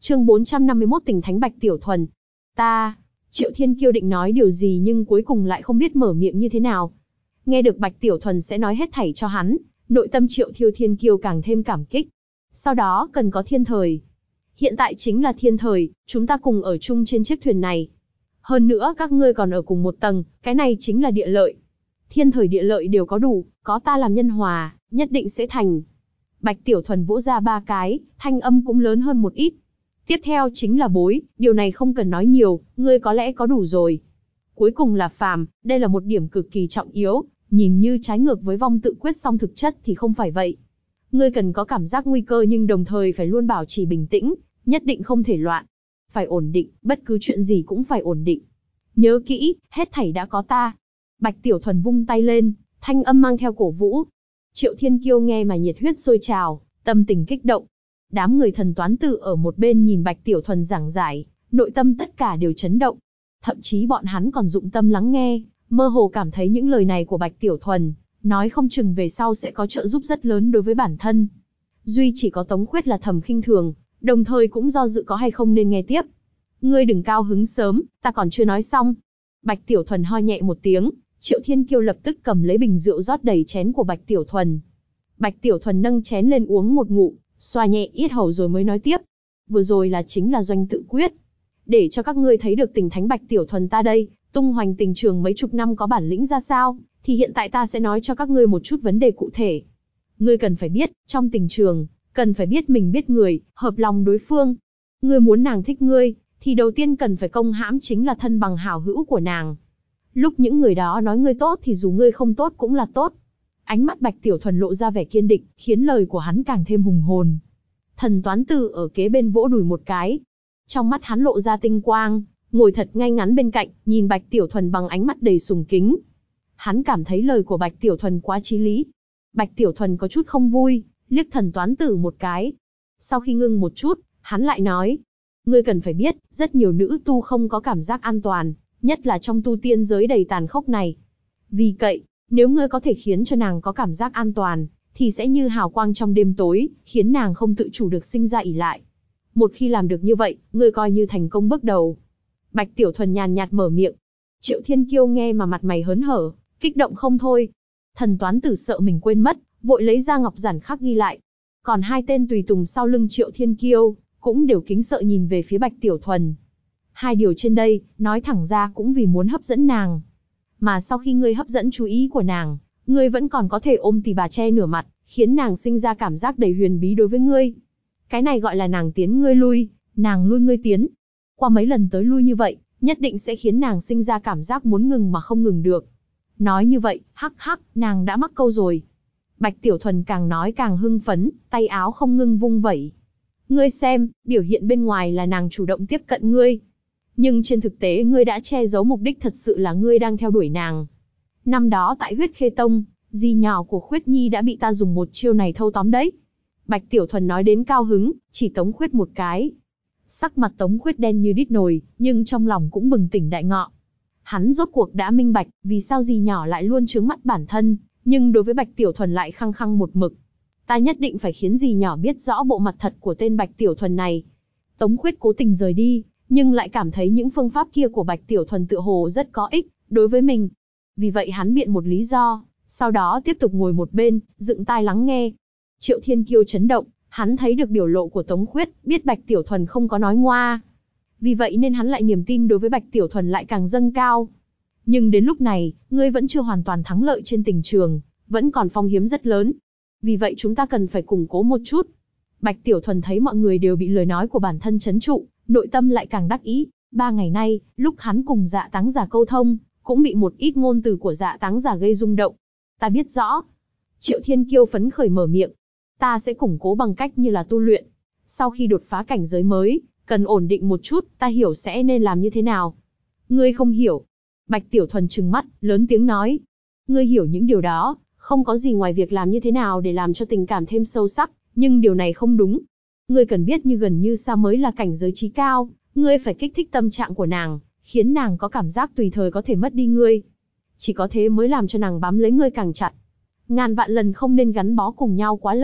Chương 451 Tình Thánh Bạch Tiểu Thuần. Ta, Triệu Thiên Kiêu định nói điều gì nhưng cuối cùng lại không biết mở miệng như thế nào. Nghe được Bạch Tiểu Thuần sẽ nói hết thảy cho hắn, nội tâm Triệu Thiên Kiêu càng thêm cảm kích. Sau đó cần có thiên thời. Hiện tại chính là thiên thời, chúng ta cùng ở chung trên chiếc thuyền này. Hơn nữa các ngươi còn ở cùng một tầng, cái này chính là địa lợi. Thiên thời địa lợi đều có đủ, có ta làm nhân hòa, nhất định sẽ thành. Bạch Tiểu Thuần vỗ ra 3 cái, thanh âm cũng lớn hơn một ít. Tiếp theo chính là bối, điều này không cần nói nhiều, ngươi có lẽ có đủ rồi. Cuối cùng là phàm, đây là một điểm cực kỳ trọng yếu, nhìn như trái ngược với vong tự quyết song thực chất thì không phải vậy. Ngươi cần có cảm giác nguy cơ nhưng đồng thời phải luôn bảo trì bình tĩnh, nhất định không thể loạn. Phải ổn định, bất cứ chuyện gì cũng phải ổn định. Nhớ kỹ, hết thảy đã có ta. Bạch Tiểu Thuần vung tay lên, thanh âm mang theo cổ vũ. Triệu Thiên Kiêu nghe mà nhiệt huyết sôi trào, tâm tình kích động. Đám người thần toán tử ở một bên nhìn Bạch Tiểu Thuần giảng giải, nội tâm tất cả đều chấn động. Thậm chí bọn hắn còn dụng tâm lắng nghe, mơ hồ cảm thấy những lời này của Bạch Tiểu Thuần, nói không chừng về sau sẽ có trợ giúp rất lớn đối với bản thân. Duy chỉ có Tống Khuyết là thầm khinh thường, đồng thời cũng do dự có hay không nên nghe tiếp. Ngươi đừng cao hứng sớm, ta còn chưa nói xong. Bạch Tiểu Thuần ho nhẹ một tiếng, Triệu Thiên Kiêu lập tức cầm lấy bình rượu rót đầy chén của Bạch Tiểu Thuần. Bạch Tiểu Thuần nâng chén lên uống một ngụm, xoa nhẹ yết hầu rồi mới nói tiếp. Vừa rồi chính là doanh tự quyết. Để cho các ngươi thấy được tình thánh Bạch Tiểu Thuần ta đây, tung hoành tình trường mấy chục năm có bản lĩnh ra sao, thì hiện tại ta sẽ nói cho các ngươi một chút vấn đề cụ thể. Ngươi cần phải biết, trong tình trường, cần phải biết mình biết người, hợp lòng đối phương. Ngươi muốn nàng thích ngươi, thì đầu tiên cần phải công hãm chính là thân bằng hảo hữu của nàng. Lúc những người đó nói ngươi tốt thì dù ngươi không tốt cũng là tốt. Ánh mắt Bạch Tiểu Thuần lộ ra vẻ kiên định, khiến lời của hắn càng thêm hùng hồn. Thần toán tử ở kế bên vỗ đùi một cái. Trong mắt hắn lộ ra tinh quang, ngồi thật ngay ngắn bên cạnh, nhìn Bạch Tiểu Thuần bằng ánh mắt đầy sùng kính. Hắn cảm thấy lời của Bạch Tiểu Thuần quá chí lý. Bạch Tiểu Thuần có chút không vui, liếc thần toán tử một cái. Sau khi ngưng một chút, hắn lại nói. Ngươi cần phải biết, rất nhiều nữ tu không có cảm giác an toàn, nhất là trong tu tiên giới đầy tàn khốc này. Vì vậy, nếu ngươi có thể khiến cho nàng có cảm giác an toàn, thì sẽ như hào quang trong đêm tối, khiến nàng không tự chủ được sinh ra ỷ lại. Một khi làm được như vậy, ngươi coi như thành công bước đầu. Bạch Tiểu Thuần nhàn nhạt mở miệng. Triệu Thiên Kiêu nghe mà mặt mày hớn hở, kích động không thôi. Thần toán tử sợ mình quên mất, vội lấy ra ngọc giản khắc ghi lại. Còn 2 tên tùy tùng sau lưng Triệu Thiên Kiêu, cũng đều kính sợ nhìn về phía Bạch Tiểu Thuần. 2 điều trên đây, nói thẳng ra cũng vì muốn hấp dẫn nàng. Mà sau khi ngươi hấp dẫn chú ý của nàng, ngươi vẫn còn có thể ôm tỉ bà che nửa mặt, khiến nàng sinh ra cảm giác đầy huyền bí đối với ngươi. Cái này gọi là nàng tiến ngươi lui, nàng lui ngươi tiến. Qua mấy lần tới lui như vậy, nhất định sẽ khiến nàng sinh ra cảm giác muốn ngừng mà không ngừng được. Nói như vậy, hắc hắc, nàng đã mắc câu rồi. Bạch Tiểu Thuần càng nói càng hưng phấn, tay áo không ngưng vung vẩy. Ngươi xem, biểu hiện bên ngoài là nàng chủ động tiếp cận ngươi. Nhưng trên thực tế ngươi đã che giấu mục đích thật sự là ngươi đang theo đuổi nàng. Năm đó tại Huyết Khê Tông, dì nhỏ của Khuyết Nhi đã bị ta dùng một chiêu này thâu tóm đấy. Bạch Tiểu Thuần nói đến cao hứng, chỉ Tống Khuyết một cái. Sắc mặt Tống Khuyết đen như đít nồi, nhưng trong lòng cũng bừng tỉnh đại ngọ. Hắn rốt cuộc đã minh bạch, vì sao dì nhỏ lại luôn trướng mắt bản thân, nhưng đối với Bạch Tiểu Thuần lại khăng khăng một mực. Ta nhất định phải khiến dì nhỏ biết rõ bộ mặt thật của tên Bạch Tiểu Thuần này. Tống Khuyết cố tình rời đi, nhưng lại cảm thấy những phương pháp kia của Bạch Tiểu Thuần tựa hồ rất có ích đối với mình. Vì vậy hắn biện một lý do, sau đó tiếp tục ngồi một bên, dựng tai lắng nghe. Triệu Thiên Kiêu chấn động, hắn thấy được biểu lộ của Tống Khuyết, biết Bạch Tiểu Thuần không có nói ngoa. Vì vậy nên hắn lại niềm tin đối với Bạch Tiểu Thuần lại càng dâng cao. Nhưng đến lúc này, ngươi vẫn chưa hoàn toàn thắng lợi trên tình trường, vẫn còn phong hiểm rất lớn. Vì vậy chúng ta cần phải củng cố một chút. Bạch Tiểu Thuần thấy mọi người đều bị lời nói của bản thân trấn trụ, nội tâm lại càng đắc ý. 3 ngày nay, lúc hắn cùng Dạ Táng Giả câu thông, cũng bị một ít ngôn từ của Dạ Táng Giả gây rung động. Ta biết rõ. Triệu Thiên Kiêu phấn khởi mở miệng. Ta sẽ củng cố bằng cách như là tu luyện. Sau khi đột phá cảnh giới mới, cần ổn định một chút, ta hiểu sẽ nên làm như thế nào. Ngươi không hiểu. Bạch Tiểu Thuần trừng mắt, lớn tiếng nói. Ngươi hiểu những điều đó, không có gì ngoài việc làm như thế nào để làm cho tình cảm thêm sâu sắc, nhưng điều này không đúng. Ngươi cần biết như gần như xa mới là cảnh giới chí cao, ngươi phải kích thích tâm trạng của nàng, khiến nàng có cảm giác tùy thời có thể mất đi ngươi. Chỉ có thế mới làm cho nàng bám lấy ngươi càng chặt. Ngàn vạn lần không nên gắn bó cùng nhau quá lâu,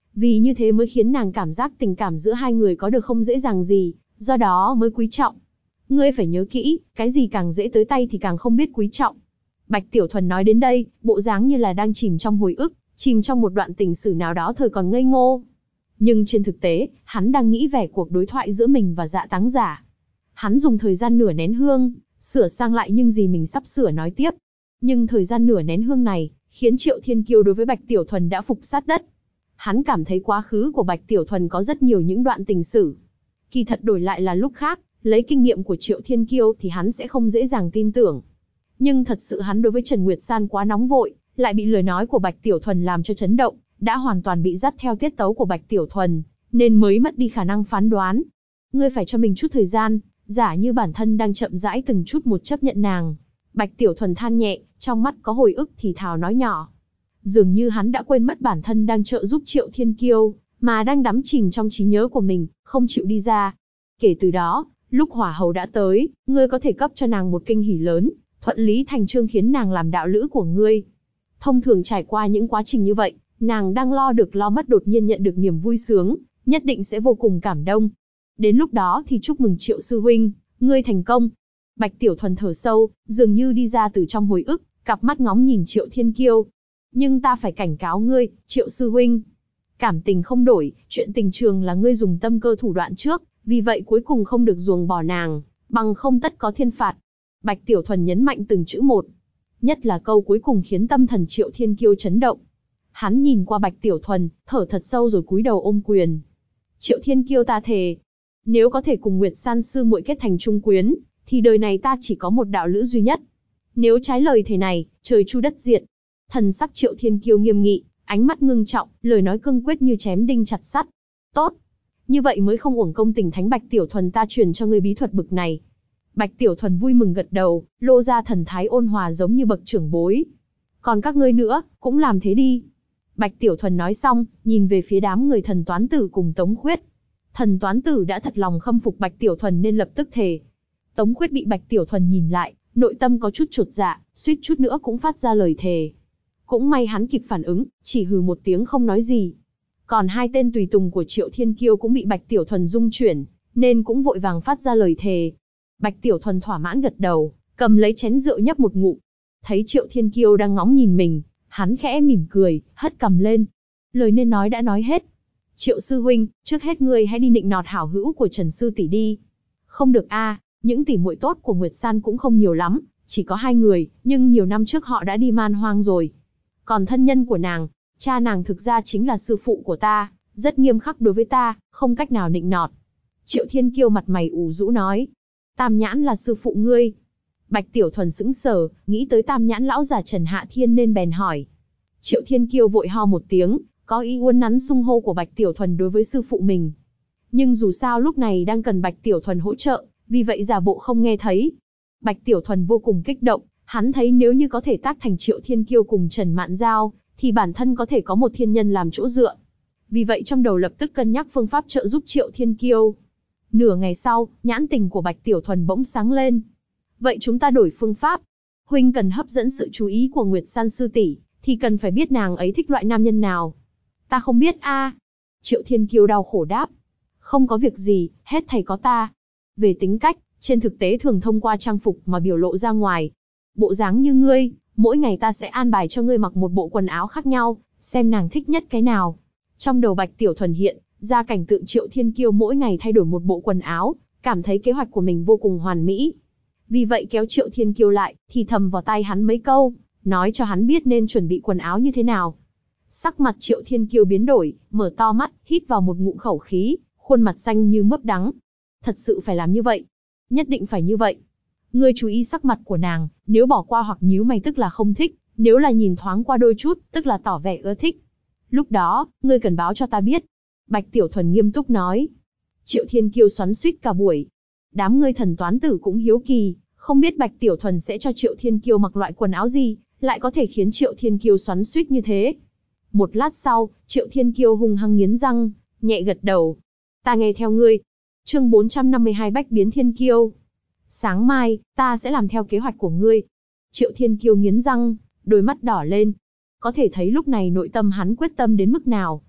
Vì như thế mới khiến nàng cảm giác tình cảm giữa hai người có được không dễ dàng gì, do đó mới quý trọng. Ngươi phải nhớ kỹ, cái gì càng dễ tới tay thì càng không biết quý trọng. Bạch Tiểu Thuần nói đến đây, bộ dáng như là đang chìm trong hồi ức, chìm trong một đoạn tình sử nào đó thời còn ngây ngô. Nhưng trên thực tế, hắn đang nghĩ về cuộc đối thoại giữa mình và Dạ Táng Giả. Hắn dùng thời gian nửa nén hương, sửa sang lại những gì mình sắp sửa nói tiếp. Nhưng thời gian nửa nén hương này, khiến Triệu Thiên Kiêu đối với Bạch Tiểu Thuần đã phục sát đất. Hắn cảm thấy quá khứ của Bạch Tiểu Thuần có rất nhiều những đoạn tình sử. Kỳ thật đổi lại là lúc khác, lấy kinh nghiệm của Triệu Thiên Kiêu thì hắn sẽ không dễ dàng tin tưởng. Nhưng thật sự hắn đối với Trần Nguyệt San quá nóng vội, lại bị lời nói của Bạch Tiểu Thuần làm cho chấn động, đã hoàn toàn bị dắt theo tiết tấu của Bạch Tiểu Thuần, nên mới mất đi khả năng phán đoán. Ngươi phải cho mình chút thời gian, giả như bản thân đang chậm rãi từng chút một chấp nhận nàng. Bạch Tiểu Thuần than nhẹ, trong mắt có hồi ức thì thào nói nhỏ. Dường như hắn đã quên mất bản thân đang trợ giúp Triệu Thiên Kiêu, mà đang đắm chìm trong trí nhớ của mình, không chịu đi ra. Kể từ đó, lúc hỏa hầu đã tới, ngươi có thể cấp cho nàng một kinh hỉ lớn, thuận lý thành chương khiến nàng làm đạo lữ của ngươi. Thông thường trải qua những quá trình như vậy, nàng đang lo được lo mất đột nhiên nhận được niềm vui sướng, nhất định sẽ vô cùng cảm động. Đến lúc đó thì chúc mừng Triệu sư huynh, ngươi thành công. Bạch Tiểu Thuần thở sâu, dường như đi ra từ trong hồi ức, cặp mắt ngóng nhìn Triệu Thiên Kiêu. Nhưng ta phải cảnh cáo ngươi, Triệu sư huynh. Cảm tình không đổi, chuyện tình trường là ngươi dùng tâm cơ thủ đoạn trước, vì vậy cuối cùng không được ruồng bỏ nàng, bằng không tất có thiên phạt. Bạch Tiểu Thuần nhấn mạnh từng chữ một. Nhất là câu cuối cùng khiến tâm thần Triệu Thiên Kiêu chấn động. Hắn nhìn qua Bạch Tiểu Thuần, thở thật sâu rồi cúi đầu ôm quyền. Triệu Thiên Kiêu ta thề, nếu có thể cùng Nguyệt San sư muội kết thành chung quyến, thì đời này ta chỉ có một đạo lữ duy nhất. Nếu trái lời thề này, trời chu đất diệt. Thần sắc Triệu Thiên Kiêu nghiêm nghị, ánh mắt ngưng trọng, lời nói cương quyết như chém đinh chặt sắt. Tốt, như vậy mới không uổng công tình thánh Bạch Tiểu Thuần ta truyền cho ngươi bí thuật bực này. Bạch Tiểu Thuần vui mừng gật đầu, lô ra thần thái ôn hòa giống như bậc trưởng bối. Còn các ngươi nữa, cũng làm thế đi. Bạch Tiểu Thuần nói xong, nhìn về phía đám người Thần Toán Tử cùng Tống Khuyết. Thần Toán Tử đã thật lòng khâm phục Bạch Tiểu Thuần nên lập tức thề. Tống Khuyết bị Bạch Tiểu Thuần nhìn lại, nội tâm có chút chột dạ, suýt chút nữa cũng phát ra lời thề. Cũng may hắn kịp phản ứng, chỉ hừ một tiếng không nói gì. Còn hai tên tùy tùng của Triệu Thiên Kiêu cũng bị Bạch Tiểu Thuần dung chuyển, nên cũng vội vàng phát ra lời thề. Bạch Tiểu Thuần thỏa mãn gật đầu, cầm lấy chén rượu nhấp một ngụm. Thấy Triệu Thiên Kiêu đang ngóng nhìn mình, hắn khẽ mỉm cười, hất cầm lên. Lời nên nói đã nói hết. Triệu sư huynh, trước hết ngươi hãy đi nịnh nọt hảo hữu của Trần sư tỷ đi. Không được a, những tỷ muội tốt của Nguyệt San cũng không nhiều lắm, chỉ có 2 người, nhưng nhiều năm trước họ đã đi man hoang rồi. Còn thân nhân của nàng, cha nàng thực ra chính là sư phụ của ta, rất nghiêm khắc đối với ta, không cách nào nịnh nọt. Triệu Thiên Kiêu mặt mày ủ rũ nói. Tam Nhãn là sư phụ ngươi. Bạch Tiểu Thuần sững sờ, nghĩ tới Tam Nhãn lão giả Trần Hạ Thiên nên bèn hỏi. Triệu Thiên Kiêu vội ho một tiếng, có ý uốn nắn xưng hô của Bạch Tiểu Thuần đối với sư phụ mình. Nhưng dù sao lúc này đang cần Bạch Tiểu Thuần hỗ trợ, vì vậy giả bộ không nghe thấy. Bạch Tiểu Thuần vô cùng kích động, hắn thấy nếu như có thể tác thành Triệu Thiên Kiêu cùng Trần Mạn Giao, thì bản thân có thể có một thiên nhân làm chỗ dựa. Vì vậy trong đầu lập tức cân nhắc phương pháp trợ giúp Triệu Thiên Kiêu. Nửa ngày sau, nhãn tình của Bạch Tiểu Thuần bỗng sáng lên. Vậy chúng ta đổi phương pháp. Huynh cần hấp dẫn sự chú ý của Nguyệt San sư tỷ, thì cần phải biết nàng ấy thích loại nam nhân nào. Ta không biết a. Triệu Thiên Kiêu đau khổ đáp. Không có việc gì, hết thầy có ta. Về tính cách, trên thực tế thường thông qua trang phục mà biểu lộ ra ngoài. Bộ dáng như ngươi, mỗi ngày ta sẽ an bài cho ngươi mặc một bộ quần áo khác nhau, xem nàng thích nhất cái nào. Trong đầu Bạch Tiểu Thuần hiện ra cảnh tượng Triệu Thiên Kiêu mỗi ngày thay đổi một bộ quần áo, cảm thấy kế hoạch của mình vô cùng hoàn mỹ. Vì vậy kéo Triệu Thiên Kiêu lại, thì thầm vào tai hắn mấy câu, nói cho hắn biết nên chuẩn bị quần áo như thế nào. Sắc mặt Triệu Thiên Kiêu biến đổi, mở to mắt, hít vào một ngụm khẩu khí, khuôn mặt xanh như mướp đắng. Thật sự phải làm như vậy. Nhất định phải như vậy. Ngươi chú ý sắc mặt của nàng, nếu bỏ qua hoặc nhíu mày tức là không thích, nếu là nhìn thoáng qua đôi chút, tức là tỏ vẻ ưa thích. Lúc đó, ngươi cần báo cho ta biết. Bạch Tiểu Thuần nghiêm túc nói. Triệu Thiên Kiêu xoắn xuýt cả buổi. Đám ngươi Thần Toán Tử cũng hiếu kỳ, không biết Bạch Tiểu Thuần sẽ cho Triệu Thiên Kiêu mặc loại quần áo gì, lại có thể khiến Triệu Thiên Kiêu xoắn xuýt như thế. Một lát sau, Triệu Thiên Kiêu hung hăng nghiến răng, nhẹ gật đầu. Ta nghe theo ngươi. Chương 452 Bách biến Thiên Kiêu. Sáng mai, ta sẽ làm theo kế hoạch của ngươi. Triệu Thiên Kiêu nghiến răng, đôi mắt đỏ lên. Có thể thấy lúc này nội tâm hắn quyết tâm đến mức nào.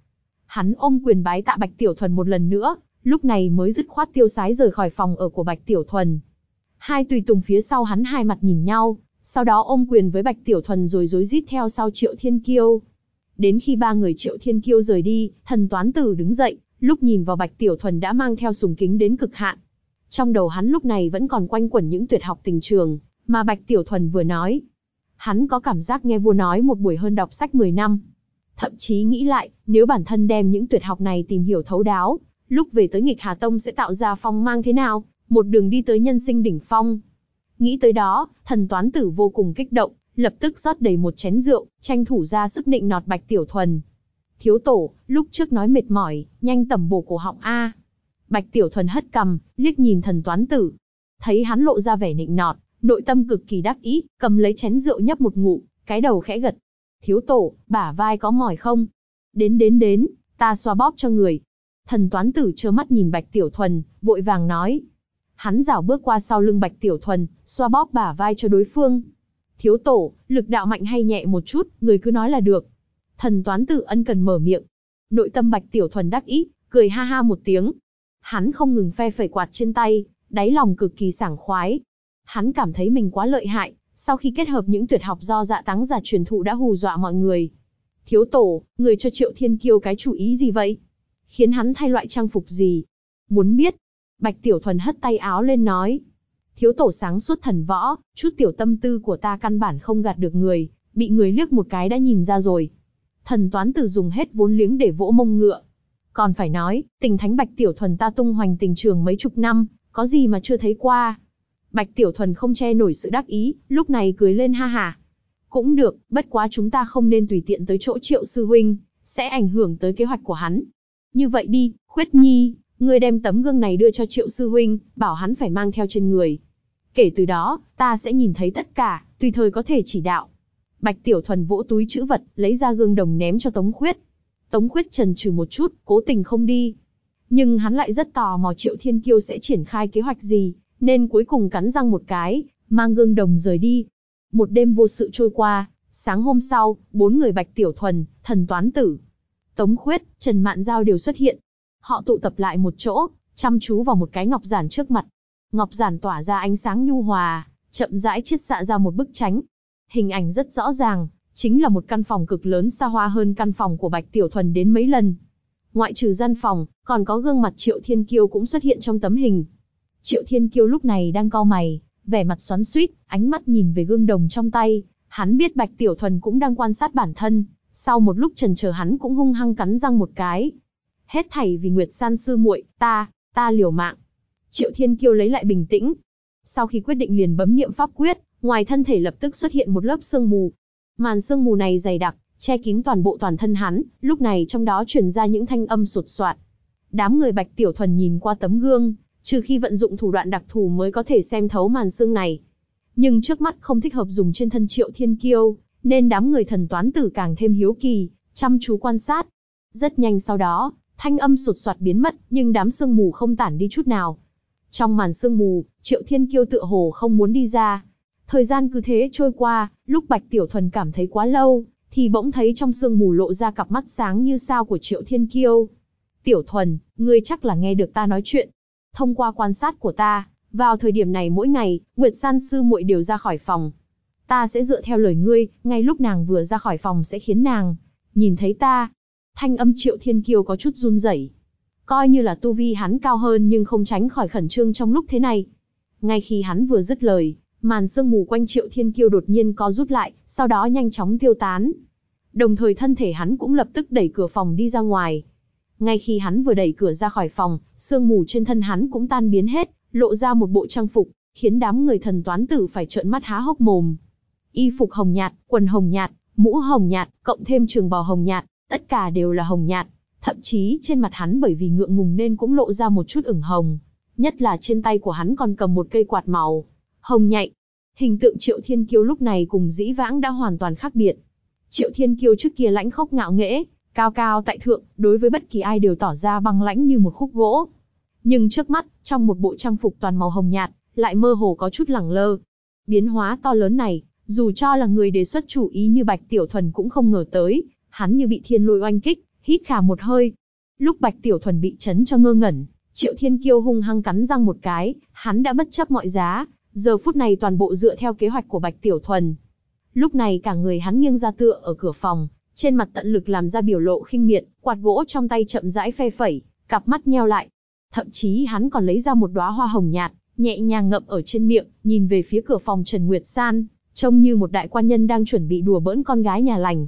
Hắn ôm quyền bái tạ Bạch Tiểu Thuần một lần nữa, lúc này mới dứt khoát tiêu sái rời khỏi phòng ở của Bạch Tiểu Thuần. Hai tùy tùng phía sau hắn hai mặt nhìn nhau, sau đó ôm quyền với Bạch Tiểu Thuần rồi rối rít theo sau Triệu Thiên Kiêu. Đến khi ba người Triệu Thiên Kiêu rời đi, Thần Toán Tử đứng dậy, lúc nhìn vào Bạch Tiểu Thuần đã mang theo sùng kính đến cực hạn. Trong đầu hắn lúc này vẫn còn quanh quẩn những tuyệt học tình trường, mà Bạch Tiểu Thuần vừa nói. Hắn có cảm giác nghe vua nói một buổi hơn đọc sách 10 năm. Thậm chí nghĩ lại, nếu bản thân đem những tuyệt học này tìm hiểu thấu đáo, lúc về tới Nghịch Hà Tông sẽ tạo ra phong mang thế nào, một đường đi tới nhân sinh đỉnh phong. Nghĩ tới đó, Thần Toán Tử vô cùng kích động, lập tức rót đầy một chén rượu, tranh thủ ra sức nịnh nọt Bạch Tiểu Thuần. Thiếu tổ, lúc trước nói mệt mỏi, nhanh tẩm bổ cổ họng a. Bạch Tiểu Thuần hất cằm, liếc nhìn Thần Toán Tử. Thấy hắn lộ ra vẻ nịnh nọt, nội tâm cực kỳ đắc ý, cầm lấy chén rượu nhấp một ngụm, cái đầu khẽ gật. Thiếu tổ, bả vai có mỏi không? Đến, ta xoa bóp cho người. Thần Toán Tử trơ mắt nhìn Bạch Tiểu Thuần, vội vàng nói. Hắn rảo bước qua sau lưng Bạch Tiểu Thuần, xoa bóp bả vai cho đối phương. Thiếu tổ, lực đạo mạnh hay nhẹ một chút, người cứ nói là được. Thần Toán Tử ân cần mở miệng. Nội tâm Bạch Tiểu Thuần đắc ý, cười ha ha một tiếng. Hắn không ngừng phe phẩy quạt trên tay, đáy lòng cực kỳ sảng khoái. Hắn cảm thấy mình quá lợi hại, sau khi kết hợp những tuyệt học do Dạ Táng Giả truyền thụ đã hù dọa mọi người. Thiếu tổ, người cho Triệu Thiên Kiêu cái chủ ý gì vậy? Khiến hắn thay loại trang phục gì? Muốn biết? Bạch Tiểu Thuần hất tay áo lên nói. Thiếu tổ sáng suốt thần võ, chút tiểu tâm tư của ta căn bản không gạt được người, bị người liếc một cái đã nhìn ra rồi. Thần Toán Tử dùng hết vốn liếng để vỗ mông ngựa. Còn phải nói, tình thánh Bạch Tiểu Thuần ta tung hoành tình trường mấy chục năm, có gì mà chưa thấy qua. Bạch Tiểu Thuần không che nổi sự đắc ý, lúc này cười lên ha hả. Cũng được, bất quá chúng ta không nên tùy tiện tới chỗ Triệu sư huynh, sẽ ảnh hưởng tới kế hoạch của hắn. Như vậy đi, Khuyết Nhi, ngươi đem tấm gương này đưa cho Triệu sư huynh, bảo hắn phải mang theo trên người. Kể từ đó, ta sẽ nhìn thấy tất cả, tùy thời có thể chỉ đạo. Bạch Tiểu Thuần vỗ túi trữ vật, lấy ra gương đồng ném cho Tống Khuyết. Tống Khuyết chần chừ một chút, cố tình không đi. Nhưng hắn lại rất tò mò Triệu Thiên Kiêu sẽ triển khai kế hoạch gì, nên cuối cùng cắn răng một cái, mang gương đồng rời đi. Một đêm vô sự trôi qua, sáng hôm sau, 4 người Bạch Tiểu Thuần, Thần Toán Tử, Tống Khuyết, Trần Mạn Giao đều xuất hiện. Họ tụ tập lại một chỗ, chăm chú vào một cái ngọc giản trước mặt. Ngọc giản tỏa ra ánh sáng nhu hòa, chậm rãi chiết xạ ra một bức tranh. Hình ảnh rất rõ ràng, chính là một căn phòng cực lớn xa hoa hơn căn phòng của Bạch Tiểu Thuần đến mấy lần. Ngoại trừ gian phòng, còn có gương mặt Triệu Thiên Kiêu cũng xuất hiện trong tấm hình. Triệu Thiên Kiêu lúc này đang cau mày, vẻ mặt xoắn xuýt, ánh mắt nhìn về gương đồng trong tay. Hắn biết Bạch Tiểu Thuần cũng đang quan sát bản thân. Sau một lúc chần chờ hắn cũng hung hăng cắn răng một cái. Hết thảy vì Nguyệt San sư muội, ta liều mạng. Triệu Thiên Kiêu lấy lại bình tĩnh. Sau khi quyết định liền bấm niệm pháp quyết, ngoài thân thể lập tức xuất hiện một lớp sương mù. Màn sương mù này dày đặc, che kín toàn bộ toàn thân hắn, lúc này trong đó truyền ra những thanh âm sột soạt. Đám người Bạch Tiểu Thuần nhìn qua tấm gương, trừ khi vận dụng thủ đoạn đặc thù mới có thể xem thấu màn sương này. Nhưng trước mắt không thích hợp dùng trên thân Triệu Thiên Kiêu, nên đám người Thần Toán Tử càng thêm hiếu kỳ, chăm chú quan sát. Rất nhanh sau đó, thanh âm sột soạt biến mất, nhưng đám sương mù không tản đi chút nào. Trong màn sương mù, Triệu Thiên Kiêu tựa hồ không muốn đi ra. Thời gian cứ thế trôi qua, lúc Bạch Tiểu Thuần cảm thấy quá lâu, thì bỗng thấy trong sương mù lộ ra cặp mắt sáng như sao của Triệu Thiên Kiêu. Tiểu Thuần, ngươi chắc là nghe được ta nói chuyện. Thông qua quan sát của ta, vào thời điểm này mỗi ngày, Nguyệt San sư muội đều ra khỏi phòng. Ta sẽ dựa theo lời ngươi, ngay lúc nàng vừa ra khỏi phòng sẽ khiến nàng nhìn thấy ta. Thanh âm Triệu Thiên Kiêu có chút run rẩy. Coi như là tu vi hắn cao hơn nhưng không tránh khỏi khẩn trương trong lúc thế này. Ngay khi hắn vừa dứt lời, màn sương mù quanh Triệu Thiên Kiêu đột nhiên co rút lại, sau đó nhanh chóng tiêu tán. Đồng thời thân thể hắn cũng lập tức đẩy cửa phòng đi ra ngoài. Ngay khi hắn vừa đẩy cửa ra khỏi phòng, sương mù trên thân hắn cũng tan biến hết, lộ ra một bộ trang phục, khiến đám người Thần Toán Tử phải trợn mắt há hốc mồm. Y phục hồng nhạt, quần hồng nhạt, mũ hồng nhạt, cộng thêm trường bào hồng nhạt, tất cả đều là hồng nhạt. Thậm chí trên mặt hắn bởi vì ngượng ngùng nên cũng lộ ra một chút ửng hồng. Nhất là trên tay của hắn còn cầm một cây quạt màu hồng nhạy. Hình tượng Triệu Thiên Kiêu lúc này cùng dĩ vãng đã hoàn toàn khác biệt. Triệu Thiên Kiêu trước kia lãnh khốc ngạo nghễ, cao cao tại thượng, đối với bất kỳ ai đều tỏ ra băng lãnh như một khúc gỗ. Nhưng trước mắt, trong một bộ trang phục toàn màu hồng nhạt, lại mơ hồ có chút lẳng lơ. Biến hóa to lớn này, dù cho là người đề xuất chủ ý như Bạch Tiểu Thuần cũng không ngờ tới, hắn như bị thiên lôi oanh kích, hít khà một hơi, Lúc Bạch Tiểu Thuần bị chấn cho ngơ ngẩn, Triệu Thiên Kiêu hung hăng cắn răng một cái, hắn đã bất chấp mọi giá, giờ phút này toàn bộ dựa theo kế hoạch của Bạch Tiểu Thuần. Lúc này cả người hắn nghiêng ra tựa ở cửa phòng, trên mặt tận lực làm ra biểu lộ khinh miệt, quạt gỗ trong tay chậm rãi phe phẩy, cặp mắt nheo lại. Thậm chí hắn còn lấy ra một đóa hoa hồng nhạt, nhẹ nhàng ngậm ở trên miệng, nhìn về phía cửa phòng Trần Nguyệt San, trông như một đại quan nhân đang chuẩn bị đùa bỡn con gái nhà lành.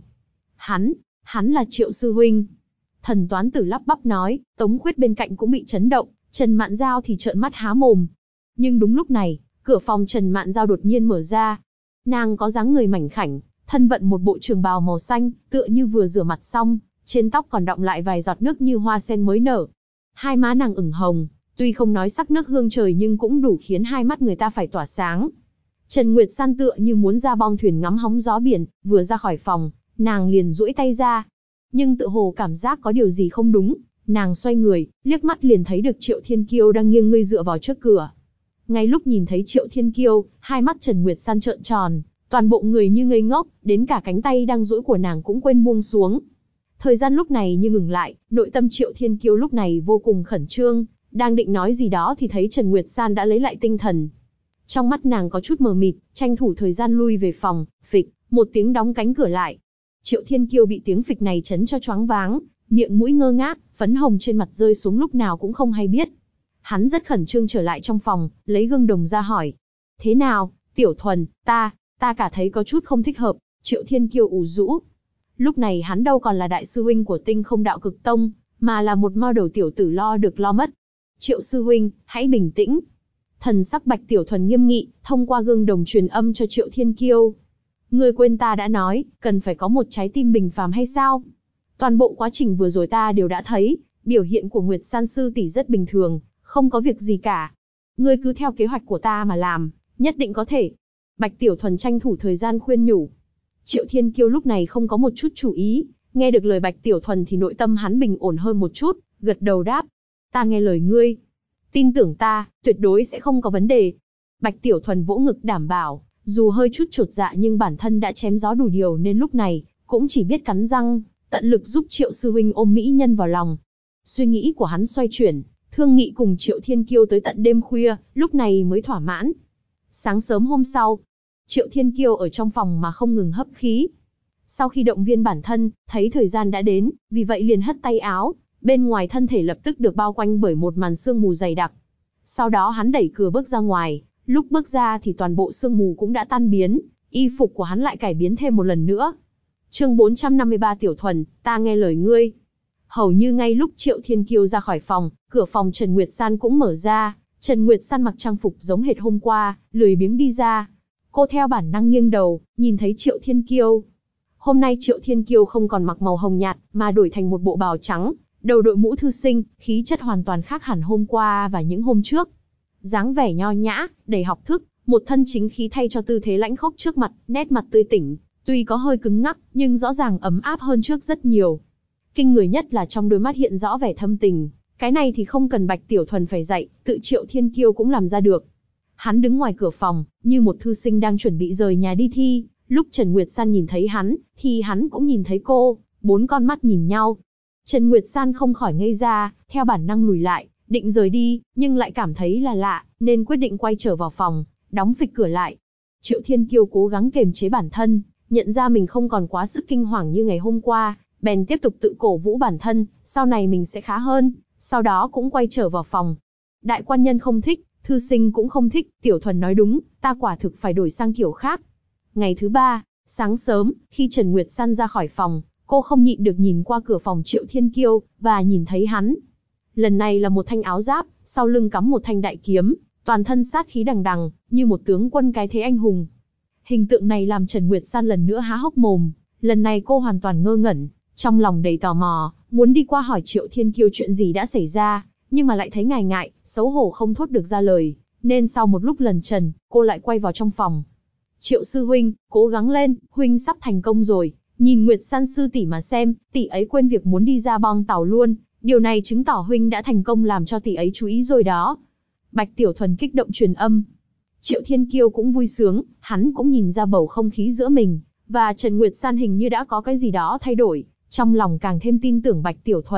Hắn là Triệu sư huynh. Thần Toán Tử lắp bắp nói, Tống Khuyết bên cạnh cũng bị chấn động, Trần Mạn Giao thì trợn mắt há mồm. Nhưng đúng lúc này, cửa phòng Trần Mạn Giao đột nhiên mở ra. Nàng có dáng người mảnh khảnh, thân vận một bộ trường bào màu xanh, tựa như vừa rửa mặt xong, trên tóc còn đọng lại vài giọt nước như hoa sen mới nở. Hai má nàng ửng hồng, tuy không nói sắc nước hương trời nhưng cũng đủ khiến hai mắt người ta phải tỏa sáng. Trần Nguyệt San tựa như muốn ra bong thuyền ngắm hóng gió biển, vừa ra khỏi phòng, nàng liền duỗi tay ra. Nhưng tự hồ cảm giác có điều gì không đúng, nàng xoay người, liếc mắt liền thấy được Triệu Thiên Kiêu đang nghiêng người dựa vào trước cửa. Ngay lúc nhìn thấy Triệu Thiên Kiêu, hai mắt Trần Nguyệt San trợn tròn, toàn bộ người như ngây ngốc, đến cả cánh tay đang duỗi của nàng cũng quên buông xuống. Thời gian lúc này như ngừng lại, nội tâm Triệu Thiên Kiêu lúc này vô cùng khẩn trương, đang định nói gì đó thì thấy Trần Nguyệt San đã lấy lại tinh thần. Trong mắt nàng có chút mờ mịt, tranh thủ thời gian lui về phòng, phịch, một tiếng đóng cánh cửa lại. Triệu Thiên Kiêu bị tiếng phịch này chấn cho choáng váng, miệng mũi ngơ ngác, phấn hồng trên mặt rơi xuống lúc nào cũng không hay biết. Hắn rất khẩn trương trở lại trong phòng, lấy gương đồng ra hỏi. Thế nào, Tiểu Thuần, ta cả thấy có chút không thích hợp. Triệu Thiên Kiêu ủ rũ. Lúc này hắn đâu còn là đại sư huynh của Tinh Không Đạo Cực Tông, mà là một mao đầu tiểu tử lo được lo mất. Triệu sư huynh, hãy bình tĩnh. Thần sắc Bạch Tiểu Thuần nghiêm nghị, thông qua gương đồng truyền âm cho Triệu Thiên Kiêu. Ngươi quên ta đã nói, cần phải có một trái tim bình phàm hay sao? Toàn bộ quá trình vừa rồi ta đều đã thấy, biểu hiện của Nguyệt San sư tỷ rất bình thường, không có việc gì cả. Ngươi cứ theo kế hoạch của ta mà làm, nhất định có thể. Bạch Tiểu Thuần tranh thủ thời gian khuyên nhủ. Triệu Thiên Kiêu lúc này không có một chút chủ ý, nghe được lời Bạch Tiểu Thuần thì nội tâm hắn bình ổn hơn một chút, gật đầu đáp. Ta nghe lời ngươi. Tin tưởng ta, tuyệt đối sẽ không có vấn đề. Bạch Tiểu Thuần vỗ ngực đảm bảo, dù hơi chút chột dạ nhưng bản thân đã chém gió đủ điều nên lúc này, cũng chỉ biết cắn răng, tận lực giúp Triệu sư huynh ôm mỹ nhân vào lòng. Suy nghĩ của hắn xoay chuyển, thương nghị cùng Triệu Thiên Kiêu tới tận đêm khuya, lúc này mới thỏa mãn. Sáng sớm hôm sau, Triệu Thiên Kiêu ở trong phòng mà không ngừng hấp khí. Sau khi động viên bản thân, thấy thời gian đã đến, vì vậy liền hất tay áo, bên ngoài thân thể lập tức được bao quanh bởi một màn sương mù dày đặc. Sau đó hắn đẩy cửa bước ra ngoài, lúc bước ra thì toàn bộ sương mù cũng đã tan biến, y phục của hắn lại cải biến thêm một lần nữa. Chương 453 Tiểu Thuần, ta nghe lời ngươi. Hầu như ngay lúc Triệu Thiên Kiêu ra khỏi phòng, cửa phòng Trần Nguyệt San cũng mở ra. Trần Nguyệt San mặc trang phục giống hệt hôm qua, lười biếng đi ra. Cô theo bản năng nghiêng đầu, nhìn thấy Triệu Thiên Kiêu. Hôm nay Triệu Thiên Kiêu không còn mặc màu hồng nhạt, mà đổi thành một bộ bào trắng, đầu đội mũ thư sinh, khí chất hoàn toàn khác hẳn hôm qua và những hôm trước. Dáng vẻ nho nhã, đầy học thức, một thân chính khí thay cho tư thế lãnh khốc trước mặt, nét mặt tươi tỉnh, tuy có hơi cứng ngắc, nhưng rõ ràng ấm áp hơn trước rất nhiều. Kinh người nhất là trong đôi mắt hiện rõ vẻ thâm tình, cái này thì không cần Bạch Tiểu Thuần phải dạy, tự Triệu Thiên Kiêu cũng làm ra được. Hắn đứng ngoài cửa phòng, như một thư sinh đang chuẩn bị rời nhà đi thi, lúc Trần Nguyệt San nhìn thấy hắn, thì hắn cũng nhìn thấy cô, bốn con mắt nhìn nhau. Trần Nguyệt San không khỏi ngây ra, theo bản năng lùi lại, định rời đi, nhưng lại cảm thấy là lạ, nên quyết định quay trở vào phòng, đóng phịch cửa lại. Triệu Thiên Kiêu cố gắng kiềm chế bản thân, nhận ra mình không còn quá sức kinh hoàng như ngày hôm qua, bèn tiếp tục tự cổ vũ bản thân, sau này mình sẽ khá hơn, sau đó cũng quay trở vào phòng. Đại quan nhân không thích, thư sinh cũng không thích, Tiểu Thuần nói đúng, ta quả thực phải đổi sang kiểu khác. Ngày thứ ba, sáng sớm, khi Trần Nguyệt San ra khỏi phòng, cô không nhịn được nhìn qua cửa phòng Triệu Thiên Kiêu, và nhìn thấy hắn. Lần này là một thanh áo giáp, sau lưng cắm một thanh đại kiếm, toàn thân sát khí đằng đằng, như một tướng quân cái thế anh hùng. Hình tượng này làm Trần Nguyệt San lần nữa há hốc mồm, lần này cô hoàn toàn ngơ ngẩn, trong lòng đầy tò mò, muốn đi qua hỏi Triệu Thiên Kiêu chuyện gì đã xảy ra, nhưng mà lại thấy ngại ngại, xấu hổ không thốt được ra lời, nên sau một lúc lẩn chần, cô lại quay vào trong phòng. Triệu sư huynh, cố gắng lên, huynh sắp thành công rồi, nhìn Nguyệt San sư tỷ mà xem, tỷ ấy quên việc muốn đi ra bong tàu luôn, điều này chứng tỏ huynh đã thành công làm cho tỷ ấy chú ý rồi đó. Bạch Tiểu Thuần kích động truyền âm. Triệu Thiên Kiêu cũng vui sướng, hắn cũng nhìn ra bầu không khí giữa mình và Trần Nguyệt San hình như đã có cái gì đó thay đổi, trong lòng càng thêm tin tưởng Bạch Tiểu Thuần,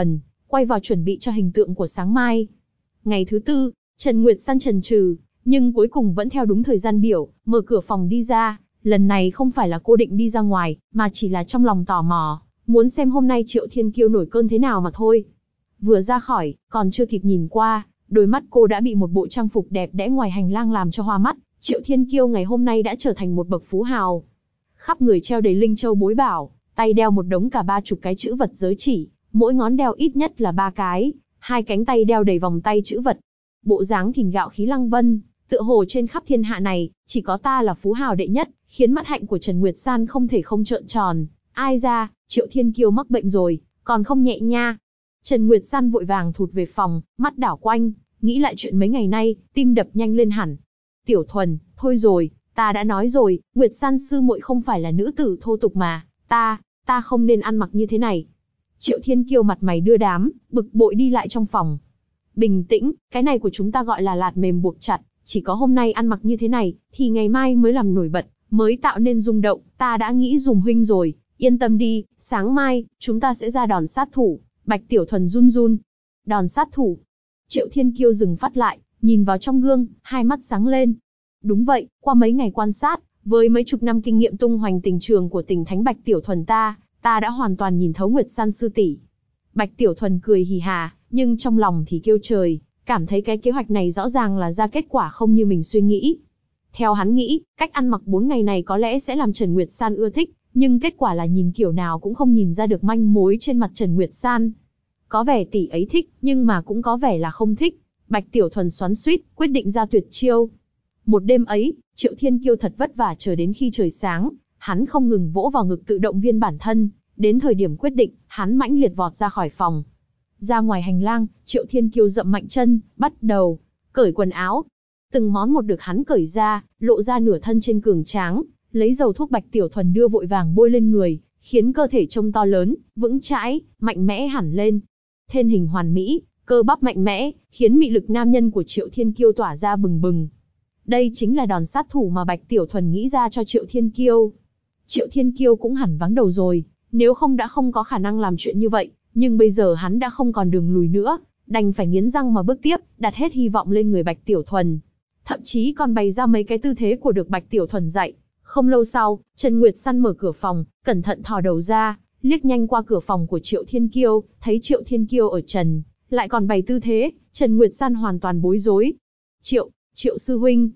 quay vào chuẩn bị cho hình tượng của sáng mai. Ngày thứ tư, Trần Nguyệt San chần chừ, nhưng cuối cùng vẫn theo đúng thời gian biểu, mở cửa phòng đi ra. Lần này không phải là cô định đi ra ngoài, mà chỉ là trong lòng tò mò, muốn xem hôm nay Triệu Thiên Kiêu nổi cơn thế nào mà thôi. Vừa ra khỏi, còn chưa kịp nhìn qua, đôi mắt cô đã bị một bộ trang phục đẹp đẽ ngoài hành lang làm cho hoa mắt. Triệu Thiên Kiêu ngày hôm nay đã trở thành một bậc phú hào. Khắp người treo đầy linh châu bối bảo, tay đeo một đống cả 30 cái chữ vật giới chỉ, mỗi ngón đeo ít nhất là 3 cái, 2 cánh tay đeo đầy vòng tay chữ vật. Bộ dáng thìn gạo khí lăng vân, tựa hồ trên khắp thiên hạ này, chỉ có ta là phú hào đệ nhất, khiến mắt hạnh của Trần Nguyệt San không thể không trợn tròn. Ai ra, Triệu Thiên Kiêu mắc bệnh rồi, còn không nhẹ nha. Trần Nguyệt San vội vàng thụt về phòng, mắt đảo quanh, nghĩ lại chuyện mấy ngày nay, tim đập nhanh lên hẳn. Tiểu Thuần, thôi rồi, ta đã nói rồi, Nguyệt San sư muội không phải là nữ tử thô tục mà, ta không nên ăn mặc như thế này. Triệu Thiên Kiêu mặt mày đưa đám, bực bội đi lại trong phòng. Bình tĩnh, cái này của chúng ta gọi là lạt mềm buộc chặt, chỉ có hôm nay ăn mặc như thế này, thì ngày mai mới làm nổi bật, mới tạo nên rung động, ta đã nghĩ dùng huynh rồi, yên tâm đi, sáng mai, chúng ta sẽ ra đòn sát thủ. Bạch Tiểu Thuần run run. Đòn sát thủ. Triệu Thiên Kiêu dừng phát lại, nhìn vào trong gương, hai mắt sáng lên. Đúng vậy, qua mấy ngày quan sát, với mấy chục năm kinh nghiệm tung hoành tình trường của Tình Thánh Bạch Tiểu Thuần ta đã hoàn toàn nhìn thấu Nguyệt San sư tỷ. Bạch Tiểu Thuần cười hì hà, nhưng trong lòng thì kêu trời, cảm thấy cái kế hoạch này rõ ràng là ra kết quả không như mình suy nghĩ. Theo hắn nghĩ, cách ăn mặc 4 ngày này có lẽ sẽ làm Trần Nguyệt San ưa thích, nhưng kết quả là nhìn kiểu nào cũng không nhìn ra được manh mối trên mặt Trần Nguyệt San. Có vẻ tỷ ấy thích, nhưng mà cũng có vẻ là không thích. Bạch Tiểu Thuần xoắn xuýt, quyết định ra tuyệt chiêu. Một đêm ấy, Triệu Thiên Kiêu thật vất vả chờ đến khi trời sáng, hắn không ngừng vỗ vào ngực tự động viên bản thân. Đến thời điểm quyết định, hắn mãnh liệt vọt ra khỏi phòng. Ra ngoài hành lang, Triệu Thiên Kiêu dậm mạnh chân, bắt đầu cởi quần áo. Từng món một được hắn cởi ra, lộ ra nửa thân trên cường tráng, lấy dầu thuốc Bạch Tiểu Thuần đưa vội vàng bôi lên người, khiến cơ thể trông to lớn, vững chãi, mạnh mẽ hẳn lên. Thân hình hoàn mỹ, cơ bắp mạnh mẽ, khiến mị lực nam nhân của Triệu Thiên Kiêu tỏa ra bừng bừng. Đây chính là đòn sát thủ mà Bạch Tiểu Thuần nghĩ ra cho Triệu Thiên Kiêu. Triệu Thiên Kiêu cũng hẳn vắng đầu rồi, nếu không đã không có khả năng làm chuyện như vậy, nhưng bây giờ hắn đã không còn đường lùi nữa, đành phải nghiến răng mà bước tiếp, đặt hết hy vọng lên người Bạch Tiểu Thuần. Thậm chí còn bày ra mấy cái tư thế của được Bạch Tiểu Thuần dạy. Không lâu sau, Trần Nguyệt San mở cửa phòng, cẩn thận thò đầu ra, liếc nhanh qua cửa phòng của Triệu Thiên Kiêu, thấy Triệu Thiên Kiêu ở trần, lại còn bày tư thế, Trần Nguyệt San hoàn toàn bối rối. Triệu sư huynh,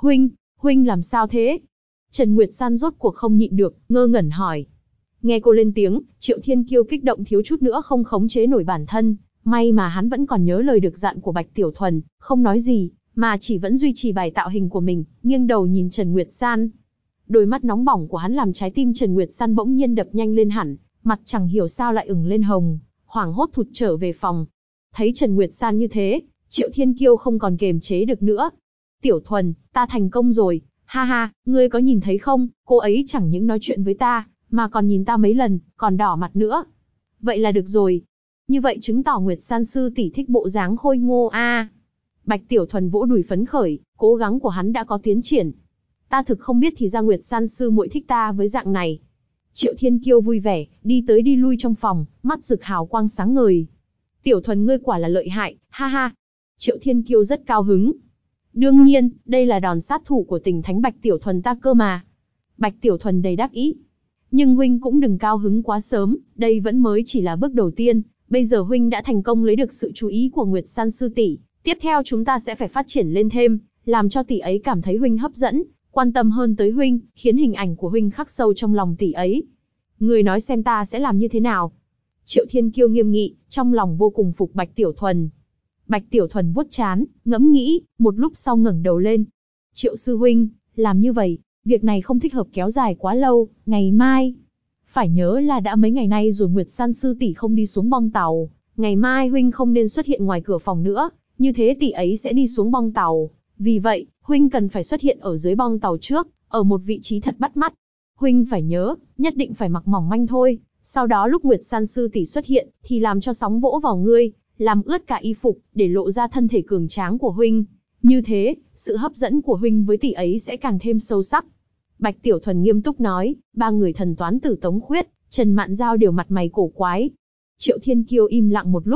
huynh làm sao thế? Trần Nguyệt San rốt cuộc không nhịn được, ngơ ngẩn hỏi. Nghe cô lên tiếng, Triệu Thiên Kiêu kích động thiếu chút nữa không khống chế nổi bản thân, may mà hắn vẫn còn nhớ lời được dặn của Bạch Tiểu Thuần, không nói gì, mà chỉ vẫn duy trì bài tạo hình của mình, nghiêng đầu nhìn Trần Nguyệt San. Đôi mắt nóng bỏng của hắn làm trái tim Trần Nguyệt San bỗng nhiên đập nhanh lên hẳn, mặt chẳng hiểu sao lại ửng lên hồng, hoảng hốt thụt trở về phòng. Thấy Trần Nguyệt San như thế, Triệu Thiên Kiêu không còn kềm chế được nữa. Tiểu Thuần, ta thành công rồi, ha ha, ngươi có nhìn thấy không, cô ấy chẳng những nói chuyện với ta, mà còn nhìn ta mấy lần, còn đỏ mặt nữa. Vậy là được rồi. Như vậy chứng tỏ Nguyệt San sư tỷ thích bộ dáng khôi ngô a. Bạch Tiểu Thuần vỗ đùi phấn khởi, cố gắng của hắn đã có tiến triển. Ta thực không biết thì ra Nguyệt San sư muội thích ta với dạng này. Triệu Thiên Kiêu vui vẻ, đi tới đi lui trong phòng, mắt rực hào quang sáng ngời. Tiểu Thuần ngươi quả là lợi hại, ha ha. Triệu Thiên Kiêu rất cao hứng. Đương nhiên, đây là đòn sát thủ của Tình Thánh Bạch Tiểu Thuần ta cơ mà. Bạch Tiểu Thuần đầy đắc ý. Nhưng huynh cũng đừng cao hứng quá sớm, đây vẫn mới chỉ là bước đầu tiên. Bây giờ huynh đã thành công lấy được sự chú ý của Nguyệt San sư tỷ. Tiếp theo chúng ta sẽ phải phát triển lên thêm, làm cho tỷ ấy cảm thấy huynh hấp dẫn, quan tâm hơn tới huynh, khiến hình ảnh của huynh khắc sâu trong lòng tỷ ấy. Người nói xem ta sẽ làm như thế nào? Triệu Thiên Kiêu nghiêm nghị, trong lòng vô cùng phục Bạch Tiểu Thuần. Bạch Tiểu Thuần vuốt trán, ngẫm nghĩ, một lúc sau ngẩng đầu lên. Triệu sư huynh, làm như vậy, việc này không thích hợp kéo dài quá lâu, ngày mai. Phải nhớ là đã mấy ngày nay rồi Nguyệt San sư tỷ không đi xuống bong tàu, ngày mai huynh không nên xuất hiện ngoài cửa phòng nữa, như thế tỷ ấy sẽ đi xuống bong tàu. Vì vậy, huynh cần phải xuất hiện ở dưới bong tàu trước, ở một vị trí thật bắt mắt. Huynh phải nhớ, nhất định phải mặc mỏng manh thôi, sau đó lúc Nguyệt San sư tỷ xuất hiện, thì làm cho sóng vỗ vào ngươi, làm ướt cả y phục, để lộ ra thân thể cường tráng của huynh. Như thế, sự hấp dẫn của huynh với tỷ ấy sẽ càng thêm sâu sắc. Bạch Tiểu Thuần nghiêm túc nói, ba người thần toán tử Tống Khuyết, Trần Mạn Giao đều mặt mày cổ quái. Triệu Thiên Kiêu im lặng một lúc.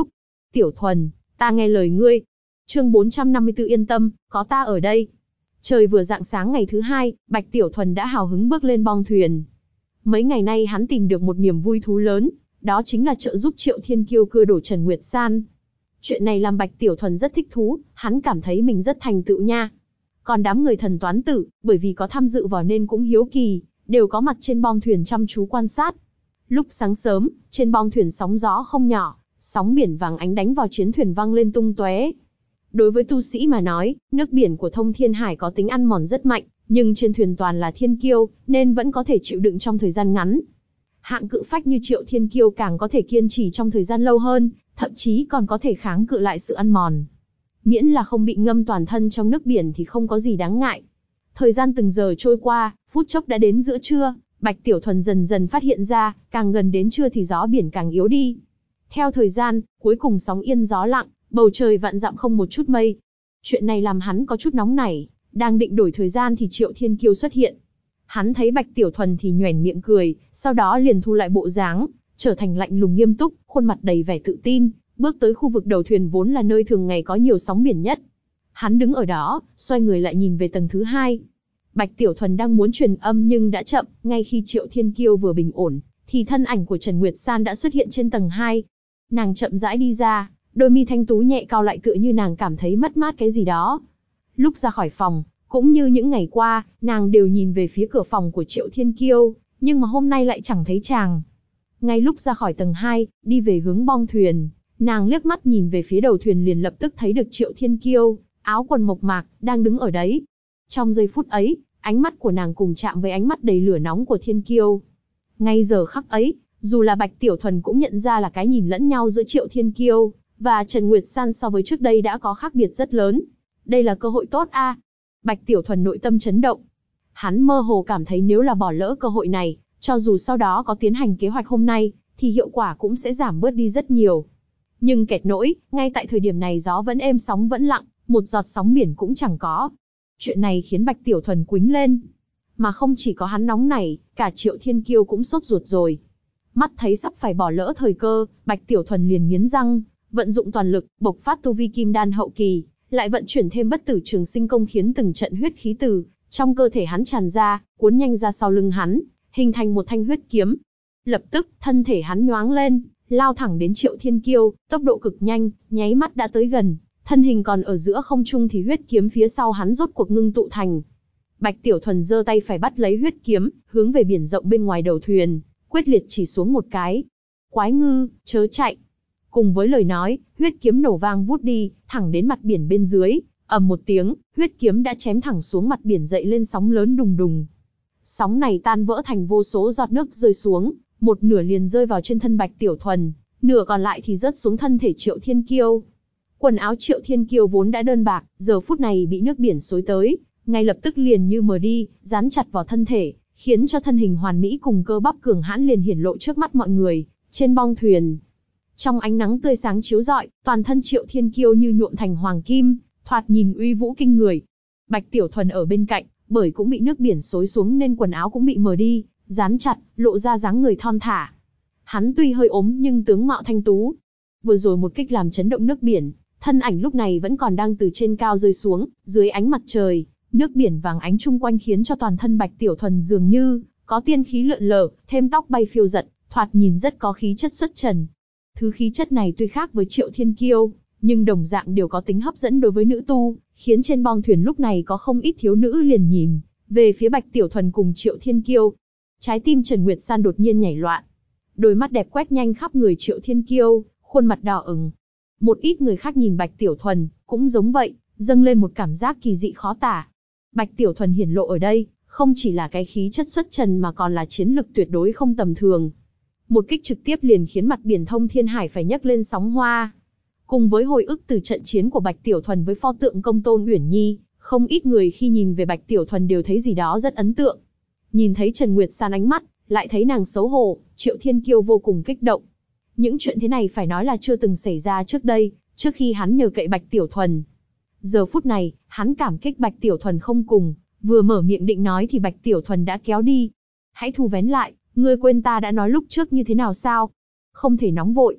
Tiểu Thuần, ta nghe lời ngươi. Chương 454 yên tâm, có ta ở đây. Trời vừa rạng sáng ngày thứ hai, Bạch Tiểu Thuần đã hào hứng bước lên bong thuyền. Mấy ngày nay hắn tìm được một niềm vui thú lớn, đó chính là trợ giúp Triệu Thiên Kiêu cưa đổ Trần Nguyệt San. Chuyện này làm Bạch Tiểu Thuần rất thích thú, hắn cảm thấy mình rất thành tựu nha. Còn đám người thần toán tử, bởi vì có tham dự vào nên cũng hiếu kỳ, đều có mặt trên bong thuyền chăm chú quan sát. Lúc sáng sớm, trên bong thuyền sóng gió không nhỏ, sóng biển vàng ánh đánh vào chiến thuyền văng lên tung tóe. Đối với tu sĩ mà nói, nước biển của Thông Thiên Hải có tính ăn mòn rất mạnh, nhưng trên thuyền toàn là thiên kiêu, nên vẫn có thể chịu đựng trong thời gian ngắn. Hạng cự phách như Triệu Thiên Kiêu càng có thể kiên trì trong thời gian lâu hơn, thậm chí còn có thể kháng cự lại sự ăn mòn. Miễn là không bị ngâm toàn thân trong nước biển thì không có gì đáng ngại. Thời gian từng giờ trôi qua, phút chốc đã đến giữa trưa, Bạch Tiểu Thuần dần dần phát hiện ra, càng gần đến trưa thì gió biển càng yếu đi. Theo thời gian, cuối cùng sóng yên gió lặng, bầu trời vạn dặm không một chút mây. Chuyện này làm hắn có chút nóng nảy, đang định đổi thời gian thì Triệu Thiên Kiêu xuất hiện. Hắn thấy Bạch Tiểu Thuần thì nhoẻn miệng cười, sau đó liền thu lại bộ dáng, trở thành lạnh lùng nghiêm túc, khuôn mặt đầy vẻ tự tin, bước tới khu vực đầu thuyền vốn là nơi thường ngày có nhiều sóng biển nhất. Hắn đứng ở đó, xoay người lại nhìn về tầng thứ hai. Bạch Tiểu Thuần đang muốn truyền âm nhưng đã chậm, ngay khi Triệu Thiên Kiêu vừa bình ổn, thì thân ảnh của Trần Nguyệt San đã xuất hiện trên tầng 2. Nàng chậm rãi đi ra, đôi mi thanh tú nhẹ cau lại tựa như nàng cảm thấy mất mát cái gì đó. Lúc ra khỏi phòng, cũng như những ngày qua, nàng đều nhìn về phía cửa phòng của Triệu Thiên Kiêu, nhưng mà hôm nay lại chẳng thấy chàng. Ngay lúc ra khỏi tầng 2, đi về hướng bong thuyền, nàng liếc mắt nhìn về phía đầu thuyền liền lập tức thấy được Triệu Thiên Kiêu, áo quần mộc mạc, đang đứng ở đấy. Trong giây phút ấy, ánh mắt của nàng cùng chạm với ánh mắt đầy lửa nóng của Thiên Kiêu. Ngay giờ khắc ấy, dù là Bạch Tiểu Thuần cũng nhận ra là cái nhìn lẫn nhau giữa Triệu Thiên Kiêu và Trần Nguyệt San so với trước đây đã có khác biệt rất lớn. Đây là cơ hội tốt a. Bạch Tiểu Thuần nội tâm chấn động. Hắn mơ hồ cảm thấy nếu là bỏ lỡ cơ hội này, cho dù sau đó có tiến hành kế hoạch hôm nay, thì hiệu quả cũng sẽ giảm bớt đi rất nhiều. Nhưng kẹt nỗi, ngay tại thời điểm này gió vẫn êm sóng vẫn lặng, một giọt sóng biển cũng chẳng có. Chuyện này khiến Bạch Tiểu Thuần quĩnh lên. Mà không chỉ có hắn nóng nảy, cả Triệu Thiên Kiêu cũng sốt ruột rồi. Mắt thấy sắp phải bỏ lỡ thời cơ, Bạch Tiểu Thuần liền nghiến răng, vận dụng toàn lực, bộc phát tu vi kim đan hậu kỳ, lại vận chuyển thêm bất tử trường sinh công khiến từng trận huyết khí từ trong cơ thể hắn tràn ra, cuốn nhanh ra sau lưng hắn, hình thành một thanh huyết kiếm. Lập tức, thân thể hắn nhoáng lên, lao thẳng đến Triệu Thiên Kiêu, tốc độ cực nhanh, nháy mắt đã tới gần, thân hình còn ở giữa không trung thì huyết kiếm phía sau hắn rốt cuộc ngưng tụ thành. Bạch Tiểu Thuần giơ tay phải bắt lấy huyết kiếm, hướng về biển rộng bên ngoài đầu thuyền, quyết liệt chỉ xuống một cái. Quái ngư, chớ chạy. Cùng với lời nói, huyết kiếm nổ vang vút đi, thẳng đến mặt biển bên dưới, ầm một tiếng, huyết kiếm đã chém thẳng xuống mặt biển dậy lên sóng lớn đùng đùng. Sóng này tan vỡ thành vô số giọt nước rơi xuống, một nửa liền rơi vào trên thân Bạch Tiểu Thuần, nửa còn lại thì rớt xuống thân thể Triệu Thiên Kiêu. Quần áo Triệu Thiên Kiêu vốn đã đơn bạc, giờ phút này bị nước biển xối tới, ngay lập tức liền như mờ đi, dán chặt vào thân thể, khiến cho thân hình hoàn mỹ cùng cơ bắp cường hãn liền hiển lộ trước mắt mọi người, trên bong thuyền. Trong ánh nắng tươi sáng chiếu rọi, toàn thân Triệu Thiên Kiêu như nhuộm thành hoàng kim, thoạt nhìn uy vũ kinh người. Bạch Tiểu Thuần ở bên cạnh, bởi cũng bị nước biển xối xuống nên quần áo cũng bị mờ đi, dán chặt, lộ ra dáng người thon thả. Hắn tuy hơi ốm nhưng tướng mạo thanh tú. Vừa rồi một kích làm chấn động nước biển, thân ảnh lúc này vẫn còn đang từ trên cao rơi xuống, dưới ánh mặt trời, nước biển vàng ánh chung quanh khiến cho toàn thân Bạch Tiểu Thuần dường như có tiên khí lượn lờ, thêm tóc bay phiêu giật, thoạt nhìn rất có khí chất xuất trần. Thứ khí chất này tuy khác với Triệu Thiên Kiêu, nhưng đồng dạng đều có tính hấp dẫn đối với nữ tu, khiến trên bong thuyền lúc này có không ít thiếu nữ liền nhìn về phía Bạch Tiểu Thuần cùng Triệu Thiên Kiêu. Trái tim Trần Nguyệt San đột nhiên nhảy loạn, đôi mắt đẹp quét nhanh khắp người Triệu Thiên Kiêu, khuôn mặt đỏ ửng. Một ít người khác nhìn Bạch Tiểu Thuần cũng giống vậy, dâng lên một cảm giác kỳ dị khó tả. Bạch Tiểu Thuần hiển lộ ở đây, không chỉ là cái khí chất xuất trần mà còn là chiến lực tuyệt đối không tầm thường. Một kích trực tiếp liền khiến mặt biển Thông Thiên Hải phải nhấc lên sóng hoa. Cùng với hồi ức từ trận chiến của Bạch Tiểu Thuần với pho tượng Công Tôn Uyển Nhi, không ít người khi nhìn về Bạch Tiểu Thuần đều thấy gì đó rất ấn tượng. Nhìn thấy Trần Nguyệt San ánh mắt, lại thấy nàng xấu hổ, Triệu Thiên Kiêu vô cùng kích động. Những chuyện thế này phải nói là chưa từng xảy ra trước đây, trước khi hắn nhờ cậy Bạch Tiểu Thuần. Giờ phút này, hắn cảm kích Bạch Tiểu Thuần không cùng, vừa mở miệng định nói thì Bạch Tiểu Thuần đã kéo đi. Hãy thu vén lại, ngươi quên ta đã nói lúc trước như thế nào sao? Không thể nóng vội.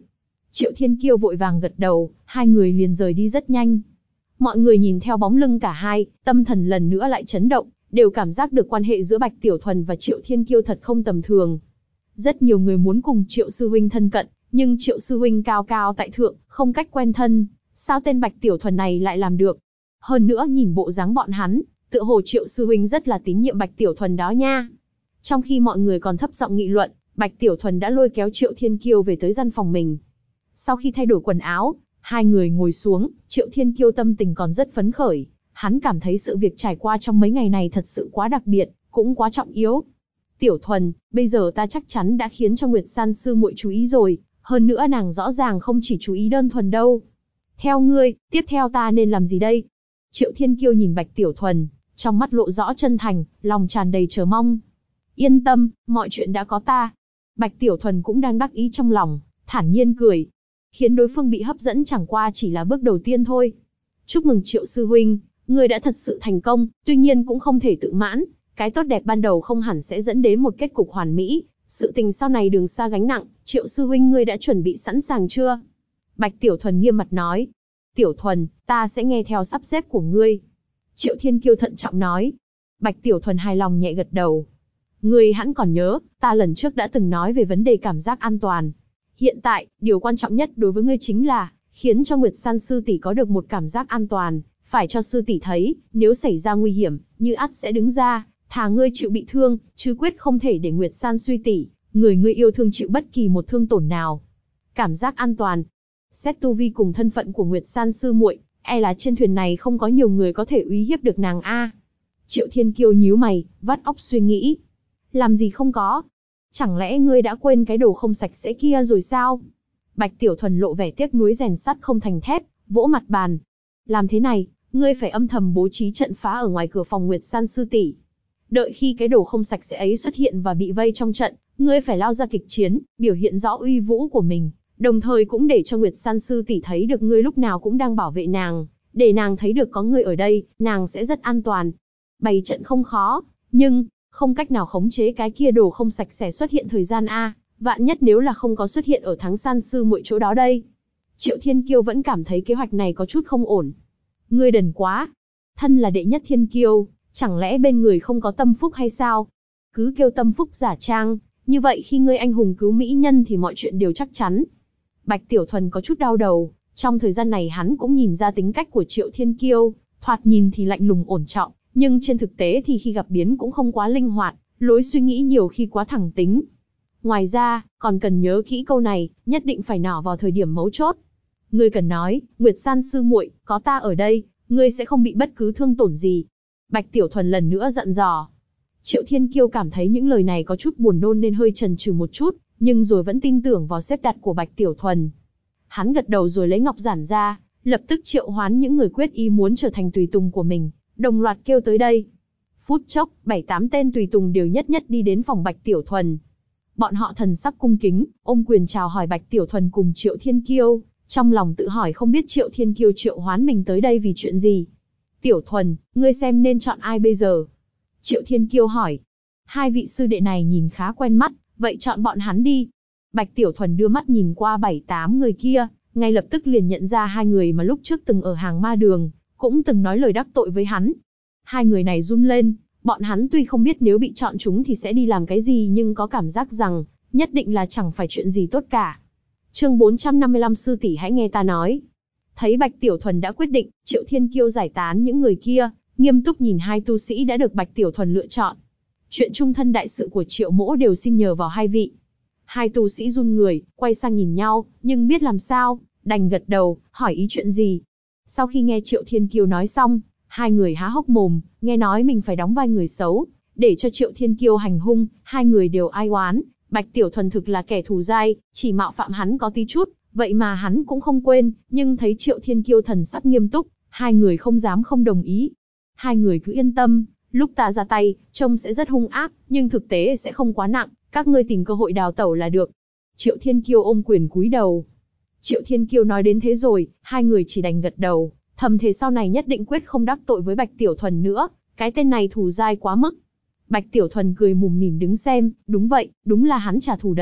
Triệu Thiên Kiêu vội vàng gật đầu, hai người liền rời đi rất nhanh. Mọi người nhìn theo bóng lưng cả hai, tâm thần lần nữa lại chấn động, đều cảm giác được quan hệ giữa Bạch Tiểu Thuần và Triệu Thiên Kiêu thật không tầm thường. Rất nhiều người muốn cùng Triệu sư huynh thân cận, nhưng Triệu sư huynh cao cao tại thượng, không cách quen thân, sao tên Bạch Tiểu Thuần này lại làm được? Hơn nữa nhìn bộ dáng bọn hắn, tựa hồ Triệu sư huynh rất là tín nhiệm Bạch Tiểu Thuần đó nha. Trong khi mọi người còn thấp giọng nghị luận, Bạch Tiểu Thuần đã lôi kéo Triệu Thiên Kiêu về tới gian phòng mình. Sau khi thay đổi quần áo, hai người ngồi xuống, Triệu Thiên Kiêu tâm tình còn rất phấn khởi. Hắn cảm thấy sự việc trải qua trong mấy ngày này thật sự quá đặc biệt, cũng quá trọng yếu. Tiểu Thuần, bây giờ ta chắc chắn đã khiến cho Nguyệt San sư muội chú ý rồi, hơn nữa nàng rõ ràng không chỉ chú ý đơn thuần đâu. Theo ngươi, tiếp theo ta nên làm gì đây? Triệu Thiên Kiêu nhìn Bạch Tiểu Thuần, trong mắt lộ rõ chân thành, lòng tràn đầy chờ mong. Yên tâm, mọi chuyện đã có ta. Bạch Tiểu Thuần cũng đang đắc ý trong lòng, thản nhiên cười. Khiến đối phương bị hấp dẫn chẳng qua chỉ là bước đầu tiên thôi. Chúc mừng Triệu sư huynh, ngươi đã thật sự thành công, tuy nhiên cũng không thể tự mãn. Cái tốt đẹp ban đầu không hẳn sẽ dẫn đến một kết cục hoàn mỹ. Sự tình sau này đường xa gánh nặng, Triệu sư huynh ngươi đã chuẩn bị sẵn sàng chưa? Bạch Tiểu Thuần nghiêm mặt nói. Tiểu Thuần, ta sẽ nghe theo sắp xếp của ngươi. Triệu Thiên Kiêu thận trọng nói. Bạch Tiểu Thuần hài lòng nhẹ gật đầu. Ngươi hẳn còn nhớ, ta lần trước đã từng nói về vấn đề cảm giác an toàn. Hiện tại, điều quan trọng nhất đối với ngươi chính là, khiến cho Nguyệt San sư tỷ có được một cảm giác an toàn, phải cho sư tỷ thấy, nếu xảy ra nguy hiểm, Như ắt sẽ đứng ra, thà ngươi chịu bị thương, chứ quyết không thể để Nguyệt San suy tỷ, người ngươi yêu thương chịu bất kỳ một thương tổn nào. Cảm giác an toàn. Xét tu vi cùng thân phận của Nguyệt San sư muội, e là trên thuyền này không có nhiều người có thể uy hiếp được nàng a. Triệu Thiên Kiêu nhíu mày, vắt óc suy nghĩ. Làm gì không có? Chẳng lẽ ngươi đã quên cái đồ không sạch sẽ kia rồi sao? Bạch Tiểu Thuần lộ vẻ tiếc nuối rèn sắt không thành thép, vỗ mặt bàn. Làm thế này, ngươi phải âm thầm bố trí trận phá ở ngoài cửa phòng Nguyệt San sư tỷ. Đợi khi cái đồ không sạch sẽ ấy xuất hiện và bị vây trong trận, ngươi phải lao ra kịch chiến, biểu hiện rõ uy vũ của mình, đồng thời cũng để cho Nguyệt San sư tỷ thấy được ngươi lúc nào cũng đang bảo vệ nàng, để nàng thấy được có ngươi ở đây, nàng sẽ rất an toàn. Bày trận không khó, nhưng không cách nào khống chế cái kia đồ không sạch sẽ xuất hiện thời gian a, vạn nhất nếu là không có xuất hiện ở Thắng San sư muội chỗ đó đây. Triệu Thiên Kiêu vẫn cảm thấy kế hoạch này có chút không ổn. Ngươi đần quá, thân là đệ nhất thiên kiêu, chẳng lẽ bên người không có tâm phúc hay sao? Cứ kêu tâm phúc giả trang, như vậy khi ngươi anh hùng cứu mỹ nhân thì mọi chuyện đều chắc chắn. Bạch Tiểu Thuần có chút đau đầu, trong thời gian này hắn cũng nhìn ra tính cách của Triệu Thiên Kiêu, thoạt nhìn thì lạnh lùng ổn trọng, nhưng trên thực tế thì khi gặp biến cũng không quá linh hoạt, lối suy nghĩ nhiều khi quá thẳng tính. Ngoài ra, còn cần nhớ kỹ câu này, nhất định phải nỏ vào thời điểm mấu chốt. Ngươi cần nói, Nguyệt San sư muội, có ta ở đây, ngươi sẽ không bị bất cứ thương tổn gì. Bạch Tiểu Thuần lần nữa dặn dò. Triệu Thiên Kiêu cảm thấy những lời này có chút buồn nôn nên hơi chần chừ một chút, nhưng rồi vẫn tin tưởng vào xếp đặt của Bạch Tiểu Thuần. Hắn gật đầu rồi lấy ngọc giản ra, lập tức triệu hoán những người quyết ý muốn trở thành tùy tùng của mình, đồng loạt kêu tới đây. Phút chốc, 7-8 tên tùy tùng đều nhất nhất đi đến phòng Bạch Tiểu Thuần. Bọn họ thần sắc cung kính, ôm quyền chào hỏi Bạch Tiểu Thuần cùng Triệu Thiên Kiêu, trong lòng tự hỏi không biết Triệu Thiên Kiêu triệu hoán mình tới đây vì chuyện gì. Tiểu Thuần, ngươi xem nên chọn ai bây giờ? Triệu Thiên Kiêu hỏi. Hai vị sư đệ này nhìn khá quen mắt, vậy chọn bọn hắn đi. Bạch Tiểu Thuần đưa mắt nhìn qua 7-8 người kia, ngay lập tức liền nhận ra hai người mà lúc trước từng ở hàng ma đường, cũng từng nói lời đắc tội với hắn. Hai người này run lên, bọn hắn tuy không biết nếu bị chọn chúng thì sẽ đi làm cái gì nhưng có cảm giác rằng, nhất định là chẳng phải chuyện gì tốt cả. Chương 455 sư tỷ hãy nghe ta nói. Thấy Bạch Tiểu Thuần đã quyết định, Triệu Thiên Kiêu giải tán những người kia, nghiêm túc nhìn hai tu sĩ đã được Bạch Tiểu Thuần lựa chọn. Chuyện chung thân đại sự của Triệu Mỗ đều xin nhờ vào hai vị. Hai tu sĩ run người, quay sang nhìn nhau, nhưng biết làm sao, đành gật đầu, hỏi ý chuyện gì. Sau khi nghe Triệu Thiên Kiêu nói xong, hai người há hốc mồm, nghe nói mình phải đóng vai người xấu, để cho Triệu Thiên Kiêu hành hung, hai người đều ai oán. Bạch Tiểu Thuần thực là kẻ thù dai, chỉ mạo phạm hắn có tí chút, vậy mà hắn cũng không quên, nhưng thấy Triệu Thiên Kiêu thần sắc nghiêm túc, hai người không dám không đồng ý. Hai người cứ yên tâm, lúc ta ra tay, trông sẽ rất hung ác, nhưng thực tế sẽ không quá nặng, các ngươi tìm cơ hội đào tẩu là được. Triệu Thiên Kiêu ôm quyền cúi đầu. Triệu Thiên Kiêu nói đến thế rồi, hai người chỉ đành gật đầu, thầm thề sau này nhất định quyết không đắc tội với Bạch Tiểu Thuần nữa, cái tên này thù dai quá mức. Bạch Tiểu Thuần cười mùm mỉm đứng xem, đúng vậy, đúng là hắn trả thù đấy,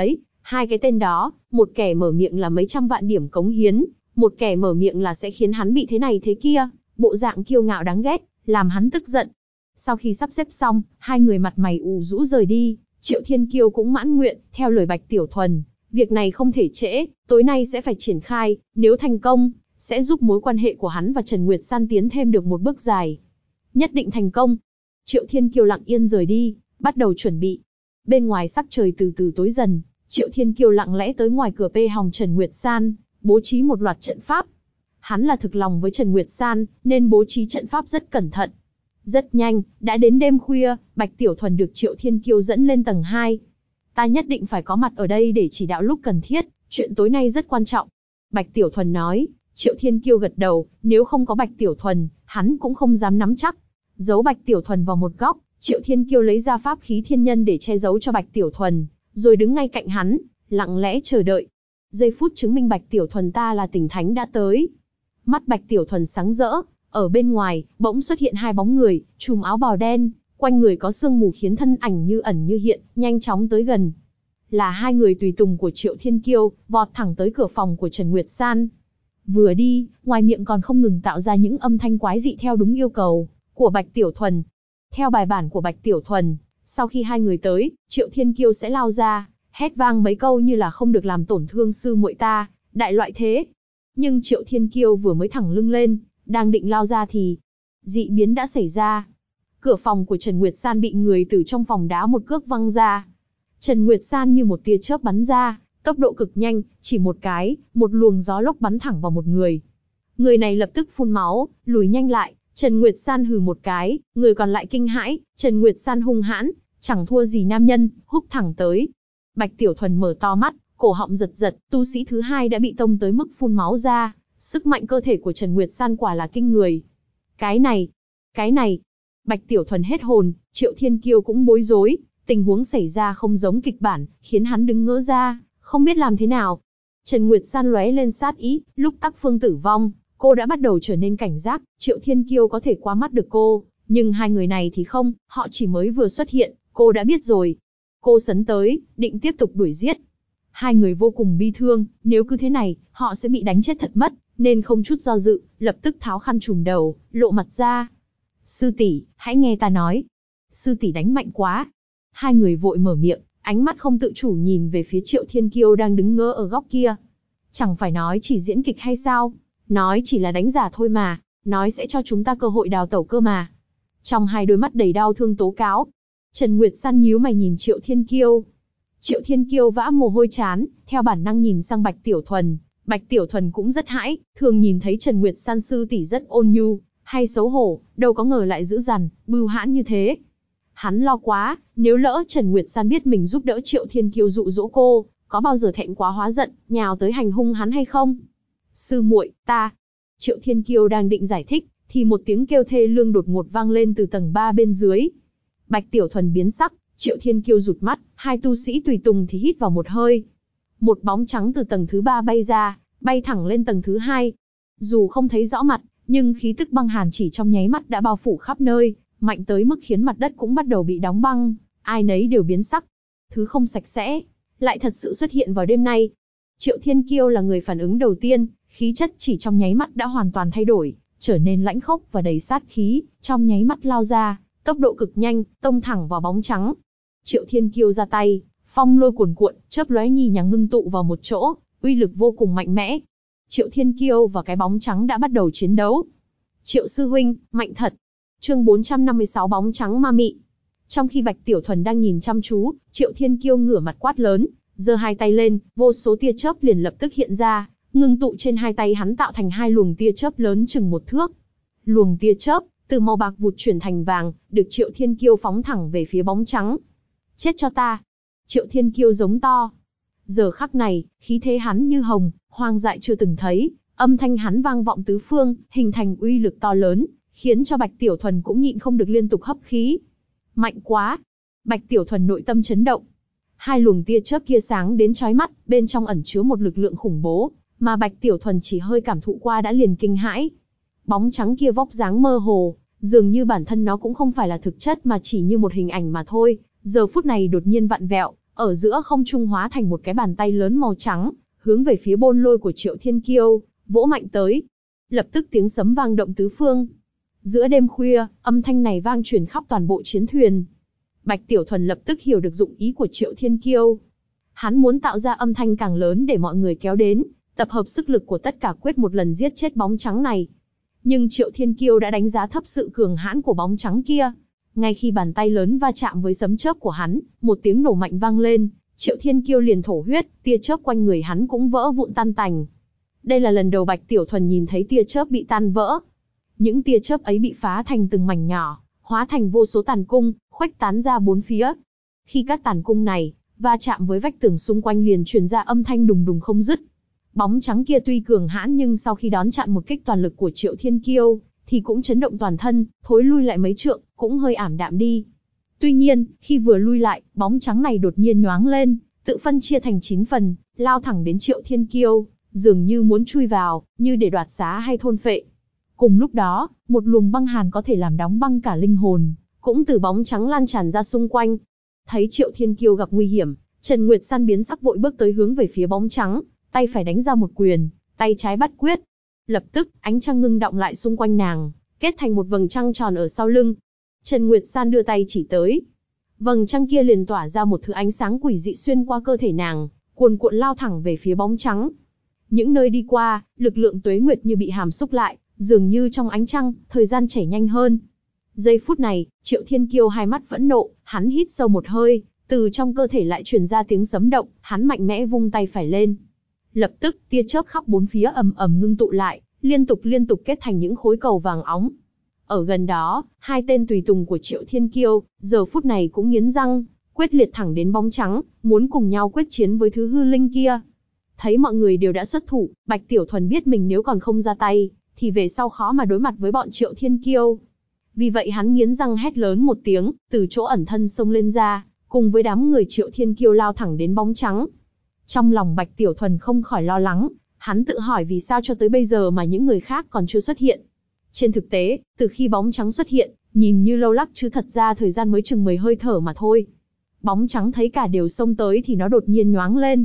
Hai cái tên đó, một kẻ mở miệng là mấy trăm vạn điểm cống hiến, một kẻ mở miệng là sẽ khiến hắn bị thế này thế kia, bộ dạng kiêu ngạo đáng ghét, làm hắn tức giận. Sau khi sắp xếp xong, hai người mặt mày ủ rũ rời đi, Triệu Thiên Kiêu cũng mãn nguyện, theo lời Bạch Tiểu Thuần. Việc này không thể trễ, tối nay sẽ phải triển khai, nếu thành công, sẽ giúp mối quan hệ của hắn và Trần Nguyệt San tiến thêm được một bước dài. Nhất định thành công. Triệu Thiên Kiêu lặng yên rời đi, bắt đầu chuẩn bị. Bên ngoài sắc trời từ từ tối dần, Triệu Thiên Kiêu lặng lẽ tới ngoài cửa P Hòng Trần Nguyệt San, bố trí một loạt trận pháp. Hắn là thực lòng với Trần Nguyệt San, nên bố trí trận pháp rất cẩn thận. Rất nhanh, đã đến đêm khuya, Bạch Tiểu Thuần được Triệu Thiên Kiêu dẫn lên tầng 2. Ta nhất định phải có mặt ở đây để chỉ đạo lúc cần thiết, chuyện tối nay rất quan trọng. Bạch Tiểu Thuần nói. Triệu Thiên Kiêu gật đầu, nếu không có Bạch Tiểu Thuần, hắn cũng không dám nắm chắc. Giấu Bạch Tiểu Thuần vào một góc, Triệu Thiên Kiêu lấy ra pháp khí thiên nhân để che giấu cho Bạch Tiểu Thuần, rồi đứng ngay cạnh hắn, lặng lẽ chờ đợi. Giây phút chứng minh Bạch Tiểu Thuần ta là tỉnh thánh đã tới. Mắt Bạch Tiểu Thuần sáng rỡ, ở bên ngoài, bỗng xuất hiện hai bóng người, trùm áo bào đen, quanh người có sương mù khiến thân ảnh như ẩn như hiện, nhanh chóng tới gần. Là hai người tùy tùng của Triệu Thiên Kiêu, vọt thẳng tới cửa phòng của Trần Nguyệt San. Vừa đi, ngoài miệng còn không ngừng tạo ra những âm thanh quái dị theo đúng yêu cầu của Bạch Tiểu Thuần. Theo bài bản của Bạch Tiểu Thuần, sau khi hai người tới, Triệu Thiên Kiêu sẽ lao ra, hét vang mấy câu như là không được làm tổn thương sư muội ta, đại loại thế. Nhưng Triệu Thiên Kiêu vừa mới thẳng lưng lên, đang định lao ra thì dị biến đã xảy ra. Cửa phòng của Trần Nguyệt San bị người từ trong phòng đá một cước văng ra. Trần Nguyệt San như một tia chớp bắn ra, tốc độ cực nhanh, chỉ một cái, một luồng gió lốc bắn thẳng vào một người. Người này lập tức phun máu, lùi nhanh lại, Trần Nguyệt San hừ một cái, người còn lại kinh hãi, Trần Nguyệt San hung hãn, chẳng thua gì nam nhân, húc thẳng tới. Bạch Tiểu Thuần mở to mắt, cổ họng giật giật, tu sĩ thứ hai đã bị tông tới mức phun máu ra, sức mạnh cơ thể của Trần Nguyệt San quả là kinh người. Cái này, Bạch Tiểu Thuần hết hồn, Triệu Thiên Kiêu cũng bối rối, tình huống xảy ra không giống kịch bản, khiến hắn đứng ngỡ ra, không biết làm thế nào. Trần Nguyệt San lóe lên sát ý, lúc Tắc Phương tử vong, cô đã bắt đầu trở nên cảnh giác, Triệu Thiên Kiêu có thể qua mắt được cô, nhưng hai người này thì không, họ chỉ mới vừa xuất hiện, cô đã biết rồi. Cô sấn tới, định tiếp tục đuổi giết. Hai người vô cùng bi thương, nếu cứ thế này, họ sẽ bị đánh chết thật mất, nên không chút do dự, lập tức tháo khăn trùm đầu, lộ mặt ra. Sư tỷ, hãy nghe ta nói. Sư tỷ đánh mạnh quá. Hai người vội mở miệng, ánh mắt không tự chủ nhìn về phía Triệu Thiên Kiêu đang đứng ngơ ở góc kia. Chẳng phải nói chỉ diễn kịch hay sao? Nói chỉ là đánh giả thôi mà, nói sẽ cho chúng ta cơ hội đào tẩu cơ mà. Trong hai đôi mắt đầy đau thương tố cáo. Trần Nguyệt San nhíu mày nhìn Triệu Thiên Kiêu. Triệu Thiên Kiêu vã mồ hôi trán, theo bản năng nhìn sang Bạch Tiểu Thuần. Bạch Tiểu Thuần cũng rất hãi, thường nhìn thấy Trần Nguyệt San sư tỷ rất ôn nhu, hay xấu hổ, đâu có ngờ lại dữ dằn, bưu hãn như thế. Hắn lo quá, nếu lỡ Trần Nguyệt San biết mình giúp đỡ Triệu Thiên Kiêu dụ dỗ cô, có bao giờ thẹn quá hóa giận, nhào tới hành hung hắn hay không? Sư muội, ta. Triệu Thiên Kiêu đang định giải thích, thì một tiếng kêu thê lương đột ngột vang lên từ tầng 3 bên dưới. Bạch Tiểu Thuần biến sắc, Triệu Thiên Kiêu rụt mắt, hai tu sĩ tùy tùng thì hít vào một hơi. Một bóng trắng từ tầng thứ 3 bay ra, bay thẳng lên tầng thứ 2. Dù không thấy rõ mặt, nhưng khí tức băng hàn chỉ trong nháy mắt đã bao phủ khắp nơi, mạnh tới mức khiến mặt đất cũng bắt đầu bị đóng băng, ai nấy đều biến sắc. Thứ không sạch sẽ, lại thật sự xuất hiện vào đêm nay. Triệu Thiên Kiêu là người phản ứng đầu tiên, khí chất chỉ trong nháy mắt đã hoàn toàn thay đổi, trở nên lãnh khốc và đầy sát khí, trong nháy mắt lao ra, tốc độ cực nhanh, tông thẳng vào bóng trắng. Triệu Thiên Kiêu ra tay, phong lôi cuồn cuộn, chớp lóe nhì nhằng ngưng tụ vào một chỗ, uy lực vô cùng mạnh mẽ. Triệu Thiên Kiêu và cái bóng trắng đã bắt đầu chiến đấu. Triệu sư huynh, mạnh thật. Chương 456 bóng trắng ma mị. Trong khi Bạch Tiểu Thuần đang nhìn chăm chú, Triệu Thiên Kiêu ngửa mặt quát lớn, giơ hai tay lên, vô số tia chớp liền lập tức hiện ra, ngưng tụ trên hai tay hắn tạo thành hai luồng tia chớp lớn chừng một thước. Luồng tia chớp từ màu bạc vụt chuyển thành vàng, được Triệu Thiên Kiêu phóng thẳng về phía bóng trắng. Chết cho ta! Triệu Thiên Kiêu giống to. Giờ khắc này, khí thế hắn như hồng, hoang dại chưa từng thấy, âm thanh hắn vang vọng tứ phương, hình thành uy lực to lớn, khiến cho Bạch Tiểu Thuần cũng nhịn không được liên tục hấp khí. Mạnh quá! Bạch Tiểu Thuần nội tâm chấn động. Hai luồng tia chớp kia sáng đến chói mắt, bên trong ẩn chứa một lực lượng khủng bố, mà Bạch Tiểu Thuần chỉ hơi cảm thụ qua đã liền kinh hãi. Bóng trắng kia vóc dáng mơ hồ, dường như bản thân nó cũng không phải là thực chất mà chỉ như một hình ảnh mà thôi, giờ phút này đột nhiên vặn vẹo, ở giữa không trung hóa thành một cái bàn tay lớn màu trắng, hướng về phía bôn lôi của Triệu Thiên Kiêu, vỗ mạnh tới. Lập tức tiếng sấm vang động tứ phương. Giữa đêm khuya, âm thanh này vang truyền khắp toàn bộ chiến thuyền. Bạch Tiểu Thuần lập tức hiểu được dụng ý của Triệu Thiên Kiêu. Hắn muốn tạo ra âm thanh càng lớn để mọi người kéo đến, tập hợp sức lực của tất cả quyết một lần giết chết bóng trắng này. Nhưng Triệu Thiên Kiêu đã đánh giá thấp sự cường hãn của bóng trắng kia. Ngay khi bàn tay lớn va chạm với sấm chớp của hắn, một tiếng nổ mạnh vang lên, Triệu Thiên Kiêu liền thổ huyết, tia chớp quanh người hắn cũng vỡ vụn tan tành. Đây là lần đầu Bạch Tiểu Thuần nhìn thấy tia chớp bị tan vỡ. Những tia chớp ấy bị phá thành từng mảnh nhỏ, hóa thành vô số tàn cung, khuếch tán ra bốn phía. Khi các tàn cung này va chạm với vách tường xung quanh liền truyền ra âm thanh đùng đùng không dứt. Bóng trắng kia tuy cường hãn nhưng sau khi đón chặn một kích toàn lực của Triệu Thiên Kiêu, thì cũng chấn động toàn thân, thối lui lại mấy trượng, cũng hơi ảm đạm đi. Tuy nhiên, khi vừa lui lại, bóng trắng này đột nhiên nhoáng lên, tự phân chia thành 9 phần, lao thẳng đến Triệu Thiên Kiêu, dường như muốn chui vào, như để đoạt xá hay thôn phệ. Cùng lúc đó, một luồng băng hàn có thể làm đóng băng cả linh hồn, cũng từ bóng trắng lan tràn ra xung quanh. Thấy Triệu Thiên Kiêu gặp nguy hiểm, Trần Nguyệt San biến sắc vội bước tới hướng về phía bóng trắng, tay phải đánh ra một quyền, tay trái bắt quyết. Lập tức, ánh trăng ngưng đọng lại xung quanh nàng, kết thành một vầng trăng tròn ở sau lưng. Trần Nguyệt San đưa tay chỉ tới. Vầng trăng kia liền tỏa ra một thứ ánh sáng quỷ dị xuyên qua cơ thể nàng, cuồn cuộn lao thẳng về phía bóng trắng. Những nơi đi qua, lực lượng tuế nguyệt như bị hàm xúc lại, dường như trong ánh trăng, thời gian chảy nhanh hơn. Giây phút này, Triệu Thiên Kiêu hai mắt phẫn nộ, hắn hít sâu một hơi, từ trong cơ thể lại truyền ra tiếng sấm động, hắn mạnh mẽ vung tay phải lên. Lập tức, tia chớp khắp bốn phía ầm ầm ngưng tụ lại, liên tục kết thành những khối cầu vàng óng. Ở gần đó, hai tên tùy tùng của Triệu Thiên Kiêu, giờ phút này cũng nghiến răng, quyết liệt thẳng đến bóng trắng, muốn cùng nhau quyết chiến với thứ hư linh kia. Thấy mọi người đều đã xuất thủ, Bạch Tiểu Thuần biết mình nếu còn không ra tay, thì về sau khó mà đối mặt với bọn Triệu Thiên Kiêu. Vì vậy hắn nghiến răng hét lớn một tiếng, từ chỗ ẩn thân xông lên ra, cùng với đám người Triệu Thiên Kiêu lao thẳng đến bóng trắng. Trong lòng Bạch Tiểu Thuần không khỏi lo lắng, hắn tự hỏi vì sao cho tới bây giờ mà những người khác còn chưa xuất hiện. Trên thực tế, từ khi bóng trắng xuất hiện, nhìn như lâu lắc chứ thật ra thời gian mới chừng 10 hơi thở mà thôi. Bóng trắng thấy cả đều xông tới thì nó đột nhiên nhoáng lên.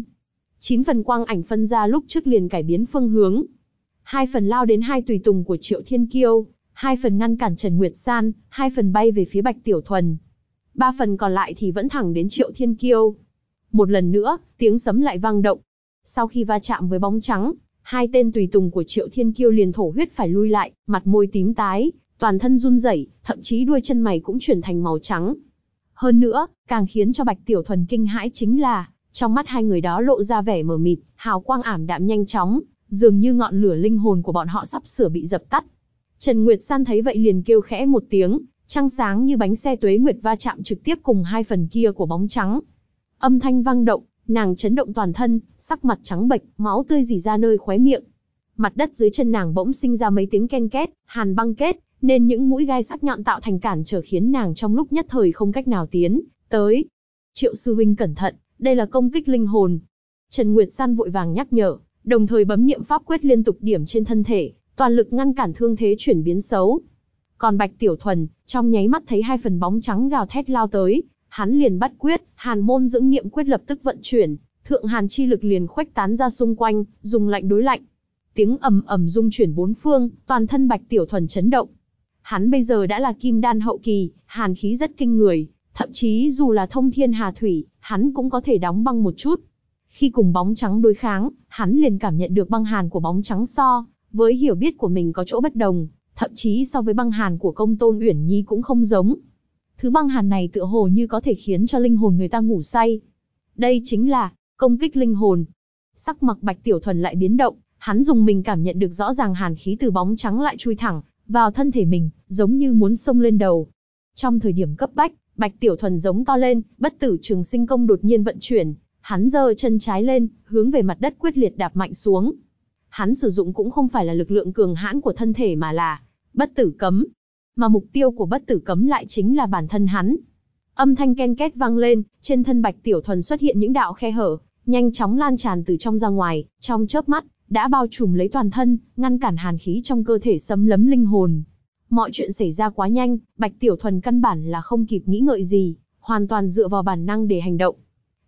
9 phần quang ảnh phân ra lúc trước liền cải biến phương hướng. 2 phần lao đến hai tùy tùng của Triệu Thiên Kiêu, 2 phần ngăn cản Trần Nguyệt San, 2 phần bay về phía Bạch Tiểu Thuần. 3 phần còn lại thì vẫn thẳng đến Triệu Thiên Kiêu. Một lần nữa, tiếng sấm lại vang động. Sau khi va chạm với bóng trắng, hai tên tùy tùng của Triệu Thiên Kiêu liền thổ huyết phải lui lại, mặt môi tím tái, toàn thân run rẩy, thậm chí đuôi chân mày cũng chuyển thành màu trắng. Hơn nữa, càng khiến cho Bạch Tiểu Thuần kinh hãi chính là, trong mắt hai người đó lộ ra vẻ mờ mịt, hào quang ảm đạm nhanh chóng, dường như ngọn lửa linh hồn của bọn họ sắp sửa bị dập tắt. Trần Nguyệt San thấy vậy liền kêu khẽ một tiếng, trăng sáng như bánh xe tuế nguyệt va chạm trực tiếp cùng 2 phần kia của bóng trắng. Âm thanh vang động, nàng chấn động toàn thân, sắc mặt trắng bệch, máu tươi rỉ ra nơi khóe miệng. Mặt đất dưới chân nàng bỗng sinh ra mấy tiếng ken két, hàn băng kết, nên những mũi gai sắc nhọn tạo thành cản trở khiến nàng trong lúc nhất thời không cách nào tiến tới. Triệu sư huynh cẩn thận, đây là công kích linh hồn. Trần Nguyệt San vội vàng nhắc nhở, đồng thời bấm niệm pháp quyết liên tục điểm trên thân thể, toàn lực ngăn cản thương thế chuyển biến xấu. Còn Bạch Tiểu Thuần, trong nháy mắt thấy 2 phần bóng trắng gào thét lao tới, hắn liền bắt quyết, hàn môn dưỡng niệm quyết lập tức vận chuyển, thượng hàn chi lực liền khuếch tán ra xung quanh, dùng lạnh đối lạnh. Tiếng ầm ầm rung chuyển bốn phương, toàn thân Bạch Tiểu Thuần chấn động. Hắn bây giờ đã là kim đan hậu kỳ, hàn khí rất kinh người, thậm chí dù là thông thiên hà thủy, hắn cũng có thể đóng băng một chút. Khi cùng bóng trắng đối kháng, hắn liền cảm nhận được băng hàn của bóng trắng so với hiểu biết của mình có chỗ bất đồng, thậm chí so với băng hàn của Công Tôn Uyển Nhi cũng không giống. Thứ băng hàn này tựa hồ như có thể khiến cho linh hồn người ta ngủ say. Đây chính là công kích linh hồn. Sắc mặt Bạch Tiểu Thuần lại biến động, hắn dùng mình cảm nhận được rõ ràng hàn khí từ bóng trắng lại chui thẳng vào thân thể mình, giống như muốn xông lên đầu. Trong thời điểm cấp bách, Bạch Tiểu Thuần giống to lên, bất tử trường sinh công đột nhiên vận chuyển, hắn giơ chân trái lên, hướng về mặt đất quyết liệt đạp mạnh xuống. Hắn sử dụng cũng không phải là lực lượng cường hãn của thân thể mà là bất tử cấm. Mà mục tiêu của bất tử cấm lại chính là bản thân hắn. Âm thanh ken két vang lên, trên thân Bạch Tiểu Thuần xuất hiện những đạo khe hở, nhanh chóng lan tràn từ trong ra ngoài, trong chớp mắt, đã bao trùm lấy toàn thân, ngăn cản hàn khí trong cơ thể xâm lấn linh hồn. Mọi chuyện xảy ra quá nhanh, Bạch Tiểu Thuần căn bản là không kịp nghĩ ngợi gì, hoàn toàn dựa vào bản năng để hành động.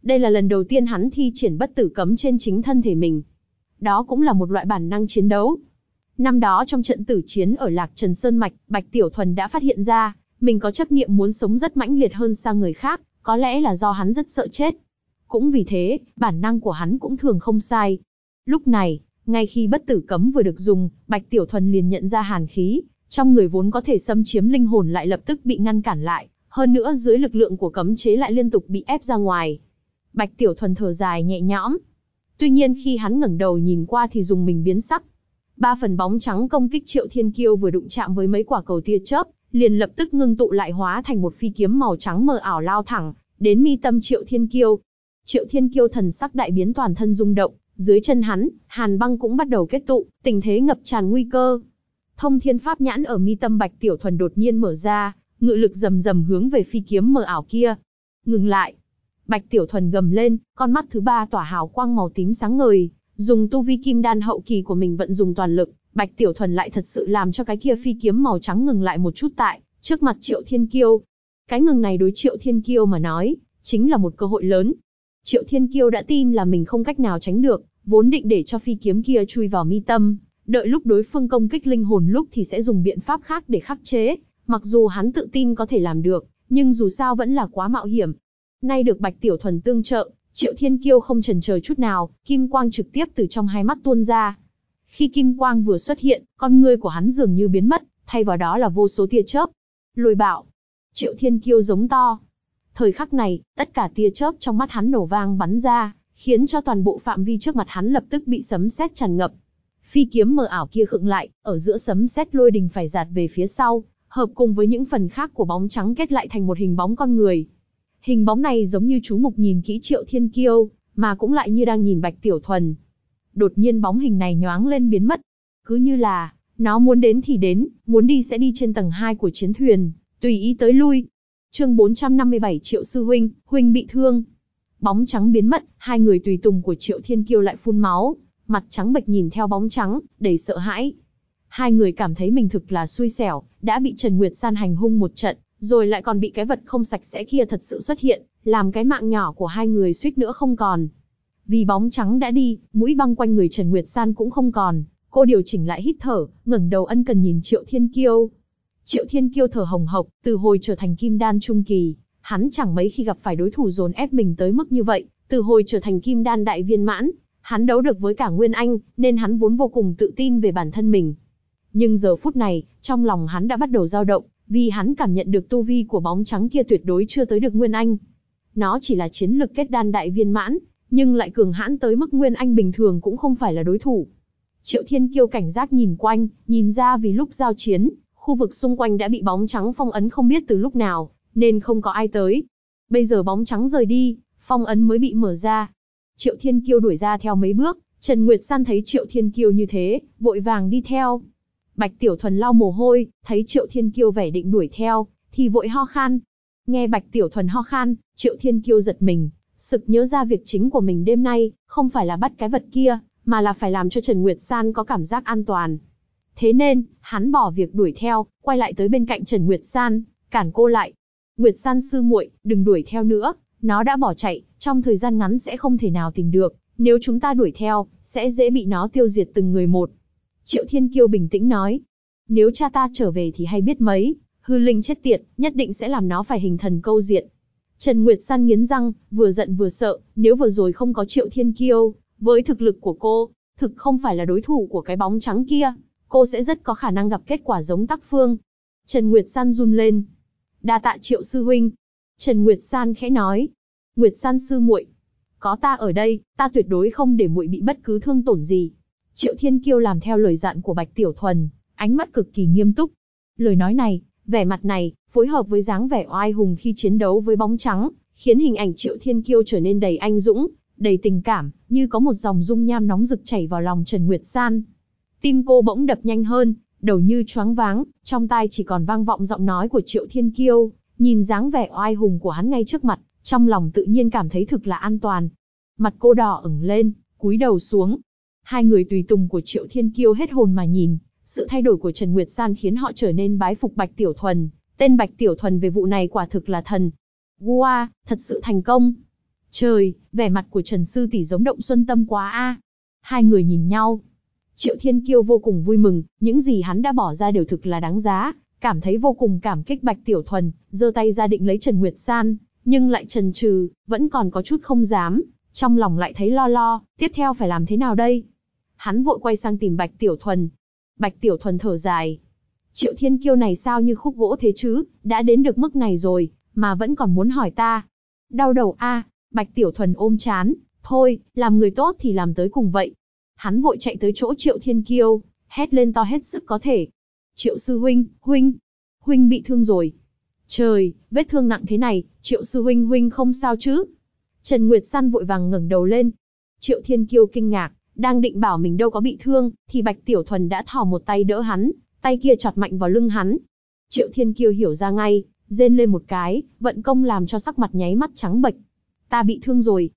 Đây là lần đầu tiên hắn thi triển bất tử cấm trên chính thân thể mình. Đó cũng là một loại bản năng chiến đấu. Năm đó trong trận tử chiến ở Lạc Trần Sơn Mạch, Bạch Tiểu Thuần đã phát hiện ra, mình có chấp niệm muốn sống rất mãnh liệt hơn xa người khác, có lẽ là do hắn rất sợ chết. Cũng vì thế, bản năng của hắn cũng thường không sai. Lúc này, ngay khi bất tử cấm vừa được dùng, Bạch Tiểu Thuần liền nhận ra hàn khí, trong người vốn có thể xâm chiếm linh hồn lại lập tức bị ngăn cản lại, hơn nữa dưới lực lượng của cấm chế lại liên tục bị ép ra ngoài. Bạch Tiểu Thuần thở dài nhẹ nhõm. Tuy nhiên khi hắn ngẩng đầu nhìn qua thì dùng mình biến sắc. 3 phần bóng trắng công kích Triệu Thiên Kiêu vừa đụng chạm với mấy quả cầu tia chớp, liền lập tức ngưng tụ lại hóa thành một phi kiếm màu trắng mờ ảo lao thẳng đến mi tâm Triệu Thiên Kiêu. Triệu Thiên Kiêu thần sắc đại biến, toàn thân rung động, dưới chân hắn, hàn băng cũng bắt đầu kết tụ, tình thế ngập tràn nguy cơ. Thông Thiên Pháp nhãn ở mi tâm Bạch Tiểu Thuần đột nhiên mở ra, ngự lực rầm rầm hướng về phi kiếm mờ ảo kia. Ngừng lại! Bạch Tiểu Thuần gầm lên, con mắt thứ 3 tỏa hào quang màu tím sáng ngời, dùng tu vi kim đan hậu kỳ của mình vận dùng toàn lực, Bạch Tiểu Thuần lại thật sự làm cho cái kia phi kiếm màu trắng ngừng lại một chút tại trước mặt Triệu Thiên Kiêu. Cái ngừng này đối Triệu Thiên Kiêu mà nói, chính là một cơ hội lớn. Triệu Thiên Kiêu đã tin là mình không cách nào tránh được, vốn định để cho phi kiếm kia chui vào mi tâm, đợi lúc đối phương công kích linh hồn lúc thì sẽ dùng biện pháp khác để khắc chế. Mặc dù hắn tự tin có thể làm được, nhưng dù sao vẫn là quá mạo hiểm. Nay được Bạch Tiểu Thuần tương trợ, Triệu Thiên Kiêu không chần chờ chút nào, kim quang trực tiếp từ trong hai mắt tuôn ra. Khi kim quang vừa xuất hiện, con ngươi của hắn dường như biến mất, thay vào đó là vô số tia chớp. Lôi bạo! Triệu Thiên Kiêu giống to. Thời khắc này, tất cả tia chớp trong mắt hắn nổ vang bắn ra, khiến cho toàn bộ phạm vi trước mặt hắn lập tức bị sấm sét tràn ngập. Phi kiếm mờ ảo kia khựng lại, ở giữa sấm sét lôi đình phải giạt về phía sau, hợp cùng với những phần khác của bóng trắng kết lại thành một hình bóng con người. Hình bóng này giống như chú mục nhìn kỹ Triệu Thiên Kiêu, mà cũng lại như đang nhìn Bạch Tiểu Thuần. Đột nhiên bóng hình này nhoáng lên biến mất. Cứ như là, nó muốn đến thì đến, muốn đi sẽ đi trên tầng 2 của chiến thuyền, tùy ý tới lui. Chương 457 Triệu sư huynh, huynh bị thương. Bóng trắng biến mất, hai người tùy tùng của Triệu Thiên Kiêu lại phun máu, mặt trắng bệch nhìn theo bóng trắng, đầy sợ hãi. Hai người cảm thấy mình thực là xui xẻo, đã bị Trần Nguyệt San hành hung một trận, rồi lại còn bị cái vật không sạch sẽ kia thật sự xuất hiện, làm cái mạng nhỏ của hai người suýt nữa không còn. Vì bóng trắng đã đi, mũi băng quanh người Trần Nguyệt San cũng không còn, cô điều chỉnh lại hít thở, ngẩng đầu ân cần nhìn Triệu Thiên Kiêu. Triệu Thiên Kiêu thở hồng hộc, từ hồi trở thành kim đan trung kỳ, hắn chẳng mấy khi gặp phải đối thủ dồn ép mình tới mức như vậy, từ hồi trở thành kim đan đại viên mãn, hắn đấu được với cả Nguyên Anh, nên hắn vốn vô cùng tự tin về bản thân mình. Nhưng giờ phút này, trong lòng hắn đã bắt đầu dao động, vì hắn cảm nhận được tu vi của bóng trắng kia tuyệt đối chưa tới được Nguyên Anh. Nó chỉ là chiến lực kết đan đại viên mãn, nhưng lại cường hãn tới mức Nguyên Anh bình thường cũng không phải là đối thủ. Triệu Thiên Kiêu cảnh giác nhìn quanh, nhìn ra vì lúc giao chiến, khu vực xung quanh đã bị bóng trắng phong ấn không biết từ lúc nào, nên không có ai tới. Bây giờ bóng trắng rời đi, phong ấn mới bị mở ra. Triệu Thiên Kiêu đuổi ra theo mấy bước, Trần Nguyệt San thấy Triệu Thiên Kiêu như thế, vội vàng đi theo. Bạch Tiểu Thuần lau mồ hôi, thấy Triệu Thiên Kiêu vẻ định đuổi theo, thì vội ho khan. Nghe Bạch Tiểu Thuần ho khan, Triệu Thiên Kiêu giật mình, sực nhớ ra việc chính của mình đêm nay, không phải là bắt cái vật kia, mà là phải làm cho Trần Nguyệt San có cảm giác an toàn. Thế nên, hắn bỏ việc đuổi theo, quay lại tới bên cạnh Trần Nguyệt San, cản cô lại. Nguyệt San sư muội, đừng đuổi theo nữa, nó đã bỏ chạy, trong thời gian ngắn sẽ không thể nào tìm được, nếu chúng ta đuổi theo, sẽ dễ bị nó tiêu diệt từng người một. Triệu Thiên Kiêu bình tĩnh nói, nếu cha ta trở về thì hay biết mấy, hư linh chết tiệt, nhất định sẽ làm nó phải hình thần câu diện. Trần Nguyệt San nghiến răng, vừa giận vừa sợ, nếu vừa rồi không có Triệu Thiên Kiêu, với thực lực của cô, thực không phải là đối thủ của cái bóng trắng kia, cô sẽ rất có khả năng gặp kết quả giống Tắc Phương. Trần Nguyệt San run lên. Đa tạ Triệu sư huynh. Trần Nguyệt San khẽ nói. Nguyệt San sư muội, có ta ở đây, ta tuyệt đối không để muội bị bất cứ thương tổn gì. Triệu Thiên Kiêu làm theo lời dặn của Bạch Tiểu Thuần, ánh mắt cực kỳ nghiêm túc. Lời nói này, vẻ mặt này, phối hợp với dáng vẻ oai hùng khi chiến đấu với bóng trắng, khiến hình ảnh Triệu Thiên Kiêu trở nên đầy anh dũng, đầy tình cảm, như có một dòng dung nham nóng rực chảy vào lòng Trần Nguyệt San. Tim cô bỗng đập nhanh hơn, đầu như choáng váng, trong tai chỉ còn vang vọng giọng nói của Triệu Thiên Kiêu, nhìn dáng vẻ oai hùng của hắn ngay trước mặt, trong lòng tự nhiên cảm thấy thực là an toàn. Mặt cô đỏ ửng lên, cúi đầu xuống. Hai người tùy tùng của Triệu Thiên Kiêu hết hồn mà nhìn, sự thay đổi của Trần Nguyệt San khiến họ trở nên bái phục Bạch Tiểu Thuần, tên Bạch Tiểu Thuần về vụ này quả thực là thần. Wow, thật sự thành công. Trời, vẻ mặt của Trần sư tỷ giống động xuân tâm quá a. Hai người nhìn nhau. Triệu Thiên Kiêu vô cùng vui mừng, những gì hắn đã bỏ ra đều thực là đáng giá, cảm thấy vô cùng cảm kích Bạch Tiểu Thuần, giơ tay ra định lấy Trần Nguyệt San, nhưng lại chần chừ, vẫn còn có chút không dám, trong lòng lại thấy lo, tiếp theo phải làm thế nào đây? Hắn vội quay sang tìm Bạch Tiểu Thuần. Bạch Tiểu Thuần thở dài. Triệu Thiên Kiêu này sao như khúc gỗ thế chứ, đã đến được mức này rồi, mà vẫn còn muốn hỏi ta. Đau đầu a. Bạch Tiểu Thuần ôm chán, thôi, làm người tốt thì làm tới cùng vậy. Hắn vội chạy tới chỗ Triệu Thiên Kiêu, hét lên to hết sức có thể. Triệu sư huynh, huynh bị thương rồi. Trời, vết thương nặng thế này, Triệu sư huynh không sao chứ? Trần Nguyệt San vội vàng ngẩng đầu lên. Triệu Thiên Kiêu kinh ngạc, đang định bảo mình đâu có bị thương, thì Bạch Tiểu Thuần đã thò một tay đỡ hắn, tay kia chọt mạnh vào lưng hắn. Triệu Thiên Kiêu hiểu ra ngay, rên lên một cái, vận công làm cho sắc mặt nháy mắt trắng bệch. Ta bị thương rồi.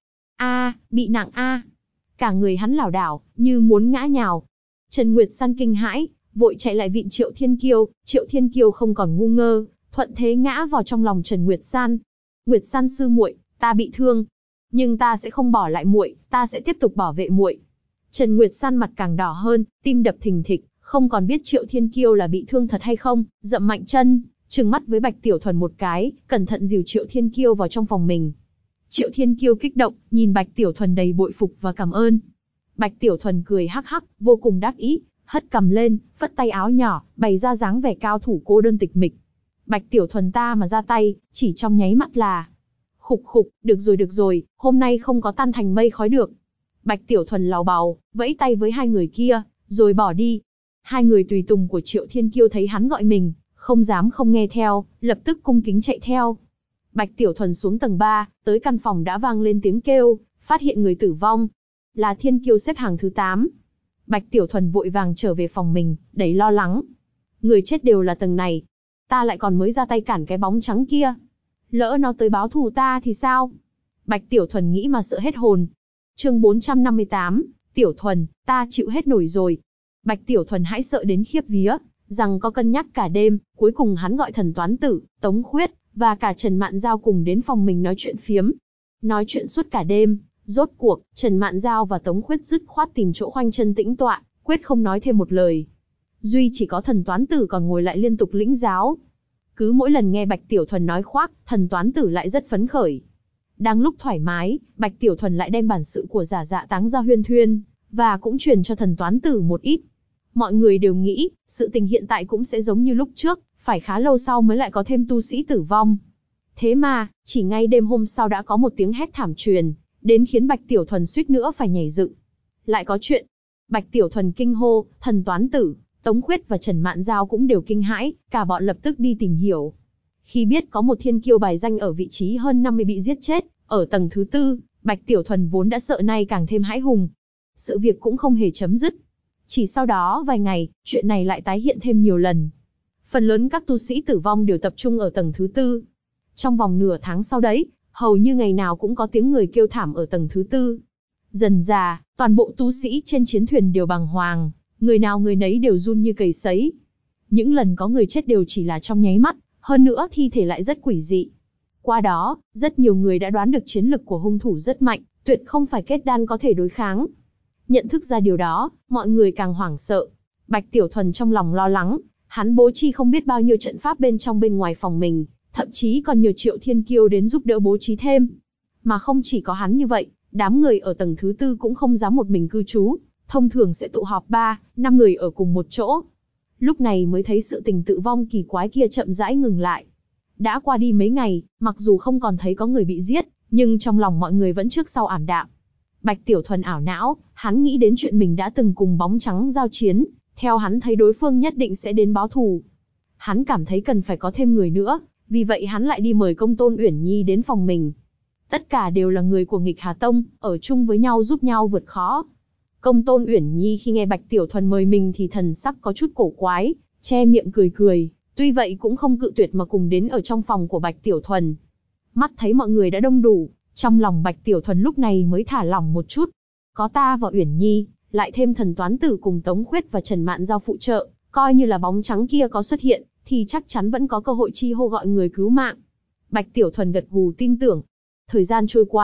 Bị nặng a. Cả người hắn lảo đảo, như muốn ngã nhào. Trần Nguyệt San kinh hãi, vội chạy lại vịn Triệu Thiên Kiêu. Triệu Thiên Kiêu không còn ngu ngơ, thuận thế ngã vào trong lòng Trần Nguyệt San. Nguyệt San sư muội, ta bị thương, nhưng ta sẽ không bỏ lại muội, ta sẽ tiếp tục bảo vệ muội. Trần Nguyệt San mặt càng đỏ hơn, tim đập thình thịch, không còn biết Triệu Thiên Kiêu là bị thương thật hay không, dậm mạnh chân, trừng mắt với Bạch Tiểu Thuần một cái, cẩn thận dìu Triệu Thiên Kiêu vào trong phòng mình. Triệu Thiên Kiêu kích động, nhìn Bạch Tiểu Thuần đầy bội phục và cảm ơn. Bạch Tiểu Thuần cười hắc hắc, vô cùng đắc ý, hất cằm lên, phất tay áo nhỏ, bày ra dáng vẻ cao thủ cô đơn tịch mịch. Bạch Tiểu Thuần ta mà ra tay, chỉ trong nháy mắt là... Khục, được rồi, hôm nay không có tan thành mây khói được. Bạch Tiểu Thuần lào bào, vẫy tay với hai người kia, rồi bỏ đi. Hai người tùy tùng của Triệu Thiên Kiêu thấy hắn gọi mình, không dám không nghe theo, lập tức cung kính chạy theo. Bạch Tiểu Thuần xuống tầng 3, tới căn phòng đã vang lên tiếng kêu, phát hiện người tử vong. Là Thiên Kiêu xếp hàng thứ 8. Bạch Tiểu Thuần vội vàng trở về phòng mình, đầy lo lắng. Người chết đều là tầng này. Ta lại còn mới ra tay cản cái bóng trắng kia. Lỡ nó tới báo thù ta thì sao? Bạch Tiểu Thuần nghĩ mà sợ hết hồn. Chương 458, Tiểu Thuần, ta chịu hết nổi rồi. Bạch Tiểu Thuần hãi sợ đến khiếp vía, rằng có cân nhắc cả đêm, cuối cùng hắn gọi Thần Toán Tử, Tống Khuyết, và cả Trần Mạn Giao cùng đến phòng mình nói chuyện phiếm. Nói chuyện suốt cả đêm, rốt cuộc, Trần Mạn Giao và Tống Khuyết dứt khoát tìm chỗ khoanh chân tĩnh tọa, quyết không nói thêm một lời. Duy chỉ có Thần Toán Tử còn ngồi lại liên tục lĩnh giáo. Cứ mỗi lần nghe Bạch Tiểu Thuần nói khoác, Thần Toán Tử lại rất phấn khởi. Đang lúc thoải mái, Bạch Tiểu Thuần lại đem bản sự của Giả Dạ Táng ra huyên thuyên, và cũng truyền cho Thần Toán Tử một ít. Mọi người đều nghĩ, sự tình hiện tại cũng sẽ giống như lúc trước, phải khá lâu sau mới lại có thêm tu sĩ tử vong. Thế mà, chỉ ngay đêm hôm sau đã có một tiếng hét thảm truyền, đến khiến Bạch Tiểu Thuần suýt nữa phải nhảy dựng. Lại có chuyện. Bạch Tiểu Thuần kinh hô, Thần Toán Tử, Tống Khuyết và Trần Mạn Giao cũng đều kinh hãi, cả bọn lập tức đi tìm hiểu. Khi biết có một thiên kiêu bài danh ở vị trí hơn 50 bị giết chết, ở tầng thứ 4, Bạch Tiểu Thuần vốn đã sợ nay càng thêm hãi hùng. Sự việc cũng không hề chấm dứt. Chỉ sau đó vài ngày, chuyện này lại tái hiện thêm nhiều lần. Phần lớn các tu sĩ tử vong đều tập trung ở tầng thứ 4. Trong vòng nửa tháng sau đấy, hầu như ngày nào cũng có tiếng người kêu thảm ở tầng thứ 4. Dần dà, toàn bộ tu sĩ trên chiến thuyền đều bàng hoàng, người nào người nấy đều run như cầy sấy. Những lần có người chết đều chỉ là trong nháy mắt, hơn nữa thi thể lại rất quỷ dị. Qua đó, rất nhiều người đã đoán được chiến lực của hung thủ rất mạnh, tuyệt không phải kết đan có thể đối kháng. Nhận thức ra điều đó, mọi người càng hoảng sợ. Bạch Tiểu Thuần trong lòng lo lắng, hắn bố trí không biết bao nhiêu trận pháp bên trong bên ngoài phòng mình, thậm chí còn nhờ Triệu Thiên Kiêu đến giúp đỡ bố trí thêm. Mà không chỉ có hắn như vậy, đám người ở tầng thứ 4 cũng không dám một mình cư trú, thông thường sẽ tụ họp 3-5 người ở cùng một chỗ. Lúc này mới thấy sự tình tử vong kỳ quái kia chậm rãi ngừng lại. Đã qua đi mấy ngày, mặc dù không còn thấy có người bị giết, nhưng trong lòng mọi người vẫn trước sau ảm đạm. Bạch Tiểu Thuần ảo não, hắn nghĩ đến chuyện mình đã từng cùng bóng trắng giao chiến, theo hắn thấy đối phương nhất định sẽ đến báo thù. Hắn cảm thấy cần phải có thêm người nữa, vì vậy hắn lại đi mời Công Tôn Uyển Nhi đến phòng mình. Tất cả đều là người của Nghịch Hà Tông, ở chung với nhau giúp nhau vượt khó. Công Tôn Uyển Nhi khi nghe Bạch Tiểu Thuần mời mình thì thần sắc có chút cổ quái, che miệng cười cười, tuy vậy cũng không cự tuyệt mà cùng đến ở trong phòng của Bạch Tiểu Thuần. Mắt thấy mọi người đã đông đủ, trong lòng Bạch Tiểu Thuần lúc này mới thả lỏng một chút. Có ta và Uyển Nhi, lại thêm Thần Toán Tử cùng Tống Khuyết và Trần Mạn Giao phụ trợ, coi như là bóng trắng kia có xuất hiện, thì chắc chắn vẫn có cơ hội chi hô gọi người cứu mạng. Bạch Tiểu Thuần gật gù tin tưởng. Thời gian trôi qua,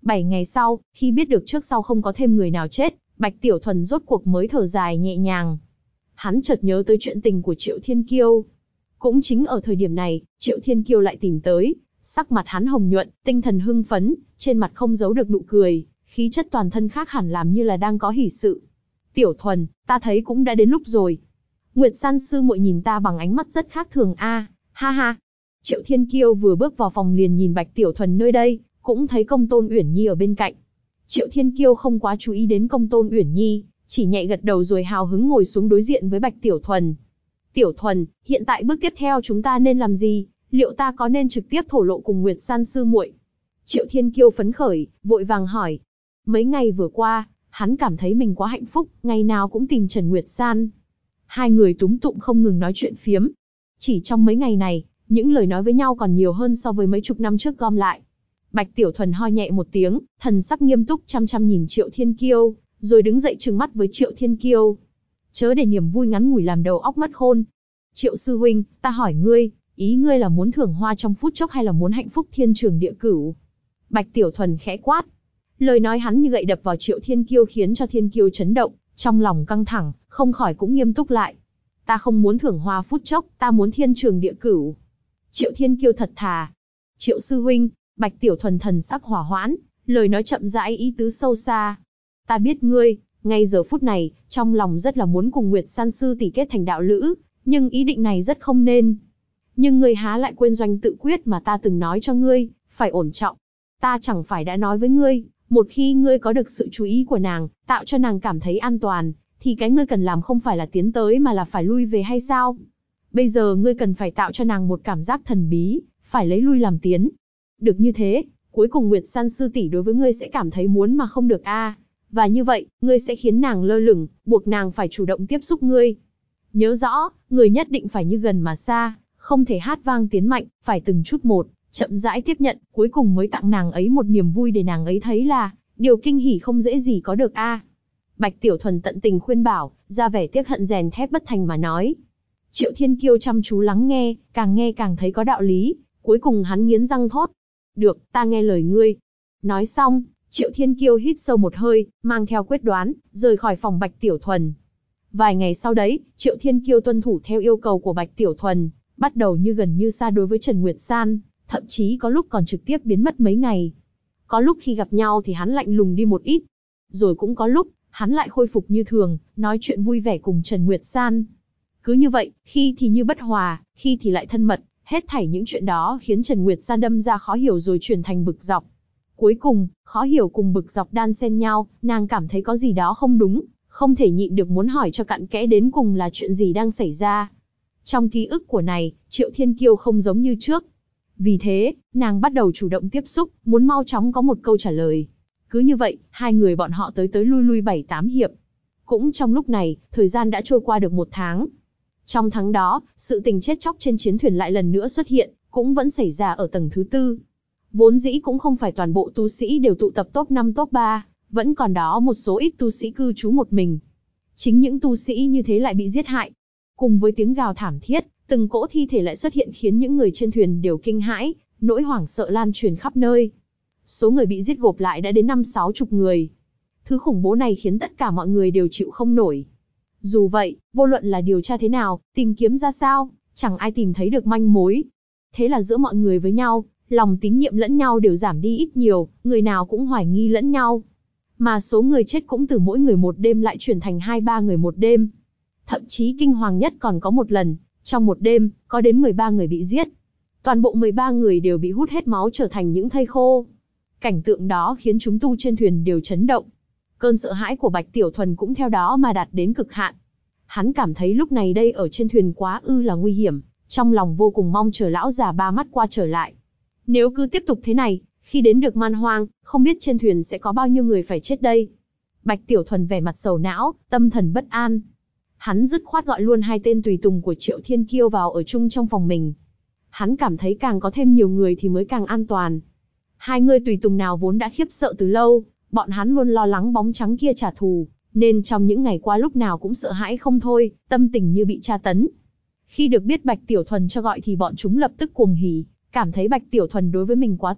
7 ngày sau, khi biết được trước sau không có thêm người nào chết, Bạch Tiểu Thuần rốt cuộc mới thở dài nhẹ nhàng. Hắn chợt nhớ tới chuyện tình của Triệu Thiên Kiêu. Cũng chính ở thời điểm này, Triệu Thiên Kiêu lại tìm tới, sắc mặt hắn hồng nhuận, tinh thần hưng phấn, trên mặt không giấu được nụ cười, khí chất toàn thân khác hẳn làm như là đang có hỉ sự. Tiểu Thuần, ta thấy cũng đã đến lúc rồi. Nguyệt San sư muội nhìn ta bằng ánh mắt rất khác thường a, ha ha. Triệu Thiên Kiêu vừa bước vào phòng liền nhìn Bạch Tiểu Thuần nơi đây, cũng thấy Công Tôn Uyển Nhi ở bên cạnh. Triệu Thiên Kiêu không quá chú ý đến Công Tôn Uyển Nhi, chỉ nhẹ gật đầu rồi hào hứng ngồi xuống đối diện với Bạch Tiểu Thuần. Tiểu Thuần, hiện tại bước tiếp theo chúng ta nên làm gì? Liệu ta có nên trực tiếp thổ lộ cùng Nguyệt San sư muội? Triệu Thiên Kiêu phấn khởi, vội vàng hỏi. Mấy ngày vừa qua, hắn cảm thấy mình quá hạnh phúc, ngày nào cũng tìm Trần Nguyệt San. Hai người túm tụm không ngừng nói chuyện phiếm. Chỉ trong mấy ngày này, những lời nói với nhau còn nhiều hơn so với mấy chục năm trước gom lại. Bạch Tiểu Thuần ho nhẹ một tiếng, thần sắc nghiêm túc chăm chăm nhìn Triệu Thiên Kiêu, rồi đứng dậy trừng mắt với Triệu Thiên Kiêu. Chớ để niềm vui ngắn ngủi làm đầu óc mất khôn. Triệu sư huynh, ta hỏi ngươi, ý ngươi là muốn thưởng hoa trong phút chốc hay là muốn hạnh phúc thiên trường địa cửu? Bạch Tiểu Thuần khẽ quát. Lời nói hắn như gậy đập vào Triệu Thiên Kiêu khiến cho Thiên Kiêu chấn động, trong lòng căng thẳng, không khỏi cũng nghiêm túc lại. Ta không muốn thưởng hoa phút chốc, ta muốn thiên trường địa cửu. Triệu Thiên Kiêu thật thà. Triệu sư huynh, Bạch Tiểu Thuần thần sắc hỏa hoãn, lời nói chậm rãi ý tứ sâu xa. Ta biết ngươi, ngay giờ phút này, trong lòng rất là muốn cùng Nguyệt San sư tỷ kết thành đạo lữ, nhưng ý định này rất không nên. Nhưng ngươi há lại quên doanh tự quyết mà ta từng nói cho ngươi, phải ổn trọng. Ta chẳng phải đã nói với ngươi, một khi ngươi có được sự chú ý của nàng, tạo cho nàng cảm thấy an toàn, thì cái ngươi cần làm không phải là tiến tới mà là phải lui về hay sao? Bây giờ ngươi cần phải tạo cho nàng một cảm giác thần bí, phải lấy lui làm tiến. Được như thế, cuối cùng Nguyệt San sư tỷ đối với ngươi sẽ cảm thấy muốn mà không được a. Và như vậy, ngươi sẽ khiến nàng lơ lửng, buộc nàng phải chủ động tiếp xúc ngươi. Nhớ rõ, người nhất định phải như gần mà xa, không thể hát vang tiến mạnh, phải từng chút một, chậm rãi tiếp nhận, cuối cùng mới tặng nàng ấy một niềm vui để nàng ấy thấy là, điều kinh hỉ không dễ gì có được a. Bạch Tiểu Thuần tận tình khuyên bảo, ra vẻ tiếc hận rèn thép bất thành mà nói. Triệu Thiên Kiêu chăm chú lắng nghe càng thấy có đạo lý, cuối cùng hắn nghiến răng thốt. Được, ta nghe lời ngươi. Nói xong, Triệu Thiên Kiêu hít sâu một hơi, mang theo quyết đoán, rời khỏi phòng Bạch Tiểu Thuần. Vài ngày sau đấy, Triệu Thiên Kiêu tuân thủ theo yêu cầu của Bạch Tiểu Thuần, bắt đầu như gần như xa đối với Trần Nguyệt San, thậm chí có lúc còn trực tiếp biến mất mấy ngày. Có lúc khi gặp nhau thì hắn lạnh lùng đi một ít, rồi cũng có lúc, hắn lại khôi phục như thường, nói chuyện vui vẻ cùng Trần Nguyệt San. Cứ như vậy, khi thì như bất hòa, khi thì lại thân mật, hết thảy những chuyện đó khiến Trần Nguyệt San đâm ra khó hiểu rồi chuyển thành bực dọc. Cuối cùng, khó hiểu cùng bực dọc đan xen nhau, nàng cảm thấy có gì đó không đúng, không thể nhịn được muốn hỏi cho cặn kẽ đến cùng là chuyện gì đang xảy ra. Trong ký ức của này, Triệu Thiên Kiêu không giống như trước. Vì thế, nàng bắt đầu chủ động tiếp xúc, muốn mau chóng có một câu trả lời. Cứ như vậy, hai người bọn họ tới tới lui lui 7-8 hiệp. Cũng trong lúc này, thời gian đã trôi qua được 1 tháng. Trong tháng đó, sự tình chết chóc trên chiến thuyền lại lần nữa xuất hiện, cũng vẫn xảy ra ở tầng thứ 4. Vốn dĩ cũng không phải toàn bộ tu sĩ đều tụ tập top 5 top 3, vẫn còn đó một số ít tu sĩ cư trú một mình. Chính những tu sĩ như thế lại bị giết hại. Cùng với tiếng gào thảm thiết, từng cỗ thi thể lại xuất hiện khiến những người trên thuyền đều kinh hãi, nỗi hoảng sợ lan truyền khắp nơi. Số người bị giết gộp lại đã đến 50-60 người. Thứ khủng bố này khiến tất cả mọi người đều chịu không nổi. Dù vậy, vô luận là điều tra thế nào, tìm kiếm ra sao, chẳng ai tìm thấy được manh mối. Thế là giữa mọi người với nhau, lòng tín nhiệm lẫn nhau đều giảm đi ít nhiều, người nào cũng hoài nghi lẫn nhau. Mà số người chết cũng từ mỗi người một đêm lại chuyển thành 2-3 người một đêm. Thậm chí kinh hoàng nhất còn có một lần, trong một đêm, có đến 13 người bị giết. Toàn bộ 13 người đều bị hút hết máu trở thành những thây khô. Cảnh tượng đó khiến chúng tu trên thuyền đều chấn động. Cơn sợ hãi của Bạch Tiểu Thuần cũng theo đó mà đạt đến cực hạn. Hắn cảm thấy lúc này đây ở trên thuyền quá là nguy hiểm, trong lòng vô cùng mong chờ lão già ba mắt qua trở lại. Nếu cứ tiếp tục thế này, khi đến được man hoang, không biết trên thuyền sẽ có bao nhiêu người phải chết đây. Bạch Tiểu Thuần vẻ mặt sầu não, tâm thần bất an. Hắn dứt khoát gọi luôn 2 tên tùy tùng của Triệu Thiên Kiêu vào ở chung trong phòng mình. Hắn cảm thấy càng có thêm nhiều người thì mới càng an toàn. 2 người tùy tùng nào vốn đã khiếp sợ từ lâu, bọn hắn luôn lo lắng bóng trắng kia trả thù, nên trong những ngày qua lúc nào cũng sợ hãi không thôi, tâm tình như bị tra tấn. Khi được biết Bạch Tiểu Thuần cho gọi thì bọn chúng lập tức cuồng hỉ, cảm thấy Bạch Tiểu Thuần đối với mình quá tốt,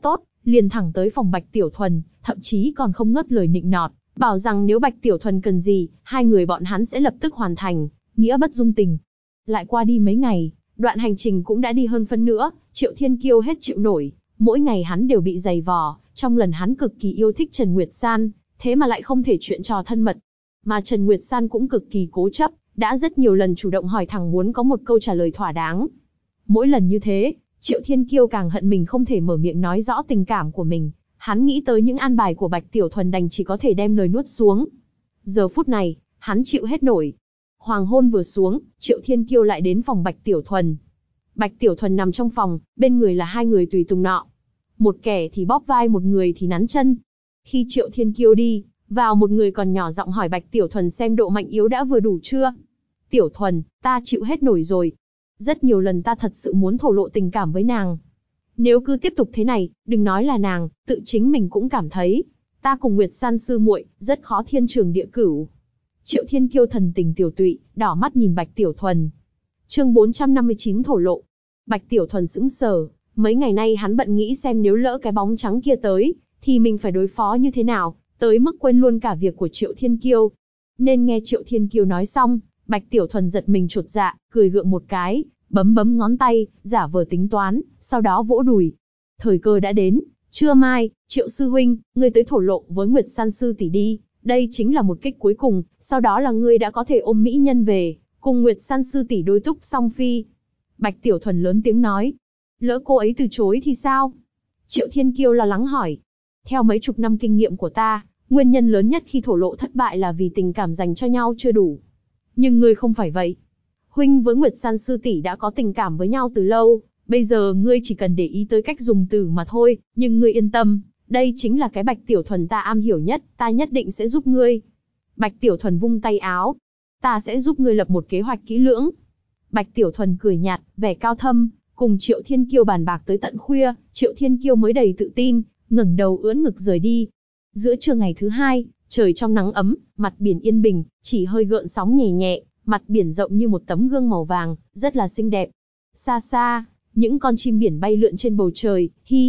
liền thẳng tới phòng Bạch Tiểu Thuần, thậm chí còn không ngớt lời nịnh nọt, bảo rằng nếu Bạch Tiểu Thuần cần gì, hai người bọn hắn sẽ lập tức hoàn thành, nghĩa bất dung tình. Lại qua đi mấy ngày, đoạn hành trình cũng đã đi hơn phân nửa, Triệu Thiên Kiêu hết chịu nổi, mỗi ngày hắn đều bị giày vò, trong lần hắn cực kỳ yêu thích Trần Nguyệt San, thế mà lại không thể chuyện trò thân mật. Mà Trần Nguyệt San cũng cực kỳ cố chấp, đã rất nhiều lần chủ động hỏi thẳng muốn có một câu trả lời thỏa đáng. Mỗi lần như thế, Triệu Thiên Kiêu càng hận mình không thể mở miệng nói rõ tình cảm của mình, hắn nghĩ tới những an bài của Bạch Tiểu Thuần đành chỉ có thể đem lời nuốt xuống. Giờ phút này, hắn chịu hết nổi. Hoàng hôn vừa xuống, Triệu Thiên Kiêu lại đến phòng Bạch Tiểu Thuần. Bạch Tiểu Thuần nằm trong phòng, bên người là hai người tùy tùng nọ. Một kẻ thì bóp vai, một người thì nắn chân. Khi Triệu Thiên Kiêu đi vào, một người còn nhỏ giọng hỏi Bạch Tiểu Thuần xem độ mạnh yếu đã vừa đủ chưa. Tiểu Thuần, ta chịu hết nổi rồi. Rất nhiều lần ta thật sự muốn thổ lộ tình cảm với nàng. Nếu cứ tiếp tục thế này, đừng nói là nàng, tự chính mình cũng cảm thấy, ta cùng Nguyệt San sư muội rất khó thiên trường địa cửu. Triệu Thiên Kiêu thần tình tiểu tụy, đỏ mắt nhìn Bạch Tiểu Thuần. Chương 459 thổ lộ. Bạch Tiểu Thuần sững sờ, mấy ngày nay hắn bận nghĩ xem nếu lỡ cái bóng trắng kia tới, thì mình phải đối phó như thế nào, tới mức quên luôn cả việc của Triệu Thiên Kiêu. Nên nghe Triệu Thiên Kiêu nói xong, Bạch Tiểu Thuần giật mình chột dạ, cười gượng một cái, bấm bấm ngón tay, giả vờ tính toán, sau đó vỗ đùi. Thời cơ đã đến, trưa mai, Triệu sư huynh, ngươi tới thổ lộ với Nguyệt San sư tỷ đi, đây chính là một kích cuối cùng, sau đó là ngươi đã có thể ôm mỹ nhân về, cùng Nguyệt San sư tỷ đối túc song phi. Bạch Tiểu Thuần lớn tiếng nói. Lỡ cô ấy từ chối thì sao? Triệu Thiên Kiêu lo lắng hỏi. Theo mấy chục năm kinh nghiệm của ta, nguyên nhân lớn nhất khi thổ lộ thất bại là vì tình cảm dành cho nhau chưa đủ. Nhưng ngươi không phải vậy. Huynh với Nguyệt San sư tỷ đã có tình cảm với nhau từ lâu, bây giờ ngươi chỉ cần để ý tới cách dùng từ mà thôi, nhưng ngươi yên tâm, đây chính là cái Bạch Tiểu Thuần ta am hiểu nhất, ta nhất định sẽ giúp ngươi. Bạch Tiểu Thuần vung tay áo. Ta sẽ giúp ngươi lập một kế hoạch kỹ lưỡng. Bạch Tiểu Thuần cười nhạt, vẻ cao thâm, cùng Triệu Thiên Kiêu bàn bạc tới tận khuya, Triệu Thiên Kiêu mới đầy tự tin, ngẩng đầu ưỡn ngực rời đi. Giữa trưa ngày thứ hai, trời trong nắng ấm, mặt biển yên bình, chỉ hơi gợn sóng nhẹ nhẹ, mặt biển rộng như một tấm gương màu vàng, rất là xinh đẹp. Xa xa, những con chim biển bay lượn trên bầu trời,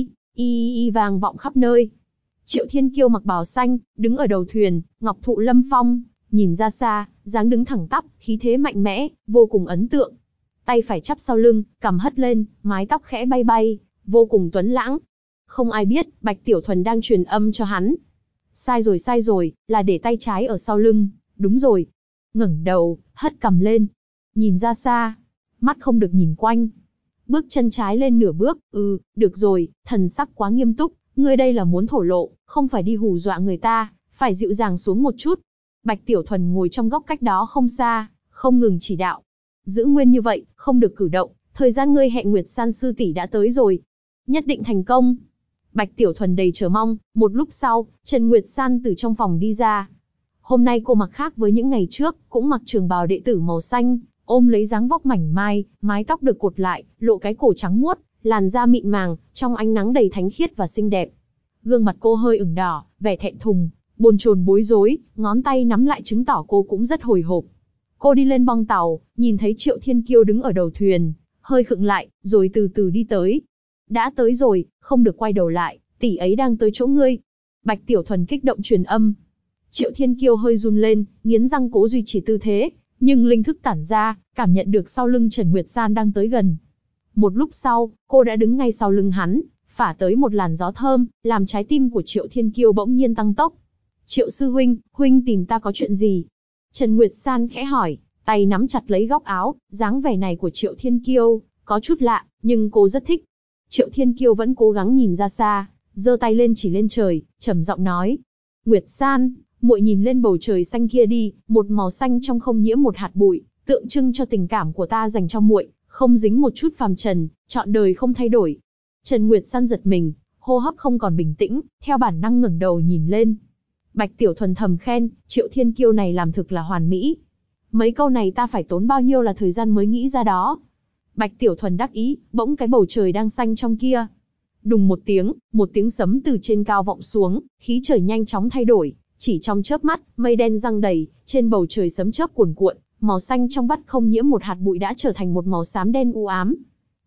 y vang vọng khắp nơi. Triệu Thiên Kiêu mặc bào xanh, đứng ở đầu thuyền, ngọc thụ lâm phong, nhìn ra xa, dáng đứng thẳng tắp, khí thế mạnh mẽ, vô cùng ấn tượng. Tay phải chắp sau lưng, cằm hất lên, mái tóc khẽ bay bay, vô cùng tuấn lãng. Không ai biết, Bạch Tiểu Thuần đang truyền âm cho hắn. Sai rồi, là để tay trái ở sau lưng, đúng rồi. Ngẩng đầu, hất cằm lên, nhìn ra xa, mắt không được nhìn quanh. Bước chân trái lên nửa bước, được rồi, thần sắc quá nghiêm túc, ngươi đây là muốn thổ lộ, không phải đi hù dọa người ta, phải dịu dàng xuống một chút. Bạch Tiểu Thuần ngồi trong góc cách đó không xa, không ngừng chỉ đạo. Giữ nguyên như vậy, không được cử động, thời gian ngươi hẹn Nguyệt San sư tỷ đã tới rồi. Nhất định thành công. Bạch Tiểu Thuần đầy chờ mong, một lúc sau, Trần Nguyệt San từ trong phòng đi ra. Hôm nay cô mặc khác với những ngày trước, cũng mặc trường bào đệ tử màu xanh, ôm lấy dáng vóc mảnh mai, mái tóc được cột lại, lộ cái cổ trắng muốt, làn da mịn màng, trong ánh nắng đầy thánh khiết và xinh đẹp. Gương mặt cô hơi ửng đỏ, vẻ thẹn thùng, bồn chồn bối rối, ngón tay nắm lại chứng tỏ cô cũng rất hồi hộp. Cô đi lên bong tàu, nhìn thấy Triệu Thiên Kiêu đứng ở đầu thuyền, hơi khựng lại, rồi từ từ đi tới. Đã tới rồi, không được quay đầu lại, tỷ ấy đang tới chỗ ngươi. Bạch Tiểu Thuần kích động truyền âm. Triệu Thiên Kiêu hơi run lên, nghiến răng cố duy trì tư thế, nhưng linh thức tản ra, cảm nhận được sau lưng Trần Nguyệt San đang tới gần. Một lúc sau, cô đã đứng ngay sau lưng hắn, phả tới một làn gió thơm, làm trái tim của Triệu Thiên Kiêu bỗng nhiên tăng tốc. Triệu sư huynh, huynh tìm ta có chuyện gì? Trần Nguyệt San khẽ hỏi, tay nắm chặt lấy góc áo, dáng vẻ này của Triệu Thiên Kiêu, có chút lạ, nhưng cô rất thích. Triệu Thiên Kiêu vẫn cố gắng nhìn ra xa, giơ tay lên chỉ lên trời, trầm giọng nói. Nguyệt San, muội nhìn lên bầu trời xanh kia đi, một màu xanh trong không nhiễm một hạt bụi, tượng trưng cho tình cảm của ta dành cho muội, không dính một chút phàm trần, trọn đời không thay đổi. Trần Nguyệt San giật mình, hô hấp không còn bình tĩnh, theo bản năng ngẩng đầu nhìn lên. Bạch Tiểu Thuần thầm khen, Triệu Thiên Kiêu này làm thực là hoàn mỹ. Mấy câu này ta phải tốn bao nhiêu là thời gian mới nghĩ ra đó. Bạch Tiểu Thuần đắc ý, bỗng cái bầu trời đang xanh trong kia. Đùng một tiếng sấm từ trên cao vọng xuống, khí trời nhanh chóng thay đổi, chỉ trong chớp mắt, mây đen giăng đầy, trên bầu trời sấm chớp cuồn cuộn, màu xanh trong vắt không nhiễm một hạt bụi đã trở thành một màu xám đen u ám.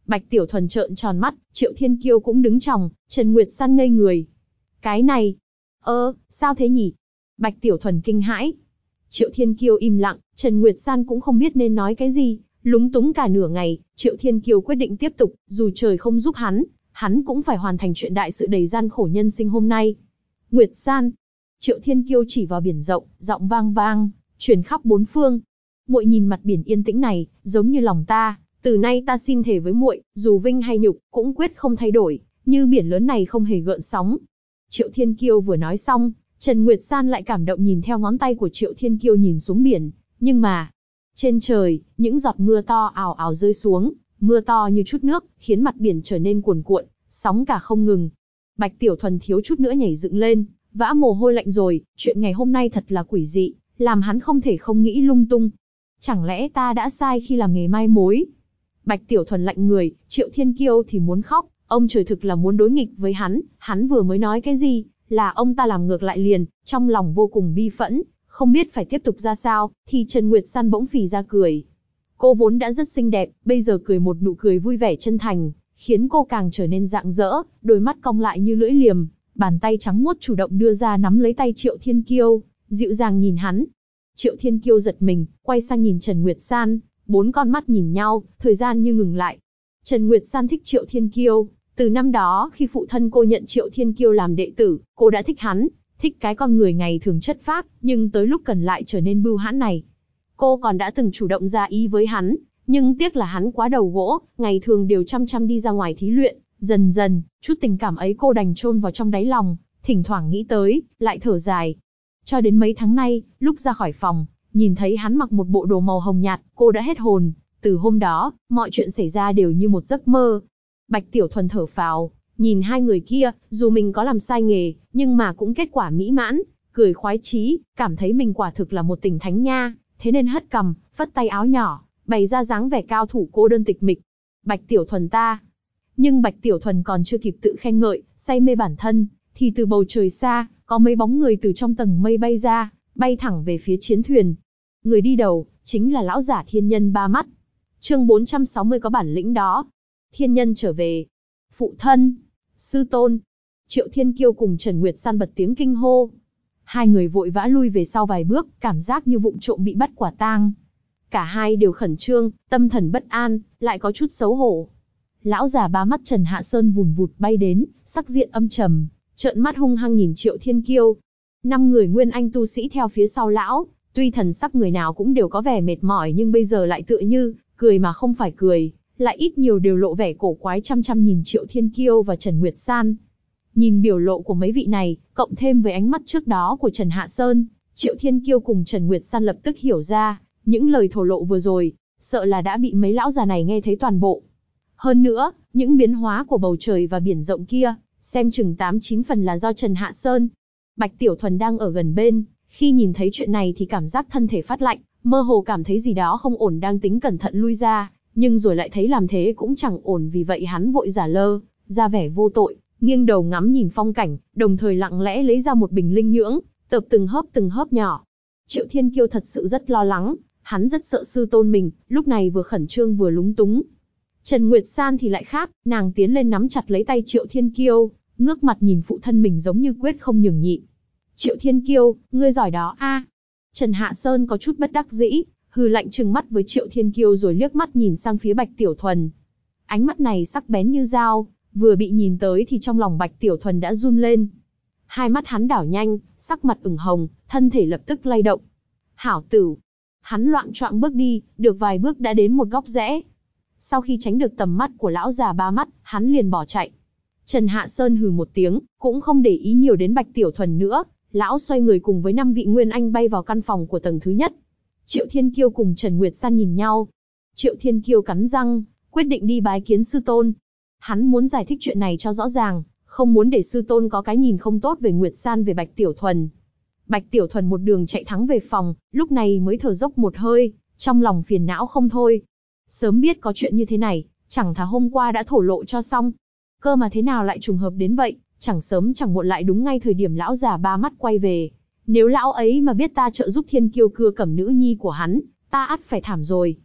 Bạch Tiểu Thuần trợn tròn mắt, Triệu Thiên Kiêu cũng đứng chòng, Trần Nguyệt San ngây người. Cái này, sao thế nhỉ? Bạch Tiểu Thuần kinh hãi. Triệu Thiên Kiêu im lặng, Trần Nguyệt San cũng không biết nên nói cái gì, lúng túng cả nửa ngày, Triệu Thiên Kiêu quyết định tiếp tục, dù trời không giúp hắn cũng phải hoàn thành chuyện đại sự đầy gian khổ nhân sinh hôm nay. Nguyệt San. Triệu Thiên Kiêu chỉ vào biển rộng, giọng vang vang, truyền khắp bốn phương. Muội nhìn mặt biển yên tĩnh này, giống như lòng ta, từ nay ta xin thề với muội, dù vinh hay nhục, cũng quyết không thay đổi, như biển lớn này không hề gợn sóng. Triệu Thiên Kiêu vừa nói xong, Trần Nguyệt San lại cảm động nhìn theo ngón tay của Triệu Thiên Kiêu nhìn xuống biển, nhưng mà, trên trời, những giọt mưa to ào ào rơi xuống, mưa to như chút nước, khiến mặt biển trở nên cuồn cuộn, sóng cả không ngừng. Bạch Tiểu Thuần thiếu chút nữa nhảy dựng lên, vã mồ hôi lạnh rồi, chuyện ngày hôm nay thật là quỷ dị, làm hắn không thể không nghĩ lung tung. Chẳng lẽ ta đã sai khi làm nghề mai mối? Bạch Tiểu Thuần lạnh người, Triệu Thiên Kiêu thì muốn khóc, ông trời thực là muốn đối nghịch với hắn vừa mới nói cái gì, là ông ta làm ngược lại liền, trong lòng vô cùng bi phẫn, không biết phải tiếp tục ra sao, thì Trần Nguyệt San bỗng phì ra cười. Cô vốn đã rất xinh đẹp, bây giờ cười một nụ cười vui vẻ chân thành, khiến cô càng trở nên rạng rỡ, đôi mắt cong lại như lưỡi liềm, bàn tay trắng muốt chủ động đưa ra nắm lấy tay Triệu Thiên Kiêu, dịu dàng nhìn hắn. Triệu Thiên Kiêu giật mình, quay sang nhìn Trần Nguyệt San, bốn con mắt nhìn nhau, thời gian như ngừng lại. Trần Nguyệt San thích Triệu Thiên Kiêu, từ năm đó khi phụ thân cô nhận Triệu Thiên Kiêu làm đệ tử, cô đã thích hắn, thích cái con người ngày thường chất phác, nhưng tới lúc cần lại trở nên bưu hãn này. Cô còn đã từng chủ động ra ý với hắn, nhưng tiếc là hắn quá đầu gỗ, ngày thường đều chăm đi ra ngoài thí luyện, dần dần, chút tình cảm ấy cô đành chôn vào trong đáy lòng, thỉnh thoảng nghĩ tới, lại thở dài. Cho đến mấy tháng nay, lúc ra khỏi phòng, nhìn thấy hắn mặc một bộ đồ màu hồng nhạt, cô đã hết hồn. Từ hôm đó, mọi chuyện xảy ra đều như một giấc mơ. Bạch Tiểu Thuần thở phào, nhìn hai người kia, dù mình có làm sai nghề, nhưng mà cũng kết quả mỹ mãn, cười khoái chí, cảm thấy mình quả thực là một tình thánh nha, thế nên hất cằm, phất tay áo nhỏ, bày ra dáng vẻ cao thủ cô đơn tịch mịch. Bạch Tiểu Thuần ta. Nhưng Bạch Tiểu Thuần còn chưa kịp tự khen ngợi, say mê bản thân, thì từ bầu trời xa, có mấy bóng người từ trong tầng mây bay ra, bay thẳng về phía chiến thuyền. Người đi đầu, chính là lão giả thiên nhân ba mắt. Chương 460 có bản lĩnh đó. Thiên nhân trở về. Phụ thân. Sư tôn. Triệu Thiên Kiêu cùng Trần Nguyệt San bật tiếng kinh hô. Hai người vội vã lui về sau vài bước, cảm giác như vụng trộm bị bắt quả tang. Cả hai đều khẩn trương, tâm thần bất an, lại có chút xấu hổ. Lão già ba mắt Trần Hạ Sơn vùn vụt bay đến, sắc diện âm trầm, trợn mắt hung hăng nhìn Triệu Thiên Kiêu. 5 người nguyên anh tu sĩ theo phía sau lão, tuy thần sắc người nào cũng đều có vẻ mệt mỏi nhưng bây giờ lại tựa như cười mà không phải cười, lại ít nhiều đều lộ vẻ cổ quái chăm nhìn Triệu Thiên Kiêu và Trần Nguyệt San. Nhìn biểu lộ của mấy vị này, cộng thêm với ánh mắt trước đó của Trần Hạ Sơn, Triệu Thiên Kiêu cùng Trần Nguyệt San lập tức hiểu ra, những lời thổ lộ vừa rồi, sợ là đã bị mấy lão già này nghe thấy toàn bộ. Hơn nữa, những biến hóa của bầu trời và biển rộng kia, xem chừng 8-9 phần là do Trần Hạ Sơn. Bạch Tiểu Thuần đang ở gần bên, khi nhìn thấy chuyện này thì cảm giác thân thể phát lạnh, mơ hồ cảm thấy gì đó không ổn đang tính cẩn thận lui ra, nhưng rồi lại thấy làm thế cũng chẳng ổn vì vậy hắn vội giả lơ, ra vẻ vô tội, nghiêng đầu ngắm nhìn phong cảnh, đồng thời lặng lẽ lấy ra một bình linh nhưỡng, tập từng hớp nhỏ. Triệu Thiên Kiêu thật sự rất lo lắng, hắn rất sợ sư tôn mình, lúc này vừa khẩn trương vừa lúng túng. Trần Nguyệt San thì lại khác, nàng tiến lên nắm chặt lấy tay Triệu Thiên Kiêu, ngước mặt nhìn phụ thân mình giống như quyết không nhường nhịn. Triệu Thiên Kiêu, ngươi giỏi đó a. Trần Hạ Sơn có chút bất đắc dĩ, hừ lạnh trừng mắt với Triệu Thiên Kiêu rồi liếc mắt nhìn sang phía Bạch Tiểu Thuần. Ánh mắt này sắc bén như dao, vừa bị nhìn tới thì trong lòng Bạch Tiểu Thuần đã run lên. Hai mắt hắn đảo nhanh, sắc mặt ửng hồng, thân thể lập tức lay động. Hảo tử. Hắn loạng choạng bước đi, được vài bước đã đến một góc rẽ. Sau khi tránh được tầm mắt của lão già ba mắt, hắn liền bỏ chạy. Trần Hạ Sơn hừ một tiếng, cũng không để ý nhiều đến Bạch Tiểu Thuần nữa, lão xoay người cùng với 5 vị nguyên anh bay vào căn phòng của tầng thứ nhất. Triệu Thiên Kiêu cùng Trần Nguyệt San nhìn nhau. Triệu Thiên Kiêu cắn răng, quyết định đi bái kiến sư tôn. Hắn muốn giải thích chuyện này cho rõ ràng, không muốn để sư tôn có cái nhìn không tốt về Nguyệt San về Bạch Tiểu Thuần. Bạch Tiểu Thuần một đường chạy thắng về phòng, lúc này mới thở dốc một hơi, trong lòng phiền não không thôi. Sớm biết có chuyện như thế này, chẳng thà hôm qua đã thổ lộ cho xong. Cơ mà thế nào lại trùng hợp đến vậy, chẳng sớm chẳng muộn lại đúng ngay thời điểm lão già ba mắt quay về. Nếu lão ấy mà biết ta trợ giúp Thiên Kiêu cưa cẩm nữ nhi của hắn, ta ắt phải thảm rồi.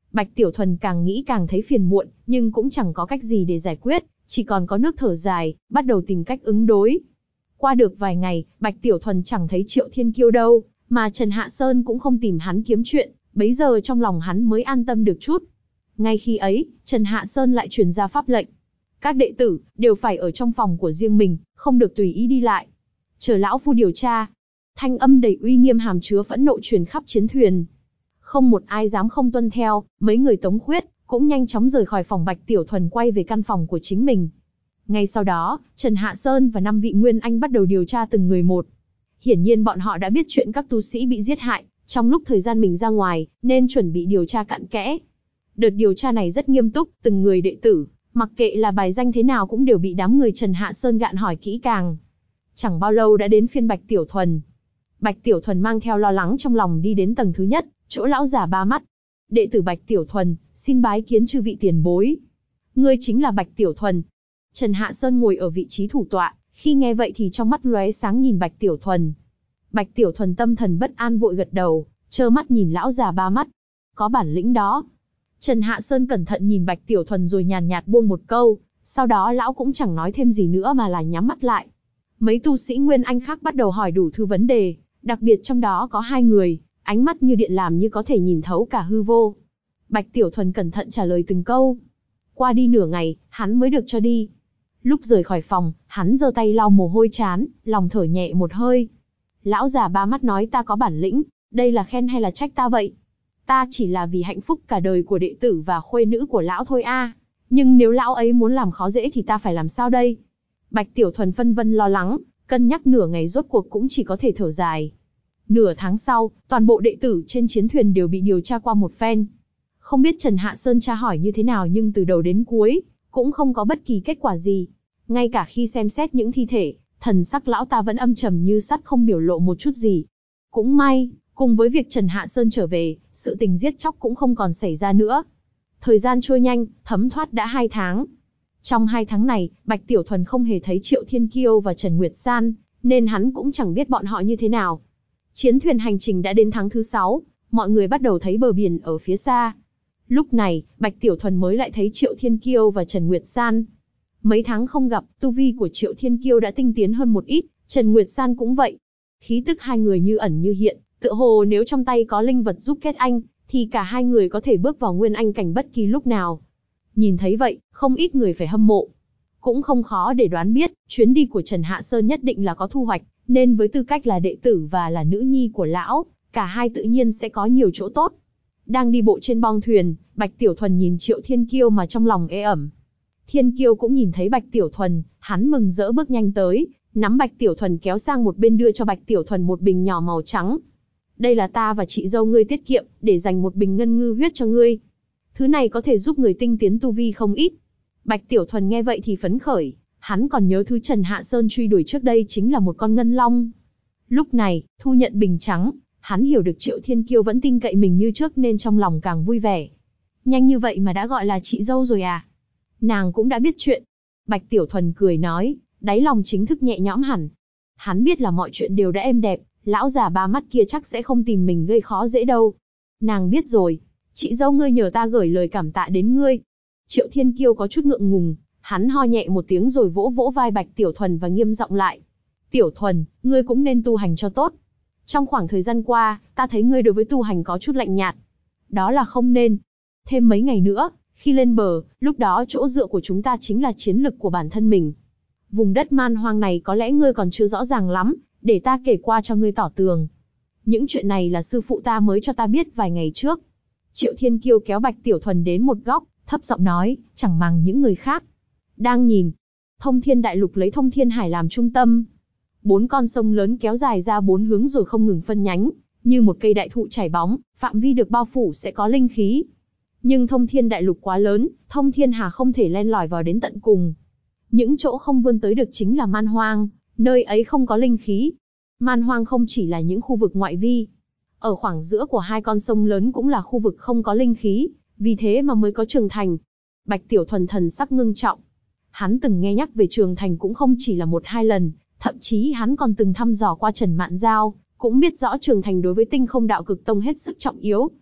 Bạch Tiểu Thuần càng nghĩ càng thấy phiền muộn, nhưng cũng chẳng có cách gì để giải quyết, chỉ còn có nước thở dài, bắt đầu tìm cách ứng đối. Qua được vài ngày, Bạch Tiểu Thuần chẳng thấy Triệu Thiên Kiêu đâu, mà Trần Hạ Sơn cũng không tìm hắn kiếm chuyện, bấy giờ trong lòng hắn mới an tâm được chút. Ngay khi ấy, Trần Hạ Sơn lại truyền ra pháp lệnh. Các đệ tử đều phải ở trong phòng của riêng mình, không được tùy ý đi lại. Chờ lão phu điều tra. Thanh âm đầy uy nghiêm hàm chứa phẫn nộ truyền khắp chiến thuyền. Không một ai dám không tuân theo, mấy người Tống Khuyết cũng nhanh chóng rời khỏi phòng. Bạch Tiểu Thuần quay về căn phòng của chính mình. Ngay sau đó, Trần Hạ Sơn và 5 vị Nguyên Anh bắt đầu điều tra từng người một. Hiển nhiên bọn họ đã biết chuyện các tu sĩ bị giết hại, trong lúc thời gian mình ra ngoài, nên chuẩn bị điều tra cặn kẽ. Đợt điều tra này rất nghiêm túc, từng người đệ tử, mặc kệ là bài danh thế nào cũng đều bị đám người Trần Hạ Sơn gạn hỏi kỹ càng. Chẳng bao lâu đã đến phiên Bạch Tiểu Thuần. Bạch Tiểu Thuần mang theo lo lắng trong lòng đi đến tầng thứ nhất, chỗ lão già ba mắt. Đệ tử Bạch Tiểu Thuần, xin bái kiến chư vị tiền bối. Ngươi chính là Bạch Tiểu Thuần. Trần Hạ Sơn ngồi ở vị trí thủ tọa, khi nghe vậy thì trong mắt lóe sáng nhìn Bạch Tiểu Thuần. Bạch Tiểu Thuần tâm thần bất an vội gật đầu, trơ mắt nhìn lão già ba mắt. Có bản lĩnh đó. Trần Hạ Sơn cẩn thận nhìn Bạch Tiểu Thuần rồi nhàn nhạt buông một câu, sau đó lão cũng chẳng nói thêm gì nữa mà là nhắm mắt lại. Mấy tu sĩ Nguyên Anh khác bắt đầu hỏi đủ thứ vấn đề, đặc biệt trong đó có 2 người, ánh mắt như điện làm như có thể nhìn thấu cả hư vô. Bạch Tiểu Thuần cẩn thận trả lời từng câu. Qua đi nửa ngày, hắn mới được cho đi. Lúc rời khỏi phòng, hắn giơ tay lau mồ hôi trán, lòng thở nhẹ một hơi. Lão già ba mắt nói ta có bản lĩnh, đây là khen hay là trách ta vậy? Ta chỉ là vì hạnh phúc cả đời của đệ tử và khuê nữ của lão thôi a. Nhưng nếu lão ấy muốn làm khó dễ thì ta phải làm sao đây? Bạch Tiểu Thuần phân vân lo lắng, cân nhắc nửa ngày rốt cuộc cũng chỉ có thể thở dài. Nửa tháng sau, toàn bộ đệ tử trên chiến thuyền đều bị điều tra qua một phen. Không biết Trần Hạ Sơn tra hỏi như thế nào nhưng từ đầu đến cuối, cũng không có bất kỳ kết quả gì. Ngay cả khi xem xét những thi thể, thần sắc lão ta vẫn âm trầm như sắt không biểu lộ một chút gì. Cũng may, cùng với việc Trần Hạ Sơn trở về, sự tình giết chóc cũng không còn xảy ra nữa. Thời gian trôi nhanh, thấm thoát đã 2 tháng. Trong 2 tháng này, Bạch Tiểu Thuần không hề thấy Triệu Thiên Kiêu và Trần Nguyệt San, nên hắn cũng chẳng biết bọn họ như thế nào. Chiến thuyền hành trình đã đến tháng thứ 6, mọi người bắt đầu thấy bờ biển ở phía xa. Lúc này, Bạch Tiểu Thuần mới lại thấy Triệu Thiên Kiêu và Trần Nguyệt San. Mấy tháng không gặp, tu vi của Triệu Thiên Kiêu đã tinh tiến hơn một ít, Trần Nguyệt San cũng vậy. Khí tức 2 người như ẩn như hiện, tựa hồ nếu trong tay có linh vật giúp kết anh, thì cả 2 người có thể bước vào Nguyên Anh cảnh bất kỳ lúc nào. Nhìn thấy vậy, không ít người phải hâm mộ. Cũng không khó để đoán biết, chuyến đi của Trần Hạ Sơn nhất định là có thu hoạch, nên với tư cách là đệ tử và là nữ nhi của lão, cả hai tự nhiên sẽ có nhiều chỗ tốt. Đang đi bộ trên bong thuyền, Bạch Tiểu Thuần nhìn Triệu Thiên Kiêu mà trong lòng ê ẩm. Thiên Kiêu cũng nhìn thấy Bạch Tiểu Thuần, hắn mừng rỡ bước nhanh tới, nắm Bạch Tiểu Thuần kéo sang một bên đưa cho Bạch Tiểu Thuần một bình nhỏ màu trắng. Đây là ta và chị dâu ngươi tiết kiệm, để dành một bình ngân ngư huyết cho ngươi. Thứ này có thể giúp người tinh tiến tu vi không ít. Bạch Tiểu Thuần nghe vậy thì phấn khởi, hắn còn nhớ thứ Trần Hạ Sơn truy đuổi trước đây chính là một con ngân long. Lúc này, thu nhận bình trắng, hắn hiểu được Triệu Thiên Kiêu vẫn tin cậy mình như trước nên trong lòng càng vui vẻ. Nhanh như vậy mà đã gọi là chị dâu rồi à? Nàng cũng đã biết chuyện. Bạch Tiểu Thuần cười nói, đáy lòng chính thức nhẹ nhõm hẳn. Hắn biết là mọi chuyện đều đã êm đẹp, lão già ba mắt kia chắc sẽ không tìm mình gây khó dễ đâu. Nàng biết rồi, chị dâu ngươi nhờ ta gửi lời cảm tạ đến ngươi. Triệu Thiên Kiêu có chút ngượng ngùng, hắn ho nhẹ một tiếng rồi vỗ vỗ vai Bạch Tiểu Thuần và nghiêm giọng lại. Tiểu Thuần, ngươi cũng nên tu hành cho tốt. Trong khoảng thời gian qua, ta thấy ngươi đối với tu hành có chút lạnh nhạt. Đó là không nên. Thêm mấy ngày nữa, khi lên bờ, lúc đó chỗ dựa của chúng ta chính là chiến lực của bản thân mình. Vùng đất man hoang này có lẽ ngươi còn chưa rõ ràng lắm, để ta kể qua cho ngươi tỏ tường. Những chuyện này là sư phụ ta mới cho ta biết vài ngày trước. Triệu Thiên Kiêu kéo Bạch Tiểu Thuần đến một góc, thấp giọng nói, chẳng màng những người khác. Đang nhìn, Thông Thiên Đại Lục lấy Thông Thiên Hải làm trung tâm. 4 con sông lớn kéo dài ra 4 hướng rồi không ngừng phân nhánh, như một cây đại thụ chảy bóng, phạm vi được bao phủ sẽ có linh khí. Nhưng Thông Thiên Đại Lục quá lớn, Thông Thiên Hà không thể len lỏi vào đến tận cùng. Những chỗ không vươn tới được chính là man hoang, nơi ấy không có linh khí. Man hoang không chỉ là những khu vực ngoại vi. Ở khoảng giữa của 2 con sông lớn cũng là khu vực không có linh khí, vì thế mà mới có Trường Thành. Bạch Tiểu Thuần thần sắc ngưng trọng. Hắn từng nghe nhắc về Trường Thành cũng không chỉ là 1-2 lần, thậm chí hắn còn từng thăm dò qua Trần Mạn Giao, cũng biết rõ Trường Thành đối với Tinh Không Đạo Cực Tông hết sức trọng yếu.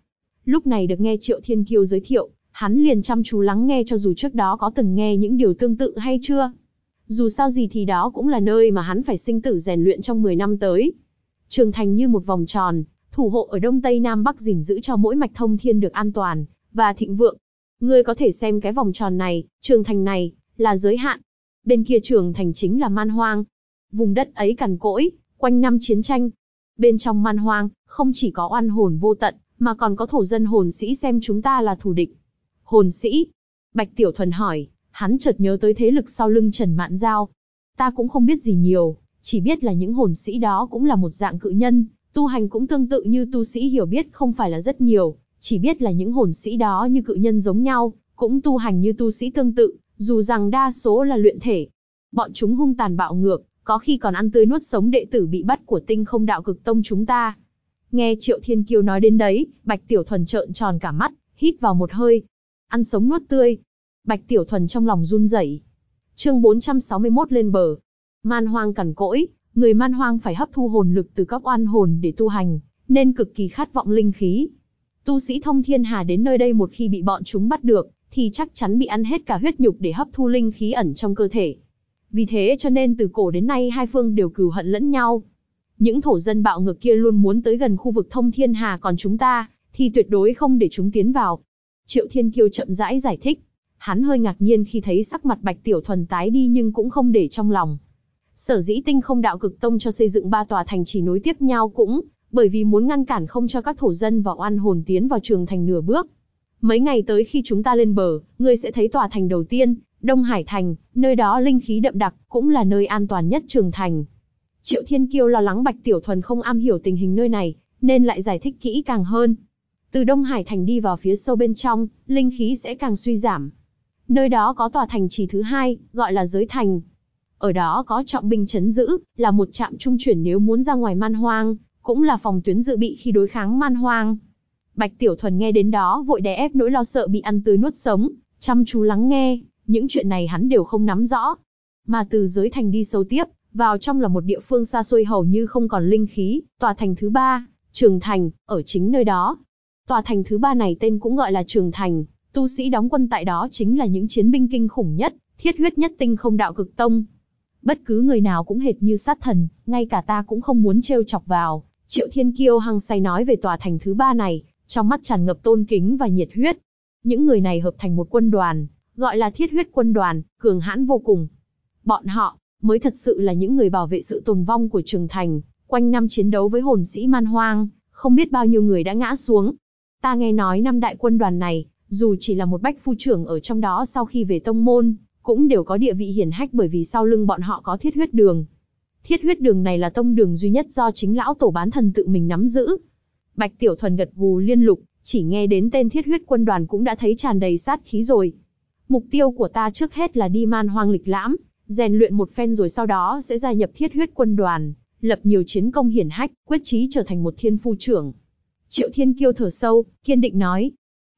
Lúc này được nghe Triệu Thiên Kiêu giới thiệu, hắn liền chăm chú lắng nghe cho dù trước đó có từng nghe những điều tương tự hay chưa. Dù sao gì thì đó cũng là nơi mà hắn phải sinh tử rèn luyện trong 10 năm tới. Trường thành như một vòng tròn, thủ hộ ở đông tây nam bắc gìn giữ cho mỗi mạch thông thiên được an toàn và thịnh vượng. Ngươi có thể xem cái vòng tròn này, trường thành này, là giới hạn. Bên kia trường thành chính là man hoang. Vùng đất ấy cằn cỗi, quanh năm chiến tranh. Bên trong man hoang, không chỉ có oan hồn vô tận, mà còn có thổ dân hồn sĩ xem chúng ta là thù địch. Hồn sĩ? Bạch Tiểu Thuần hỏi, hắn chợt nhớ tới thế lực sau lưng Trần Mạn Giao. Ta cũng không biết gì nhiều, chỉ biết là những hồn sĩ đó cũng là một dạng cự nhân, tu hành cũng tương tự như tu sĩ, hiểu biết không phải là rất nhiều, chỉ biết là những hồn sĩ đó như cự nhân giống nhau, cũng tu hành như tu sĩ tương tự, dù rằng đa số là luyện thể. Bọn chúng hung tàn bạo ngược, có khi còn ăn tươi nuốt sống đệ tử bị bắt của Tinh Không Đạo Cực Tông chúng ta. Nghe Triệu Thiên Kiêu nói đến đấy, Bạch Tiểu Thuần trợn tròn cả mắt, hít vào một hơi. Ăn sống nuốt tươi. Bạch Tiểu Thuần trong lòng run rẩy. Chương 461 lên bờ. Man hoang cằn cỗi, người man hoang phải hấp thu hồn lực từ các oan hồn để tu hành, nên cực kỳ khát vọng linh khí. Tu sĩ thông thiên hà đến nơi đây một khi bị bọn chúng bắt được, thì chắc chắn bị ăn hết cả huyết nhục để hấp thu linh khí ẩn trong cơ thể. Vì thế cho nên từ cổ đến nay hai phương đều cừu hận lẫn nhau. Những thổ dân bạo ngược kia luôn muốn tới gần khu vực thông thiên hà, còn chúng ta thì tuyệt đối không để chúng tiến vào. Triệu Thiên Kiêu chậm rãi giải thích. Hắn hơi ngạc nhiên khi thấy sắc mặt Bạch Tiểu Thuần tái đi nhưng cũng không để trong lòng. Sở dĩ Tinh Không Đạo Cực Tông cho xây dựng 3 tòa thành trì nối tiếp nhau cũng bởi vì muốn ngăn cản không cho các thổ dân và oan hồn tiến vào trường thành nửa bước. Mấy ngày tới khi chúng ta lên bờ, ngươi sẽ thấy tòa thành đầu tiên, Đông Hải Thành, nơi đó linh khí đậm đặc, cũng là nơi an toàn nhất trường thành. Triệu Thiên Kiêu lo lắng Bạch Tiểu Thuần không am hiểu tình hình nơi này, nên lại giải thích kỹ càng hơn. Từ Đông Hải Thành đi vào phía sâu bên trong, linh khí sẽ càng suy giảm. Nơi đó có tòa thành trì thứ hai, gọi là Giới Thành. Ở đó có trọng binh trấn giữ, là một trạm trung chuyển nếu muốn ra ngoài man hoang, cũng là phòng tuyến dự bị khi đối kháng man hoang. Bạch Tiểu Thuần nghe đến đó vội đè ép nỗi lo sợ bị ăn tươi nuốt sống, chăm chú lắng nghe, những chuyện này hắn đều không nắm rõ. Mà từ Giới Thành đi sâu tiếp, vào trong là một địa phương xa xôi hầu như không còn linh khí, tòa thành thứ 3, Trường Thành, ở chính nơi đó. Tòa thành thứ 3 này tên cũng gọi là Trường Thành, tu sĩ đóng quân tại đó chính là những chiến binh kinh khủng nhất, thiết huyết nhất Tinh Không Đạo Cực Tông. Bất cứ người nào cũng hệt như sát thần, ngay cả ta cũng không muốn trêu chọc vào. Triệu Thiên Kiêu hăng say nói về tòa thành thứ 3 này, trong mắt tràn ngập tôn kính và nhiệt huyết. Những người này hợp thành một quân đoàn, gọi là Thiết Huyết Quân đoàn, cường hãn vô cùng. Bọn họ mới thật sự là những người bảo vệ sự tồn vong của Trường Thành, quanh năm chiến đấu với hồn sĩ man hoang, không biết bao nhiêu người đã ngã xuống. Ta nghe nói 5 đại quân đoàn này, dù chỉ là một bách phu trưởng ở trong đó sau khi về tông môn, cũng đều có địa vị hiển hách bởi vì sau lưng bọn họ có Thiết Huyết Đường. Thiết Huyết Đường này là tông đường duy nhất do chính lão tổ bán thần tự mình nắm giữ. Bạch Tiểu Thuần gật gù liên lục, chỉ nghe đến tên Thiết Huyết Quân đoàn cũng đã thấy tràn đầy sát khí rồi. Mục tiêu của ta trước hết là đi man hoang lịch lãm, rèn luyện một phen rồi sau đó sẽ gia nhập Thiết Huyết Quân đoàn, lập nhiều chiến công hiển hách, quyết chí trở thành một thiên phu trưởng. Triệu Thiên Kiêu thở sâu, kiên định nói.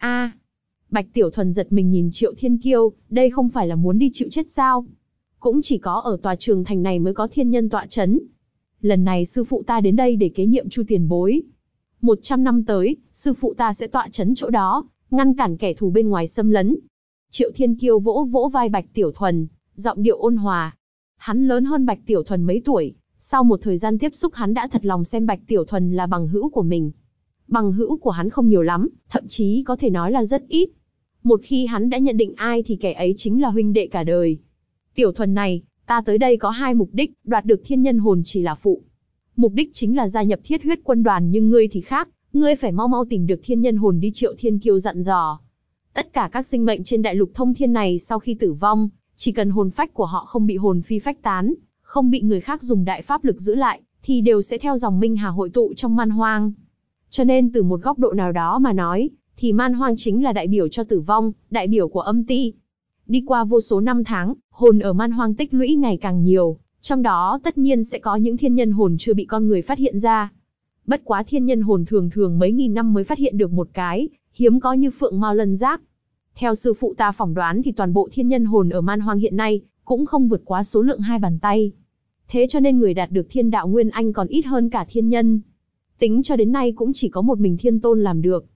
Bạch Tiểu Thuần giật mình nhìn Triệu Thiên Kiêu, đây không phải là muốn đi chịu chết sao? Cũng chỉ có ở tòa Trường Thành này mới có thiên nhân tọa chấn. Lần này sư phụ ta đến đây để kế nhiệm Chu tiền bối. 100 năm tới, sư phụ ta sẽ tọa chấn chỗ đó, ngăn cản kẻ thù bên ngoài xâm lấn. Triệu Thiên Kiêu vỗ vỗ vai Bạch Tiểu Thuần, giọng điệu ôn hòa. Hắn lớn hơn Bạch Tiểu Thuần mấy tuổi, sau một thời gian tiếp xúc hắn đã thật lòng xem Bạch Tiểu Thuần là bằng hữu của mình. Bằng hữu của hắn không nhiều lắm, thậm chí có thể nói là rất ít. Một khi hắn đã nhận định ai thì kẻ ấy chính là huynh đệ cả đời. Tiểu Thuần này, ta tới đây có 2 mục đích, đoạt được thiên nhân hồn chỉ là phụ. Mục đích chính là gia nhập Thiết Huyết Quân đoàn, nhưng ngươi thì khác, ngươi phải mau mau tìm được thiên nhân hồn đi. Triệu Thiên Kiêu dặn dò. Tất cả các sinh mệnh trên đại lục thông thiên này sau khi tử vong, chỉ cần hồn phách của họ không bị hồn phi phách tán, không bị người khác dùng đại pháp lực giữ lại, thì đều sẽ theo dòng minh hà hội tụ trong man hoang. Cho nên từ một góc độ nào đó mà nói, thì man hoang chính là đại biểu cho tử vong, đại biểu của âm ti. Đi qua vô số năm tháng, hồn ở man hoang tích lũy ngày càng nhiều, trong đó tất nhiên sẽ có những thiên nhân hồn chưa bị con người phát hiện ra. Bất quá thiên nhân hồn thường thường mấy nghìn năm mới phát hiện được một cái, hiếm có như phượng mao lân giác. Theo sư phụ ta phỏng đoán thì toàn bộ thiên nhân hồn ở man hoang hiện nay cũng không vượt quá số lượng 2 bàn tay. Thế cho nên người đạt được thiên đạo nguyên anh còn ít hơn cả thiên nhân. Tính cho đến nay cũng chỉ có một mình thiên tôn làm được.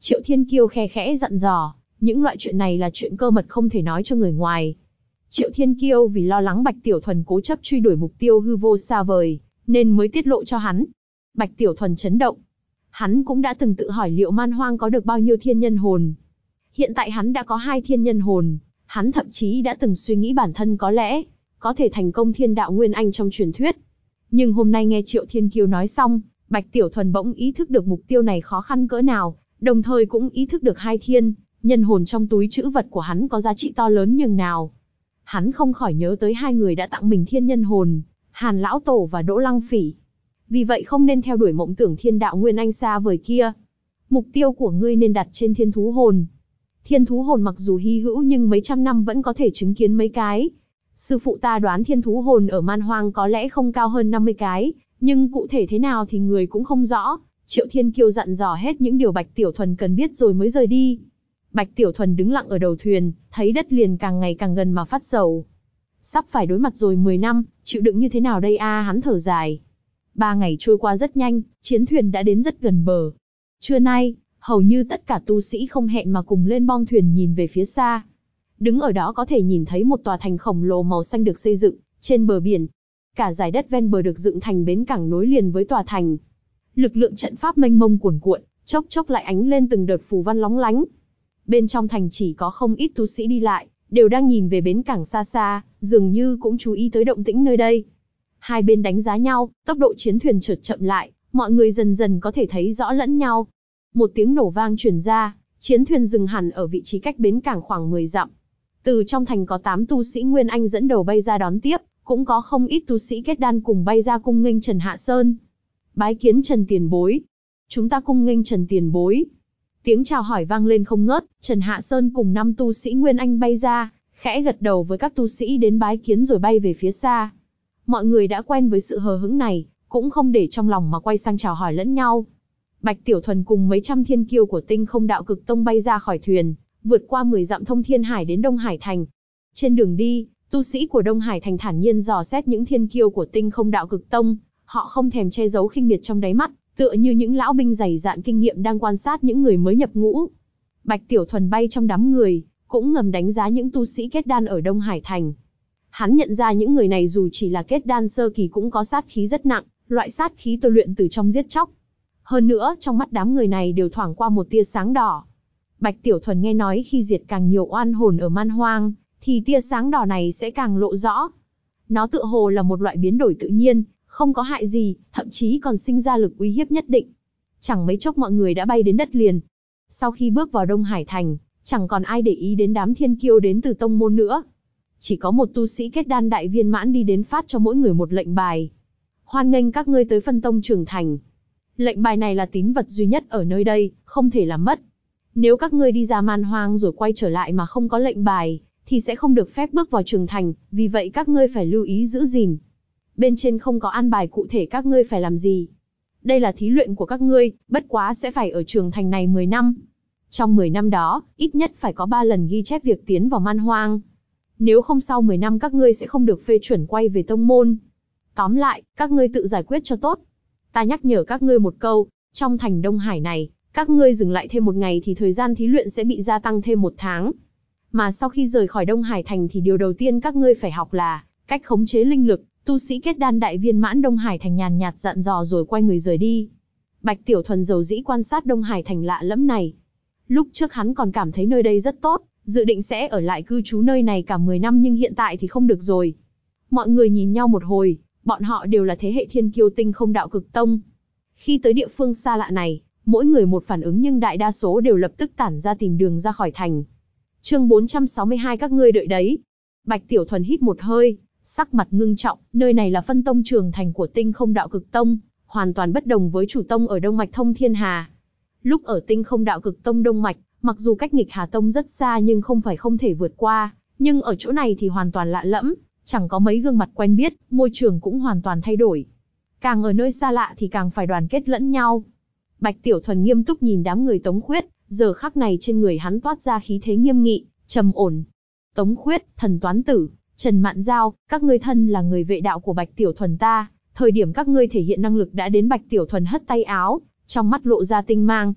Triệu Thiên Kiêu khe khẽ dặn dò, những loại chuyện này là chuyện cơ mật không thể nói cho người ngoài. Triệu Thiên Kiêu vì lo lắng Bạch Tiểu Thuần cố chấp truy đuổi mục tiêu hư vô xa vời, nên mới tiết lộ cho hắn. Bạch Tiểu Thuần chấn động. Hắn cũng đã từng tự hỏi liệu man hoang có được bao nhiêu thiên nhân hồn. Hiện tại hắn đã có 2 thiên nhân hồn, hắn thậm chí đã từng suy nghĩ bản thân có lẽ có thể thành công thiên đạo nguyên anh trong truyền thuyết. Nhưng hôm nay nghe Triệu Thiên Kiêu nói xong, Bạch Tiểu Thuần bỗng ý thức được mục tiêu này khó khăn cỡ nào, đồng thời cũng ý thức được 2 thiên nhân hồn trong túi trữ vật của hắn có giá trị to lớn nhường nào. Hắn không khỏi nhớ tới 2 người đã tặng mình thiên nhân hồn, Hàn Lão Tổ và Đỗ Lăng Phỉ. Vì vậy không nên theo đuổi mộng tưởng thiên đạo nguyên anh xa vời kia. Mục tiêu của ngươi nên đặt trên thiên thú hồn. Thiên thú hồn mặc dù hy hữu nhưng mấy trăm năm vẫn có thể chứng kiến mấy cái. Sư phụ ta đoán thiên thú hồn ở man hoang có lẽ không cao hơn 50 cái, nhưng cụ thể thế nào thì người cũng không rõ. Triệu Thiên Kiêu dặn dò hết những điều Bạch Tiểu Thuần cần biết rồi mới rời đi. Bạch Tiểu Thuần đứng lặng ở đầu thuyền, thấy đất liền càng ngày càng gần mà phát sầu. Sắp phải đối mặt rồi 10 năm, chịu đựng như thế nào đây a? Hắn thở dài. 3 ngày trôi qua rất nhanh, chiến thuyền đã đến rất gần bờ. Trưa nay, hầu như tất cả tu sĩ không hẹn mà cùng lên bong thuyền nhìn về phía xa. Đứng ở đó có thể nhìn thấy một tòa thành khổng lồ màu xanh được xây dựng trên bờ biển. Cả dải đất ven bờ được dựng thành bến cảng nối liền với tòa thành. Lực lượng trận pháp mênh mông cuồn cuộn, chốc chốc lại ánh lên từng đợt phù văn lóng lánh. Bên trong thành chỉ có không ít tu sĩ đi lại, đều đang nhìn về bến cảng xa xa, dường như cũng chú ý tới động tĩnh nơi đây. Hai bên đánh giá nhau, tốc độ chiến thuyền chợt chậm lại, mọi người dần dần có thể thấy rõ lẫn nhau. Một tiếng nổ vang truyền ra, chiến thuyền dừng hẳn ở vị trí cách bến cảng khoảng 10 dặm. Từ trong thành có 8 tu sĩ Nguyên Anh dẫn đầu bay ra đón tiếp, cũng có không ít tu sĩ kết đan cùng bay ra cung nghênh Trần Hạ Sơn. Bái kiến Trần tiền bối. Chúng ta cung nghênh Trần tiền bối. Tiếng chào hỏi vang lên không ngớt, Trần Hạ Sơn cùng 5 tu sĩ Nguyên Anh bay ra, khẽ gật đầu với các tu sĩ đến bái kiến rồi bay về phía xa. Mọi người đã quen với sự hờ hững này, cũng không để trong lòng mà quay sang chào hỏi lẫn nhau. Bạch Tiểu Thuần cùng mấy trăm thiên kiêu của Tinh Không Đạo Cực Tông bay ra khỏi thuyền, vượt qua 10 dặm thông thiên hải đến Đông Hải Thành. Trên đường đi, tu sĩ của Đông Hải Thành thản nhiên dò xét những thiên kiêu của Tinh Không Đạo Cực Tông, họ không thèm che giấu khinh miệt trong đáy mắt, tựa như những lão binh dày dạn kinh nghiệm đang quan sát những người mới nhập ngũ. Bạch Tiểu Thuần bay trong đám người, cũng ngầm đánh giá những tu sĩ kết đan ở Đông Hải Thành. Hắn nhận ra những người này dù chỉ là kết đan sơ kỳ cũng có sát khí rất nặng, loại sát khí tôi luyện từ trong giết chóc. Hơn nữa, trong mắt đám người này đều thoảng qua một tia sáng đỏ. Bạch Tiểu Thuần nghe nói khi diệt càng nhiều oan hồn ở man hoang, thì tia sáng đỏ này sẽ càng lộ rõ. Nó tựa hồ là một loại biến đổi tự nhiên, không có hại gì, thậm chí còn sinh ra lực uy hiếp nhất định. Chẳng mấy chốc mọi người đã bay đến đất liền. Sau khi bước vào Đông Hải Thành, chẳng còn ai để ý đến đám thiên kiêu đến từ tông môn nữa. Chỉ có một tu sĩ kết đan đại viên mãn đi đến phát cho mỗi người một lệnh bài. Hoan nghênh các ngươi tới phân tông trưởng thành. Lệnh bài này là tín vật duy nhất ở nơi đây, không thể làm mất. Nếu các ngươi đi ra man hoang rồi quay trở lại mà không có lệnh bài, thì sẽ không được phép bước vào trường thành, vì vậy các ngươi phải lưu ý giữ gìn. Bên trên không có an bài cụ thể các ngươi phải làm gì. Đây là thí luyện của các ngươi, bất quá sẽ phải ở trường thành này 10 năm. Trong 10 năm đó, ít nhất phải có 3 lần ghi chép việc tiến vào man hoang. Nếu không sau 10 năm các ngươi sẽ không được phê chuẩn quay về tông môn. Tóm lại, các ngươi tự giải quyết cho tốt. Ta nhắc nhở các ngươi một câu, trong thành Đông Hải này, các ngươi dừng lại thêm 1 ngày thì thời gian thí luyện sẽ bị gia tăng thêm 1 tháng. Mà sau khi rời khỏi Đông Hải Thành thì điều đầu tiên các ngươi phải học là cách khống chế linh lực. Tu sĩ kết đan đại viên mãn Đông Hải Thành nhàn nhạt dặn dò rồi quay người rời đi. Bạch Tiểu Thuần dầu dĩ quan sát Đông Hải Thành lạ lẫm này. Lúc trước hắn còn cảm thấy nơi đây rất tốt, dự định sẽ ở lại cư trú nơi này cả 10 năm nhưng hiện tại thì không được rồi. Mọi người nhìn nhau một hồi, bọn họ đều là thế hệ thiên kiêu Tinh Không Đạo Cực Tông. Khi tới địa phương xa lạ này, mỗi người một phản ứng nhưng đại đa số đều lập tức tản ra tìm đường ra khỏi thành. Chương 462 các ngươi đợi đấy. Bạch Tiểu Thuần hít một hơi, sắc mặt ngưng trọng, nơi này là phân tông trường thành của Tinh Không Đạo Cực Tông, hoàn toàn bất đồng với chủ tông ở Đông Mạch Thông Thiên Hà. Lúc ở Tinh Không Đạo Cực Tông Đông Mạch, mặc dù cách Nghịch Hà Tông rất xa nhưng không phải không thể vượt qua, nhưng ở chỗ này thì hoàn toàn lạ lẫm, chẳng có mấy gương mặt quen biết, môi trường cũng hoàn toàn thay đổi. Càng ở nơi xa lạ thì càng phải đoàn kết lẫn nhau. Bạch Tiểu Thuần nghiêm túc nhìn đám người Tống Khuyết, giờ khắc này trên người hắn toát ra khí thế nghiêm nghị, trầm ổn. Tống Khuyết, Thần Toán Tử, Trần Mạn Giao, các ngươi thân là người vệ đạo của Bạch Tiểu Thuần ta, thời điểm các ngươi thể hiện năng lực đã đến. Bạch Tiểu Thuần hất tay áo, trong mắt lộ ra tinh mang.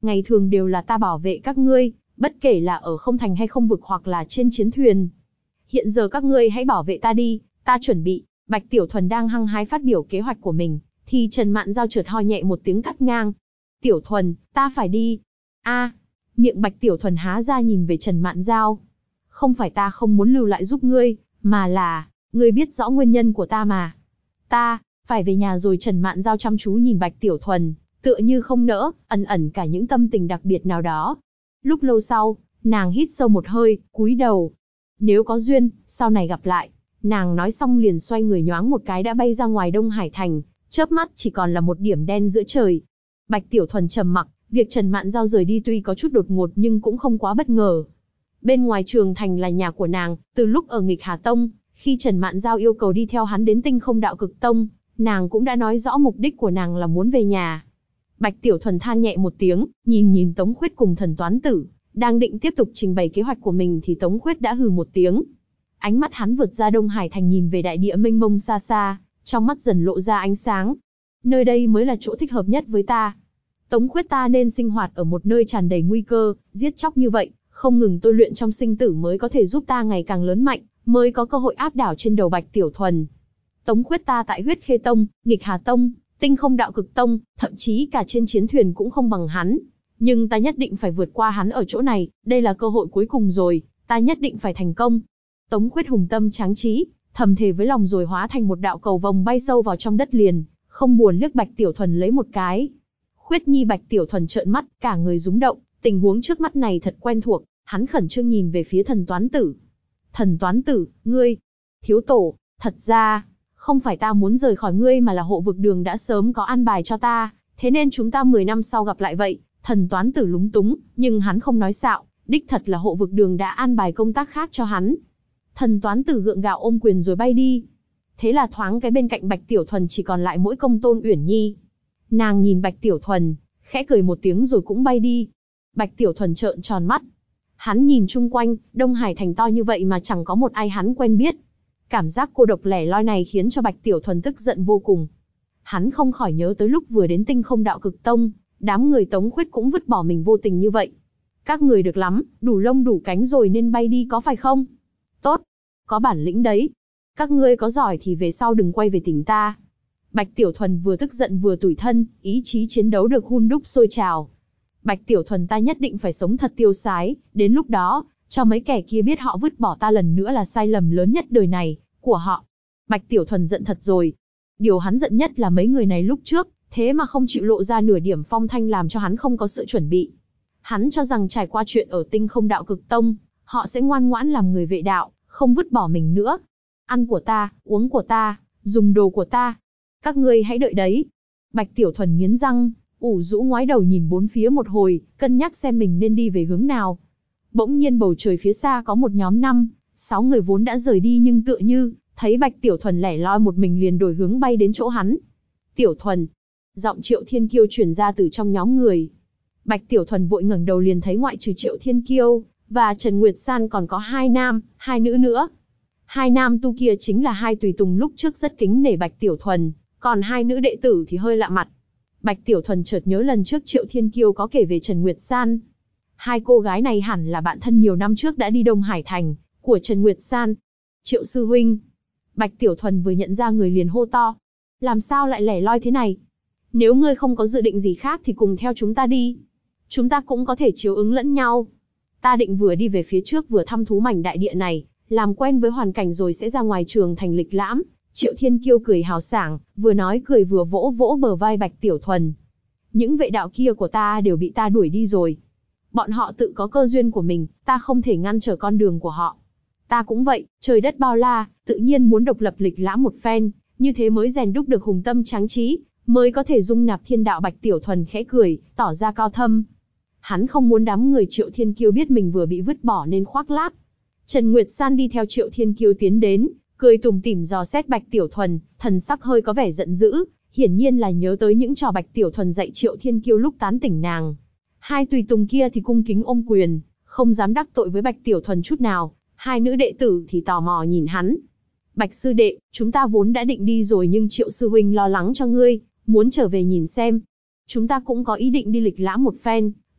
Ngày thường đều là ta bảo vệ các ngươi, bất kể là ở không thành hay không vực hoặc là trên chiến thuyền. Hiện giờ các ngươi hãy bảo vệ ta đi, ta chuẩn bị. Bạch Tiểu Thuần đang hăng hái phát biểu kế hoạch của mình, thì Trần Mạn Giao chợt ho nhẹ một tiếng cắt ngang. Tiểu Thuần, ta phải đi. Miệng Bạch Tiểu Thuần há ra nhìn về Trần Mạn Giao. Không phải ta không muốn lưu lại giúp ngươi, mà là, ngươi biết rõ nguyên nhân của ta mà. Ta, phải về nhà rồi. Trần Mạn Giao chăm chú nhìn Bạch Tiểu Thuần, tựa như không nỡ, ẩn ẩn cả những tâm tình đặc biệt nào đó. Lúc lâu sau, nàng hít sâu một hơi, cúi đầu. Nếu có duyên, sau này gặp lại. Nàng nói xong liền xoay người nhoáng một cái đã bay ra ngoài Đông Hải Thành, chớp mắt chỉ còn là một điểm đen giữa trời. Bạch Tiểu Thuần trầm mặc, việc Trần Mạn Giao rời đi tuy có chút đột ngột nhưng cũng không quá bất ngờ. Bên ngoài Trường Thành là nhà của nàng, từ lúc ở Nghịch Hà Tông, khi Trần Mạn Giao yêu cầu đi theo hắn đến Tinh Không Đạo Cực Tông, nàng cũng đã nói rõ mục đích của nàng là muốn về nhà. Bạch Tiểu Thuần than nhẹ một tiếng, nhìn Tống Khuyết cùng Thần Toán Tử, đang định tiếp tục trình bày kế hoạch của mình thì Tống Khuyết đã hừ một tiếng. Ánh mắt hắn vượt ra Đông Hải Thành nhìn về đại địa mênh mông xa xa, trong mắt dần lộ ra ánh sáng. Nơi đây mới là chỗ thích hợp nhất với ta. Tống Khuyết, ta nên sinh hoạt ở một nơi tràn đầy nguy cơ, giết chóc như vậy, không ngừng tôi luyện trong sinh tử mới có thể giúp ta ngày càng lớn mạnh, mới có cơ hội áp đảo trên đầu Bạch Tiểu Thuần. Tống Khuyết ta tại Huyết Khê Tông, Nghịch Hà Tông, Tinh Không Đạo Cực Tông, thậm chí cả trên chiến thuyền cũng không bằng hắn. Nhưng ta nhất định phải vượt qua hắn ở chỗ này, đây là cơ hội cuối cùng rồi, ta nhất định phải thành công. Tống Khuyết hùng tâm tráng trí, thầm thề với lòng rồi hóa thành một đạo cầu vồng bay sâu vào trong đất liền, không buồn liếc Bạch Tiểu Thuần lấy một cái. Khuyết Nhi. Bạch Tiểu Thuần trợn mắt, cả người rúng động, tình huống trước mắt này thật quen thuộc, hắn khẩn trương nhìn về phía Thần Toán Tử. Thần Toán Tử, ngươi, thiếu tổ, thật ra, không phải ta muốn rời khỏi ngươi mà là Hộ Vực Đường đã sớm có an bài cho ta, thế nên chúng ta 10 năm sau gặp lại vậy. Thần Toán Tử lúng túng, nhưng hắn không nói xạo, đích thật là Hộ Vực Đường đã an bài công tác khác cho hắn. Thần Toán Tử gượng gạo ôm quyền rồi bay đi. Thế là thoáng cái bên cạnh Bạch Tiểu Thuần chỉ còn lại mỗi Công Tôn Uyển Nhi. Nàng nhìn Bạch Tiểu Thuần, khẽ cười một tiếng rồi cũng bay đi. Bạch Tiểu Thuần trợn tròn mắt. Hắn nhìn chung quanh, Đông Hải Thành to như vậy mà chẳng có một ai hắn quen biết. Cảm giác cô độc lẻ loi này khiến cho Bạch Tiểu Thuần tức giận vô cùng. Hắn không khỏi nhớ tới lúc vừa đến Tinh Không Đạo Cực Tông, đám người Tống Khuyết cũng vứt bỏ mình vô tình như vậy. Các người được lắm, đủ lông đủ cánh rồi nên bay đi có phải không? Tốt, có bản lĩnh đấy. Các ngươi có giỏi thì về sau đừng quay về tỉnh ta. Bạch Tiểu Thuần vừa tức giận vừa tủi thân, ý chí chiến đấu được hun đúc sôi trào. Bạch Tiểu Thuần, ta nhất định phải sống thật tiêu sái, đến lúc đó, cho mấy kẻ kia biết họ vứt bỏ ta lần nữa là sai lầm lớn nhất đời này, của họ. Bạch Tiểu Thuần giận thật rồi. Điều hắn giận nhất là mấy người này lúc trước, thế mà không chịu lộ ra nửa điểm phong thanh làm cho hắn không có sự chuẩn bị. Hắn cho rằng trải qua chuyện ở Tinh Không Đạo Cực Tông, họ sẽ ngoan ngoãn làm người vệ đạo, không vứt bỏ mình nữa. Ăn của ta, uống của ta, dùng đồ của ta. Các ngươi hãy đợi đấy. Bạch Tiểu Thuần nghiến răng, ủ rũ ngoái đầu nhìn bốn phía một hồi, cân nhắc xem mình nên đi về hướng nào. Bỗng nhiên bầu trời phía xa có một nhóm 5-6 người vốn đã rời đi nhưng tựa như thấy Bạch Tiểu Thuần lẻ loi một mình liền đổi hướng bay đến chỗ hắn. Tiểu Thuần, giọng Triệu Thiên Kiêu truyền ra từ trong nhóm người. Bạch Tiểu Thuần vội ngẩng đầu liền thấy ngoại trừ Triệu Thiên Kiêu và Trần Nguyệt San còn có 2 nam, 2 nữ nữa. 2 nam tu kia chính là 2 tùy tùng lúc trước rất kính nể Bạch Tiểu Thuần, còn 2 nữ đệ tử thì hơi lạ mặt. Bạch Tiểu Thuần chợt nhớ lần trước Triệu Thiên Kiêu có kể về Trần Nguyệt San. 2 cô gái này hẳn là bạn thân nhiều năm trước đã đi Đông Hải Thành của Trần Nguyệt San. Triệu sư huynh. Bạch Tiểu Thuần vừa nhận ra người liền hô to. Làm sao lại lẻ loi thế này? Nếu ngươi không có dự định gì khác thì cùng theo chúng ta đi. Chúng ta cũng có thể chiếu ứng lẫn nhau. Ta định vừa đi về phía trước vừa thăm thú mảnh đại địa này, làm quen với hoàn cảnh rồi sẽ ra ngoài Trường Thành lịch lãm. Triệu Thiên Kiêu cười hào sảng, vừa nói cười vừa vỗ vỗ bờ vai Bạch Tiểu Thuần. Những vệ đạo kia của ta đều bị ta đuổi đi rồi. Bọn họ tự có cơ duyên của mình, ta không thể ngăn trở con đường của họ. Ta cũng vậy, trời đất bao la, tự nhiên muốn độc lập lịch lãm một phen, như thế mới rèn đúc được hùng tâm tráng trí, mới có thể dung nạp thiên đạo. Bạch Tiểu Thuần khẽ cười, tỏ ra cao thâm. Hắn không muốn đám người Triệu Thiên Kiêu biết mình vừa bị vứt bỏ nên khoác lác. Trần Nguyệt San đi theo Triệu Thiên Kiêu tiến đến, cười tủm tỉm dò xét Bạch Tiểu Thuần, thần sắc hơi có vẻ giận dữ, hiển nhiên là nhớ tới những trò Bạch Tiểu Thuần dạy Triệu Thiên Kiêu lúc tán tỉnh nàng. 2 tùy tùng kia thì cung kính ôm quyền, không dám đắc tội với Bạch Tiểu Thuần chút nào. 2 nữ đệ tử thì tò mò nhìn hắn. Bạch sư đệ, chúng ta vốn đã định đi rồi nhưng Triệu sư huynh lo lắng cho ngươi, muốn trở về nhìn xem. Chúng ta cũng có ý định đi lịch lãm một phen,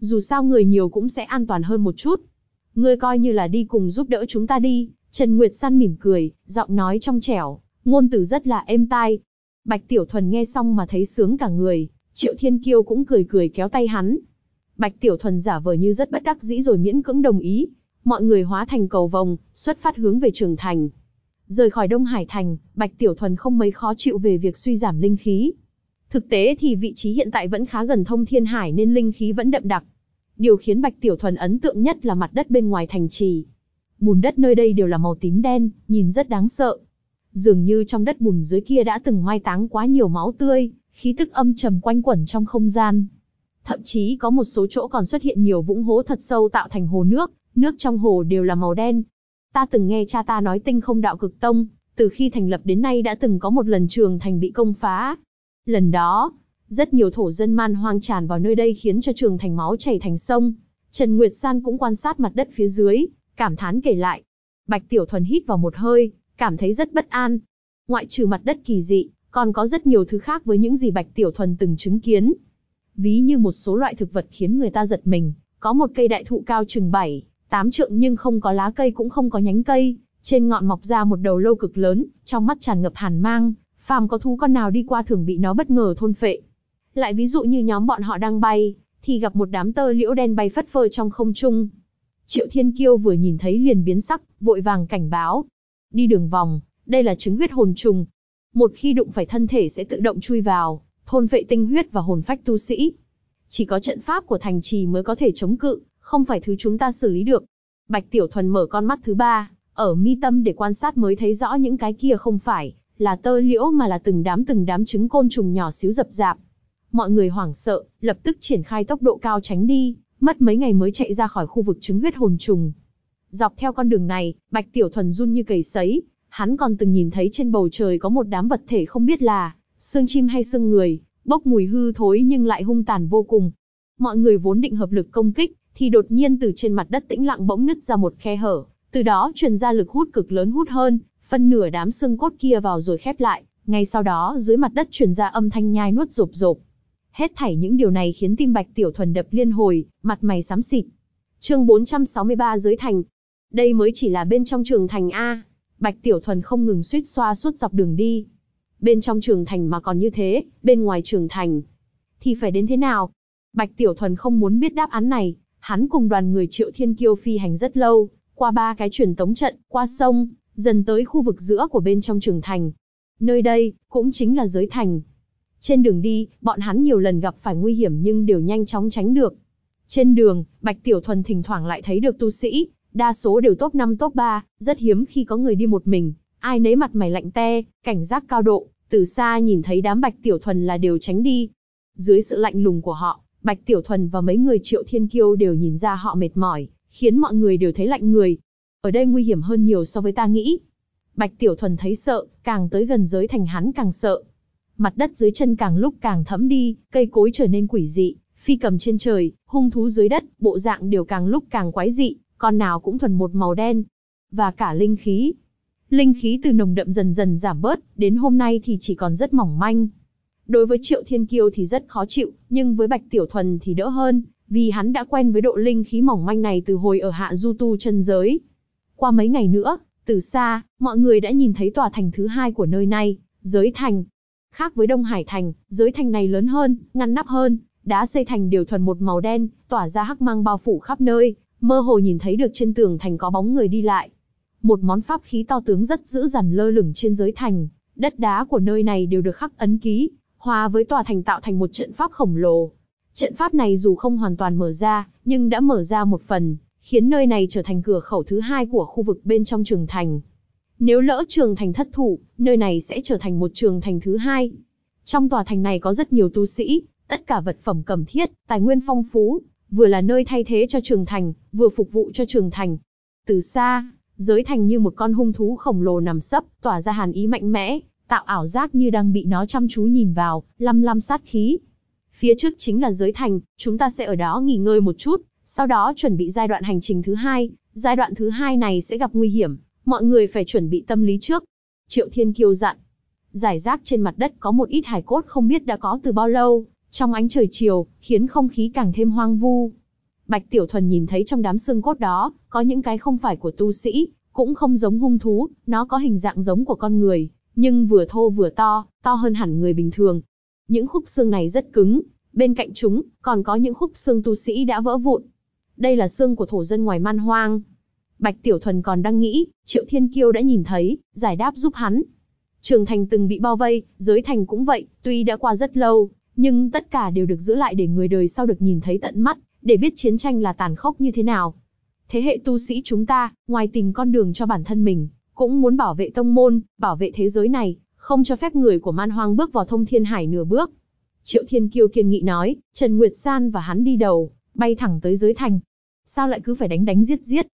Dù sao người nhiều cũng sẽ an toàn hơn một chút. Ngươi coi như là đi cùng giúp đỡ chúng ta đi. Trần Nguyệt San mỉm cười, giọng nói trong trẻo, ngôn từ rất là êm tai. Bạch Tiểu Thuần nghe xong mà thấy sướng cả người, Triệu Thiên Kiêu cũng cười cười kéo tay hắn. Bạch Tiểu Thuần giả vờ như rất bất đắc dĩ rồi miễn cưỡng đồng ý. Mọi người hóa thành cầu vồng, xuất phát hướng về Trường Thành. Rời khỏi Đông Hải Thành, Bạch Tiểu Thuần không mấy khó chịu về việc suy giảm linh khí. Thực tế thì vị trí hiện tại vẫn khá gần Thông Thiên Hải nên linh khí vẫn đậm đặc. Điều khiến Bạch Tiểu Thuần ấn tượng nhất là mặt đất bên ngoài thành trì. Bùn đất nơi đây đều là màu tím đen, nhìn rất đáng sợ. Dường như trong đất bùn dưới kia đã từng mai táng quá nhiều máu tươi, khí tức âm trầm quanh quẩn trong không gian. Thậm chí có một số chỗ còn xuất hiện nhiều vũng hố thật sâu tạo thành hồ nước, nước trong hồ đều là màu đen. Ta từng nghe cha ta nói Tinh Không Đạo Cực Tông, từ khi thành lập đến nay đã từng có một lần Trường Thành bị công phá. Lần đó, rất nhiều thổ dân man hoang tràn vào nơi đây khiến cho Trường Thành máu chảy thành sông. Trần Nguyệt San cũng quan sát mặt đất phía dưới, cảm thán kể lại. Bạch Tiểu Thuần hít vào một hơi, cảm thấy rất bất an. Ngoại trừ mặt đất kỳ dị, còn có rất nhiều thứ khác với những gì Bạch Tiểu Thuần từng chứng kiến. Ví như một số loại thực vật khiến người ta giật mình, có một cây đại thụ cao chừng 7-8 trượng nhưng không có lá cây cũng không có nhánh cây, trên ngọn mọc ra một đầu lâu cực lớn, trong mắt tràn ngập hàn mang, phàm có thú con nào đi qua thường bị nó bất ngờ thôn phệ. Lại ví dụ như nhóm bọn họ đang bay, thì gặp một đám tơ liễu đen bay phất phơ trong không trung. Triệu Thiên Kiêu vừa nhìn thấy liền biến sắc, vội vàng cảnh báo. Đi đường vòng, đây là trứng huyết hồn trùng. Một khi đụng phải thân thể sẽ tự động chui vào, thôn phệ tinh huyết và hồn phách tu sĩ. Chỉ có trận pháp của thành trì mới có thể chống cự, không phải thứ chúng ta xử lý được. Bạch Tiểu Thuần mở con mắt thứ ba, ở mi tâm để quan sát mới thấy rõ những cái kia không phải là tơ liễu mà là từng đám trứng côn trùng nhỏ xíu rập rạp. Mọi người hoảng sợ, lập tức triển khai tốc độ cao tránh đi, mất mấy ngày mới chạy ra khỏi khu vực trứng huyết hồn trùng. Dọc theo con đường này, Bạch Tiểu Thuần run như cầy sấy, hắn còn từng nhìn thấy trên bầu trời có một đám vật thể không biết là xương chim hay xương người, bốc mùi hư thối nhưng lại hung tàn vô cùng. Mọi người vốn định hợp lực công kích, thì đột nhiên từ trên mặt đất tĩnh lặng bỗng nứt ra một khe hở, từ đó truyền ra lực hút cực lớn hút hơn, phân nửa đám xương cốt kia vào rồi khép lại, ngay sau đó dưới mặt đất truyền ra âm thanh nhai nuốt rộp rộp. Hết thảy những điều này khiến tim Bạch Tiểu Thuần đập liên hồi, mặt mày xám xịt. Chương 463 Giới Thành. Đây mới chỉ là bên trong Trường Thành a. Bạch Tiểu Thuần không ngừng suýt xoa suốt dọc đường đi. Bên trong Trường Thành mà còn như thế, bên ngoài Trường Thành thì phải đến thế nào? Bạch Tiểu Thuần không muốn biết đáp án này, hắn cùng đoàn người Triệu Thiên Kiêu phi hành rất lâu, qua 3 cái truyền tống trận, qua sông, dần tới khu vực giữa của bên trong Trường Thành. Nơi đây, cũng chính là Giới Thành. Trên đường đi, bọn hắn nhiều lần gặp phải nguy hiểm nhưng đều nhanh chóng tránh được. Trên đường, Bạch Tiểu Thuần thỉnh thoảng lại thấy được tu sĩ, đa số đều top 5 top 3, rất hiếm khi có người đi một mình, ai nấy mặt mày lạnh te, cảnh giác cao độ, từ xa nhìn thấy đám Bạch Tiểu Thuần là đều tránh đi. Dưới sự lạnh lùng của họ, Bạch Tiểu Thuần và mấy người Triệu Thiên Kiêu đều nhìn ra họ mệt mỏi, khiến mọi người đều thấy lạnh người. Ở đây nguy hiểm hơn nhiều so với ta nghĩ. Bạch Tiểu Thuần thấy sợ, càng tới gần Giới Thành hắn càng sợ. Mặt đất dưới chân càng lúc càng thẫm đi, cây cối trở nên quỷ dị, phi cầm trên trời, hung thú dưới đất, bộ dạng đều càng lúc càng quái dị, con nào cũng thuần một màu đen. Và cả linh khí. Linh khí từ nồng đậm dần dần giảm bớt, đến hôm nay thì chỉ còn rất mỏng manh. Đối với Triệu Thiên Kiêu thì rất khó chịu, nhưng với Bạch Tiểu Thuần thì đỡ hơn, vì hắn đã quen với độ linh khí mỏng manh này từ hồi ở Hạ Du Tu chân giới. Qua mấy ngày nữa, từ xa, mọi người đã nhìn thấy tòa thành thứ 2 của nơi này, Giới Thành. Khác với Đông Hải Thành, Giới Thành này lớn hơn, ngăn nắp hơn, đá xây thành đều thuần một màu đen, tỏa ra hắc mang bao phủ khắp nơi, mơ hồ nhìn thấy được trên tường thành có bóng người đi lại. Một món pháp khí to tướng rất dữ dằn lơ lửng trên Giới Thành, đất đá của nơi này đều được khắc ấn ký, hòa với tòa thành tạo thành một trận pháp khổng lồ. Trận pháp này dù không hoàn toàn mở ra, nhưng đã mở ra một phần, khiến nơi này trở thành cửa khẩu thứ 2 của khu vực bên trong Trường Thành. Nếu lỡ Trường Thành thất thủ, nơi này sẽ trở thành một Trường Thành thứ 2. Trong tòa thành này có rất nhiều tu sĩ, tất cả vật phẩm cần thiết, tài nguyên phong phú, vừa là nơi thay thế cho Trường Thành, vừa phục vụ cho Trường Thành. Từ xa, Giới Thành như một con hung thú khổng lồ nằm sấp, tỏa ra hàn ý mạnh mẽ, tạo ảo giác như đang bị nó chăm chú nhìn vào, lăm lăm sát khí. Phía trước chính là Giới Thành, chúng ta sẽ ở đó nghỉ ngơi một chút, sau đó chuẩn bị giai đoạn hành trình thứ 2. Giai đoạn thứ 2 này sẽ gặp nguy hiểm, mọi người phải chuẩn bị tâm lý trước. Triệu Thiên Kiêu dặn. Rải rác trên mặt đất có một ít hài cốt không biết đã có từ bao lâu, trong ánh trời chiều, khiến không khí càng thêm hoang vu. Bạch Tiểu Thuần nhìn thấy trong đám xương cốt đó, có những cái không phải của tu sĩ, cũng không giống hung thú, nó có hình dạng giống của con người, nhưng vừa thô vừa to, to hơn hẳn người bình thường. Những khúc xương này rất cứng, bên cạnh chúng, còn có những khúc xương tu sĩ đã vỡ vụn. Đây là xương của thổ dân ngoài Man Hoang. Bạch Tiểu Thuần còn đang nghĩ, Triệu Thiên Kiêu đã nhìn thấy, giải đáp giúp hắn. Trường thành từng bị bao vây, giới thành cũng vậy, tuy đã qua rất lâu, nhưng tất cả đều được giữ lại để người đời sau được nhìn thấy tận mắt, để biết chiến tranh là tàn khốc như thế nào. Thế hệ tu sĩ chúng ta, ngoài tìm con đường cho bản thân mình, cũng muốn bảo vệ tông môn, bảo vệ thế giới này, không cho phép người của Man Hoang bước vào Thông Thiên Hải nửa bước. Triệu Thiên Kiêu kiên nghị nói, Trần Nguyệt San và hắn đi đầu, bay thẳng tới giới thành. Sao lại cứ phải đánh đánh giết giết?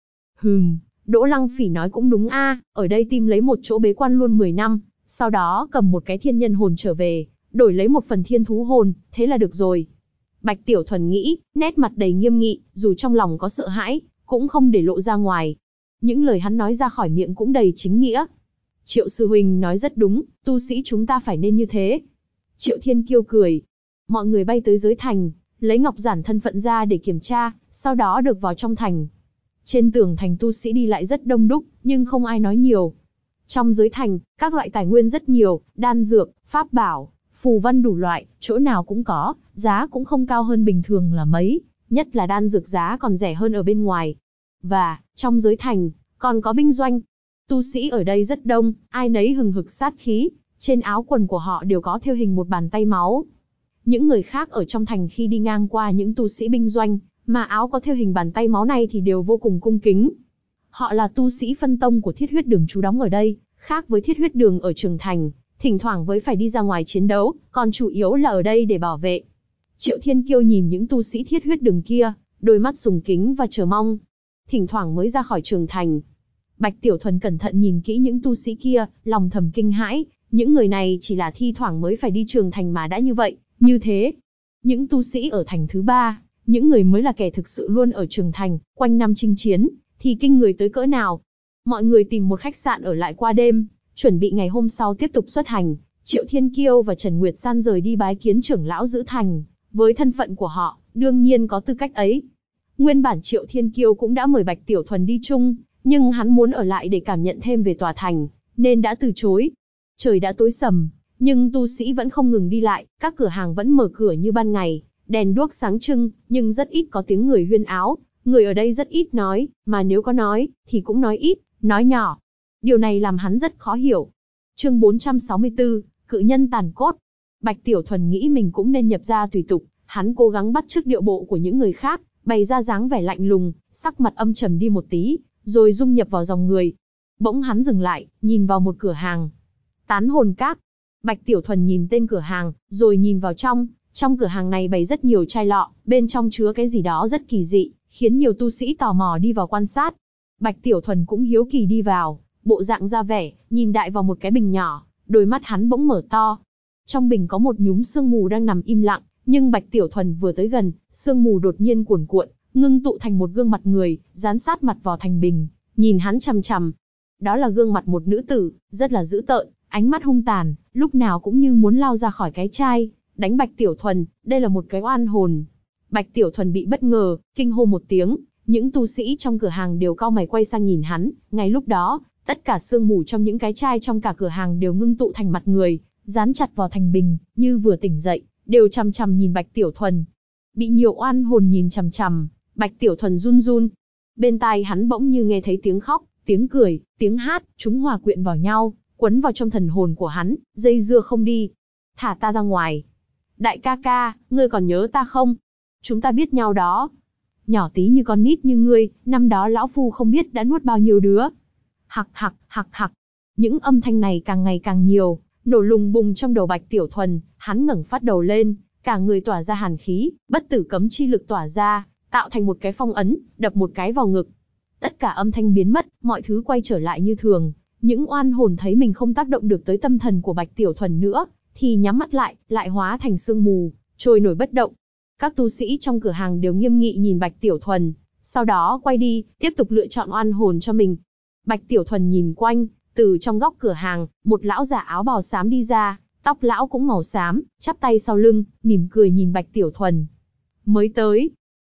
Đỗ Lăng Phỉ nói cũng đúng a, ở đây tìm lấy một chỗ bế quan luôn 10 năm, sau đó cầm một cái thiên nhân hồn trở về, đổi lấy một phần thiên thú hồn, thế là được rồi. Bạch Tiểu Thuần nghĩ, nét mặt đầy nghiêm nghị, dù trong lòng có sợ hãi, cũng không để lộ ra ngoài. Những lời hắn nói ra khỏi miệng cũng đầy chính nghĩa. Triệu sư huynh nói rất đúng, tu sĩ chúng ta phải nên như thế. Triệu Thiên Kiêu cười. Mọi người bay tới giới thành, lấy ngọc giản thân phận ra để kiểm tra, sau đó được vào trong thành. Trên tường thành tu sĩ đi lại rất đông đúc, nhưng không ai nói nhiều. Trong giới thành, các loại tài nguyên rất nhiều, đan dược, pháp bảo, phù văn đủ loại, chỗ nào cũng có, giá cũng không cao hơn bình thường là mấy, nhất là đan dược giá còn rẻ hơn ở bên ngoài. Và, trong giới thành, còn có binh doanh. Tu sĩ ở đây rất đông, ai nấy hừng hực sát khí, trên áo quần của họ đều có thêu hình một bàn tay máu. Những người khác ở trong thành khi đi ngang qua những tu sĩ binh doanh, mà áo có thêu hình bàn tay máu này thì đều vô cùng cung kính. Họ là tu sĩ phân tông của Thiết Huyết Đường trú đóng ở đây, khác với Thiết Huyết Đường ở Trường Thành, thỉnh thoảng với phải đi ra ngoài chiến đấu, còn chủ yếu là ở đây để bảo vệ. Triệu Thiên Kiêu nhìn những tu sĩ Thiết Huyết Đường kia, đôi mắt sùng kính và chờ mong. Thỉnh thoảng mới ra khỏi Trường Thành. Bạch Tiểu Thuần cẩn thận nhìn kỹ những tu sĩ kia, lòng thầm kinh hãi, những người này chỉ là thi thoảng mới phải đi Trường Thành mà đã như vậy, như thế. Những tu sĩ ở thành thứ 3, những người mới là kẻ thực sự luôn ở Trường Thành, quanh năm chinh chiến, thì kinh người tới cỡ nào. Mọi người tìm một khách sạn ở lại qua đêm, chuẩn bị ngày hôm sau tiếp tục xuất hành. Triệu Thiên Kiêu và Trần Nguyệt San rời đi bái kiến trưởng lão giữ thành, với thân phận của họ, đương nhiên có tư cách ấy. Nguyên bản Triệu Thiên Kiêu cũng đã mời Bạch Tiểu Thuần đi chung, nhưng hắn muốn ở lại để cảm nhận thêm về tòa thành, nên đã từ chối. Trời đã tối sầm, nhưng tu sĩ vẫn không ngừng đi lại, các cửa hàng vẫn mở cửa như ban ngày, đèn đuốc sáng trưng, nhưng rất ít có tiếng người huyên áo. Người ở đây rất ít nói, mà nếu có nói, thì cũng nói ít, nói nhỏ. Điều này làm hắn rất khó hiểu. Chương 464, Cự nhân tàn cốt. Bạch Tiểu Thuần nghĩ mình cũng nên nhập gia tùy tục, hắn cố gắng bắt chước điệu bộ của những người khác, bày ra dáng vẻ lạnh lùng, sắc mặt âm trầm đi một tí, rồi dung nhập vào dòng người. Bỗng hắn dừng lại, nhìn vào một cửa hàng. Tán hồn các. Bạch Tiểu Thuần nhìn tên cửa hàng, rồi nhìn vào trong. Trong cửa hàng này bày rất nhiều chai lọ, bên trong chứa cái gì đó rất kỳ dị, khiến nhiều tu sĩ tò mò đi vào quan sát. Bạch Tiểu Thuần cũng hiếu kỳ đi vào, bộ dạng ra vẻ, nhìn đại vào một cái bình nhỏ, đôi mắt hắn bỗng mở to. Trong bình có một nhúm sương mù đang nằm im lặng, nhưng Bạch Tiểu Thuần vừa tới gần, sương mù đột nhiên cuồn cuộn, ngưng tụ thành một gương mặt người, dán sát mặt vào thành bình, nhìn hắn chằm chằm. Đó là gương mặt một nữ tử, rất là dữ tợn, ánh mắt hung tàn, lúc nào cũng như muốn lao ra khỏi cái chai, đánh Bạch Tiểu Thuần. Đây là một cái oan hồn. Bạch Tiểu Thuần bị bất ngờ, kinh hô một tiếng, những tu sĩ trong cửa hàng đều cau mày quay sang nhìn hắn. Ngay lúc đó, tất cả sương mù trong những cái chai trong cả cửa hàng đều ngưng tụ thành mặt người, dán chặt vào thành bình, như vừa tỉnh dậy, đều chằm chằm nhìn Bạch Tiểu Thuần. Bị nhiều oan hồn nhìn chằm chằm, Bạch Tiểu Thuần run run. Bên tai hắn bỗng như nghe thấy tiếng khóc, tiếng cười, tiếng hát, chúng hòa quyện vào nhau, quấn vào trong thần hồn của hắn, dây dưa không đi. Thả ta ra ngoài. Đại ca ca, ngươi còn nhớ ta không? Chúng ta biết nhau đó. Nhỏ tí như con nít như ngươi, năm đó lão phu không biết đã nuốt bao nhiêu đứa. Hặc hặc, hặc hặc. Những âm thanh này càng ngày càng nhiều, nổ lùng bùng trong đầu Bạch Tiểu Thuần, hắn ngẩng phát đầu lên, cả người tỏa ra hàn khí, bất tử cấm chi lực tỏa ra, tạo thành một cái phong ấn, đập một cái vào ngực. Tất cả âm thanh biến mất, mọi thứ quay trở lại như thường. Những oan hồn thấy mình không tác động được tới tâm thần của Bạch Tiểu Thuần nữa, thì nhắm mắt lại hóa thành sương mù, trôi nổi bất động. Các tu sĩ trong cửa hàng đều nghiêm nghị nhìn Bạch Tiểu Thuần, sau đó quay đi, tiếp tục lựa chọn oan hồn cho mình. Bạch Tiểu Thuần nhìn quanh, từ trong góc cửa hàng, một lão già áo bào xám đi ra, tóc lão cũng màu xám, chắp tay sau lưng, mỉm cười nhìn Bạch Tiểu Thuần. Mới tới.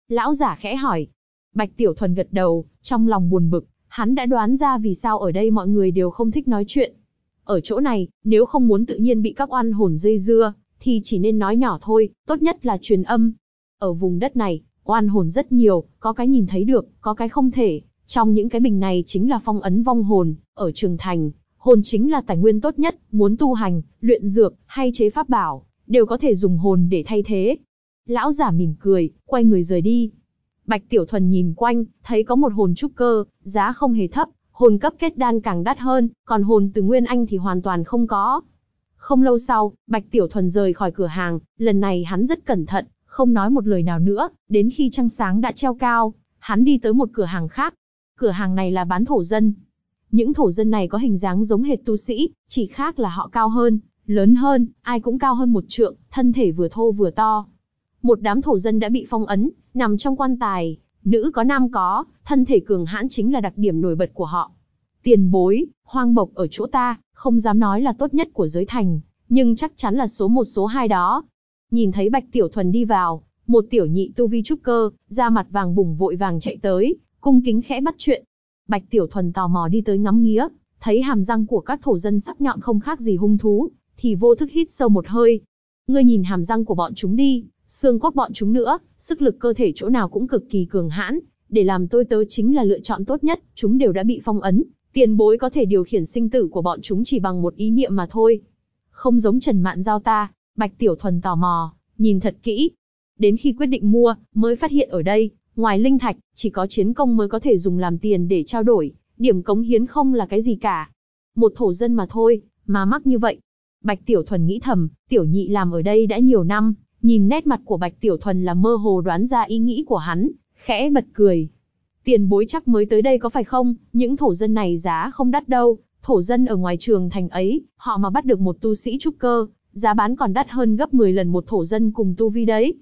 Lão giả khẽ hỏi. Bạch Tiểu Thuần gật đầu, trong lòng buồn bực, hắn đã đoán ra vì sao ở đây mọi người đều không thích nói chuyện. Ở chỗ này, nếu không muốn tự nhiên bị các oan hồn dây dưa, thì chỉ nên nói nhỏ thôi, tốt nhất là truyền âm. Ở vùng đất này, oan hồn rất nhiều, có cái nhìn thấy được, có cái không thể. Trong những cái bình này chính là phong ấn vong hồn, ở Trường Thành, hồn chính là tài nguyên tốt nhất, muốn tu hành, luyện dược, hay chế pháp bảo, đều có thể dùng hồn để thay thế. Lão giả mỉm cười, quay người rời đi. Bạch Tiểu Thuần nhìn quanh, thấy có một hồn trúc cơ, giá không hề thấp, hồn cấp kết đan càng đắt hơn, còn hồn từ Nguyên Anh thì hoàn toàn không có. Không lâu sau, Bạch Tiểu Thuần rời khỏi cửa hàng, lần này hắn rất cẩn thận, không nói một lời nào nữa, đến khi trăng sáng đã treo cao, hắn đi tới một cửa hàng khác. Cửa hàng này là bán thổ dân. Những thổ dân này có hình dáng giống hệt tu sĩ, chỉ khác là họ cao hơn, lớn hơn, ai cũng cao hơn 1 trượng, thân thể vừa thô vừa to. Một đám thổ dân đã bị phong ấn, nằm trong quan tài, nữ có nam có, thân thể cường hãn chính là đặc điểm nổi bật của họ. Tiền bối, hoang mộc ở chỗ ta, không dám nói là tốt nhất của giới thành, nhưng chắc chắn là số 1 số 2 đó. Nhìn thấy Bạch Tiểu Thuần đi vào, một tiểu nhị tu vi trúc cơ, da mặt vàng bùng vội vàng chạy tới, cung kính khẽ bắt chuyện. Bạch Tiểu Thuần tò mò đi tới ngắm nghía, thấy hàm răng của các thổ dân sắc nhọn không khác gì hung thú, thì vô thức hít sâu một hơi. Ngươi nhìn hàm răng của bọn chúng đi, xương cốt bọn chúng nữa, sức lực cơ thể chỗ nào cũng cực kỳ cường hãn, để làm tôi tớ chính là lựa chọn tốt nhất, chúng đều đã bị phong ấn, tiền bối có thể điều khiển sinh tử của bọn chúng chỉ bằng một ý niệm mà thôi. Không giống Trần Mạn Giao ta. Bạch Tiểu Thuần tò mò, nhìn thật kỹ. Đến khi quyết định mua, mới phát hiện ở đây, ngoài linh thạch, chỉ có chiến công mới có thể dùng làm tiền để trao đổi, điểm cống hiến không là cái gì cả. Một thổ dân mà thôi, mà mắc như vậy. Bạch Tiểu Thuần nghĩ thầm, tiểu nhị làm ở đây đã nhiều năm, nhìn nét mặt của Bạch Tiểu Thuần là mơ hồ đoán ra ý nghĩ của hắn, khẽ bật cười. Tiền bối chắc mới tới đây có phải không, những thổ dân này giá không đắt đâu, thổ dân ở ngoài Trường Thành ấy, họ mà bắt được một tu sĩ trúc cơ, giá bán còn đắt hơn gấp 10 lần một thổ dân cùng tu vi đấy.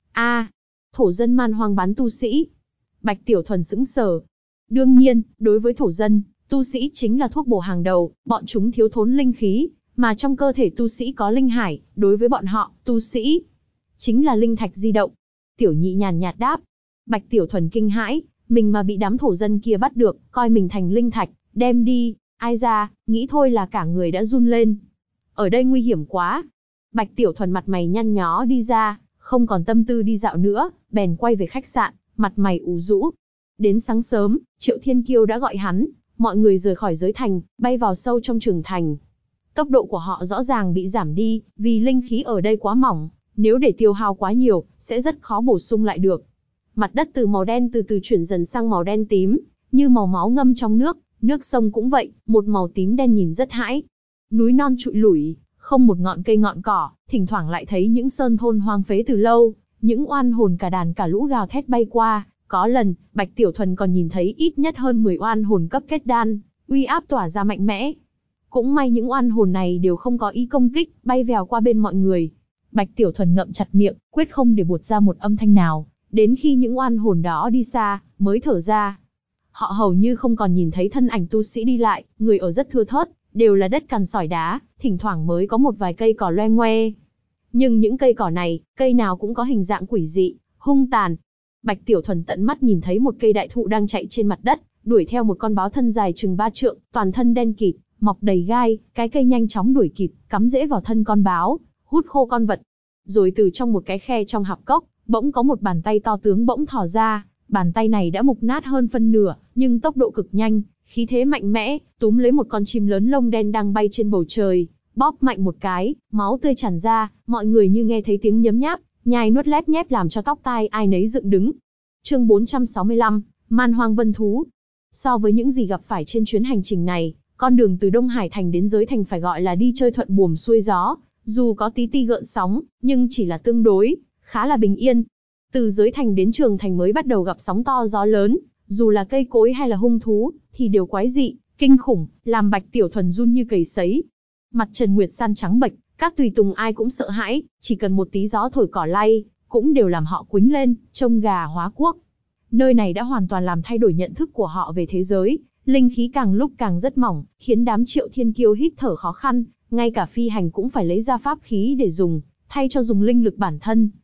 Thổ dân man hoang bán tu sĩ. Bạch Tiểu Thuần sững sờ. Đương nhiên, đối với thổ dân, tu sĩ chính là thuốc bổ hàng đầu, bọn chúng thiếu thốn linh khí, mà trong cơ thể tu sĩ có linh hải, đối với bọn họ, tu sĩ chính là linh thạch di động. Tiểu nhị nhàn nhạt đáp. Bạch Tiểu Thuần kinh hãi, mình mà bị đám thổ dân kia bắt được, coi mình thành linh thạch, đem đi, ai ra, nghĩ thôi là cả người đã run lên. Ở đây nguy hiểm quá. Bạch Tiểu Thuần mặt mày nhăn nhó đi ra, không còn tâm tư đi dạo nữa, bèn quay về khách sạn, mặt mày ủ rũ. Đến sáng sớm, Triệu Thiên Kiêu đã gọi hắn, mọi người rời khỏi giới thành, bay vào sâu trong Trường Thành. Tốc độ của họ rõ ràng bị giảm đi, vì linh khí ở đây quá mỏng, nếu để tiêu hao quá nhiều, sẽ rất khó bổ sung lại được. Mặt đất từ màu đen từ từ chuyển dần sang màu đen tím, như màu máu ngâm trong nước sông cũng vậy, một màu tím đen nhìn rất hãi. Núi non trụi lủi, không một ngọn cây ngọn cỏ, thỉnh thoảng lại thấy những sơn thôn hoang phế từ lâu, những oan hồn cả đàn cả lũ gào thét bay qua, có lần, Bạch Tiểu Thuần còn nhìn thấy ít nhất hơn 10 oan hồn cấp kết đan, uy áp tỏa ra mạnh mẽ. Cũng may những oan hồn này đều không có ý công kích, bay vèo qua bên mọi người. Bạch Tiểu Thuần ngậm chặt miệng, quyết không để buột ra một âm thanh nào, đến khi những oan hồn đó đi xa, mới thở ra. Họ hầu như không còn nhìn thấy thân ảnh tu sĩ đi lại, người ở rất thưa thớt, đều là đất cằn sỏi đá, thỉnh thoảng mới có một vài cây cỏ loe ngoe. Nhưng những cây cỏ này, cây nào cũng có hình dạng quỷ dị, hung tàn. Bạch Tiểu Thuần tận mắt nhìn thấy một cây đại thụ đang chạy trên mặt đất, đuổi theo một con báo thân dài chừng 3 trượng, toàn thân đen kịt, mọc đầy gai, cái cây nhanh chóng đuổi kịp, cắm rễ vào thân con báo, hút khô con vật. Rồi từ trong một cái khe trong hạp cốc, bỗng có một bàn tay to tướng bỗng thò ra, bàn tay này đã mục nát hơn phân nửa, nhưng tốc độ cực nhanh, khí thế mạnh mẽ, túm lấy một con chim lớn lông đen đang bay trên bầu trời, bóp mạnh một cái, máu tươi tràn ra, mọi người như nghe thấy tiếng nhấm nháp, nhai nuốt lép nhép làm cho tóc tai ai nấy dựng đứng. Chương 465, Man Hoang Vân Thú. So với những gì gặp phải trên chuyến hành trình này, con đường từ Đông Hải Thành đến giới thành phải gọi là đi chơi thuận buồm xuôi gió, dù có tí ti gợn sóng, nhưng chỉ là tương đối, khá là bình yên. Từ giới thành đến Trường Thành mới bắt đầu gặp sóng to gió lớn, dù là cây cối hay là hung thú, thì đều quái dị, kinh khủng, làm Bạch Tiểu Thuần run như cầy sấy. Mặt Trần Nguyệt San trắng bệch, các tùy tùng ai cũng sợ hãi, chỉ cần một tí gió thổi cỏ lay, cũng đều làm họ quĩnh lên, trông gà hóa cuốc. Nơi này đã hoàn toàn làm thay đổi nhận thức của họ về thế giới, linh khí càng lúc càng rất mỏng, khiến đám Triệu Thiên Kiêu hít thở khó khăn, ngay cả phi hành cũng phải lấy ra pháp khí để dùng, thay cho dùng linh lực bản thân.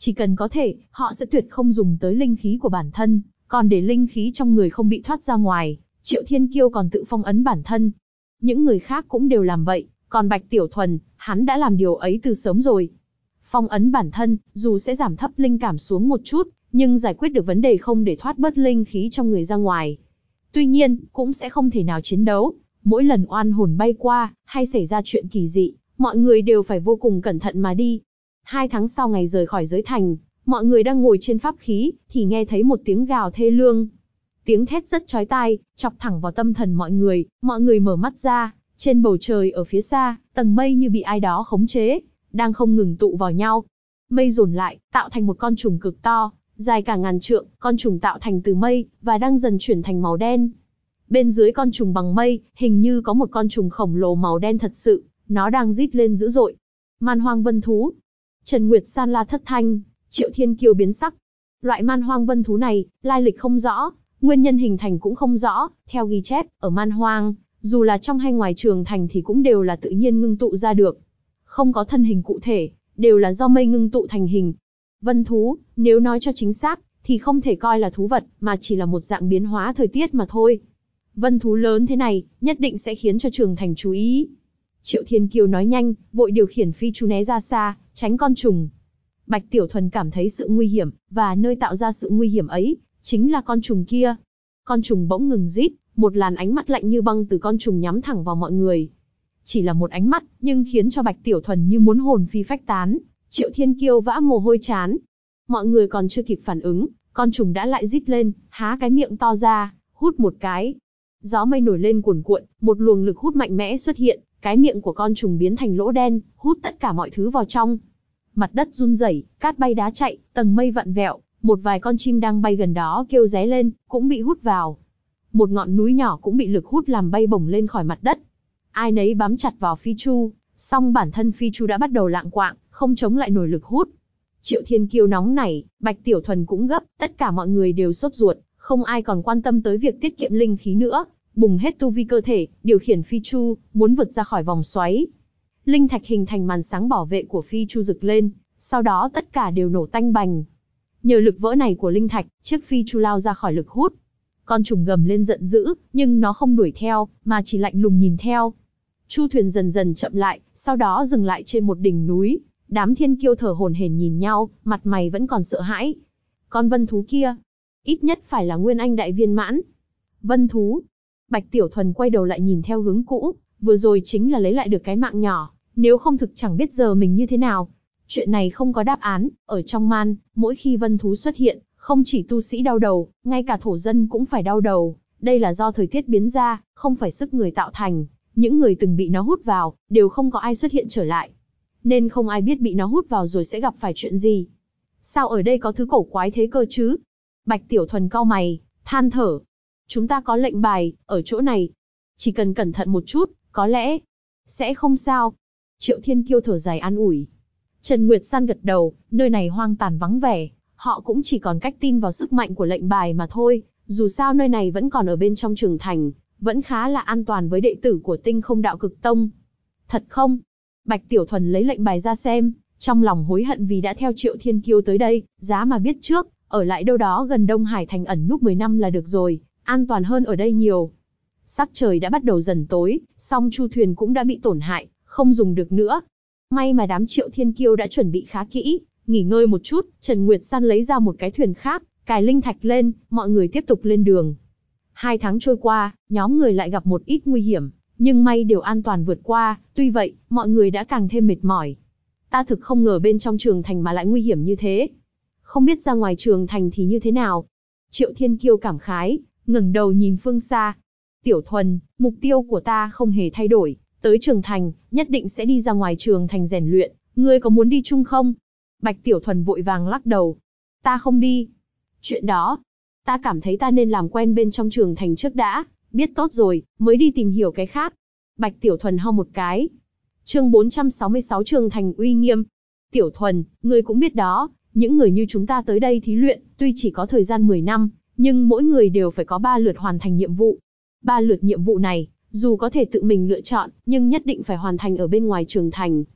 Chỉ cần có thể, họ sẽ tuyệt không dùng tới linh khí của bản thân, còn để linh khí trong người không bị thoát ra ngoài. Triệu Thiên Kiêu còn tự phong ấn bản thân. Những người khác cũng đều làm vậy, còn Bạch Tiểu Thuần, hắn đã làm điều ấy từ sớm rồi. Phong ấn bản thân, dù sẽ giảm thấp linh cảm xuống một chút, nhưng giải quyết được vấn đề không để thoát bớt linh khí trong người ra ngoài. Tuy nhiên, cũng sẽ không thể nào chiến đấu. Mỗi lần oan hồn bay qua, hay xảy ra chuyện kỳ dị, mọi người đều phải vô cùng cẩn thận mà đi. 2 tháng sau ngày rời khỏi giới thành, mọi người đang ngồi trên pháp khí, thì nghe thấy một tiếng gào thê lương. Tiếng thét rất chói tai, chọc thẳng vào tâm thần mọi người mở mắt ra, trên bầu trời ở phía xa, tầng mây như bị ai đó khống chế, đang không ngừng tụ vào nhau. Mây dồn lại, tạo thành một con trùng cực to, dài cả ngàn trượng, con trùng tạo thành từ mây, và đang dần chuyển thành màu đen. Bên dưới con trùng bằng mây, hình như có một con trùng khổng lồ màu đen thật sự, nó đang rít lên dữ dội. Man hoang vân thú. Trần Nguyệt San la thất thanh, Triệu Thiên Kiêu biến sắc. Loại man hoang vân thú này, lai lịch không rõ, nguyên nhân hình thành cũng không rõ, theo ghi chép, ở man hoang, dù là trong hay ngoài trường thành thì cũng đều là tự nhiên ngưng tụ ra được. Không có thân hình cụ thể, đều là do mây ngưng tụ thành hình. Vân thú, nếu nói cho chính xác, thì không thể coi là thú vật, mà chỉ là một dạng biến hóa thời tiết mà thôi. Vân thú lớn thế này, nhất định sẽ khiến cho trường thành chú ý. Triệu Thiên Kiêu nói nhanh, vội điều khiển phi chu né ra xa, tránh con trùng. Bạch Tiểu Thuần cảm thấy sự nguy hiểm, và nơi tạo ra sự nguy hiểm ấy, chính là con trùng kia. Con trùng bỗng ngừng rít, một làn ánh mắt lạnh như băng từ con trùng nhắm thẳng vào mọi người. Chỉ là một ánh mắt, nhưng khiến cho Bạch Tiểu Thuần như muốn hồn phi phách tán. Triệu Thiên Kiêu vã mồ hôi trán. Mọi người còn chưa kịp phản ứng, con trùng đã lại rít lên, há cái miệng to ra, hút một cái. Gió mây nổi lên cuồn cuộn, một luồng lực hút mạnh mẽ xuất hiện, cái miệng của con trùng biến thành lỗ đen, hút tất cả mọi thứ vào trong. Mặt đất run rẩy, cát bay đá chạy, tầng mây vặn vẹo, một vài con chim đang bay gần đó kêu ré lên, cũng bị hút vào. Một ngọn núi nhỏ cũng bị lực hút làm bay bổng lên khỏi mặt đất. Ai nấy bám chặt vào phi chu, song bản thân phi chu đã bắt đầu lạng quạng, không chống lại nổi lực hút. Triệu Thiên Kiêu nóng nảy, Bạch Tiểu Thuần cũng gấp, tất cả mọi người đều sốt ruột, không ai còn quan tâm tới việc tiết kiệm linh khí nữa, bùng hết tu vi cơ thể, điều khiển phi chu, muốn vượt ra khỏi vòng xoáy. Linh thạch hình thành màn sáng bảo vệ của phi chu rực lên, sau đó tất cả đều nổ tanh bành. Nhờ lực vỡ này của linh thạch, chiếc phi chu lao ra khỏi lực hút. Con trùng gầm lên giận dữ, nhưng nó không đuổi theo, mà chỉ lạnh lùng nhìn theo. Chu thuyền dần dần chậm lại, sau đó dừng lại trên một đỉnh núi. Đám thiên kiêu thở hổn hển nhìn nhau, mặt mày vẫn còn sợ hãi. Con vân thú kia, ít nhất phải là nguyên anh đại viên mãn. Vân thú. Bạch Tiểu Thuần quay đầu lại nhìn theo hướng cũ, vừa rồi chính là lấy lại được cái mạng nhỏ, nếu không thực chẳng biết giờ mình như thế nào. Chuyện này không có đáp án, ở trong man, mỗi khi vân thú xuất hiện, không chỉ tu sĩ đau đầu, ngay cả thổ dân cũng phải đau đầu. Đây là do thời tiết biến ra, không phải sức người tạo thành. Những người từng bị nó hút vào, đều không có ai xuất hiện trở lại. Nên không ai biết bị nó hút vào rồi sẽ gặp phải chuyện gì. Sao ở đây có thứ cổ quái thế cơ chứ? Bạch Tiểu Thuần cau mày, than thở. Chúng ta có lệnh bài, ở chỗ này. Chỉ cần cẩn thận một chút, có lẽ sẽ không sao. Triệu Thiên Kiêu thở dài an ủi. Trần Nguyệt San gật đầu, nơi này hoang tàn vắng vẻ. Họ cũng chỉ còn cách tin vào sức mạnh của lệnh bài mà thôi. Dù sao nơi này vẫn còn ở bên trong trường thành, vẫn khá là an toàn với đệ tử của Tinh Không Đạo Cực Tông. Thật không? Bạch Tiểu Thuần lấy lệnh bài ra xem, trong lòng hối hận vì đã theo Triệu Thiên Kiêu tới đây, giá mà biết trước, ở lại đâu đó gần Đông Hải thành ẩn núp 10 năm là được rồi, an toàn hơn ở đây nhiều. Sắc trời đã bắt đầu dần tối, song chu thuyền cũng đã bị tổn hại, không dùng được nữa. May mà đám Triệu Thiên Kiêu đã chuẩn bị khá kỹ, nghỉ ngơi một chút, Trần Nguyệt San lấy ra một cái thuyền khác, cài linh thạch lên, mọi người tiếp tục lên đường. 2 tháng trôi qua, nhóm người lại gặp một ít nguy hiểm, nhưng may đều an toàn vượt qua, tuy vậy, mọi người đã càng thêm mệt mỏi. Ta thực không ngờ bên trong trường thành mà lại nguy hiểm như thế. Không biết ra ngoài trường thành thì như thế nào. Triệu Thiên Kiêu cảm khái, ngẩng đầu nhìn phương xa. Tiểu Thuần, mục tiêu của ta không hề thay đổi, tới trường thành, nhất định sẽ đi ra ngoài trường thành rèn luyện, ngươi có muốn đi chung không? Bạch Tiểu Thuần vội vàng lắc đầu. Ta không đi. Chuyện đó, ta cảm thấy ta nên làm quen bên trong trường thành trước đã, biết tốt rồi, mới đi tìm hiểu cái khác. Bạch Tiểu Thuần ho một cái. Chương 466 trường thành uy nghiêm. Tiểu Thuần, ngươi cũng biết đó, những người như chúng ta tới đây thí luyện, tuy chỉ có thời gian 10 năm, nhưng mỗi người đều phải có 3 lượt hoàn thành nhiệm vụ. 3 lượt nhiệm vụ này, dù có thể tự mình lựa chọn, nhưng nhất định phải hoàn thành ở bên ngoài trường thành.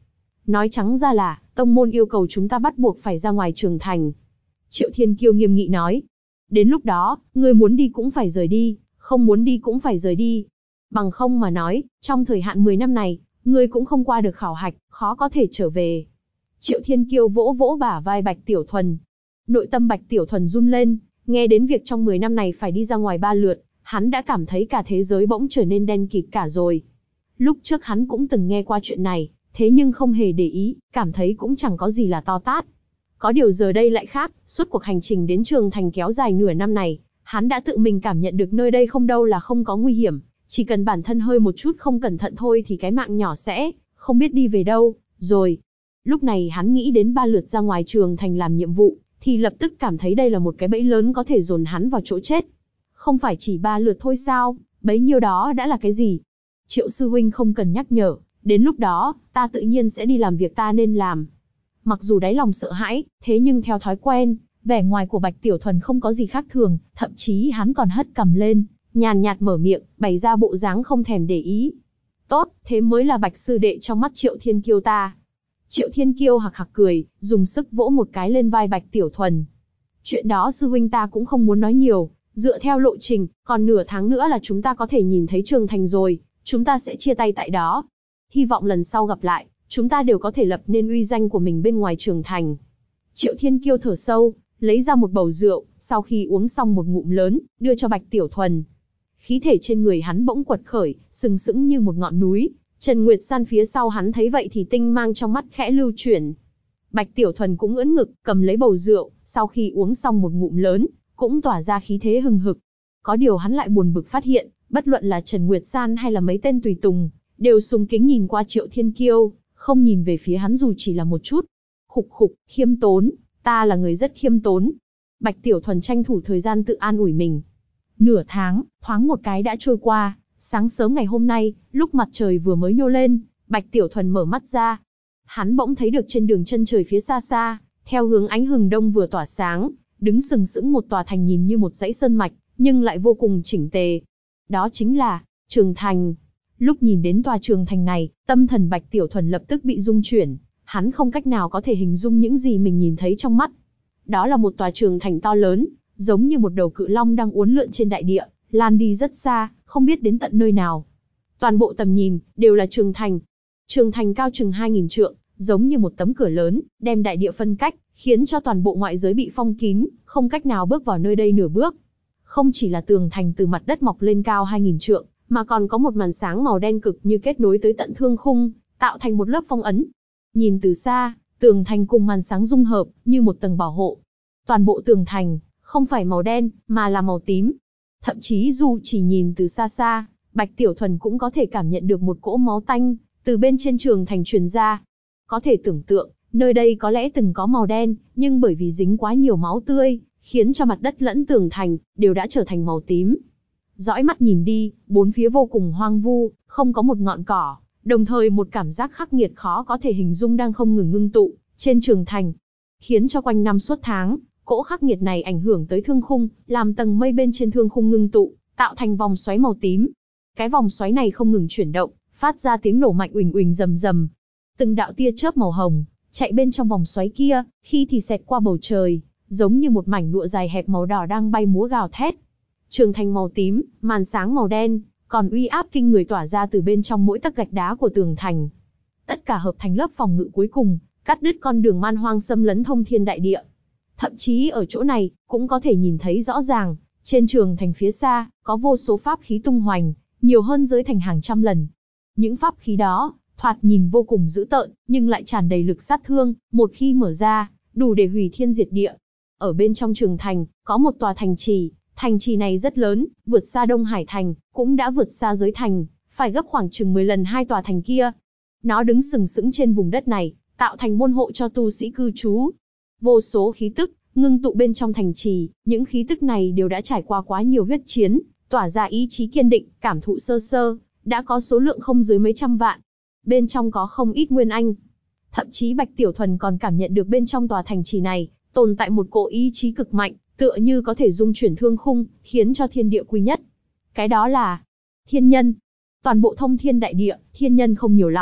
Nói trắng ra là, tông môn yêu cầu chúng ta bắt buộc phải ra ngoài trường thành. Triệu Thiên Kiêu nghiêm nghị nói. Đến lúc đó, ngươi muốn đi cũng phải rời đi, không muốn đi cũng phải rời đi. Bằng không mà nói, trong thời hạn 10 năm này, ngươi cũng không qua được khảo hạch, khó có thể trở về. Triệu Thiên Kiêu vỗ vỗ bả vai Bạch Tiểu Thuần. Nội tâm Bạch Tiểu Thuần run lên, nghe đến việc trong 10 năm này phải đi ra ngoài 3 lượt, hắn đã cảm thấy cả thế giới bỗng trở nên đen kịt cả rồi. Lúc trước hắn cũng từng nghe qua chuyện này, thế nhưng không hề để ý, cảm thấy cũng chẳng có gì là to tát. Có điều giờ đây lại khác, suốt cuộc hành trình đến Trường Thành kéo dài nửa năm này, hắn đã tự mình cảm nhận được nơi đây không đâu là không có nguy hiểm, chỉ cần bản thân hơi một chút không cẩn thận thôi thì cái mạng nhỏ sẽ không biết đi về đâu, rồi. Lúc này hắn nghĩ đến 3 lượt ra ngoài Trường Thành làm nhiệm vụ, thì lập tức cảm thấy đây là một cái bẫy lớn có thể dồn hắn vào chỗ chết. Không phải chỉ 3 lượt thôi sao, bấy nhiêu đó đã là cái gì? Triệu sư huynh không cần nhắc nhở, đến lúc đó, ta tự nhiên sẽ đi làm việc ta nên làm. Mặc dù đáy lòng sợ hãi, thế nhưng theo thói quen, vẻ ngoài của Bạch Tiểu Thuần không có gì khác thường, thậm chí hắn còn hất cằm lên, nhàn nhạt mở miệng, bày ra bộ dáng không thèm để ý. Tốt, thế mới là Bạch sư đệ trong mắt Triệu Thiên Kiêu ta. Triệu Thiên Kiêu hạc hạc cười, dùng sức vỗ một cái lên vai Bạch Tiểu Thuần. Chuyện đó sư huynh ta cũng không muốn nói nhiều, dựa theo lộ trình, còn nửa tháng nữa là chúng ta có thể nhìn thấy Trường Thành rồi, chúng ta sẽ chia tay tại đó. Hy vọng lần sau gặp lại, chúng ta đều có thể lập nên uy danh của mình bên ngoài Trường Thành. Triệu Thiên Kiêu thở sâu, lấy ra một bầu rượu, sau khi uống xong một ngụm lớn, đưa cho Bạch Tiểu Thuần. Khí thể trên người hắn bỗng quật khởi, sừng sững như một ngọn núi. Trần Nguyệt San phía sau hắn thấy vậy thì tinh mang trong mắt khẽ lưu chuyển. Bạch Tiểu Thuần cũng ưỡn ngực, cầm lấy bầu rượu, sau khi uống xong một ngụm lớn, cũng tỏa ra khí thế hừng hực. Có điều hắn lại buồn bực phát hiện, bất luận là Trần Nguyệt San hay là mấy tên tùy tùng, đều sùng kính nhìn qua Triệu Thiên Kiêu, không nhìn về phía hắn dù chỉ là một chút. Khục khục, khiêm tốn, ta là người rất khiêm tốn. Bạch Tiểu Thuần tranh thủ thời gian tự an ủi mình. Nửa tháng, thoáng một cái đã trôi qua, sáng sớm ngày hôm nay, lúc mặt trời vừa mới nhô lên, Bạch Tiểu Thuần mở mắt ra. Hắn bỗng thấy được trên đường chân trời phía xa xa, theo hướng ánh hừng đông vừa tỏa sáng, đứng sừng sững một tòa thành nhìn như một dãy sơn mạch, nhưng lại vô cùng chỉnh tề. Đó chính là Trường Thành. Lúc nhìn đến tòa Trường Thành này, tâm thần Bạch Tiểu Thuần lập tức bị rung chuyển, hắn không cách nào có thể hình dung những gì mình nhìn thấy trong mắt. Đó là một tòa Trường Thành to lớn, giống như một đầu cự long đang uốn lượn trên đại địa, lan đi rất xa, không biết đến tận nơi nào. Toàn bộ tầm nhìn, đều là Trường Thành. Trường Thành cao chừng 2000 trượng, giống như một tấm cửa lớn, đem đại địa phân cách, khiến cho toàn bộ ngoại giới bị phong kín, không cách nào bước vào nơi đây nửa bước. Không chỉ là tường thành từ mặt đất mọc lên cao 2000 trượng, mà còn có một màn sáng màu đen cực như kết nối tới tận thương khung, tạo thành một lớp phong ấn. Nhìn từ xa, tường thành cùng màn sáng dung hợp, như một tầng bảo hộ. Toàn bộ tường thành, không phải màu đen, mà là màu tím. Thậm chí dù chỉ nhìn từ xa xa, Bạch Tiểu Thuần cũng có thể cảm nhận được một cỗ máu tanh, từ bên trên Trường Thành truyền ra. Có thể tưởng tượng, nơi đây có lẽ từng có màu đen, nhưng bởi vì dính quá nhiều máu tươi, khiến cho mặt đất lẫn tường thành, đều đã trở thành màu tím. Dõi mắt nhìn đi, bốn phía vô cùng hoang vu, không có một ngọn cỏ, đồng thời một cảm giác khắc nghiệt khó có thể hình dung đang không ngừng ngưng tụ, trên Trường Thành. Khiến cho quanh năm suốt tháng, cỗ khắc nghiệt này ảnh hưởng tới thương khung, làm tầng mây bên trên thương khung ngưng tụ, tạo thành vòng xoáy màu tím. Cái vòng xoáy này không ngừng chuyển động, phát ra tiếng nổ mạnh uỳnh uỳnh rầm rầm. Từng đạo tia chớp màu hồng, chạy bên trong vòng xoáy kia, khi thì xẹt qua bầu trời, giống như một mảnh lụa dài hẹp màu đỏ đang bay múa gào thét. Trường Thành màu tím, màn sáng màu đen, còn uy áp kinh người tỏa ra từ bên trong mỗi tấc gạch đá của tường thành. Tất cả hợp thành lớp phòng ngự cuối cùng, cắt đứt con đường man hoang xâm lấn thông thiên đại địa. Thậm chí ở chỗ này, cũng có thể nhìn thấy rõ ràng, trên Trường Thành phía xa, có vô số pháp khí tung hoành, nhiều hơn giới thành hàng trăm lần. Những pháp khí đó, thoạt nhìn vô cùng dữ tợn, nhưng lại tràn đầy lực sát thương, một khi mở ra, đủ để hủy thiên diệt địa. Ở bên trong Trường Thành, có một tòa thành trì này rất lớn, vượt xa Đông Hải Thành, cũng đã vượt xa giới thành, phải gấp khoảng chừng 10 lần hai tòa thành kia. Nó đứng sừng sững trên vùng đất này, tạo thành môn hộ cho tu sĩ cư trú. Vô số khí tức, ngưng tụ bên trong thành trì, những khí tức này đều đã trải qua quá nhiều huyết chiến, tỏa ra ý chí kiên định, cảm thụ sơ sơ, đã có số lượng không dưới mấy trăm vạn. Bên trong có không ít nguyên anh. Thậm chí Bạch Tiểu Thuần còn cảm nhận được bên trong tòa thành trì này, tồn tại một cỗ ý chí cực mạnh, tựa như có thể dung chuyển thương khung, khiến cho thiên địa quy nhất. Cái đó là thiên nhân. Toàn bộ thông thiên đại địa, thiên nhân không nhiều lắm,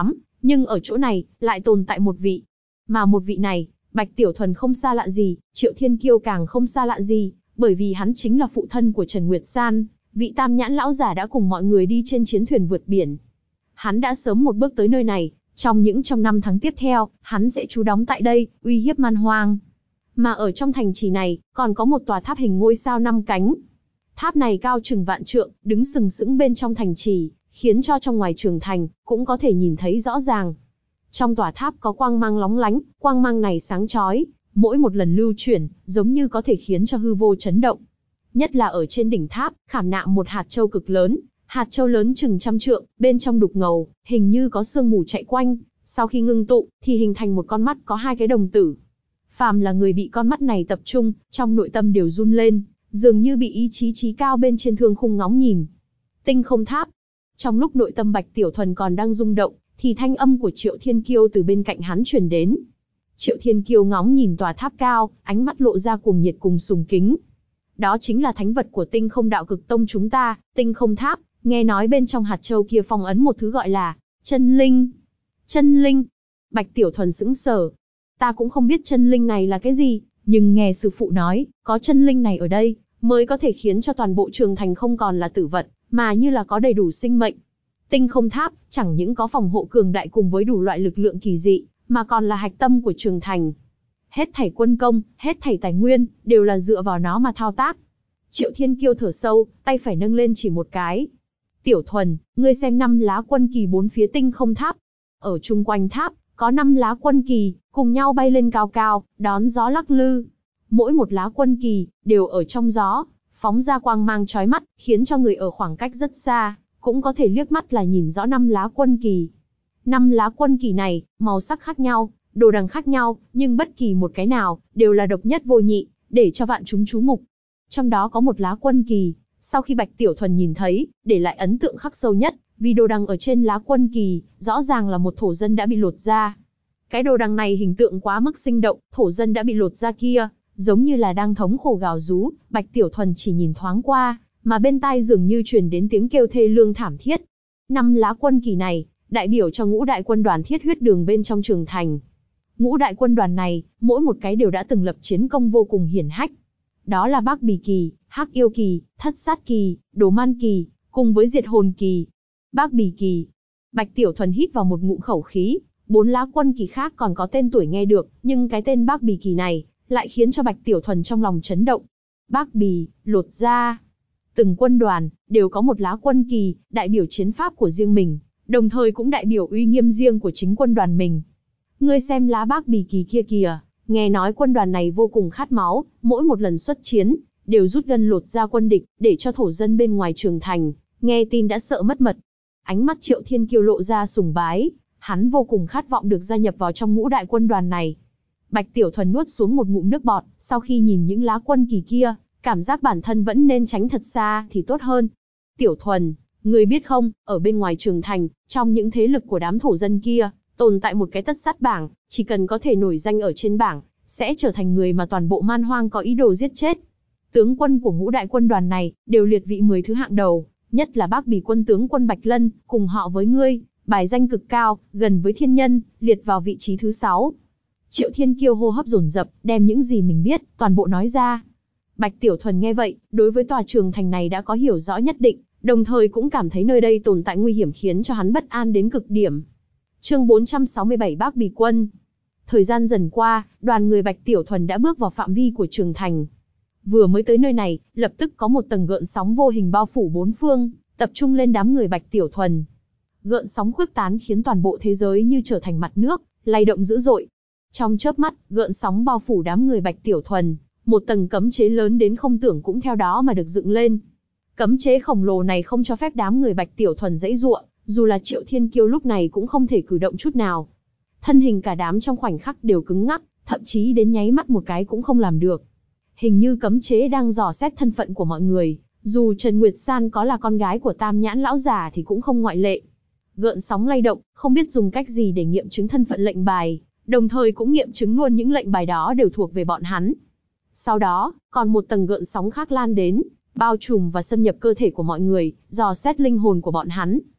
Nhưng ở chỗ này, lại tồn tại một vị. Mà một vị này, Bạch Tiểu Thuần không xa lạ gì, Triệu Thiên Kiêu càng không xa lạ gì, bởi vì hắn chính là phụ thân của Trần Nguyệt San, vị tam nhãn lão giả đã cùng mọi người đi trên chiến thuyền vượt biển. Hắn đã sớm một bước tới nơi này, trong năm tháng tiếp theo, hắn sẽ trú đóng tại đây, uy hiếp man hoang. Mà ở trong thành trì này, còn có một tòa tháp hình ngôi sao 5 cánh. Tháp này cao chừng vạn trượng, đứng sừng sững bên trong thành trì, khiến cho trong ngoài trường thành, cũng có thể nhìn thấy rõ ràng. Trong tòa tháp có quang mang lóng lánh, quang mang này sáng chói, mỗi một lần lưu chuyển, giống như có thể khiến cho hư vô chấn động. Nhất là ở trên đỉnh tháp, khảm nạm một hạt châu cực lớn, hạt châu lớn chừng 100 trượng, bên trong đục ngầu, hình như có sương mù chạy quanh, sau khi ngưng tụ, thì hình thành một con mắt có 2 cái đồng tử. Phàm là người bị con mắt này tập trung, trong nội tâm đều run lên, dường như bị ý chí trí cao bên trên thương khung ngóng nhìn. Tinh không tháp. Trong lúc nội tâm Bạch Tiểu Thuần còn đang rung động, thì thanh âm của Triệu Thiên Kiêu từ bên cạnh hắn truyền đến. Triệu Thiên Kiêu ngóng nhìn tòa tháp cao, ánh mắt lộ ra cuồng nhiệt cùng sùng kính. Đó chính là thánh vật của Tinh Không Đạo Cực Tông chúng ta, Tinh Không Tháp, nghe nói bên trong hạt châu kia phong ấn một thứ gọi là chân linh. Chân linh? Bạch Tiểu Thuần sững sờ. Ta cũng không biết chân linh này là cái gì, nhưng nghe sư phụ nói, có chân linh này ở đây, mới có thể khiến cho toàn bộ trường thành không còn là tử vật, mà như là có đầy đủ sinh mệnh. Tinh Không Tháp, chẳng những có phòng hộ cường đại cùng với đủ loại lực lượng kỳ dị, mà còn là hạch tâm của trường thành. Hết thảy quân công, hết thảy tài nguyên, đều là dựa vào nó mà thao tác. Triệu Thiên Kiêu thở sâu, tay phải nâng lên chỉ một cái. Tiểu Thuần, ngươi xem 5 lá quân kỳ 4 phía Tinh Không Tháp. Ở chung quanh tháp, có 5 lá quân kỳ, cùng nhau bay lên cao cao, đón gió lắc lư. Mỗi một lá quân kỳ, đều ở trong gió, phóng ra quang mang chói mắt, khiến cho người ở khoảng cách rất xa, cũng có thể liếc mắt là nhìn rõ 5 lá quân kỳ. 5 lá quân kỳ này, màu sắc khác nhau, đồ đằng khác nhau, nhưng bất kỳ một cái nào, đều là độc nhất vô nhị, để cho vạn chúng chú mục. Trong đó có một lá quân kỳ, sau khi Bạch Tiểu Thuần nhìn thấy, để lại ấn tượng khắc sâu nhất, vì đồ đằng ở trên lá quân kỳ, rõ ràng là một thổ dân đã bị lột da. Cái đồ đằng này hình tượng quá mức sinh động, thổ dân đã bị lột da kia, giống như là đang thống khổ gào rú, Bạch Tiểu Thuần chỉ nhìn thoáng qua, mà bên tai dường như truyền đến tiếng kêu thê lương thảm thiết. 5 lá quân kỳ này, đại biểu cho ngũ đại quân đoàn thiết huyết đường bên trong trường thành. Ngũ đại quân đoàn này, mỗi một cái đều đã từng lập chiến công vô cùng hiển hách. Đó là Bác Bì Kỳ, Hắc Yêu Kỳ, Thất Sát Kỳ, Đồ Man Kỳ, cùng với Diệt Hồn Kỳ. Bác Bì Kỳ. Bạch Tiểu Thuần hít vào một ngụm khẩu khí, 4 lá quân kỳ khác còn có tên tuổi nghe được, nhưng cái tên Bác Bì Kỳ này, lại khiến cho Bạch Tiểu Thuần trong lòng chấn động. Bác Bì, lột da. Từng quân đoàn, đều có một lá quân kỳ, đại biểu chiến pháp của riêng mình, đồng thời cũng đại biểu uy nghiêm riêng của chính quân đoàn mình. Ngươi xem lá Bác Bì Kỳ kia kìa, nghe nói quân đoàn này vô cùng khát máu, mỗi một lần xuất chiến, đều rút gân lột da quân địch, để cho thổ dân bên ngoài trường thành, nghe tin đã sợ mất mật. Ánh mắt Triệu Thiên Kiêu lộ ra sùng bái, hắn vô cùng khát vọng được gia nhập vào trong ngũ đại quân đoàn này. Bạch Tiểu Thuần nuốt xuống một ngụm nước bọt, sau khi nhìn những lá quân kỳ kia, cảm giác bản thân vẫn nên tránh thật xa thì tốt hơn. Tiểu Thuần, ngươi biết không, ở bên ngoài trường thành, trong những thế lực của đám thổ dân kia, tồn tại một cái tất sát bảng, chỉ cần có thể nổi danh ở trên bảng, sẽ trở thành người mà toàn bộ man hoang có ý đồ giết chết. Tướng quân của ngũ đại quân đoàn này, đều liệt vị 10 thứ hạng đầu, nhất là Bác Bì quân tướng quân Bạch Lân, cùng họ với ngươi, bài danh cực cao, gần với thiên nhân, liệt vào vị trí thứ 6. Triệu Thiên Kiêu hô hấp dồn dập, đem những gì mình biết, toàn bộ nói ra. Bạch Tiểu Thuần nghe vậy, đối với tòa trường thành này đã có hiểu rõ nhất định, đồng thời cũng cảm thấy nơi đây tồn tại nguy hiểm khiến cho hắn bất an đến cực điểm. Chương 467 Bác Bì quân. Thời gian dần qua, đoàn người Bạch Tiểu Thuần đã bước vào phạm vi của trường thành. Vừa mới tới nơi này, lập tức có một tầng gợn sóng vô hình bao phủ bốn phương, tập trung lên đám người Bạch Tiểu Thuần. Gợn sóng khuếch tán khiến toàn bộ thế giới như trở thành mặt nước, lay động dữ dội. Trong chớp mắt, gợn sóng bao phủ đám người Bạch Tiểu Thuần, một tầng cấm chế lớn đến không tưởng cũng theo đó mà được dựng lên. Cấm chế khổng lồ này không cho phép đám người Bạch Tiểu Thuần giãy giụa, dù là Triệu Thiên Kiêu lúc này cũng không thể cử động chút nào. Thân hình cả đám trong khoảnh khắc đều cứng ngắc, thậm chí đến nháy mắt một cái cũng không làm được. Hình như cấm chế đang dò xét thân phận của mọi người, dù Trần Nguyệt San có là con gái của Tam Nhãn lão già thì cũng không ngoại lệ. Gợn sóng lay động, không biết dùng cách gì để nghiệm chứng thân phận lệnh bài, đồng thời cũng nghiệm chứng luôn những lệnh bài đó đều thuộc về bọn hắn. Sau đó, còn một tầng gợn sóng khác lan đến, bao trùm và xâm nhập cơ thể của mọi người, dò xét linh hồn của bọn hắn.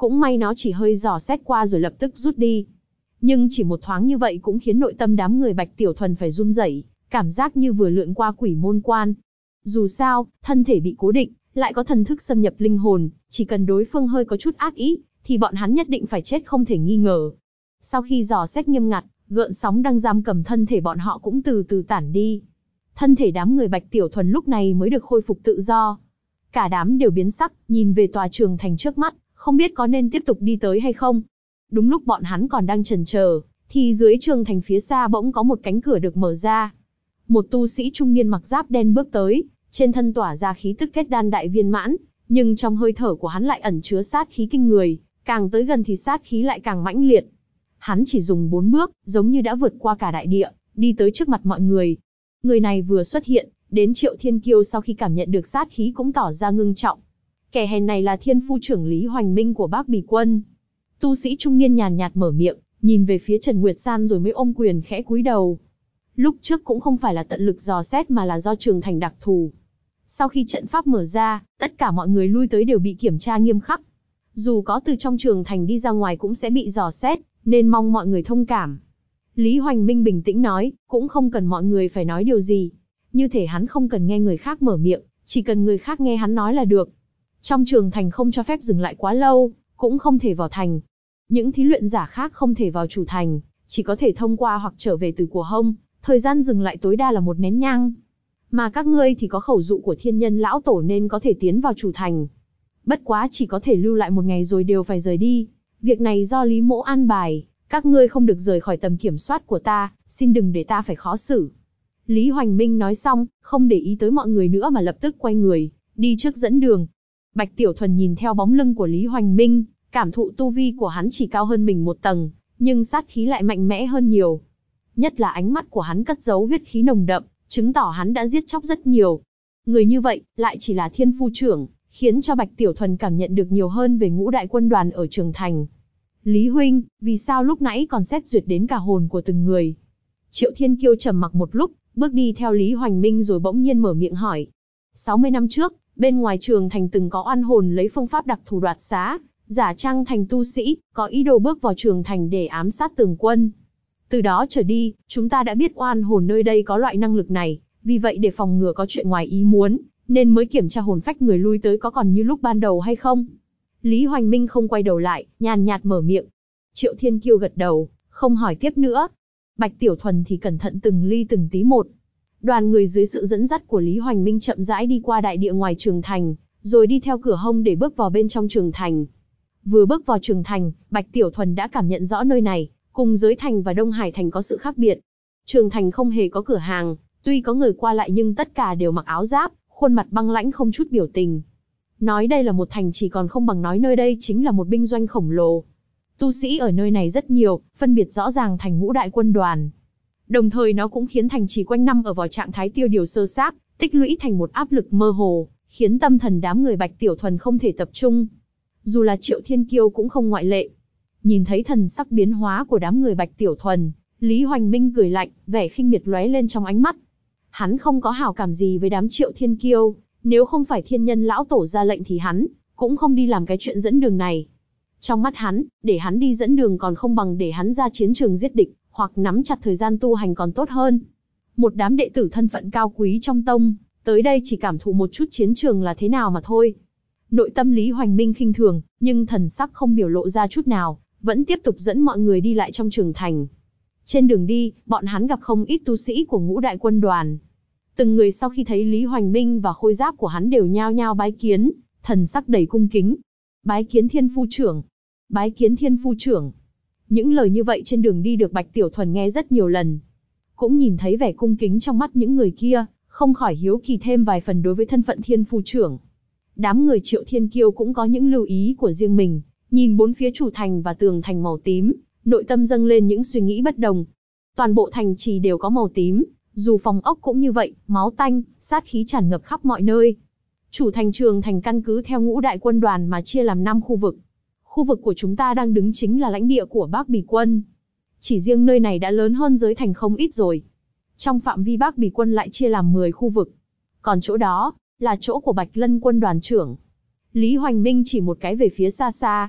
Cũng may nó chỉ hơi dò xét qua rồi lập tức rút đi. Nhưng chỉ một thoáng như vậy cũng khiến nội tâm đám người Bạch Tiểu Thuần phải run rẩy, cảm giác như vừa lượn qua quỷ môn quan. Dù sao, thân thể bị cố định, lại có thần thức xâm nhập linh hồn, chỉ cần đối phương hơi có chút ác ý, thì bọn hắn nhất định phải chết không thể nghi ngờ. Sau khi dò xét nghiêm ngặt, gợn sóng đang giam cầm thân thể bọn họ cũng từ từ tản đi. Thân thể đám người Bạch Tiểu Thuần lúc này mới được khôi phục tự do. Cả đám đều biến sắc, nhìn về tòa trường thành trước mắt, không biết có nên tiếp tục đi tới hay không. Đúng lúc bọn hắn còn đang chần chờ, thì dưới trường thành phía xa bỗng có một cánh cửa được mở ra. Một tu sĩ trung niên mặc giáp đen bước tới, trên thân tỏa ra khí tức kết đan đại viên mãn, nhưng trong hơi thở của hắn lại ẩn chứa sát khí kinh người, càng tới gần thì sát khí lại càng mãnh liệt. Hắn chỉ dùng 4 bước, giống như đã vượt qua cả đại địa, đi tới trước mặt mọi người. Người này vừa xuất hiện, đến Triệu Thiên Kiêu sau khi cảm nhận được sát khí cũng tỏ ra ngưng trọng. Kẻ hèn này là Thiên Phu trưởng Lý Hoành Minh của Bác Bì Quân. Tu sĩ trung niên nhàn nhạt mở miệng, nhìn về phía Trần Nguyệt San rồi mới ôm quyền khẽ cúi đầu. Lúc trước cũng không phải là tận lực dò xét mà là do trường thành đặc thù. Sau khi trận pháp mở ra, tất cả mọi người lui tới đều bị kiểm tra nghiêm khắc. Dù có từ trong trường thành đi ra ngoài cũng sẽ bị dò xét, nên mong mọi người thông cảm. Lý Hoành Minh bình tĩnh nói, cũng không cần mọi người phải nói điều gì. Như thể hắn không cần nghe người khác mở miệng, chỉ cần người khác nghe hắn nói là được. Trong trường thành không cho phép dừng lại quá lâu, cũng không thể vào thành. Những thí luyện giả khác không thể vào chủ thành, chỉ có thể thông qua hoặc trở về từ của hông, thời gian dừng lại tối đa là 1 nén nhang. Mà các ngươi thì có khẩu dụ của thiên nhân lão tổ nên có thể tiến vào chủ thành. Bất quá chỉ có thể lưu lại 1 ngày rồi đều phải rời đi. Việc này do Lý Mỗ an bài, các ngươi không được rời khỏi tầm kiểm soát của ta, xin đừng để ta phải khó xử. Lý Hoành Minh nói xong, không để ý tới mọi người nữa mà lập tức quay người, đi trước dẫn đường. Bạch Tiểu Thuần nhìn theo bóng lưng của Lý Hoành Minh, cảm thụ tu vi của hắn chỉ cao hơn mình 1 tầng, nhưng sát khí lại mạnh mẽ hơn nhiều. Nhất là ánh mắt của hắn cất giấu huyết khí nồng đậm, chứng tỏ hắn đã giết chóc rất nhiều. Người như vậy, lại chỉ là Thiên Phu trưởng, khiến cho Bạch Tiểu Thuần cảm nhận được nhiều hơn về Ngũ Đại Quân Đoàn ở Trường Thành. Lý huynh, vì sao lúc nãy còn xét duyệt đến cả hồn của từng người? Triệu Thiên Kiêu trầm mặc một lúc, bước đi theo Lý Hoành Minh rồi bỗng nhiên mở miệng hỏi. 60 năm trước, bên ngoài Trường Thành từng có oan hồn lấy phương pháp đặc thù đoạt xá, giả trang thành tu sĩ, có ý đồ bước vào Trường Thành để ám sát Tường Quân. Từ đó trở đi, chúng ta đã biết oan hồn nơi đây có loại năng lực này, vì vậy để phòng ngừa có chuyện ngoài ý muốn, nên mới kiểm tra hồn phách người lui tới có còn như lúc ban đầu hay không. Lý Hoành Minh không quay đầu lại, nhàn nhạt mở miệng. Triệu Thiên Kiêu gật đầu, không hỏi tiếp nữa. Bạch Tiểu Thuần thì cẩn thận từng ly từng tí một. Đoàn người dưới sự dẫn dắt của Lý Hoành Minh chậm rãi đi qua đại địa ngoài Trường Thành, rồi đi theo cửa hông để bước vào bên trong Trường Thành. Vừa bước vào Trường Thành, Bạch Tiểu Thuần đã cảm nhận rõ nơi này, cùng Giới Thành và Đông Hải Thành có sự khác biệt. Trường Thành không hề có cửa hàng, tuy có người qua lại nhưng tất cả đều mặc áo giáp, khuôn mặt băng lãnh không chút biểu tình. Nói đây là một thành chỉ còn không bằng nói nơi đây chính là một binh doanh khổng lồ. Tu sĩ ở nơi này rất nhiều, phân biệt rõ ràng thành Ngũ Đại Quân Đoàn. Đồng thời nó cũng khiến thành trì quanh năm ở vào trạng thái tiêu điều sơ xác, tích lũy thành một áp lực mơ hồ, khiến tâm thần đám người Bạch Tiểu Thuần không thể tập trung. Dù là Triệu Thiên Kiêu cũng không ngoại lệ. Nhìn thấy thần sắc biến hóa của đám người Bạch Tiểu Thuần, Lý Hoành Minh cười lạnh, vẻ khinh miệt lóe lên trong ánh mắt. Hắn không có hảo cảm gì với đám Triệu Thiên Kiêu, nếu không phải thiên nhân lão tổ ra lệnh thì hắn cũng không đi làm cái chuyện dẫn đường này. Trong mắt hắn, để hắn đi dẫn đường còn không bằng để hắn ra chiến trường giết địch, hoặc nắm chặt thời gian tu hành còn tốt hơn. Một đám đệ tử thân phận cao quý trong tông, tới đây chỉ cảm thụ một chút chiến trường là thế nào mà thôi. Nội tâm Lý Hoành Minh khinh thường, nhưng thần sắc không biểu lộ ra chút nào, vẫn tiếp tục dẫn mọi người đi lại trong Trường Thành. Trên đường đi, bọn hắn gặp không ít tu sĩ của Ngũ Đại Quân Đoàn. Từng người sau khi thấy Lý Hoành Minh và khôi giáp của hắn đều nhao nhao bái kiến, thần sắc đầy cung kính. Bái kiến Thiên Phu trưởng. Bái kiến Thiên Phu trưởng. Những lời như vậy trên đường đi được Bạch Tiểu Thuần nghe rất nhiều lần. Cũng nhìn thấy vẻ cung kính trong mắt những người kia, không khỏi hiếu kỳ thêm vài phần đối với thân phận Thiên Phu trưởng. Đám người Triệu Thiên Kiêu cũng có những lưu ý của riêng mình, nhìn bốn phía chủ thành và tường thành màu tím, nội tâm dâng lên những suy nghĩ bất đồng. Toàn bộ thành trì đều có màu tím, dù phòng ốc cũng như vậy, máu tanh, sát khí tràn ngập khắp mọi nơi. Chủ thành Trường Thành căn cứ theo Ngũ Đại Quân Đoàn mà chia làm 5 khu vực. Khu vực của chúng ta đang đứng chính là lãnh địa của Bác Bì Quân. Chỉ riêng nơi này đã lớn hơn Giới Thành không ít rồi. Trong phạm vi Bác Bì Quân lại chia làm 10 khu vực. Còn chỗ đó, là chỗ của Bạch Lân Quân Đoàn trưởng. Lý Hoành Minh chỉ một cái về phía xa xa.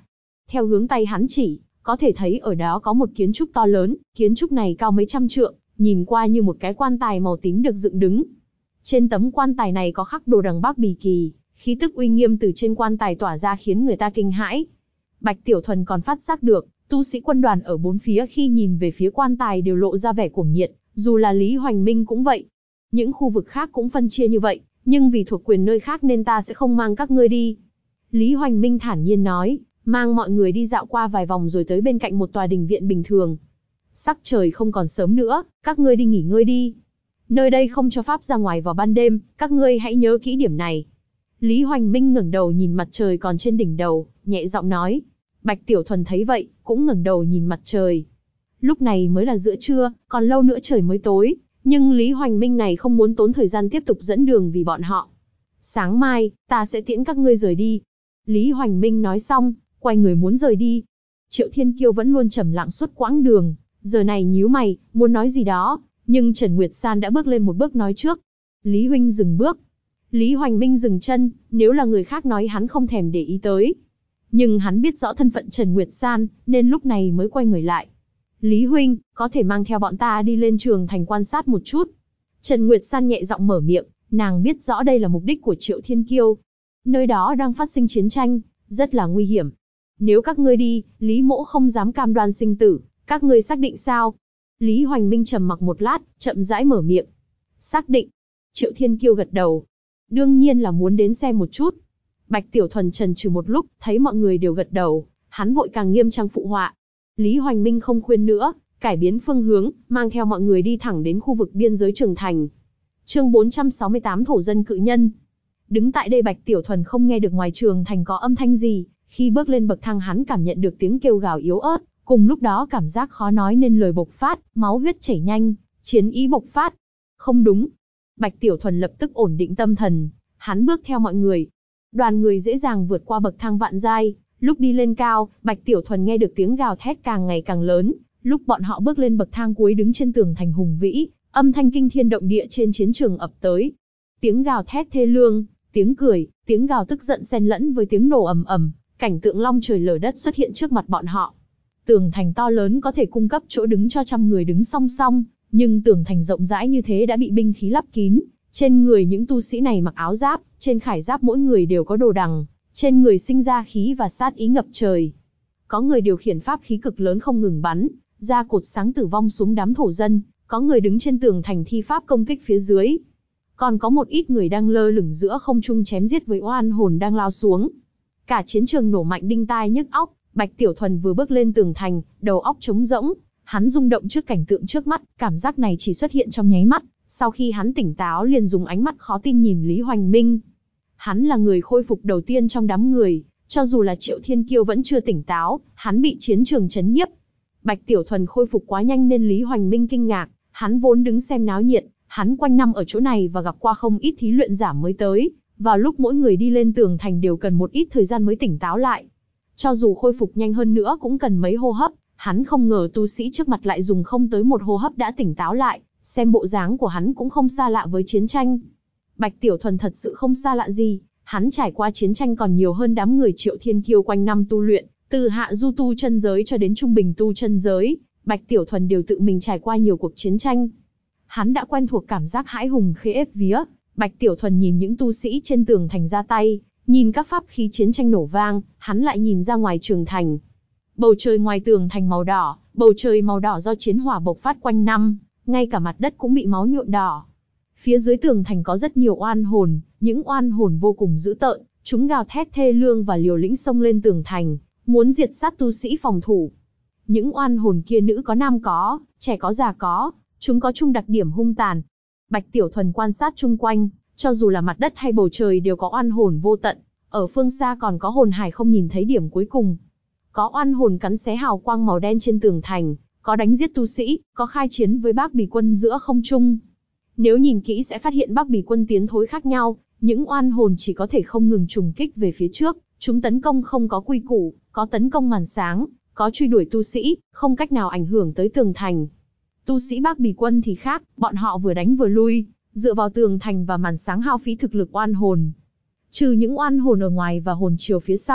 Theo hướng tay hắn chỉ, có thể thấy ở đó có một kiến trúc to lớn, kiến trúc này cao mấy trăm trượng, nhìn qua như một cái quan tài màu tím được dựng đứng. Trên tấm quan tài này có khắc đồ đằng Bắc Bì Kỳ, khí tức uy nghiêm từ trên quan tài tỏa ra khiến người ta kinh hãi. Bạch Tiểu Thuần còn phát giác được, tu sĩ quân đoàn ở bốn phía khi nhìn về phía quan tài đều lộ ra vẻ cuồng nhiệt, dù là Lý Hoành Minh cũng vậy. Những khu vực khác cũng phân chia như vậy, nhưng vì thuộc quyền nơi khác nên ta sẽ không mang các ngươi đi. Lý Hoành Minh thản nhiên nói, mang mọi người đi dạo qua vài vòng rồi tới bên cạnh một tòa đình viện bình thường. Sắc trời không còn sớm nữa, các ngươi đi nghỉ ngơi đi. Nơi đây không cho phép ra ngoài vào ban đêm, các ngươi hãy nhớ kỹ điểm này. Lý Hoành Minh ngẩng đầu nhìn mặt trời còn trên đỉnh đầu, nhẹ giọng nói. Bạch Tiểu Thuần thấy vậy, cũng ngẩng đầu nhìn mặt trời. Lúc này mới là giữa trưa, còn lâu nữa trời mới tối, nhưng Lý Hoành Minh này không muốn tốn thời gian tiếp tục dẫn đường vì bọn họ. Sáng mai, ta sẽ tiễn các ngươi rời đi. Lý Hoành Minh nói xong, quay người muốn rời đi. Triệu Thiên Kiêu vẫn luôn trầm lặng suốt quãng đường, giờ này nhíu mày, muốn nói gì đó, nhưng Trần Nguyệt San đã bước lên một bước nói trước. Lý huynh dừng bước. Lý Hoành Minh dừng chân, nếu là người khác nói hắn không thèm để ý tới. Nhưng hắn biết rõ thân phận Trần Nguyệt San, nên lúc này mới quay người lại. Lý huynh, có thể mang theo bọn ta đi lên Trường Thành quan sát một chút. Trần Nguyệt San nhẹ giọng mở miệng, nàng biết rõ đây là mục đích của Triệu Thiên Kiêu. Nơi đó đang phát sinh chiến tranh, rất là nguy hiểm. Nếu các ngươi đi, Lý mỗ không dám cam đoan sinh tử, các ngươi xác định sao? Lý Hoành Minh trầm mặc một lát, chậm rãi mở miệng. Xác định. Triệu Thiên Kiêu gật đầu. Đương nhiên là muốn đến xem một chút. Bạch Tiểu Thuần chần chừ một lúc, thấy mọi người đều gật đầu, hắn vội càng nghiêm trang phụ họa. Lý Hoành Minh không khuyên nữa, cải biến phương hướng, mang theo mọi người đi thẳng đến khu vực biên giới Trường Thành. Chương 468 Thổ dân cự nhân. Đứng tại đây Bạch Tiểu Thuần không nghe được ngoài Trường Thành có âm thanh gì, khi bước lên bậc thang hắn cảm nhận được tiếng kêu gào yếu ớt, cùng lúc đó cảm giác khó nói nên lời bộc phát, máu huyết chảy nhanh, chiến ý bộc phát. Không đúng. Bạch Tiểu Thuần lập tức ổn định tâm thần, hắn bước theo mọi người. Đoàn người dễ dàng vượt qua bậc thang vạn giai, lúc đi lên cao, Bạch Tiểu Thuần nghe được tiếng gào thét càng ngày càng lớn, lúc bọn họ bước lên bậc thang cuối đứng trên tường thành hùng vĩ, âm thanh kinh thiên động địa trên chiến trường ập tới. Tiếng gào thét thê lương, tiếng cười, tiếng gào tức giận xen lẫn với tiếng nổ ầm ầm, cảnh tượng long trời lở đất xuất hiện trước mặt bọn họ. Tường thành to lớn có thể cung cấp chỗ đứng cho trăm người đứng song song, nhưng tường thành rộng rãi như thế đã bị binh khí lấp kín. Trên người những tu sĩ này mặc áo giáp, trên khải giáp mỗi người đều có đồ đằng, trên người sinh ra khí và sát ý ngập trời. Có người điều khiển pháp khí cực lớn không ngừng bắn, ra cột sáng tử vong xuống đám thổ dân, có người đứng trên tường thành thi pháp công kích phía dưới. Còn có một ít người đang lơ lửng giữa không trung chém giết với oan hồn đang lao xuống. Cả chiến trường nổ mạnh đinh tai nhức óc, Bạch Tiểu Thuần vừa bước lên tường thành, đầu óc trống rỗng, hắn rung động trước cảnh tượng trước mắt, cảm giác này chỉ xuất hiện trong nháy mắt. Sau khi hắn tỉnh táo liền dùng ánh mắt khó tin nhìn Lý Hoành Minh. Hắn là người khôi phục đầu tiên trong đám người, cho dù là Triệu Thiên Kiêu vẫn chưa tỉnh táo, hắn bị chiến trường chấn nhiếp. Bạch Tiểu Thuần khôi phục quá nhanh nên Lý Hoành Minh kinh ngạc, hắn vốn đứng xem náo nhiệt, hắn quanh năm ở chỗ này và gặp qua không ít thí luyện giả mới tới, vào lúc mỗi người đi lên tường thành đều cần một ít thời gian mới tỉnh táo lại. Cho dù khôi phục nhanh hơn nữa cũng cần mấy hô hấp, hắn không ngờ tu sĩ trước mặt lại dùng không tới một hô hấp đã tỉnh táo lại. Xem bộ dáng của hắn cũng không xa lạ với chiến tranh. Bạch Tiểu Thuần thật sự không xa lạ gì, hắn trải qua chiến tranh còn nhiều hơn đám người Triệu Thiên Kiêu quanh năm tu luyện, từ hạ du tu chân giới cho đến trung bình tu chân giới, Bạch Tiểu Thuần đều tự mình trải qua nhiều cuộc chiến tranh. Hắn đã quen thuộc cảm giác hãi hùng khi ép vía. Bạch Tiểu Thuần nhìn những tu sĩ trên tường thành ra tay, nhìn các pháp khí chiến tranh nổ vang, hắn lại nhìn ra ngoài Trường Thành. Bầu trời ngoài tường thành màu đỏ, bầu trời màu đỏ do chiến hỏa bộc phát quanh năm. Ngay cả mặt đất cũng bị máu nhuộm đỏ. Phía dưới tường thành có rất nhiều oan hồn, những oan hồn vô cùng dữ tợn, chúng gào thét thê lương và liều lĩnh xông lên tường thành, muốn diệt sát tu sĩ phòng thủ. Những oan hồn kia nữ có nam có, trẻ có già có, chúng có chung đặc điểm hung tàn. Bạch Tiểu Thuần quan sát chung quanh, cho dù là mặt đất hay bầu trời đều có oan hồn vô tận, ở phương xa còn có hồn hải không nhìn thấy điểm cuối cùng. Có oan hồn cắn xé hào quang màu đen trên tường thành, có đánh giết tu sĩ, có khai chiến với Bác Bì quân giữa không trung. Nếu nhìn kỹ sẽ phát hiện Bác Bì quân tiến thối khác nhau, những oan hồn chỉ có thể không ngừng trùng kích về phía trước, chúng tấn công không có quy củ, có tấn công màn sáng, có truy đuổi tu sĩ, không cách nào ảnh hưởng tới tường thành. Tu sĩ Bác Bì quân thì khác, bọn họ vừa đánh vừa lui, dựa vào tường thành và màn sáng hao phí thực lực oan hồn. Trừ những oan hồn ở ngoài và hồn triều phía sau,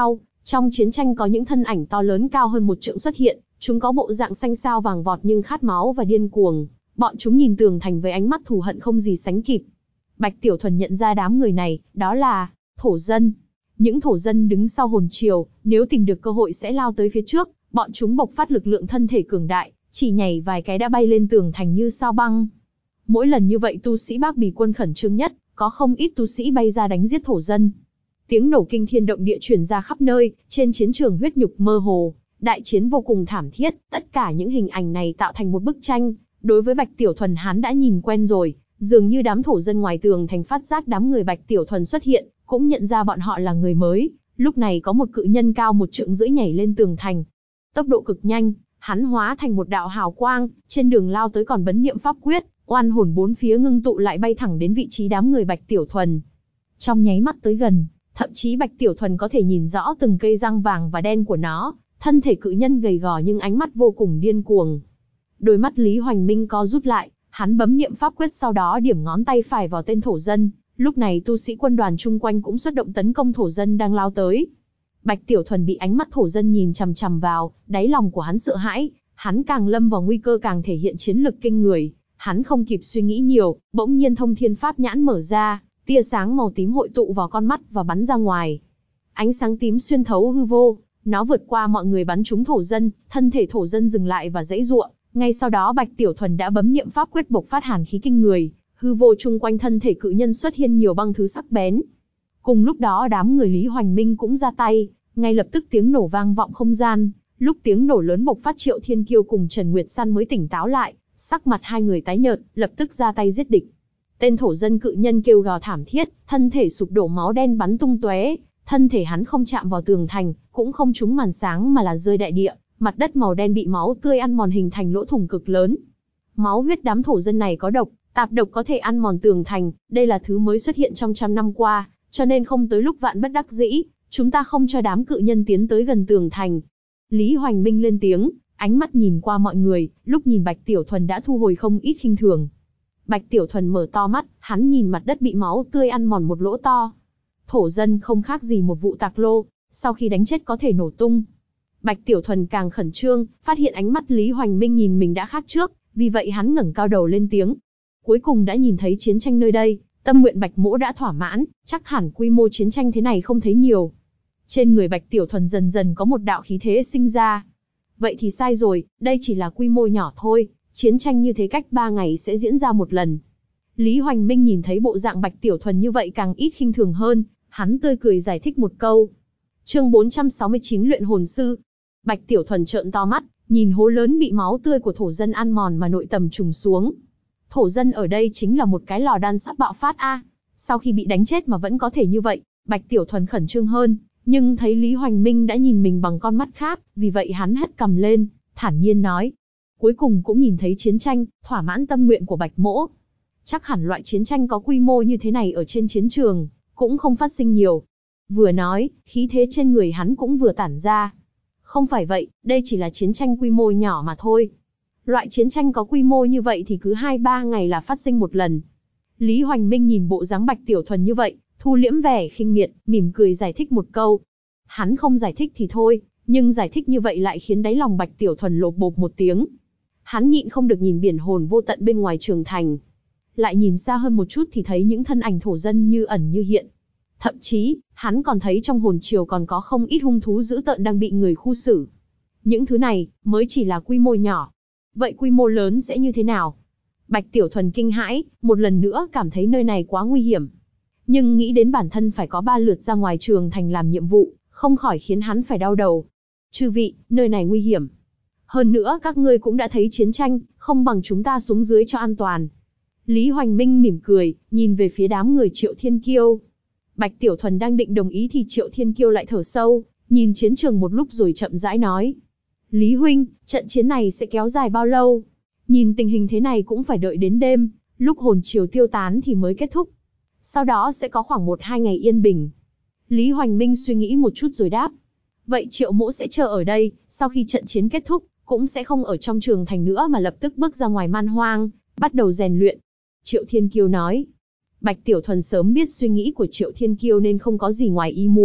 Trong chiến tranh có những thân ảnh to lớn cao hơn 1 trượng xuất hiện, chúng có bộ dạng xanh xao vàng vọt nhưng khát máu và điên cuồng. Bọn chúng nhìn tường thành với ánh mắt thù hận không gì sánh kịp. Bạch Tiểu Thuần nhận ra đám người này, đó là thổ dân. Những thổ dân đứng sau hồn triều, nếu tìm được cơ hội sẽ lao tới phía trước. Bọn chúng bộc phát lực lượng thân thể cường đại, chỉ nhảy vài cái đã bay lên tường thành như sao băng. Mỗi lần như vậy tu sĩ Bác Bì quân khẩn trương nhất, có không ít tu sĩ bay ra đánh giết thổ dân. Tiếng nổ kinh thiên động địa truyền ra khắp nơi, trên chiến trường huyết nhục mơ hồ, đại chiến vô cùng thảm thiết, tất cả những hình ảnh này tạo thành một bức tranh. Đối với Bạch Tiểu Thuần hắn đã nhìn quen rồi, dường như đám thổ dân ngoài tường thành phát giác đám người Bạch Tiểu Thuần xuất hiện, cũng nhận ra bọn họ là người mới. Lúc này có một cự nhân cao 1,5 trượng nhảy lên tường thành. Tốc độ cực nhanh, hắn hóa thành một đạo hào quang, trên đường lao tới còn bấm niệm pháp quyết, oan hồn bốn phía ngưng tụ lại bay thẳng đến vị trí đám người Bạch Tiểu Thuần. Trong nháy mắt tới gần, thậm chí Bạch Tiểu Thuần có thể nhìn rõ từng cây răng vàng và đen của nó, thân thể cự nhân gầy gò nhưng ánh mắt vô cùng điên cuồng. Đôi mắt Lý Hoành Minh co rút lại, hắn bấm niệm pháp quyết sau đó điểm ngón tay phải vào tên thổ dân. Lúc này tu sĩ quân đoàn chung quanh cũng xuất động tấn công thổ dân đang lao tới. Bạch Tiểu Thuần bị ánh mắt thổ dân nhìn chằm chằm vào, đáy lòng của hắn sợ hãi, hắn càng lâm vào nguy cơ càng thể hiện chiến lực kinh người. Hắn không kịp suy nghĩ nhiều, bỗng nhiên thông thiên pháp nhãn mở ra, tia sáng màu tím hội tụ vào con mắt và bắn ra ngoài. Ánh sáng tím xuyên thấu hư vô, nó vượt qua mọi người bắn trúng thổ dân, thân thể thổ dân dừng lại và giãy giụa. Ngay sau đó Bạch Tiểu Thuần đã bấm niệm pháp quyết bộc phát hàn khí kinh người, hư vô chung quanh thân thể cự nhân xuất hiện nhiều băng thứ sắc bén. Cùng lúc đó đám người Lý Hoành Minh cũng ra tay, ngay lập tức tiếng nổ vang vọng không gian. Lúc tiếng nổ lớn bộc phát, Triệu Thiên Kiêu cùng Trần Nguyệt Săn mới tỉnh táo lại, sắc mặt hai người tái nhợt, lập tức ra tay giết địch. Tên thổ dân cự nhân kêu gào thảm thiết, thân thể sụp đổ máu đen bắn tung tóe, thân thể hắn không chạm vào tường thành, cũng không trúng màn sáng mà là rơi đại địa, mặt đất màu đen bị máu tươi ăn mòn hình thành lỗ thủng cực lớn. Máu huyết đám thổ dân này có độc, tạp độc có thể ăn mòn tường thành, đây là thứ mới xuất hiện trong 100 năm qua, cho nên không tới lúc vạn bất đắc dĩ, chúng ta không cho đám cự nhân tiến tới gần tường thành. Lý Hoành Minh lên tiếng, ánh mắt nhìn qua mọi người, lúc nhìn Bạch Tiểu Thuần đã thu hồi không ít khinh thường. Bạch Tiểu Thuần mở to mắt, hắn nhìn mặt đất bị máu tươi ăn mòn một lỗ to. Thổ dân không khác gì một vụ tạc lô, sau khi đánh chết có thể nổ tung. Bạch Tiểu Thuần càng khẩn trương, phát hiện ánh mắt Lý Hoành Minh nhìn mình đã khác trước, vì vậy hắn ngẩng cao đầu lên tiếng. Cuối cùng đã nhìn thấy chiến tranh nơi đây, tâm nguyện Bạch Mỗ đã thỏa mãn, chắc hẳn quy mô chiến tranh thế này không thấy nhiều. Trên người Bạch Tiểu Thuần dần dần có một đạo khí thế sinh ra. Vậy thì sai rồi, đây chỉ là quy mô nhỏ thôi, chiến tranh như thế cách 3 ngày sẽ diễn ra một lần. Lý Hoành Minh nhìn thấy bộ dạng Bạch Tiểu Thuần như vậy càng ít khinh thường hơn, hắn tươi cười giải thích một câu. Chương 469 Luyện hồn sư. Bạch Tiểu Thuần trợn to mắt, nhìn hố lớn bị máu tươi của thổ dân ăn mòn mà nội tâm trùng xuống. Thổ dân ở đây chính là một cái lò đan sắp bạo phát a. Sau khi bị đánh chết mà vẫn có thể như vậy, Bạch Tiểu Thuần khẩn trương hơn, nhưng thấy Lý Hoành Minh đã nhìn mình bằng con mắt khác, vì vậy hắn hất cằm lên, thản nhiên nói. Cuối cùng cũng nhìn thấy chiến tranh, thỏa mãn tâm nguyện của Bạch Mỗ. Chắc hẳn loại chiến tranh có quy mô như thế này ở trên chiến trường, cũng không phát sinh nhiều. Vừa nói, khí thế trên người hắn cũng vừa tản ra. Không phải vậy, đây chỉ là chiến tranh quy mô nhỏ mà thôi. Loại chiến tranh có quy mô như vậy thì cứ 2-3 ngày là phát sinh một lần. Lý Hoành Minh nhìn bộ dáng Bạch Tiểu Thuần như vậy, thu liễm vẻ khinh miệt, mỉm cười giải thích một câu. Hắn không giải thích thì thôi, nhưng giải thích như vậy lại khiến đáy lòng Bạch Tiểu Thuần lột bột một tiếng. Hắn nhịn không được nhìn biển hồn vô tận bên ngoài trường thành. Lại nhìn xa hơn một chút thì thấy những thân ảnh thổ dân như ẩn như hiện. Thậm chí, hắn còn thấy trong hồn triều còn có không ít hung thú dữ tợn đang bị người khu xử. Những thứ này, mới chỉ là quy mô nhỏ. Vậy quy mô lớn sẽ như thế nào? Bạch Tiểu Thuần kinh hãi, một lần nữa cảm thấy nơi này quá nguy hiểm. Nhưng nghĩ đến bản thân phải có 3 lượt ra ngoài trường thành làm nhiệm vụ, không khỏi khiến hắn phải đau đầu. Chư vị, nơi này nguy hiểm. Hơn nữa các ngươi cũng đã thấy chiến tranh, không bằng chúng ta xuống dưới cho an toàn. Lý Hoành Minh mỉm cười, nhìn về phía đám người Triệu Thiên Kiêu. Bạch Tiểu Thuần đang định đồng ý thì Triệu Thiên Kiêu lại thở sâu, nhìn chiến trường một lúc rồi chậm rãi nói. Lý huynh, trận chiến này sẽ kéo dài bao lâu? Nhìn tình hình thế này cũng phải đợi đến đêm, lúc hồn triều tiêu tán thì mới kết thúc. Sau đó sẽ có khoảng 1-2 ngày yên bình. Lý Hoành Minh suy nghĩ một chút rồi đáp. Vậy Triệu Mỗ sẽ chờ ở đây, sau khi trận chiến kết thúc, cũng sẽ không ở trong trường thành nữa mà lập tức bước ra ngoài man hoang, bắt đầu rèn luyện. Triệu Thiên Kiêu nói. Bạch Tiểu Thuần sớm biết suy nghĩ của Triệu Thiên Kiêu nên không có gì ngoài ý muốn,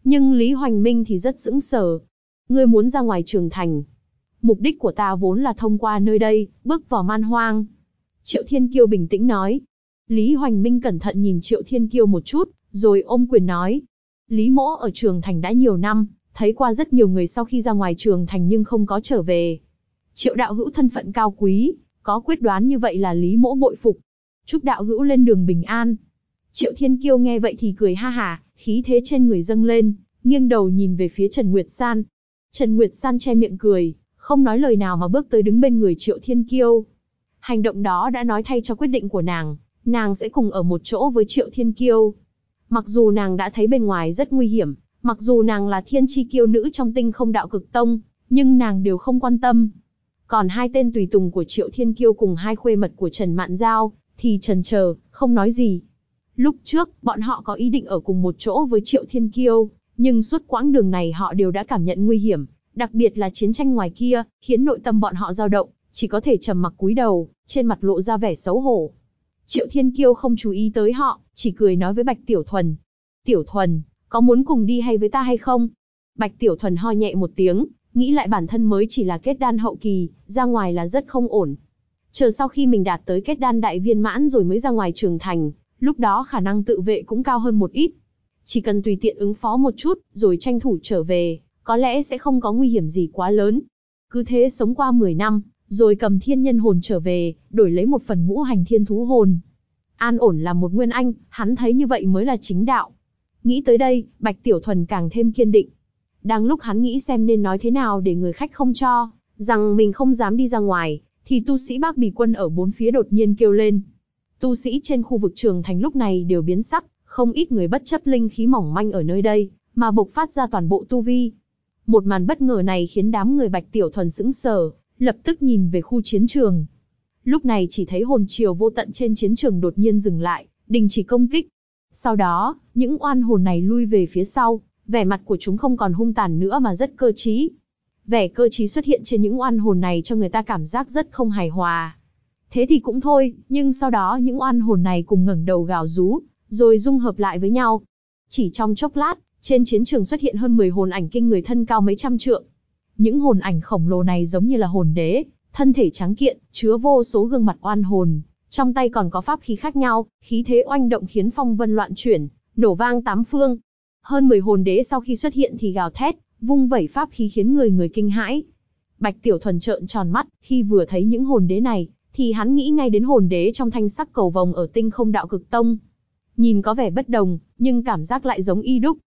Nhưng Lý Hoành Minh thì rất sững sờ. Ngươi muốn ra ngoài Trường Thành. Mục đích của ta vốn là thông qua nơi đây, bước vào man hoang. Triệu Thiên Kiêu bình tĩnh nói. Lý Hoành Minh cẩn thận nhìn Triệu Thiên Kiêu một chút, rồi ôm quyền nói. Lý mỗ ở Trường Thành đã nhiều năm, thấy qua rất nhiều người sau khi ra ngoài Trường Thành nhưng không có trở về. Triệu đạo hữu thân phận cao quý, có quyết đoán như vậy là Lý mỗ bội phục. Chúc đạo hữu lên đường bình an. Triệu Thiên Kiêu nghe vậy thì cười ha hả, khí thế trên người dâng lên, nghiêng đầu nhìn về phía Trần Nguyệt San. Trần Nguyệt San che miệng cười, không nói lời nào mà bước tới đứng bên người Triệu Thiên Kiêu. Hành động đó đã nói thay cho quyết định của nàng sẽ cùng ở một chỗ với Triệu Thiên Kiêu. Mặc dù nàng đã thấy bên ngoài rất nguy hiểm, mặc dù nàng là thiên chi kiêu nữ trong Tinh Không Đạo Cực Tông, nhưng nàng đều không quan tâm. Còn hai tên tùy tùng của Triệu Thiên Kiêu cùng hai khuê mật của Trần Mạn Giao, thì chần chờ, không nói gì. Lúc trước, bọn họ có ý định ở cùng một chỗ với Triệu Thiên Kiêu, nhưng suốt quãng đường này họ đều đã cảm nhận nguy hiểm, đặc biệt là chiến tranh ngoài kia, khiến nội tâm bọn họ dao động, chỉ có thể trầm mặc cúi đầu, trên mặt lộ ra vẻ xấu hổ. Triệu Thiên Kiêu không chú ý tới họ, chỉ cười nói với Bạch Tiểu Thuần. Tiểu Thuần, có muốn cùng đi hay với ta hay không? Bạch Tiểu Thuần ho nhẹ một tiếng, nghĩ lại bản thân mới chỉ là kết đan hậu kỳ, ra ngoài là rất không ổn. Chờ sau khi mình đạt tới kết đan đại viên mãn rồi mới ra ngoài Trường Thành, lúc đó khả năng tự vệ cũng cao hơn một ít. Chỉ cần tùy tiện ứng phó một chút, rồi tranh thủ trở về, có lẽ sẽ không có nguy hiểm gì quá lớn. Cứ thế sống qua 10 năm, rồi cầm thiên nhân hồn trở về, đổi lấy một phần ngũ hành thiên thú hồn. An ổn là một nguyên anh, hắn thấy như vậy mới là chính đạo. Nghĩ tới đây, Bạch Tiểu Thuần càng thêm kiên định. Đang lúc hắn nghĩ xem nên nói thế nào để người khách không cho, rằng mình không dám đi ra ngoài, thì tu sĩ Bác Bì Quân ở bốn phía đột nhiên kêu lên. Tu sĩ trên khu vực Trường Thành lúc này đều biến sắc, không ít người bất chấp linh khí mỏng manh ở nơi đây, mà bộc phát ra toàn bộ tu vi. Một màn bất ngờ này khiến đám người Bạch Tiểu Thuần sững sờ, lập tức nhìn về khu chiến trường. Lúc này chỉ thấy hồn triều vô tận trên chiến trường đột nhiên dừng lại, đình chỉ công kích. Sau đó, những oan hồn này lui về phía sau, vẻ mặt của chúng không còn hung tàn nữa mà rất cơ trí. Vẻ cơ trí xuất hiện trên những oan hồn này cho người ta cảm giác rất không hài hòa. Thế thì cũng thôi, nhưng sau đó những oan hồn này cùng ngẩng đầu gào rú, rồi dung hợp lại với nhau. Chỉ trong chốc lát, trên chiến trường xuất hiện hơn 10 hồn ảnh kinh người thân cao mấy trăm trượng. Những hồn ảnh khổng lồ này giống như là hồn đế, thân thể trắng kiện, chứa vô số gương mặt oan hồn, trong tay còn có pháp khí khác nhau, khí thế oanh động khiến phong vân loạn chuyển, nổ vang tám phương. Hơn 10 hồn đế sau khi xuất hiện thì gào thét, vung vẩy pháp khí khiến người người kinh hãi. Bạch Tiểu Thuần trợn tròn mắt, khi vừa thấy những hồn đế này, thì hắn nghĩ ngay đến hồn đế trong thanh sắc cầu vồng ở Tinh Không Đạo Cực Tông. Nhìn có vẻ bất đồng, nhưng cảm giác lại giống y đúc.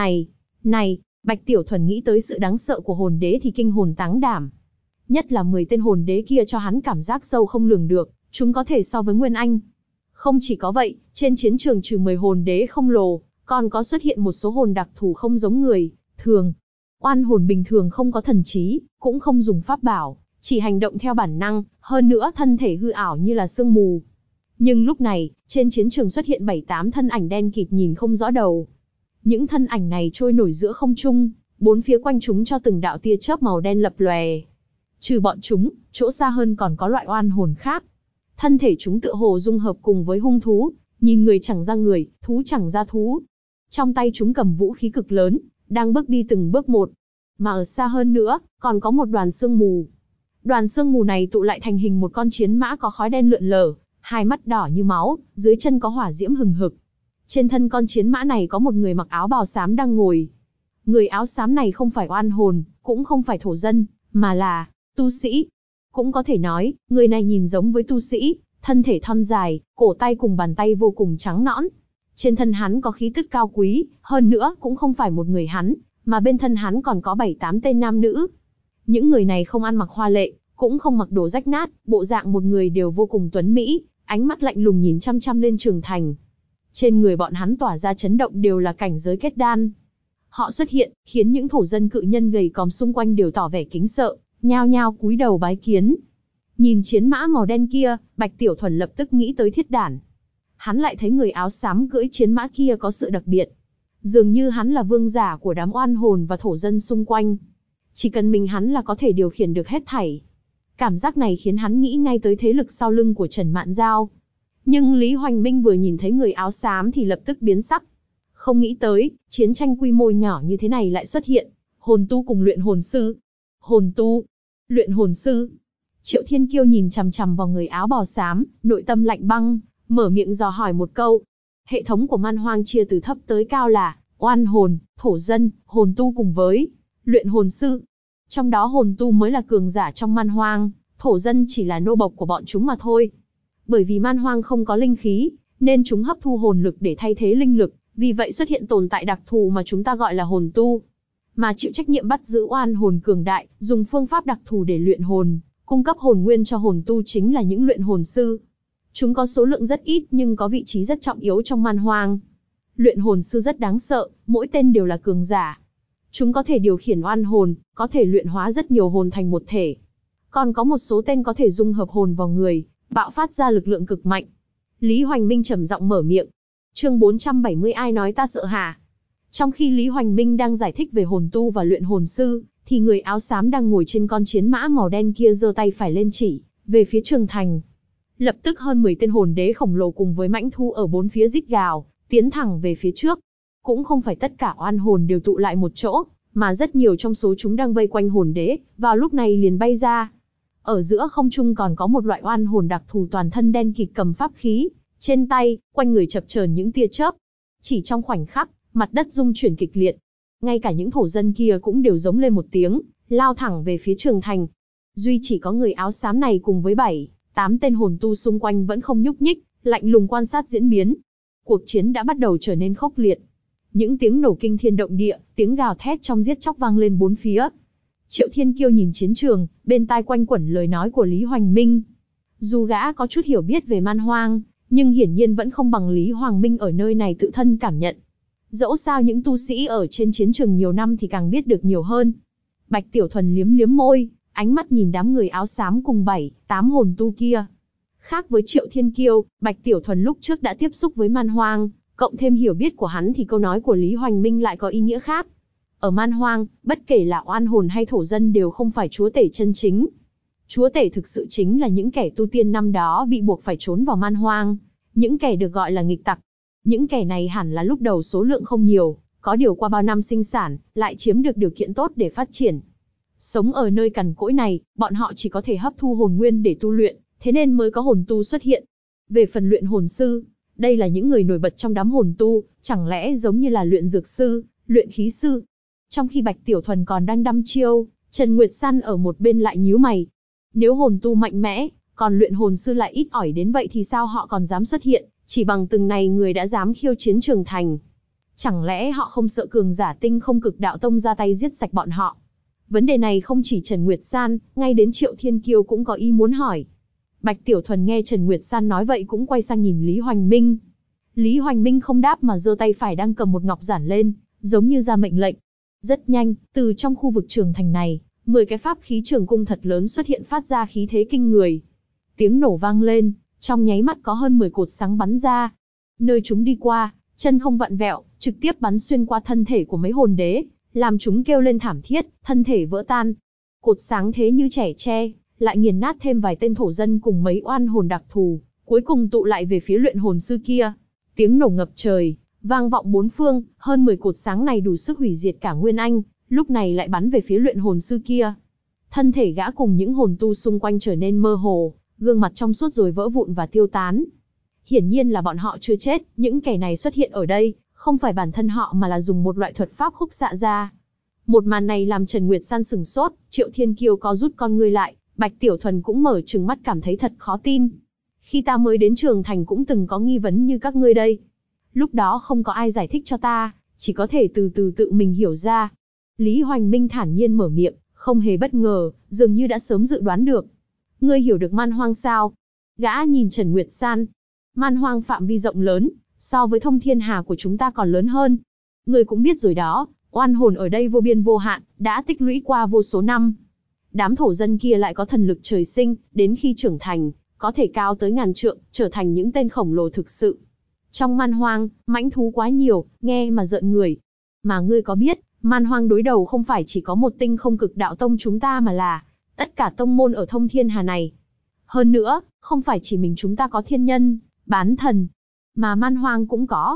Này, Bạch Tiểu Thuần nghĩ tới sự đáng sợ của hồn đế thì kinh hồn táng đảm. Nhất là 10 tên hồn đế kia cho hắn cảm giác sâu không lường được, chúng có thể so với Nguyên Anh. Không chỉ có vậy, trên chiến trường trừ 10 hồn đế không lồ, còn có xuất hiện một số hồn đặc thù không giống người thường. Oan hồn bình thường không có thần trí, cũng không dùng pháp bảo, chỉ hành động theo bản năng, hơn nữa thân thể hư ảo như là sương mù. Nhưng lúc này, trên chiến trường xuất hiện 7-8 thân ảnh đen kịt nhìn không rõ đầu. Những thân ảnh này trôi nổi giữa không trung, bốn phía quanh chúng cho từng đạo tia chớp màu đen lập lòe. Trừ bọn chúng, chỗ xa hơn còn có loại oan hồn khác. Thân thể chúng tựa hồ dung hợp cùng với hung thú, nhìn người chẳng ra người, thú chẳng ra thú. Trong tay chúng cầm vũ khí cực lớn, đang bước đi từng bước một. Mà ở xa hơn nữa, còn có một đoàn sương mù. Đoàn sương mù này tụ lại thành hình một con chiến mã có khói đen lượn lờ, hai mắt đỏ như máu, dưới chân có hỏa diễm hừng hực. Trên thân con chiến mã này có một người mặc áo bào xám đang ngồi. Người áo xám này không phải oan hồn, cũng không phải thổ dân, mà là tu sĩ. Cũng có thể nói, người này nhìn giống với tu sĩ, thân thể thon dài, cổ tay cùng bàn tay vô cùng trắng nõn. Trên thân hắn có khí tức cao quý, hơn nữa cũng không phải một người hắn, mà bên thân hắn còn có 7-8 tên nam nữ. Những người này không ăn mặc hoa lệ, cũng không mặc đồ rách nát, bộ dạng một người đều vô cùng tuấn mỹ, ánh mắt lạnh lùng nhìn chăm chăm lên Trường Thành. Trên người bọn hắn tỏa ra chấn động đều là cảnh giới kết đan. Họ xuất hiện, khiến những thổ dân cự nhân gầy còm xung quanh đều tỏ vẻ kính sợ, nhao nhao cúi đầu bái kiến. Nhìn chiến mã màu đen kia, Bạch Tiểu Thuần lập tức nghĩ tới Thiết Đản. Hắn lại thấy người áo xám cưỡi chiến mã kia có sự đặc biệt. Dường như hắn là vương giả của đám oan hồn và thổ dân xung quanh. Chỉ cần mình hắn là có thể điều khiển được hết thảy. Cảm giác này khiến hắn nghĩ ngay tới thế lực sau lưng của Trần Mạn Giao. Nhưng Lý Hoành Minh vừa nhìn thấy người áo xám thì lập tức biến sắc. Không nghĩ tới, chiến tranh quy mô nhỏ như thế này lại xuất hiện. Hồn tu cùng luyện hồn sư. Hồn tu, luyện hồn sư. Triệu Thiên Kiêu nhìn chằm chằm vào người áo bào xám, nội tâm lạnh băng, mở miệng dò hỏi một câu. Hệ thống của Man Hoang chia từ thấp tới cao là oan hồn, thổ dân, hồn tu cùng với luyện hồn sư. Trong đó hồn tu mới là cường giả trong Man Hoang, thổ dân chỉ là nô bộc của bọn chúng mà thôi. Bởi vì Man Hoang không có linh khí, nên chúng hấp thu hồn lực để thay thế linh lực, vì vậy xuất hiện tồn tại đặc thù mà chúng ta gọi là hồn tu. Mà chịu trách nhiệm bắt giữ oan hồn cường đại, dùng phương pháp đặc thù để luyện hồn, cung cấp hồn nguyên cho hồn tu chính là những luyện hồn sư. Chúng có số lượng rất ít nhưng có vị trí rất trọng yếu trong Man Hoang. Luyện hồn sư rất đáng sợ, mỗi tên đều là cường giả. Chúng có thể điều khiển oan hồn, có thể luyện hóa rất nhiều hồn thành một thể. Còn có một số tên có thể dung hợp hồn vào người, bạo phát ra lực lượng cực mạnh. Lý Hoành Minh trầm giọng mở miệng. Chương 470 ai nói ta sợ hả? Trong khi Lý Hoành Minh đang giải thích về hồn tu và luyện hồn sư, thì người áo xám đang ngồi trên con chiến mã màu đen kia giơ tay phải lên chỉ về phía Trường Thành. Lập tức hơn 10 tên hồn đế khổng lồ cùng với mãnh thú ở bốn phía rít gào, tiến thẳng về phía trước. Cũng không phải tất cả oan hồn đều tụ lại một chỗ, mà rất nhiều trong số chúng đang vây quanh hồn đế, vào lúc này liền bay ra. Ở giữa không trung còn có một loại oan hồn đặc thù toàn thân đen kịt cầm pháp khí, trên tay, quanh người chập chờn những tia chớp. Chỉ trong khoảnh khắc, mặt đất rung chuyển kịch liệt. Ngay cả những thổ dân kia cũng đều giống lên một tiếng, lao thẳng về phía Trường Thành. Duy chỉ có người áo xám này cùng với 7-8 tên hồn tu xung quanh vẫn không nhúc nhích, lạnh lùng quan sát diễn biến. Cuộc chiến đã bắt đầu trở nên khốc liệt. Những tiếng nổ kinh thiên động địa, tiếng gào thét trong giết chóc vang lên bốn phía. Triệu Thiên Kiêu nhìn chiến trường, bên tai quanh quẩn lời nói của Lý Hoành Minh. Dù gã có chút hiểu biết về Man Hoang, nhưng hiển nhiên vẫn không bằng Lý Hoành Minh ở nơi này tự thân cảm nhận. Dẫu sao những tu sĩ ở trên chiến trường nhiều năm thì càng biết được nhiều hơn. Bạch Tiểu Thuần liếm liếm môi, ánh mắt nhìn đám người áo xám cùng 7-8 hồn tu kia. Khác với Triệu Thiên Kiêu, Bạch Tiểu Thuần lúc trước đã tiếp xúc với Man Hoang, cộng thêm hiểu biết của hắn thì câu nói của Lý Hoành Minh lại có ý nghĩa khác. Ở Man Hoang, bất kể là oan hồn hay thổ dân đều không phải chúa tể chân chính. Chúa tể thực sự chính là những kẻ tu tiên năm đó bị buộc phải trốn vào Man Hoang, những kẻ được gọi là nghịch tặc. Những kẻ này hẳn là lúc đầu số lượng không nhiều, có điều qua bao năm sinh sản, lại chiếm được điều kiện tốt để phát triển. Sống ở nơi cằn cỗi này, bọn họ chỉ có thể hấp thu hồn nguyên để tu luyện, thế nên mới có hồn tu xuất hiện. Về phần luyện hồn sư, đây là những người nổi bật trong đám hồn tu, chẳng lẽ giống như là luyện dược sư, luyện khí sư. Trong khi Bạch Tiểu Thuần còn đang đăm chiêu, Trần Nguyệt Săn ở một bên lại nhíu mày. Nếu hồn tu mạnh mẽ, còn luyện hồn sư lại ít ỏi đến vậy thì sao họ còn dám xuất hiện, chỉ bằng từng này người đã dám khiêu chiến Trường Thành. Chẳng lẽ họ không sợ cường giả Tinh Không Cực Đạo Tông ra tay giết sạch bọn họ? Vấn đề này không chỉ Trần Nguyệt San, ngay đến Triệu Thiên Kiêu cũng có ý muốn hỏi. Bạch Tiểu Thuần nghe Trần Nguyệt San nói vậy cũng quay sang nhìn Lý Hoành Minh. Lý Hoành Minh không đáp mà giơ tay phải đang cầm một ngọc giản lên, giống như ra mệnh lệnh. Rất nhanh, từ trong khu vực Trường Thành này, 10 cái pháp khí trường cung thật lớn xuất hiện phát ra khí thế kinh người. Tiếng nổ vang lên, trong nháy mắt có hơn 10 cột sáng bắn ra. Nơi chúng đi qua, chân không vặn vẹo, trực tiếp bắn xuyên qua thân thể của mấy hồn đế, làm chúng kêu lên thảm thiết, thân thể vỡ tan. Cột sáng thế như trẻ tre, lại nghiền nát thêm vài tên thổ dân cùng mấy oan hồn đặc thù, cuối cùng tụ lại về phía luyện hồn sư kia. Tiếng nổ ngập trời, vang vọng bốn phương, hơn 10 cột sáng này đủ sức hủy diệt cả Nguyên Anh, lúc này lại bắn về phía luyện hồn sư kia. Thân thể gã cùng những hồn tu xung quanh trở nên mơ hồ, gương mặt trong suốt rồi vỡ vụn và tiêu tán. Hiển nhiên là bọn họ chưa chết, những kẻ này xuất hiện ở đây, không phải bản thân họ mà là dùng một loại thuật pháp khúc xạ ra. Một màn này làm Trần Nguyệt San sửng sốt, Triệu Thiên Kiêu có rút con ngươi lại, Bạch Tiểu Thuần cũng mở trừng mắt cảm thấy thật khó tin. Khi ta mới đến Trường Thành cũng từng có nghi vấn như các ngươi đây. Lúc đó không có ai giải thích cho ta, chỉ có thể từ từ tự mình hiểu ra. Lý Hoành Minh thản nhiên mở miệng, không hề bất ngờ, dường như đã sớm dự đoán được. Ngươi hiểu được Man Hoang sao? Gã nhìn Trần Nguyệt San. Man Hoang phạm vi rộng lớn, so với Thông Thiên Hà của chúng ta còn lớn hơn. Ngươi cũng biết rồi đó, oan hồn ở đây vô biên vô hạn, đã tích lũy qua vô số năm. Đám thổ dân kia lại có thần lực trời sinh, đến khi trưởng thành, có thể cao tới ngàn trượng, trở thành những tên khổng lồ thực sự. Trong Man Hoang, mãnh thú quá nhiều, nghe mà rợn người. Mà ngươi có biết, Man Hoang đối đầu không phải chỉ có một Tinh Không Cực Đạo Tông chúng ta mà là tất cả tông môn ở Thông Thiên Hà này. Hơn nữa, không phải chỉ mình chúng ta có thiên nhân, bán thần, mà Man Hoang cũng có.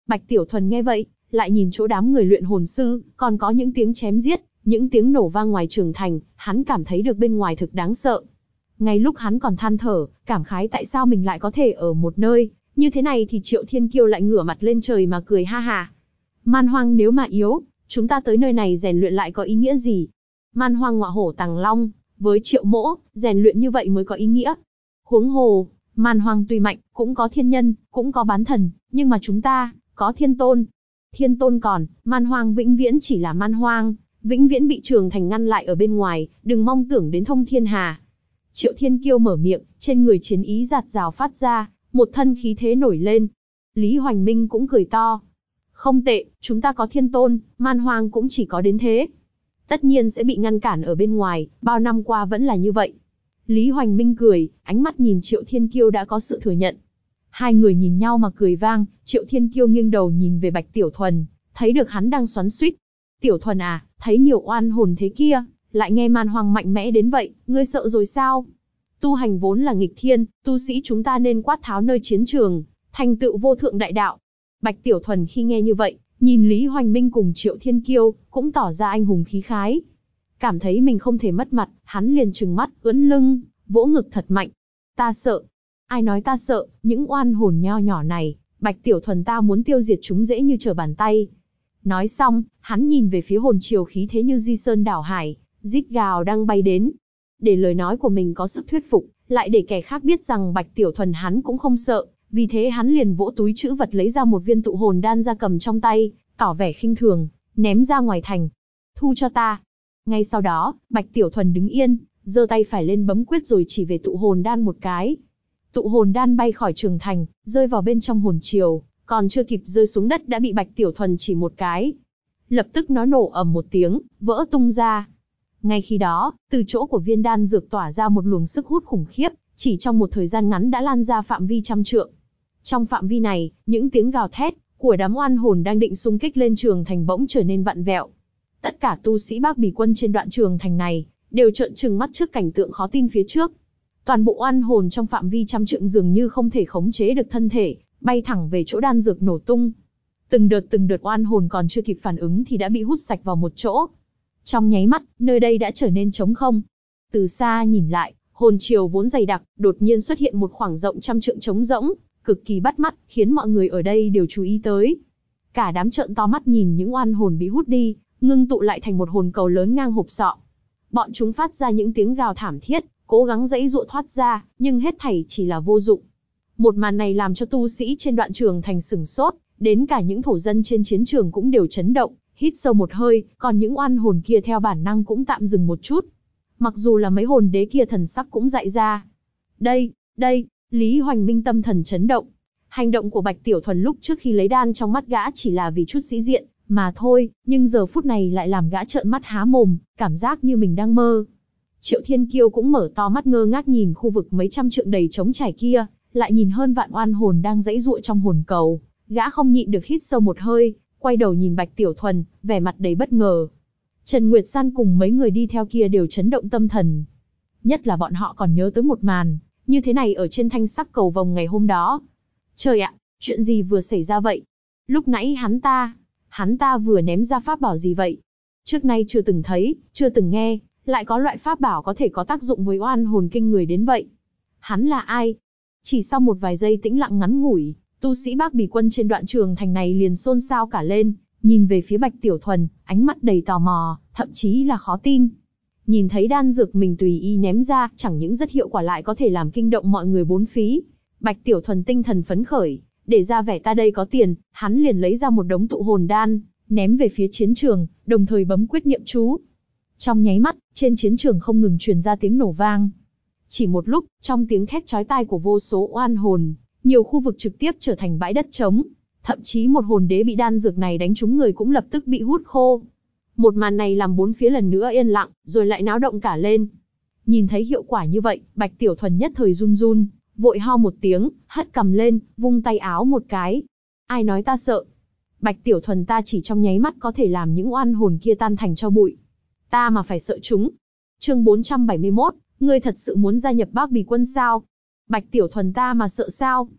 Bạch Tiểu Thuần nghe vậy, lại nhìn chỗ đám người luyện hồn sư, còn có những tiếng chém giết, những tiếng nổ vang ngoài trường thành, hắn cảm thấy được bên ngoài thực đáng sợ. Ngay lúc hắn còn than thở, cảm khái tại sao mình lại có thể ở một nơi như thế này thì Triệu Thiên Kiêu lại ngửa mặt lên trời mà cười ha ha. Man hoang nếu mà yếu, chúng ta tới nơi này rèn luyện lại có ý nghĩa gì? Man hoang ngọa hổ tàng long, với Triệu Mỗ, rèn luyện như vậy mới có ý nghĩa. Huống hồ, man hoang tuy mạnh, cũng có thiên nhân, cũng có bán thần, nhưng mà chúng ta, có thiên tôn. Thiên tôn còn, man hoang vĩnh viễn chỉ là man hoang, vĩnh viễn bị trường thành ngăn lại ở bên ngoài, đừng mong tưởng đến thông thiên hà. Triệu Thiên Kiêu mở miệng, trên người chiến ý giạt rào phát ra, một thân khí thế nổi lên. Lý Hoành Minh cũng cười to. Không tệ, chúng ta có thiên tôn, man hoang cũng chỉ có đến thế. Tất nhiên sẽ bị ngăn cản ở bên ngoài, bao năm qua vẫn là như vậy. Lý Hoành Minh cười, ánh mắt nhìn Triệu Thiên Kiêu đã có sự thừa nhận. Hai người nhìn nhau mà cười vang, Triệu Thiên Kiêu nghiêng đầu nhìn về Bạch Tiểu Thuần, thấy được hắn đang xoắn xuýt. Tiểu Thuần à, thấy nhiều oan hồn thế kia, lại nghe man hoang mạnh mẽ đến vậy, ngươi sợ rồi sao? Tu hành vốn là nghịch thiên, tu sĩ chúng ta nên quát tháo nơi chiến trường, thành tựu vô thượng đại đạo. Bạch Tiểu Thuần khi nghe như vậy, nhìn Lý Hoành Minh cùng Triệu Thiên Kiêu, cũng tỏ ra anh hùng khí khái. Cảm thấy mình không thể mất mặt, hắn liền trừng mắt, ưỡn lưng, vỗ ngực thật mạnh. Ta sợ. Ai nói ta sợ, những oan hồn nho nhỏ này, Bạch Tiểu Thuần ta muốn tiêu diệt chúng dễ như trở bàn tay. Nói xong, hắn nhìn về phía hồn triều khí thế như di sơn đảo hải, rít gào đang bay đến. Để lời nói của mình có sức thuyết phục, lại để kẻ khác biết rằng Bạch Tiểu Thuần hắn cũng không sợ, vì thế hắn liền vỗ túi trữ vật lấy ra một viên tụ hồn đan ra cầm trong tay, tỏ vẻ khinh thường, ném ra ngoài thành. Thu cho ta. Ngay sau đó, Bạch Tiểu Thuần đứng yên, giơ tay phải lên bấm quyết rồi chỉ về tụ hồn đan một cái. Tụ hồn đan bay khỏi trường thành, rơi vào bên trong hồn triều, còn chưa kịp rơi xuống đất đã bị Bạch Tiểu Thuần chỉ một cái. Lập tức nó nổ ầm một tiếng, vỡ tung ra. Ngay khi đó, từ chỗ của viên đan dược tỏa ra một luồng sức hút khủng khiếp, chỉ trong một thời gian ngắn đã lan ra phạm vi trăm trượng. Trong phạm vi này, những tiếng gào thét của đám oan hồn đang định xung kích lên trường thành bỗng trở nên vặn vẹo. Tất cả tu sĩ Bác Bì Quân trên đoạn trường thành này đều trợn trừng mắt trước cảnh tượng khó tin phía trước. Toàn bộ oan hồn trong phạm vi trăm trượng dường như không thể khống chế được thân thể, bay thẳng về chỗ đan dược nổ tung. Từng đợt oan hồn còn chưa kịp phản ứng thì đã bị hút sạch vào một chỗ. Trong nháy mắt, nơi đây đã trở nên trống không. Từ xa nhìn lại, hồn triều vốn dày đặc, đột nhiên xuất hiện một khoảng rộng trăm trượng trống rỗng, cực kỳ bắt mắt, khiến mọi người ở đây đều chú ý tới. Cả đám trợn to mắt nhìn những oan hồn bị hút đi, ngưng tụ lại thành một hồn cầu lớn ngang hộp sọ. Bọn chúng phát ra những tiếng gào thảm thiết, cố gắng giãy giụa thoát ra, nhưng hết thảy chỉ là vô dụng. Một màn này làm cho tu sĩ trên đoạn trường thành sửng sốt, đến cả những thổ dân trên chiến trường cũng đều chấn động, hít sâu một hơi, còn những oan hồn kia theo bản năng cũng tạm dừng một chút. Mặc dù là mấy hồn đế kia thần sắc cũng dại ra. Đây, Lý Hoành Minh tâm thần chấn động. Hành động của Bạch Tiểu Thuần lúc trước khi lấy đan trong mắt gã chỉ là vì chút sĩ diện, mà thôi, nhưng giờ phút này lại làm gã trợn mắt há mồm, cảm giác như mình đang mơ. Triệu Thiên Kiêu cũng mở to mắt ngơ ngác nhìn khu vực mấy trăm trượng đầy trống trải kia, lại nhìn hơn vạn oan hồn đang giãy giụa trong hồn cầu. Gã không nhịn được hít sâu một hơi, quay đầu nhìn Bạch Tiểu Thuần, vẻ mặt đầy bất ngờ. Trần Nguyệt San cùng mấy người đi theo kia đều chấn động tâm thần. Nhất là bọn họ còn nhớ tới một màn như thế này ở trên thanh sắc cầu vồng ngày hôm đó. Trời ạ, chuyện gì vừa xảy ra vậy? Lúc nãy hắn ta vừa ném ra pháp bảo gì vậy? Trước nay chưa từng thấy, chưa từng nghe, lại có loại pháp bảo có thể có tác dụng với oan hồn kinh người đến vậy. Hắn là ai? Chỉ sau một vài giây tĩnh lặng ngắn ngủi, tu sĩ Bác Bì Quân trên đoạn trường thành này liền xôn xao cả lên, nhìn về phía Bạch Tiểu Thuần, ánh mắt đầy tò mò, thậm chí là khó tin. Nhìn thấy đan dược mình tùy ý ném ra, chẳng những rất hiệu quả lại có thể làm kinh động mọi người bốn phía. Bạch Tiểu Thuần tinh thần phấn khởi, để ra vẻ ta đây có tiền, hắn liền lấy ra một đống tụ hồn đan, ném về phía chiến trường, đồng thời bấm quyết niệm chú. Trong nháy mắt, trên chiến trường không ngừng truyền ra tiếng nổ vang. Chỉ một lúc, trong tiếng thét chói tai của vô số oan hồn, nhiều khu vực trực tiếp trở thành bãi đất trống. Thậm chí một hồn đế bị đan dược này đánh trúng người cũng lập tức bị hút khô. Một màn này làm bốn phía lần nữa yên lặng, rồi lại náo động cả lên. Nhìn thấy hiệu quả như vậy, Bạch Tiểu Thuần nhất thời run run, vội ho một tiếng, hất cằm lên, vung tay áo một cái. Ai nói ta sợ? Bạch Tiểu Thuần ta chỉ trong nháy mắt có thể làm những oan hồn kia tan thành tro bụi. Ta mà phải sợ chúng. Chương 471, ngươi thật sự muốn gia nhập Bác Bì Quân sao? Bạch Tiểu Thuần ta mà sợ sao?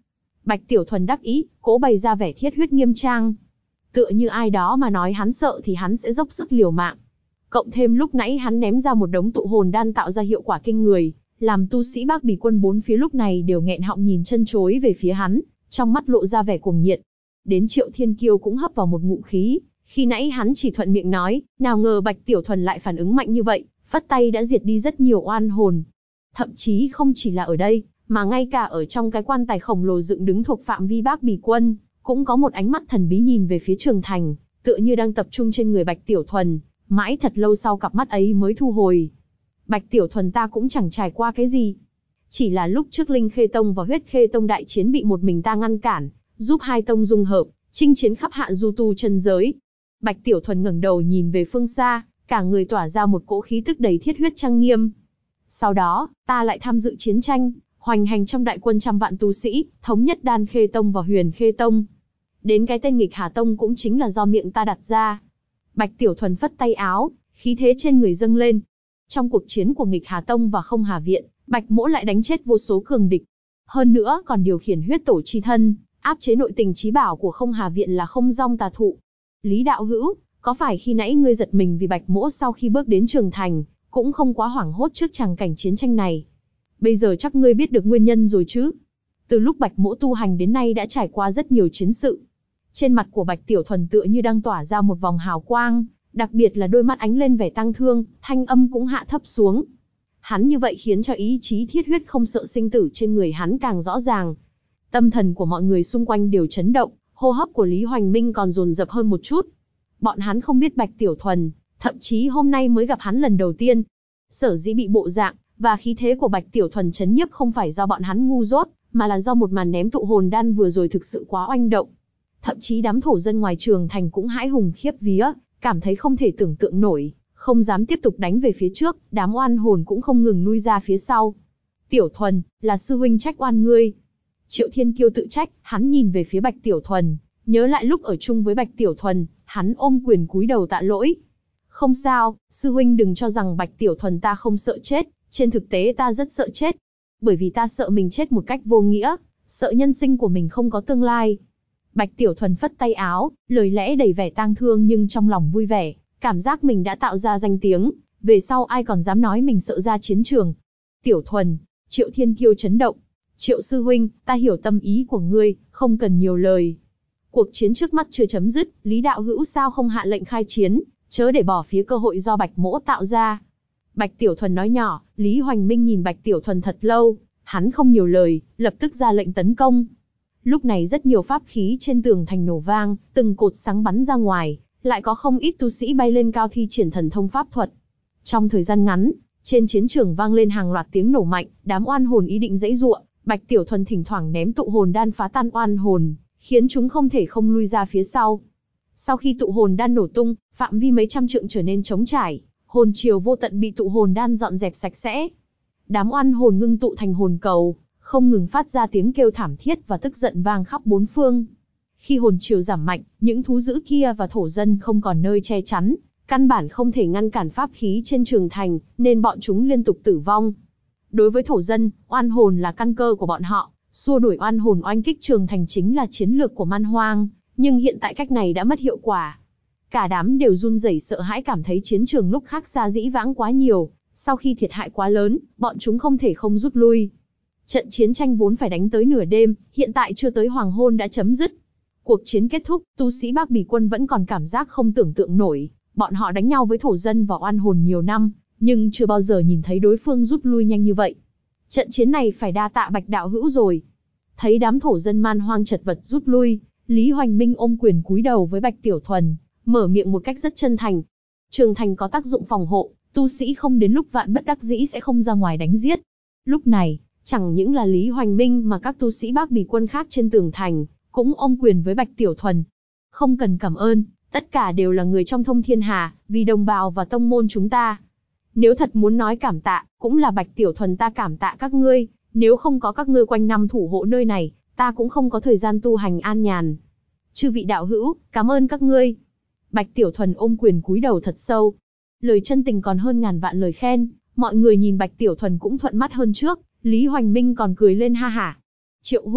Bạch Tiểu Thuần đắc ý, cố bày ra vẻ thiết huyết nghiêm trang. Tựa như ai đó mà nói hắn sợ thì hắn sẽ dốc sức liều mạng. Cộng thêm lúc nãy hắn ném ra một đống tụ hồn đan tạo ra hiệu quả kinh người, làm tu sĩ Bác Bì quân bốn phía lúc này đều nghẹn họng nhìn chân chối về phía hắn, trong mắt lộ ra vẻ cuồng nhiệt. Đến Triệu Thiên Kiêu cũng hấp vào một ngụm khí, khi nãy hắn chỉ thuận miệng nói, nào ngờ Bạch Tiểu Thuần lại phản ứng mạnh như vậy, phất tay đã diệt đi rất nhiều oan hồn. Thậm chí không chỉ là ở đây, mà ngay cả ở trong cái quan tài khổng lồ dựng đứng thuộc phạm vi Bác Bì quân, cũng có một ánh mắt thần bí nhìn về phía Trường Thành, tựa như đang tập trung trên người Bạch Tiểu Thuần, mãi thật lâu sau cặp mắt ấy mới thu hồi. Bạch Tiểu Thuần ta cũng chẳng trải qua cái gì. Chỉ là lúc trước Linh Khê Tông và Huyết Khê Tông đại chiến bị một mình ta ngăn cản, giúp hai tông dung hợp, chinh chiến khắp Hạ Du tu chân giới. Bạch Tiểu Thuần ngẩng đầu nhìn về phương xa, cả người tỏa ra một cỗ khí tức đầy thiết huyết trang nghiêm. Sau đó, ta lại tham dự chiến tranh, hoành hành trong đại quân trăm vạn tu sĩ, thống nhất Đan Khê Tông và Huyền Khê Tông. Đến cái tên Nghịch Hà Tông cũng chính là do miệng ta đặt ra. Bạch Tiểu Thuần phất tay áo, khí thế trên người dâng lên. Trong cuộc chiến của Nghịch Hà Tông và Không Hà Viện, Bạch Mỗ lại đánh chết vô số cường địch. Hơn nữa còn điều khiển huyết tổ chi thân, áp chế nội tình chí bảo của Không Hà Viện là Không Dong Tà Thụ. Lý đạo hữu, có phải khi nãy ngươi giật mình vì Bạch Mỗ sau khi bước đến Trường Thành, cũng không quá hoảng hốt trước tràng cảnh chiến tranh này? Bây giờ chắc ngươi biết được nguyên nhân rồi chứ? Từ lúc Bạch Mỗ tu hành đến nay đã trải qua rất nhiều chiến sự. Trên mặt của Bạch Tiểu Thuần tựa như đang tỏa ra một vòng hào quang, đặc biệt là đôi mắt ánh lên vẻ tang thương, thanh âm cũng hạ thấp xuống. Hắn như vậy khiến cho ý chí thiết huyết không sợ sinh tử trên người hắn càng rõ ràng. Tâm thần của mọi người xung quanh đều chấn động, hô hấp của Lý Hoành Minh còn dồn dập hơn một chút. Bọn hắn không biết Bạch Tiểu Thuần, thậm chí hôm nay mới gặp hắn lần đầu tiên. Sở dĩ bị bộ dạng và khí thế của Bạch Tiểu Thuần chấn nhiếp không phải do bọn hắn ngu dốt, mà là do một màn ném tụ hồn đan vừa rồi thực sự quá oanh động. Thậm chí đám thổ dân ngoài Trường Thành cũng hãi hùng khiếp vía, cảm thấy không thể tưởng tượng nổi, không dám tiếp tục đánh về phía trước, đám oan hồn cũng không ngừng lui ra phía sau. Tiểu Thuần, là sư huynh trách oan ngươi. Triệu Thiên Kiêu tự trách, hắn nhìn về phía Bạch Tiểu Thuần, nhớ lại lúc ở chung với Bạch Tiểu Thuần, hắn ôm quyền cúi đầu tạ lỗi. Không sao, sư huynh đừng cho rằng Bạch Tiểu Thuần ta không sợ chết, trên thực tế ta rất sợ chết. Bởi vì ta sợ mình chết một cách vô nghĩa, sợ nhân sinh của mình không có tương lai. Bạch Tiểu Thuần phất tay áo, lời lẽ đầy vẻ tang thương nhưng trong lòng vui vẻ, cảm giác mình đã tạo ra danh tiếng, về sau ai còn dám nói mình sợ ra chiến trường. Tiểu Thuần, Triệu Thiên Kiêu chấn động. Triệu sư huynh, ta hiểu tâm ý của ngươi, không cần nhiều lời. Cuộc chiến trước mắt chưa chấm dứt, Lý đạo hữu sao không hạ lệnh khai chiến, chớ để bỏ phía cơ hội do Bạch Mỗ tạo ra. Bạch Tiểu Thuần nói nhỏ, Lý Hoành Minh nhìn Bạch Tiểu Thuần thật lâu, hắn không nhiều lời, lập tức ra lệnh tấn công. Lúc này rất nhiều pháp khí trên tường thành nổ vang, từng cột sáng bắn ra ngoài, lại có không ít tu sĩ bay lên cao thi triển thần thông pháp thuật. Trong thời gian ngắn, trên chiến trường vang lên hàng loạt tiếng nổ mạnh, đám oan hồn ý định giãy giụa, Bạch Tiểu Thuần thỉnh thoảng ném tụ hồn đan phá tan oan hồn, khiến chúng không thể không lui ra phía sau. Sau khi tụ hồn đan nổ tung, phạm vi mấy trăm trượng trở nên trống trải, hồn triều vô tận bị tụ hồn đan dọn dẹp sạch sẽ. Đám oan hồn ngưng tụ thành hồn cầu, không ngừng phát ra tiếng kêu thảm thiết và tức giận vang khắp bốn phương. Khi hồn triều giảm mạnh, những thú dữ kia và thổ dân không còn nơi che chắn, căn bản không thể ngăn cản pháp khí trên Trường Thành, nên bọn chúng liên tục tử vong. Đối với thổ dân, oan hồn là căn cơ của bọn họ, xua đuổi oan hồn oanh kích Trường Thành chính là chiến lược của Man Hoang, nhưng hiện tại cách này đã mất hiệu quả. Cả đám đều run rẩy sợ hãi, cảm thấy chiến trường lúc khác xa dĩ vãng quá nhiều, sau khi thiệt hại quá lớn, bọn chúng không thể không rút lui. Trận chiến tranh vốn phải đánh tới nửa đêm, hiện tại chưa tới hoàng hôn đã chấm dứt. Cuộc chiến kết thúc, tu sĩ Bác Bì quân vẫn còn cảm giác không tưởng tượng nổi, bọn họ đánh nhau với thổ dân và oan hồn nhiều năm, nhưng chưa bao giờ nhìn thấy đối phương rút lui nhanh như vậy. Trận chiến này phải đa tạ Bạch đạo hữu rồi. Thấy đám thổ dân Man Hoang chật vật rút lui, Lý Hoành Minh ôm quyền cúi đầu với Bạch Tiểu Thuần, mở miệng một cách rất chân thành. Trường Thành có tác dụng phòng hộ, tu sĩ không đến lúc vạn bất đắc dĩ sẽ không ra ngoài đánh giết. Lúc này, chẳng những là Lý Hoành Minh mà các tu sĩ Bác Bì quân khác trên tường thành, cũng ôm quyền với Bạch Tiểu Thuần. Không cần cảm ơn, tất cả đều là người trong Thông Thiên Hà, vì đồng bào và tông môn chúng ta. Nếu thật muốn nói cảm tạ, cũng là Bạch Tiểu Thuần ta cảm tạ các ngươi, nếu không có các ngươi quanh năm thủ hộ nơi này, ta cũng không có thời gian tu hành an nhàn. Chư vị đạo hữu, cảm ơn các ngươi. Bạch Tiểu Thuần ôm quyền cúi đầu thật sâu. Lời chân tình còn hơn ngàn vạn lời khen, mọi người nhìn Bạch Tiểu Thuần cũng thuận mắt hơn trước, Lý Hoành Minh còn cười lên ha hả. Triệu huynh,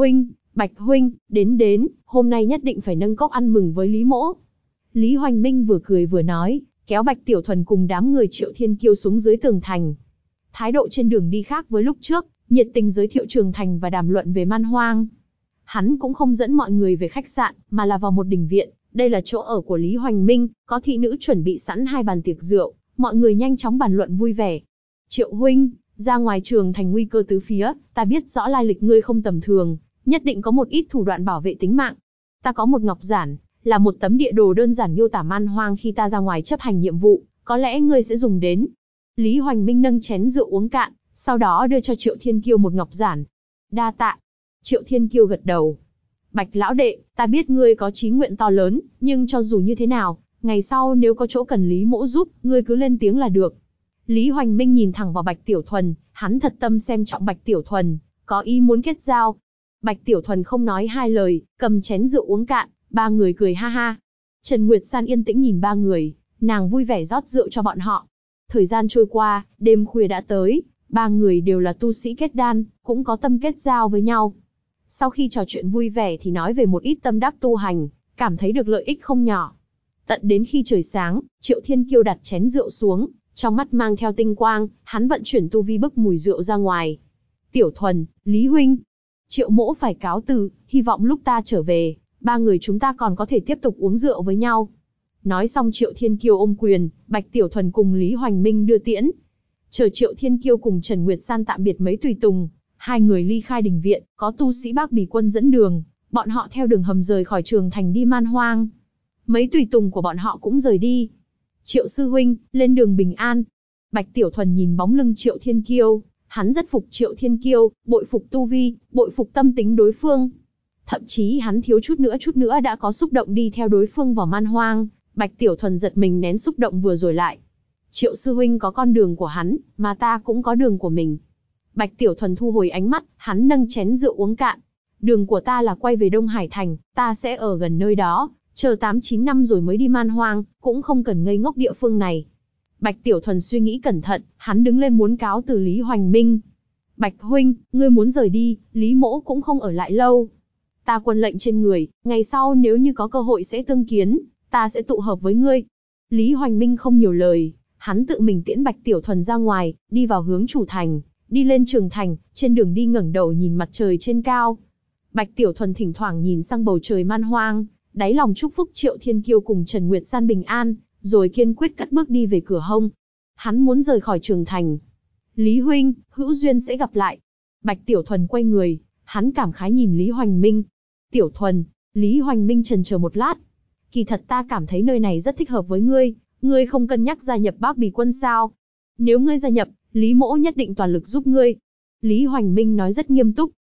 Bạch huynh, đến, hôm nay nhất định phải nâng cốc ăn mừng với Lý mỗ. Lý Hoành Minh vừa cười vừa nói, kéo Bạch Tiểu Thuần cùng đám người Triệu Thiên Kiêu xuống dưới tường thành. Thái độ trên đường đi khác với lúc trước, nhiệt tình giới thiệu trường thành và đàm luận về man hoang. Hắn cũng không dẫn mọi người về khách sạn, mà là vào một đình viện. Đây là chỗ ở của Lý Hoành Minh, có thị nữ chuẩn bị sẵn 2 bàn tiệc rượu, mọi người nhanh chóng bàn luận vui vẻ. Triệu huynh, ra ngoài trường thành nguy cơ tứ phía, ta biết rõ lai lịch ngươi không tầm thường, nhất định có một ít thủ đoạn bảo vệ tính mạng. Ta có một ngọc giản, là một tấm địa đồ đơn giản miêu tả man hoang khi ta ra ngoài chấp hành nhiệm vụ, có lẽ ngươi sẽ dùng đến. Lý Hoành Minh nâng chén rượu uống cạn, sau đó đưa cho Triệu Thiên Kiêu một ngọc giản. Đa tạ. Triệu Thiên Kiêu gật đầu. Bạch lão đệ, ta biết ngươi có chí nguyện to lớn, nhưng cho dù như thế nào, ngày sau nếu có chỗ cần Lý mỗ giúp, ngươi cứ lên tiếng là được. Lý Hoành Minh nhìn thẳng vào Bạch Tiểu Thuần, hắn thật tâm xem trọng Bạch Tiểu Thuần, có ý muốn kết giao. Bạch Tiểu Thuần không nói hai lời, cầm chén rượu uống cạn, 3 người cười ha ha. Trần Nguyệt San yên tĩnh nhìn 3 người, nàng vui vẻ rót rượu cho bọn họ. Thời gian trôi qua, đêm khuya đã tới, 3 người đều là tu sĩ kết đan, cũng có tâm kết giao với nhau. Sau khi trò chuyện vui vẻ thì nói về một ít tâm đắc tu hành, cảm thấy được lợi ích không nhỏ. Tận đến khi trời sáng, Triệu Thiên Kiêu đặt chén rượu xuống, trong mắt mang theo tinh quang, hắn vận chuyển tu vi bức mùi rượu ra ngoài. Tiểu Thuần, Lý huynh, Triệu mỗ phải cáo từ, hy vọng lúc ta trở về, 3 người chúng ta còn có thể tiếp tục uống rượu với nhau. Nói xong Triệu Thiên Kiêu ôm quyền, Bạch Tiểu Thuần cùng Lý Hoành Minh đưa tiễn. Chờ Triệu Thiên Kiêu cùng Trần Nguyệt San tạm biệt mấy tùy tùng, 2 người ly khai đình viện, có tu sĩ Bác Bì Quân dẫn đường, bọn họ theo đường hầm rời khỏi trường thành đi man hoang. Mấy tùy tùng của bọn họ cũng rời đi. Triệu sư huynh, lên đường bình an. Bạch Tiểu Thuần nhìn bóng lưng Triệu Thiên Kiêu, hắn rất phục Triệu Thiên Kiêu, bội phục tu vi, bội phục tâm tính đối phương. Thậm chí hắn thiếu chút nữa đã có xúc động đi theo đối phương vào man hoang. Bạch Tiểu Thuần giật mình nén xúc động vừa rồi lại. Triệu sư huynh có con đường của hắn, mà ta cũng có đường của mình. Bạch Tiểu Thuần thu hồi ánh mắt, hắn nâng chén rượu uống cạn. Đường của ta là quay về Đông Hải Thành, ta sẽ ở gần nơi đó, chờ 8-9 năm rồi mới đi man hoang, cũng không cần ngây ngốc địa phương này. Bạch Tiểu Thuần suy nghĩ cẩn thận, hắn đứng lên muốn cáo từ Lý Hoành Minh. Bạch huynh, ngươi muốn rời đi, Lý mỗ cũng không ở lại lâu. Ta quân lệnh trên người, ngày sau nếu như có cơ hội sẽ tương kiến, ta sẽ tụ hợp với ngươi. Lý Hoành Minh không nhiều lời, hắn tự mình tiễn Bạch Tiểu Thuần ra ngoài, đi vào hướng chủ thành, đi lên trường thành, trên đường đi ngẩng đầu nhìn mặt trời trên cao. Bạch Tiểu Thuần thỉnh thoảng nhìn sang bầu trời man hoang, đáy lòng chúc phúc Triệu Thiên Kiêu cùng Trần Nguyệt San bình an, rồi kiên quyết cất bước đi về cửa hông. Hắn muốn rời khỏi trường thành. Lý huynh, hữu duyên sẽ gặp lại. Bạch Tiểu Thuần quay người, hắn cảm khái nhìn Lý Hoành Minh. Tiểu Thuần, Lý Hoành Minh chần chờ một lát. Kỳ thật ta cảm thấy nơi này rất thích hợp với ngươi, ngươi không cân nhắc gia nhập Bác Bì Quân sao? Nếu ngươi gia nhập, Lý mỗ nhất định toàn lực giúp ngươi. Lý Hoành Minh nói rất nghiêm túc.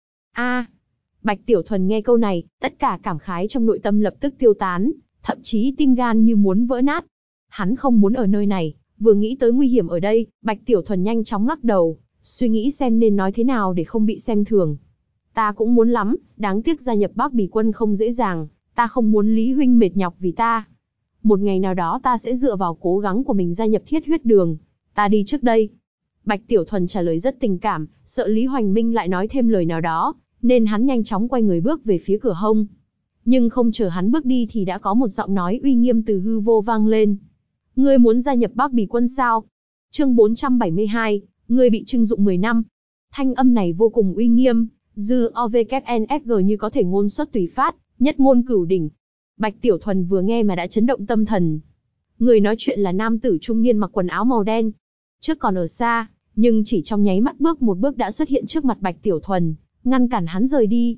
Bạch Tiểu Thuần nghe câu này, tất cả cảm khái trong nội tâm lập tức tiêu tán, thậm chí tim gan như muốn vỡ nát. Hắn không muốn ở nơi này, vừa nghĩ tới nguy hiểm ở đây, Bạch Tiểu Thuần nhanh chóng lắc đầu, suy nghĩ xem nên nói thế nào để không bị xem thường. Ta cũng muốn lắm, đáng tiếc gia nhập Bác Bì Quân không dễ dàng, ta không muốn Lý huynh mệt nhọc vì ta. Một ngày nào đó ta sẽ dựa vào cố gắng của mình gia nhập Thiết Huyết Đường, ta đi trước đây. Bạch Tiểu Thuần trả lời rất tình cảm, sợ Lý Hoành Minh lại nói thêm lời nào đó, nên hắn nhanh chóng quay người bước về phía cửa hông. Nhưng không chờ hắn bước đi thì đã có một giọng nói uy nghiêm từ hư vô vang lên. Ngươi muốn gia nhập Bác Bì Quân sao? Chương 472, ngươi bị trưng dụng 10 năm. Thanh âm này vô cùng uy nghiêm, dư OVKNSG như có thể ngôn xuất tùy phát, nhất ngôn cửu đỉnh. Bạch Tiểu Thuần vừa nghe mà đã chấn động tâm thần. Người nói chuyện là nam tử trung niên mặc quần áo màu đen. Trước còn ở xa, nhưng chỉ trong nháy mắt bước một bước đã xuất hiện trước mặt Bạch Tiểu Thuần, ngăn cản hắn rời đi.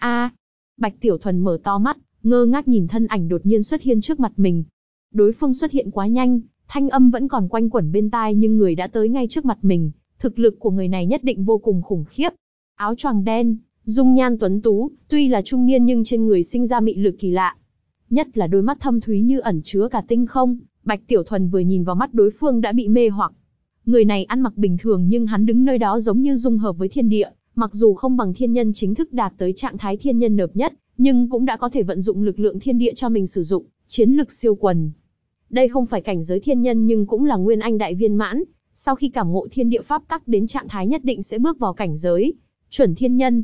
Bạch Tiểu Thuần mở to mắt, ngơ ngác nhìn thân ảnh đột nhiên xuất hiện trước mặt mình. Đối phương xuất hiện quá nhanh, thanh âm vẫn còn quanh quẩn bên tai nhưng người đã tới ngay trước mặt mình, thực lực của người này nhất định vô cùng khủng khiếp. Áo choàng đen, dung nhan tuấn tú, tuy là trung niên nhưng trên người sinh ra mị lực kỳ lạ. Nhất là đôi mắt thâm thúy như ẩn chứa cả tinh không, Bạch Tiểu Thuần vừa nhìn vào mắt đối phương đã bị mê hoặc. Người này ăn mặc bình thường nhưng hắn đứng nơi đó giống như dung hợp với thiên địa, mặc dù không bằng thiên nhân chính thức đạt tới trạng thái thiên nhân nợp nhất, nhưng cũng đã có thể vận dụng lực lượng thiên địa cho mình sử dụng, chiến lực siêu quần. Đây không phải cảnh giới thiên nhân nhưng cũng là nguyên anh đại viên mãn, sau khi cảm ngộ thiên địa pháp tắc đến trạng thái nhất định sẽ bước vào cảnh giới chuẩn thiên nhân.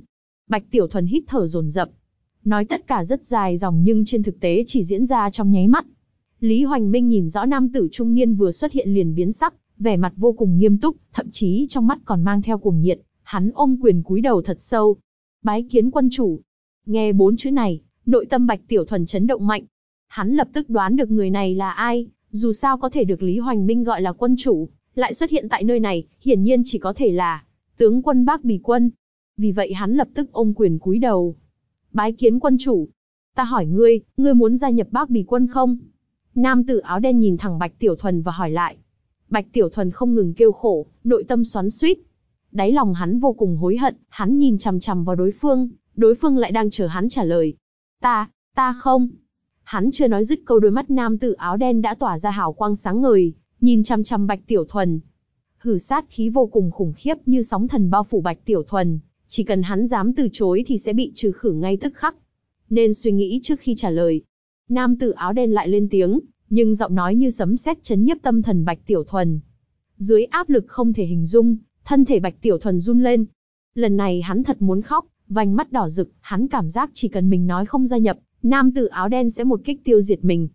Bạch Tiểu Thuần hít thở dồn dập. Nói tất cả rất dài dòng nhưng trên thực tế chỉ diễn ra trong nháy mắt. Lý Hoành Minh nhìn rõ nam tử trung niên vừa xuất hiện liền biến sắc, vẻ mặt vô cùng nghiêm túc, thậm chí trong mắt còn mang theo cuồng nhiệt. Hắn ôm quyền cúi đầu thật sâu. Bái kiến quân chủ. Nghe 4 chữ này, nội tâm Bạch Tiểu Thuần chấn động mạnh. Hắn lập tức đoán được người này là ai, dù sao có thể được Lý Hoành Minh gọi là quân chủ, lại xuất hiện tại nơi này, hiển nhiên chỉ có thể là tướng quân Bác Bì Quân. Vì vậy hắn lập tức ôm quyền cúi đầu. Bái kiến quân chủ. Ta hỏi ngươi, ngươi muốn gia nhập Bác Bì Quân không? Nam tử áo đen nhìn thẳng Bạch Tiểu Thuần và hỏi lại. Bạch Tiểu Thuần không ngừng kêu khổ, nội tâm xoắn xuýt. Đáy lòng hắn vô cùng hối hận, hắn nhìn chằm chằm vào đối phương lại đang chờ hắn trả lời. Ta không. Hắn chưa nói dứt câu đôi mắt nam tử áo đen đã tỏa ra hào quang sáng ngời, nhìn chằm chằm Bạch Tiểu Thuần. Hử sát khí vô cùng khủng khiếp như sóng thần bao phủ Bạch Tiểu Thuần, chỉ cần hắn dám từ chối thì sẽ bị trừ khử ngay tức khắc. Nên suy nghĩ trước khi trả lời. Nam tử áo đen lại lên tiếng, nhưng giọng nói như sấm sét chấn nhiếp tâm thần Bạch Tiểu Thuần. Dưới áp lực không thể hình dung, thân thể Bạch Tiểu Thuần run lên. Lần này hắn thật muốn khóc, vành mắt đỏ rực, hắn cảm giác chỉ cần mình nói không gia nhập, nam tử áo đen sẽ một kích tiêu diệt mình.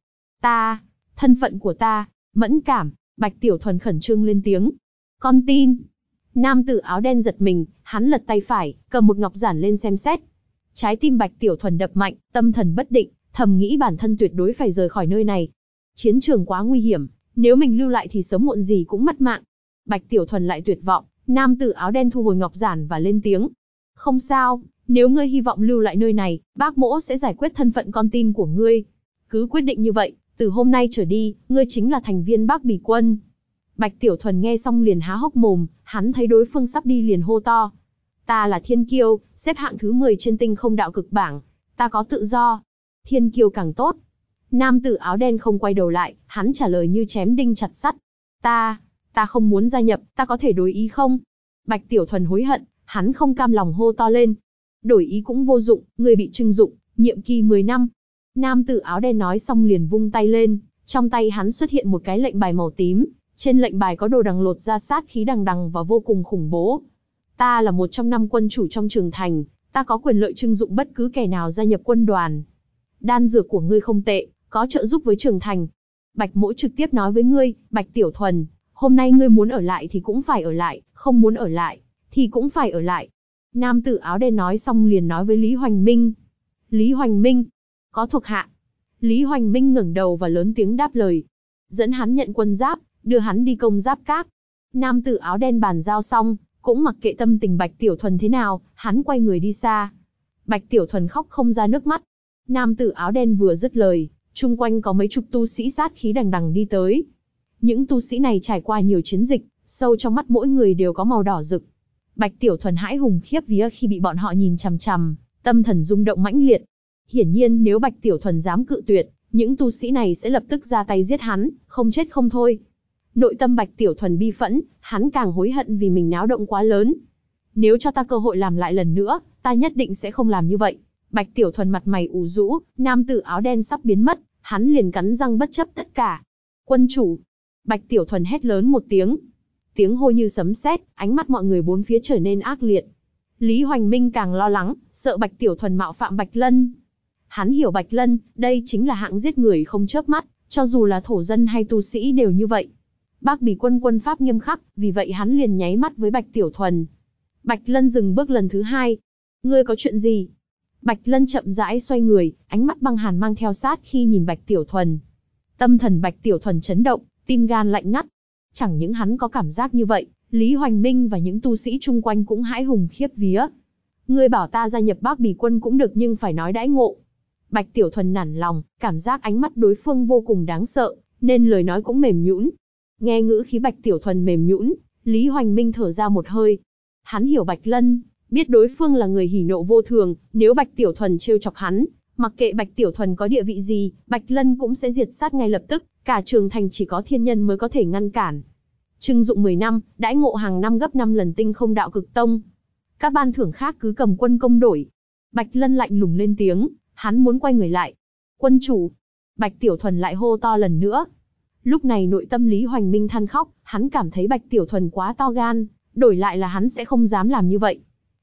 Thân phận của ta, mẫn cảm, Bạch Tiểu Thuần khẩn trương lên tiếng. Con tin. Nam tử áo đen giật mình, hắn lật tay phải, cầm một ngọc giản lên xem xét. Trái tim Bạch Tiểu Thuần đập mạnh, tâm thần bất định, thầm nghĩ bản thân tuyệt đối phải rời khỏi nơi này. Chiến trường quá nguy hiểm, nếu mình lưu lại thì sớm muộn gì cũng mất mạng. Bạch Tiểu Thuần lại tuyệt vọng, nam tử áo đen thu hồi ngọc giản và lên tiếng. Không sao, nếu ngươi hy vọng lưu lại nơi này, bác mỗ sẽ giải quyết thân phận con tin của ngươi. Cứ quyết định như vậy, từ hôm nay trở đi, ngươi chính là thành viên Bác Bì Quân. Bạch Tiểu Thuần nghe xong liền há hốc mồm, hắn thấy đối phương sắp đi liền hô to. Ta là Thiên Kiêu, xếp hạng thứ 10 trên tinh không đạo cực bảng. Ta có tự do. Thiên Kiêu càng tốt. Nam tử áo đen không quay đầu lại, hắn trả lời như chém đinh chặt sắt. Ta không muốn gia nhập, ta có thể đổi ý không? Bạch Tiểu Thuần hối hận, hắn không cam lòng hô to lên. Đổi ý cũng vô dụng, người bị trừng dụng, nhiệm kỳ 10 năm. Nam tử áo đen nói xong liền vung tay lên, trong tay hắn xuất hiện một cái lệnh bài màu tím. Trên lệnh bài có đồ đằng lột ra sát khí đằng đằng và vô cùng khủng bố. Ta là một trong 5 quân chủ trong trường thành, ta có quyền lợi trưng dụng bất cứ kẻ nào gia nhập quân đoàn. Đan dược của ngươi không tệ, có trợ giúp với trường thành. Bạch mỗ trực tiếp nói với ngươi, Bạch Tiểu Thuần, hôm nay ngươi muốn ở lại thì cũng phải ở lại, không muốn ở lại, thì cũng phải ở lại. Nam tử áo đen nói xong liền nói với Lý Hoành Minh. Lý Hoành Minh, có thuộc hạ. Lý Hoành Minh ngẩng đầu và lớn tiếng đáp lời. Dẫn hắn nhận quân giáp, đưa hắn đi công giáp các. Nam tử áo đen bàn giao xong, cũng mặc kệ tâm tình Bạch Tiểu Thuần thế nào, hắn quay người đi xa. Bạch Tiểu Thuần khóc không ra nước mắt. Nam tử áo đen vừa dứt lời, chung quanh có mấy chục tu sĩ sát khí đằng đằng đi tới. Những tu sĩ này trải qua nhiều chiến dịch, sâu trong mắt mỗi người đều có màu đỏ rực. Bạch Tiểu Thuần hãi hùng khiếp vía khi bị bọn họ nhìn chằm chằm, tâm thần rung động mãnh liệt. Hiển nhiên nếu Bạch Tiểu Thuần dám cự tuyệt, những tu sĩ này sẽ lập tức ra tay giết hắn, không chết không thôi. Nội tâm Bạch Tiểu Thuần bi phẫn, hắn càng hối hận vì mình náo động quá lớn. Nếu cho ta cơ hội làm lại lần nữa, ta nhất định sẽ không làm như vậy. Bạch Tiểu Thuần mặt mày ủ rũ, nam tử áo đen sắp biến mất, hắn liền cắn răng bất chấp tất cả. Quân chủ! Bạch Tiểu Thuần hét lớn một tiếng. Tiếng hô như sấm sét, ánh mắt mọi người bốn phía trở nên ác liệt. Lý Hoành Minh càng lo lắng, sợ Bạch Tiểu Thuần mạo phạm Bạch Lân. Hắn hiểu Bạch Lân, đây chính là hạng giết người không chớp mắt, cho dù là thổ dân hay tu sĩ đều như vậy. Bác Bì Quân quân pháp nghiêm khắc, vì vậy hắn liền nháy mắt với Bạch Tiểu Thuần. Bạch Lân dừng bước lần thứ 2. Ngươi có chuyện gì? Bạch Lân chậm rãi xoay người, ánh mắt băng hàn mang theo sát khi nhìn Bạch Tiểu Thuần. Tâm thần Bạch Tiểu Thuần chấn động, tim gan lạnh ngắt. Chẳng những hắn có cảm giác như vậy, Lý Hoành Minh và những tu sĩ chung quanh cũng hãi hùng khiếp vía. Ngươi bảo ta gia nhập Bác Bì Quân cũng được nhưng phải nói đãi ngộ. Bạch Tiểu Thuần nản lòng, cảm giác ánh mắt đối phương vô cùng đáng sợ, nên lời nói cũng mềm nhũn. Nghe ngữ khí Bạch Tiểu Thuần mềm nhũn, Lý Hoành Minh thở ra một hơi. Hắn hiểu Bạch Lân, biết đối phương là người hỉ nộ vô thường, nếu Bạch Tiểu Thuần trêu chọc hắn, mặc kệ Bạch Tiểu Thuần có địa vị gì, Bạch Lân cũng sẽ diệt sát ngay lập tức, cả trường thành chỉ có thiên nhân mới có thể ngăn cản. Trưng dụng 10 năm, đãi ngộ hàng năm gấp 5 lần tinh không đạo cực tông. Các ban thưởng khác cứ cầm quân công đổi. Bạch Lân lạnh lùng lên tiếng, hắn muốn quay người lại. Quân chủ! Bạch Tiểu Thuần lại hô to lần nữa. Lúc này nội tâm Lý Hoành Minh than khóc, hắn cảm thấy Bạch Tiểu Thuần quá to gan, đổi lại là hắn sẽ không dám làm như vậy.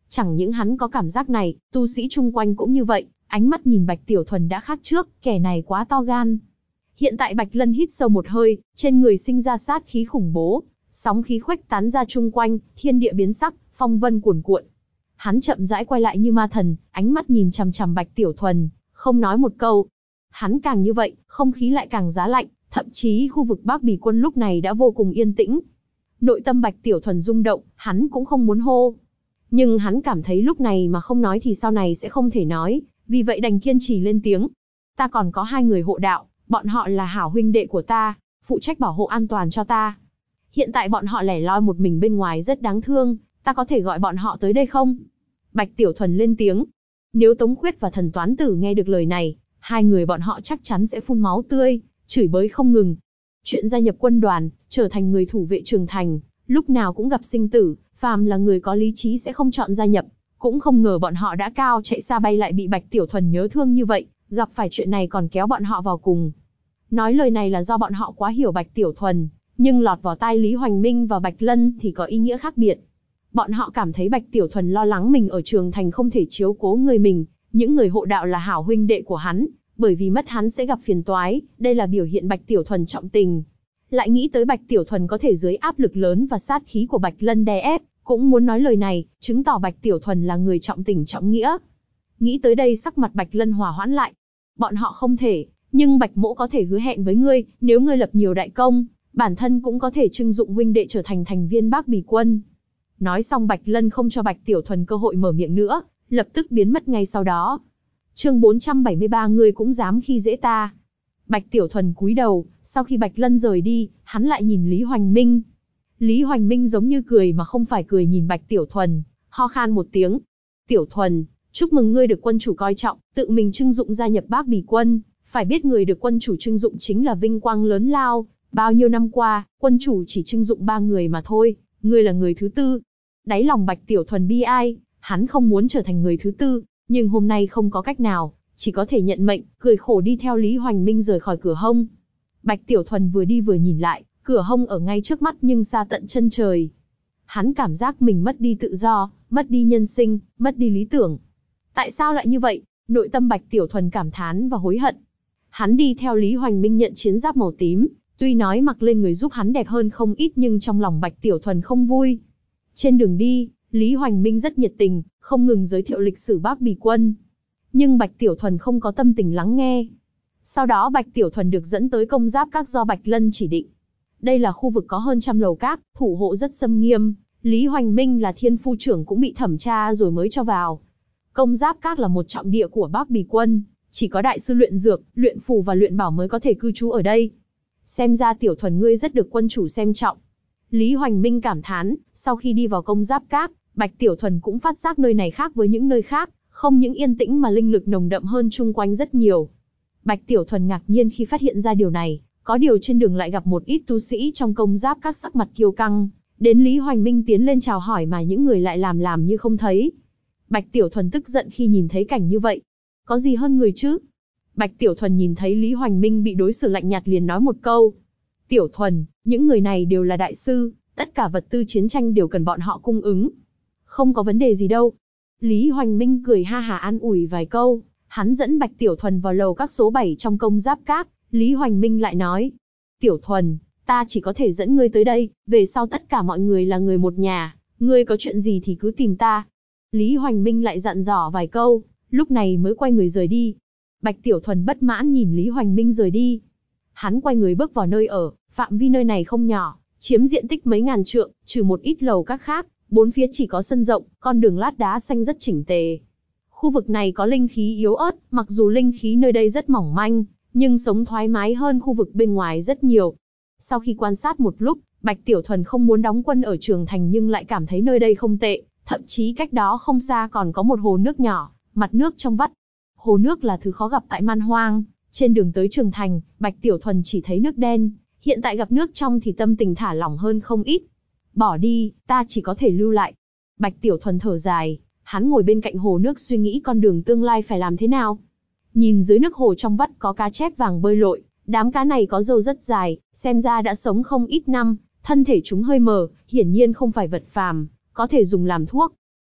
Chẳng những hắn có cảm giác này, tu sĩ chung quanh cũng như vậy, ánh mắt nhìn Bạch Tiểu Thuần đã khác trước, kẻ này quá to gan. Hiện tại Bạch Lân hít sâu một hơi, trên người sinh ra sát khí khủng bố, sóng khí khuếch tán ra chung quanh, thiên địa biến sắc, phong vân cuồn cuộn. Hắn chậm rãi quay lại như ma thần, ánh mắt nhìn chằm chằm Bạch Tiểu Thuần, không nói một câu. Hắn càng như vậy, không khí lại càng giá lạnh, thậm chí khu vực Bắc Bì Quân lúc này đã vô cùng yên tĩnh. Nội tâm Bạch Tiểu Thuần rung động, hắn cũng không muốn hô. Nhưng hắn cảm thấy lúc này mà không nói thì sau này sẽ không thể nói, vì vậy đành kiên trì lên tiếng. Ta còn có 2 người hộ đạo, bọn họ là hảo huynh đệ của ta, phụ trách bảo hộ an toàn cho ta. Hiện tại bọn họ lẻ loi một mình bên ngoài rất đáng thương, ta có thể gọi bọn họ tới đây không? Bạch Tiểu Thuần lên tiếng. Nếu Tống Khuyết và Thần Toán Tử nghe được lời này, 2 người bọn họ chắc chắn sẽ phun máu tươi, chửi bới không ngừng. Chuyện gia nhập quân đoàn, trở thành người thủ vệ trường thành, lúc nào cũng gặp sinh tử, phàm là người có lý trí sẽ không chọn gia nhập. Cũng không ngờ bọn họ đã cao chạy xa bay lại bị Bạch Tiểu Thuần nhớ thương như vậy, gặp phải chuyện này còn kéo bọn họ vào cùng. Nói lời này là do bọn họ quá hiểu Bạch Tiểu Thuần, nhưng lọt vào tai Lý Hoành Minh và Bạch Lân thì có ý nghĩa khác biệt. Bọn họ cảm thấy Bạch Tiểu Thuần lo lắng mình ở trường thành không thể chiếu cố người mình, những người hộ đạo là hảo huynh đệ của hắn, bởi vì mất hắn sẽ gặp phiền toái, đây là biểu hiện Bạch Tiểu Thuần trọng tình. Lại nghĩ tới Bạch Tiểu Thuần có thể dưới áp lực lớn và sát khí của Bạch Lân đè ép, cũng muốn nói lời này, chứng tỏ Bạch Tiểu Thuần là người trọng tình trọng nghĩa. Nghĩ tới đây sắc mặt Bạch Lân hòa hoãn lại. Bọn họ không thể, nhưng Bạch Mỗ có thể hứa hẹn với ngươi, nếu ngươi lập nhiều đại công, bản thân cũng có thể trưng dụng huynh đệ trở thành thành viên Bắc Bì Quân. Nói xong Bạch Lân không cho Bạch Tiểu Thuần cơ hội mở miệng nữa, lập tức biến mất ngay sau đó. Chương 473 ngươi cũng dám khi dễ ta. Bạch Tiểu Thuần cúi đầu, sau khi Bạch Lân rời đi, hắn lại nhìn Lý Hoành Minh. Lý Hoành Minh giống như cười mà không phải cười nhìn Bạch Tiểu Thuần, ho khan một tiếng. Tiểu Thuần, chúc mừng ngươi được quân chủ coi trọng, tự mình trưng dụng gia nhập Bắc Bì Quân. Phải biết người được quân chủ trưng dụng chính là vinh quang lớn lao. Bao nhiêu năm qua, quân chủ chỉ trưng dụng 3 người mà thôi, ngươi là người thứ 4. Đáy lòng Bạch Tiểu Thuần bi ai, hắn không muốn trở thành người thứ 4, nhưng hôm nay không có cách nào, chỉ có thể nhận mệnh, cười khổ đi theo Lý Hoành Minh rời khỏi cửa hông. Bạch Tiểu Thuần vừa đi vừa nhìn lại, cửa hông ở ngay trước mắt nhưng xa tận chân trời. Hắn cảm giác mình mất đi tự do, mất đi nhân sinh, mất đi lý tưởng. Tại sao lại như vậy? Nội tâm Bạch Tiểu Thuần cảm thán và hối hận. Hắn đi theo Lý Hoành Minh nhận chiến giáp màu tím, tuy nói mặc lên người giúp hắn đẹp hơn không ít nhưng trong lòng Bạch Tiểu Thuần không vui. Trên đường đi, Lý Hoành Minh rất nhiệt tình, không ngừng giới thiệu lịch sử Bắc Bì Quân. Nhưng Bạch Tiểu Thuần không có tâm tình lắng nghe. Sau đó Bạch Tiểu Thuần được dẫn tới công giáp các do Bạch Lân chỉ định. Đây là khu vực có hơn 100 lầu các, thủ hộ rất xâm nghiêm. Lý Hoành Minh là thiên phu trưởng cũng bị thẩm tra rồi mới cho vào. Công giáp các là một trọng địa của Bắc Bì Quân, chỉ có đại sư luyện dược, luyện phù và luyện bảo mới có thể cư trú ở đây. Xem ra Tiểu Thuần ngươi rất được quân chủ xem trọng. Lý Hoành Minh cảm thán, sau khi đi vào công giáp các, Bạch Tiểu Thuần cũng phát giác nơi này khác với những nơi khác, không những yên tĩnh mà linh lực nồng đậm hơn chung quanh rất nhiều. Bạch Tiểu Thuần ngạc nhiên khi phát hiện ra điều này, có điều trên đường lại gặp một ít tu sĩ trong công giáp các sắc mặt kiêu căng, đến Lý Hoành Minh tiến lên chào hỏi mà những người lại làm như không thấy. Bạch Tiểu Thuần tức giận khi nhìn thấy cảnh như vậy. Có gì hơn người chứ? Bạch Tiểu Thuần nhìn thấy Lý Hoành Minh bị đối xử lạnh nhạt liền nói một câu. Tiểu Thuần, những người này đều là đại sư, tất cả vật tư chiến tranh đều cần bọn họ cung ứng. Không có vấn đề gì đâu. Lý Hoành Minh cười ha hả an ủi vài câu, hắn dẫn Bạch Tiểu Thuần vào lầu các số 7 trong công giáp các, Lý Hoành Minh lại nói. Tiểu Thuần, ta chỉ có thể dẫn ngươi tới đây, về sau tất cả mọi người là người một nhà, ngươi có chuyện gì thì cứ tìm ta. Lý Hoành Minh lại dặn dò vài câu, lúc này mới quay người rời đi. Bạch Tiểu Thuần bất mãn nhìn Lý Hoành Minh rời đi. Hắn quay người bước vào nơi ở, phạm vi nơi này không nhỏ, chiếm diện tích mấy ngàn trượng, trừ một ít lầu các khác, bốn phía chỉ có sân rộng, con đường lát đá xanh rất chỉnh tề. Khu vực này có linh khí yếu ớt, mặc dù linh khí nơi đây rất mỏng manh, nhưng sống thoải mái hơn khu vực bên ngoài rất nhiều. Sau khi quan sát một lúc, Bạch Tiểu Thuần không muốn đóng quân ở Trường Thành nhưng lại cảm thấy nơi đây không tệ, thậm chí cách đó không xa còn có một hồ nước nhỏ, mặt nước trong vắt. Hồ nước là thứ khó gặp tại Man Hoang, trên đường tới Trường Thành, Bạch Tiểu Thuần chỉ thấy nước đen, hiện tại gặp nước trong thì tâm tình thả lỏng hơn không ít. Bỏ đi, ta chỉ có thể lưu lại. Bạch Tiểu Thuần thở dài, hắn ngồi bên cạnh hồ nước suy nghĩ con đường tương lai phải làm thế nào. Nhìn dưới nước hồ trong vắt có cá chép vàng bơi lội, đám cá này có râu rất dài, xem ra đã sống không ít năm, thân thể chúng hơi mờ, hiển nhiên không phải vật phàm, có thể dùng làm thuốc.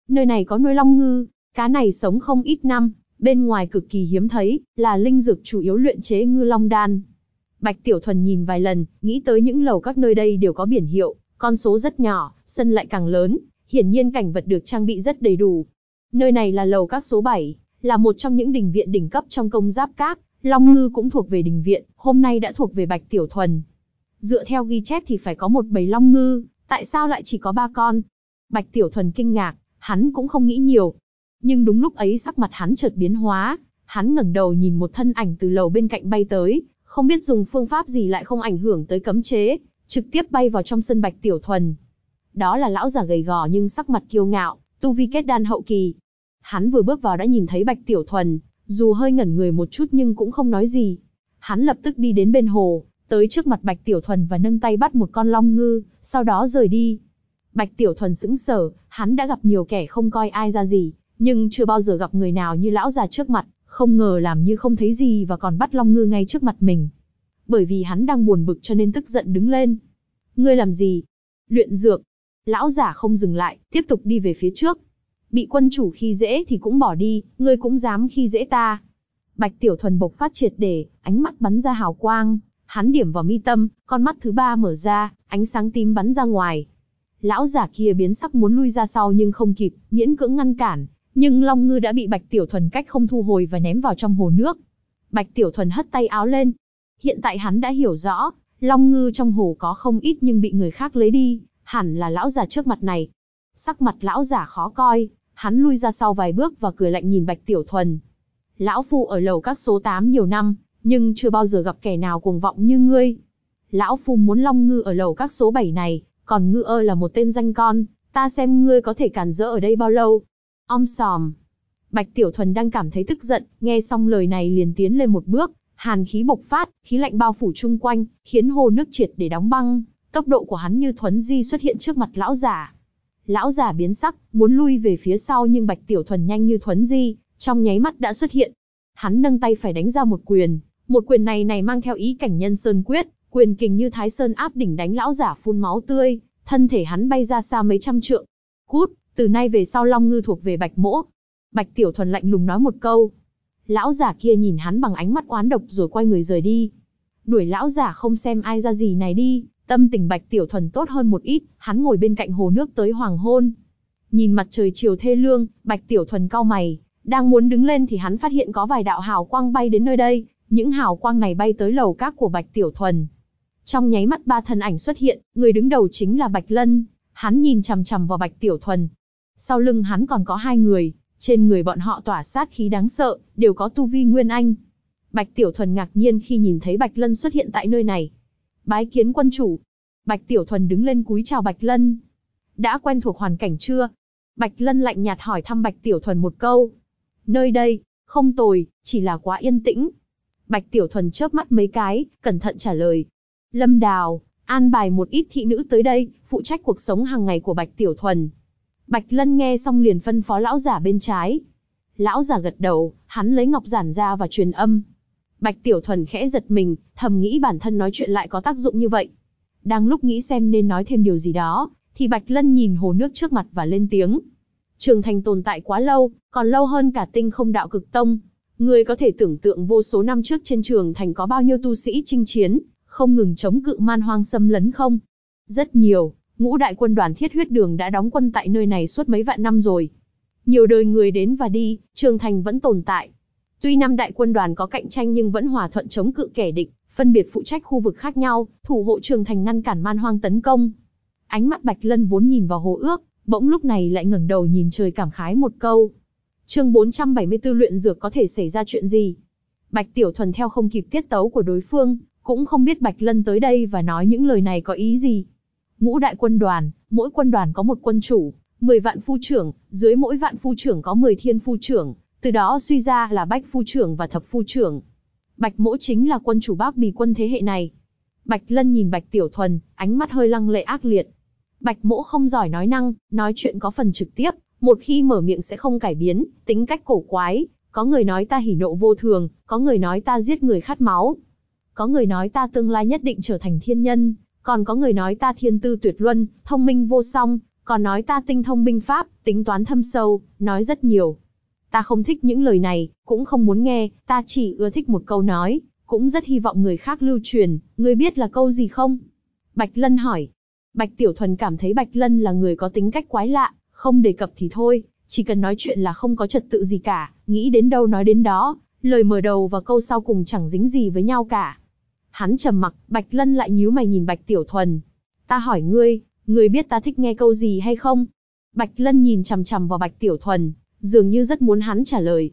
Nơi này có nuôi long ngư, cá này sống không ít năm, bên ngoài cực kỳ hiếm thấy, là linh dược chủ yếu luyện chế ngư long đan. Bạch Tiểu Thuần nhìn vài lần, nghĩ tới những lầu các nơi đây đều có biển hiệu, con số rất nhỏ, sân lại càng lớn, hiển nhiên cảnh vật được trang bị rất đầy đủ. Nơi này là lầu các số 7, là một trong những đình viện đỉnh cấp trong công giáp các, long ngư cũng thuộc về đình viện, hôm nay đã thuộc về Bạch Tiểu Thuần. Dựa theo ghi chép thì phải có một bầy long ngư, tại sao lại chỉ có 3 con? Bạch Tiểu Thuần kinh ngạc, hắn cũng không nghĩ nhiều. Nhưng đúng lúc ấy sắc mặt hắn chợt biến hóa, hắn ngẩng đầu nhìn một thân ảnh từ lầu bên cạnh bay tới, không biết dùng phương pháp gì lại không ảnh hưởng tới cấm chế, trực tiếp bay vào trong sân Bạch Tiểu Thuần. Đó là lão già gầy gò nhưng sắc mặt kiêu ngạo, tu vi kết đan hậu kỳ. Hắn vừa bước vào đã nhìn thấy Bạch Tiểu Thuần, dù hơi ngẩn người một chút nhưng cũng không nói gì. Hắn lập tức đi đến bên hồ, tới trước mặt Bạch Tiểu Thuần và nâng tay bắt một con long ngư, sau đó rời đi. Bạch Tiểu Thuần sững sờ, hắn đã gặp nhiều kẻ không coi ai ra gì, nhưng chưa bao giờ gặp người nào như lão già trước mặt, không ngờ làm như không thấy gì và còn bắt long ngư ngay trước mặt mình. Bởi vì hắn đang buồn bực cho nên tức giận đứng lên. Ngươi làm gì? Luyện dược. Lão giả không dừng lại, tiếp tục đi về phía trước. Bị quân chủ khi dễ thì cũng bỏ đi, ngươi cũng dám khi dễ ta. Bạch Tiểu Thuần bộc phát triệt để, ánh mắt bắn ra hào quang, hắn điểm vào mi tâm, con mắt thứ 3 mở ra, ánh sáng tím bắn ra ngoài. Lão giả kia biến sắc muốn lui ra sau nhưng không kịp, miễn cưỡng ngăn cản, nhưng long ngư đã bị Bạch Tiểu Thuần cách không thu hồi và ném vào trong hồ nước. Bạch Tiểu Thuần hất tay áo lên. Hiện tại hắn đã hiểu rõ, long ngư trong hồ có không ít nhưng bị người khác lấy đi, hẳn là lão già trước mặt này. Sắc mặt lão giả khó coi, hắn lui ra sau vài bước và cười lạnh nhìn Bạch Tiểu Thuần. Lão phu ở lầu các số 8 nhiều năm, nhưng chưa bao giờ gặp kẻ nào cuồng vọng như ngươi. Lão phu muốn long ngư ở lầu các số 7 này, còn ngư ơ là một tên danh con, ta xem ngươi có thể cản rỡ ở đây bao lâu. Om sòm. Bạch Tiểu Thuần đang cảm thấy tức giận, nghe xong lời này liền tiến lên một bước, hàn khí bộc phát, khí lạnh bao phủ chung quanh, khiến hồ nước triệt để đóng băng, tốc độ của hắn như thuấn di xuất hiện trước mặt lão giả. Lão giả biến sắc, muốn lui về phía sau nhưng Bạch Tiểu Thuần nhanh như thuấn di, trong nháy mắt đã xuất hiện. Hắn nâng tay phải đánh ra một quyền này mang theo ý cảnh nhân sơn quyết, quyền kình như Thái Sơn áp đỉnh đánh lão giả phun máu tươi, thân thể hắn bay ra xa mấy trăm trượng. Cút, từ nay về sau long ngư thuộc về Bạch mỗ. Bạch Tiểu Thuần lạnh lùng nói một câu. Lão giả kia nhìn hắn bằng ánh mắt oán độc rồi quay người rời đi. Đuổi lão giả không xem ai ra gì này đi, tâm tình Bạch Tiểu Thuần tốt hơn một ít, hắn ngồi bên cạnh hồ nước tới hoàng hôn. Nhìn mặt trời chiều thê lương, Bạch Tiểu Thuần cau mày, đang muốn đứng lên thì hắn phát hiện có vài đạo hào quang bay đến nơi đây, những hào quang này bay tới lầu các của Bạch Tiểu Thuần. Trong nháy mắt 3 thân ảnh xuất hiện, người đứng đầu chính là Bạch Lân, hắn nhìn chằm chằm vào Bạch Tiểu Thuần. Sau lưng hắn còn có 2 người, trên người bọn họ tỏa sát khí đáng sợ, đều có tu vi Nguyên Anh. Bạch Tiểu Thuần ngạc nhiên khi nhìn thấy Bạch Lân xuất hiện tại nơi này. Bái kiến quân chủ. Bạch Tiểu Thuần đứng lên cúi chào Bạch Lân. Đã quen thuộc hoàn cảnh chưa? Bạch Lân lạnh nhạt hỏi thăm Bạch Tiểu Thuần một câu. Nơi đây, không tồi, chỉ là quá yên tĩnh. Bạch Tiểu Thuần chớp mắt mấy cái, cẩn thận trả lời. Lâm Đào, an bài một ít thị nữ tới đây, phụ trách cuộc sống hàng ngày của Bạch Tiểu Thuần. Bạch Lân nghe xong liền phân phó lão giả bên trái. Lão giả gật đầu, hắn lấy ngọc giản ra và truyền âm. Bạch Tiểu Thuần khẽ giật mình, thầm nghĩ bản thân nói chuyện lại có tác dụng như vậy. Đang lúc nghĩ xem nên nói thêm điều gì đó, thì Bạch Lân nhìn hồ nước trước mặt và lên tiếng. Trường Thành tồn tại quá lâu, còn lâu hơn cả Tinh Không Đạo Cực Tông. Ngươi có thể tưởng tượng vô số năm trước trên Trường Thành có bao nhiêu tu sĩ chinh chiến, không ngừng chống cự man hoang xâm lấn không? Rất nhiều, Ngũ đại quân đoàn Thiết Huyết Đường đã đóng quân tại nơi này suốt mấy vạn năm rồi. Nhiều đời người đến và đi, Trường Thành vẫn tồn tại. Tuy 5 đại quân đoàn có cạnh tranh nhưng vẫn hòa thuận chống cự kẻ địch, phân biệt phụ trách khu vực khác nhau, thủ hộ Trường Thành ngăn cản man hoang tấn công. Ánh mắt Bạch Lân vốn nhìn vào hồ ước, bỗng lúc này lại ngẩng đầu nhìn trời cảm khái một câu. Chương 474 luyện dược có thể xảy ra chuyện gì? Bạch Tiểu Thuần theo không kịp tiết tấu của đối phương, cũng không biết Bạch Lân tới đây và nói những lời này có ý gì. Ngũ đại quân đoàn, mỗi quân đoàn có một quân chủ, 10 vạn phu trưởng, dưới mỗi vạn phu trưởng có 10 thiên phu trưởng, từ đó suy ra là bách phu trưởng và thập phu trưởng. Bạch Mỗ chính là quân chủ Bắc Bì quân thế hệ này. Bạch Lân nhìn Bạch Tiểu Thuần, ánh mắt hơi lăng lệ ác liệt. Bạch Mỗ không giỏi nói năng, nói chuyện có phần trực tiếp, một khi mở miệng sẽ không cải biến, tính cách cổ quái. Có người nói ta hỉ nộ vô thường, có người nói ta giết người khát máu. Có người nói ta tương lai nhất định trở thành thiên nhân, còn có người nói ta thiên tư tuyệt luân, thông minh vô song, còn nói ta tinh thông binh pháp, tính toán thâm sâu, nói rất nhiều. Ta không thích những lời này, cũng không muốn nghe, ta chỉ ưa thích một câu nói, cũng rất hy vọng người khác lưu truyền, ngươi biết là câu gì không? Bạch Lân hỏi. Bạch Tiểu Thuần cảm thấy Bạch Lân là người có tính cách quái lạ, không đề cập thì thôi, chỉ cần nói chuyện là không có trật tự gì cả, nghĩ đến đâu nói đến đó, lời mở đầu và câu sau cùng chẳng dính gì với nhau cả. Hắn trầm mặc, Bạch Lân lại nhíu mày nhìn Bạch Tiểu Thuần. Ta hỏi ngươi biết ta thích nghe câu gì hay không? Bạch Lân nhìn chằm chằm vào Bạch Tiểu Thuần, dường như rất muốn hắn trả lời.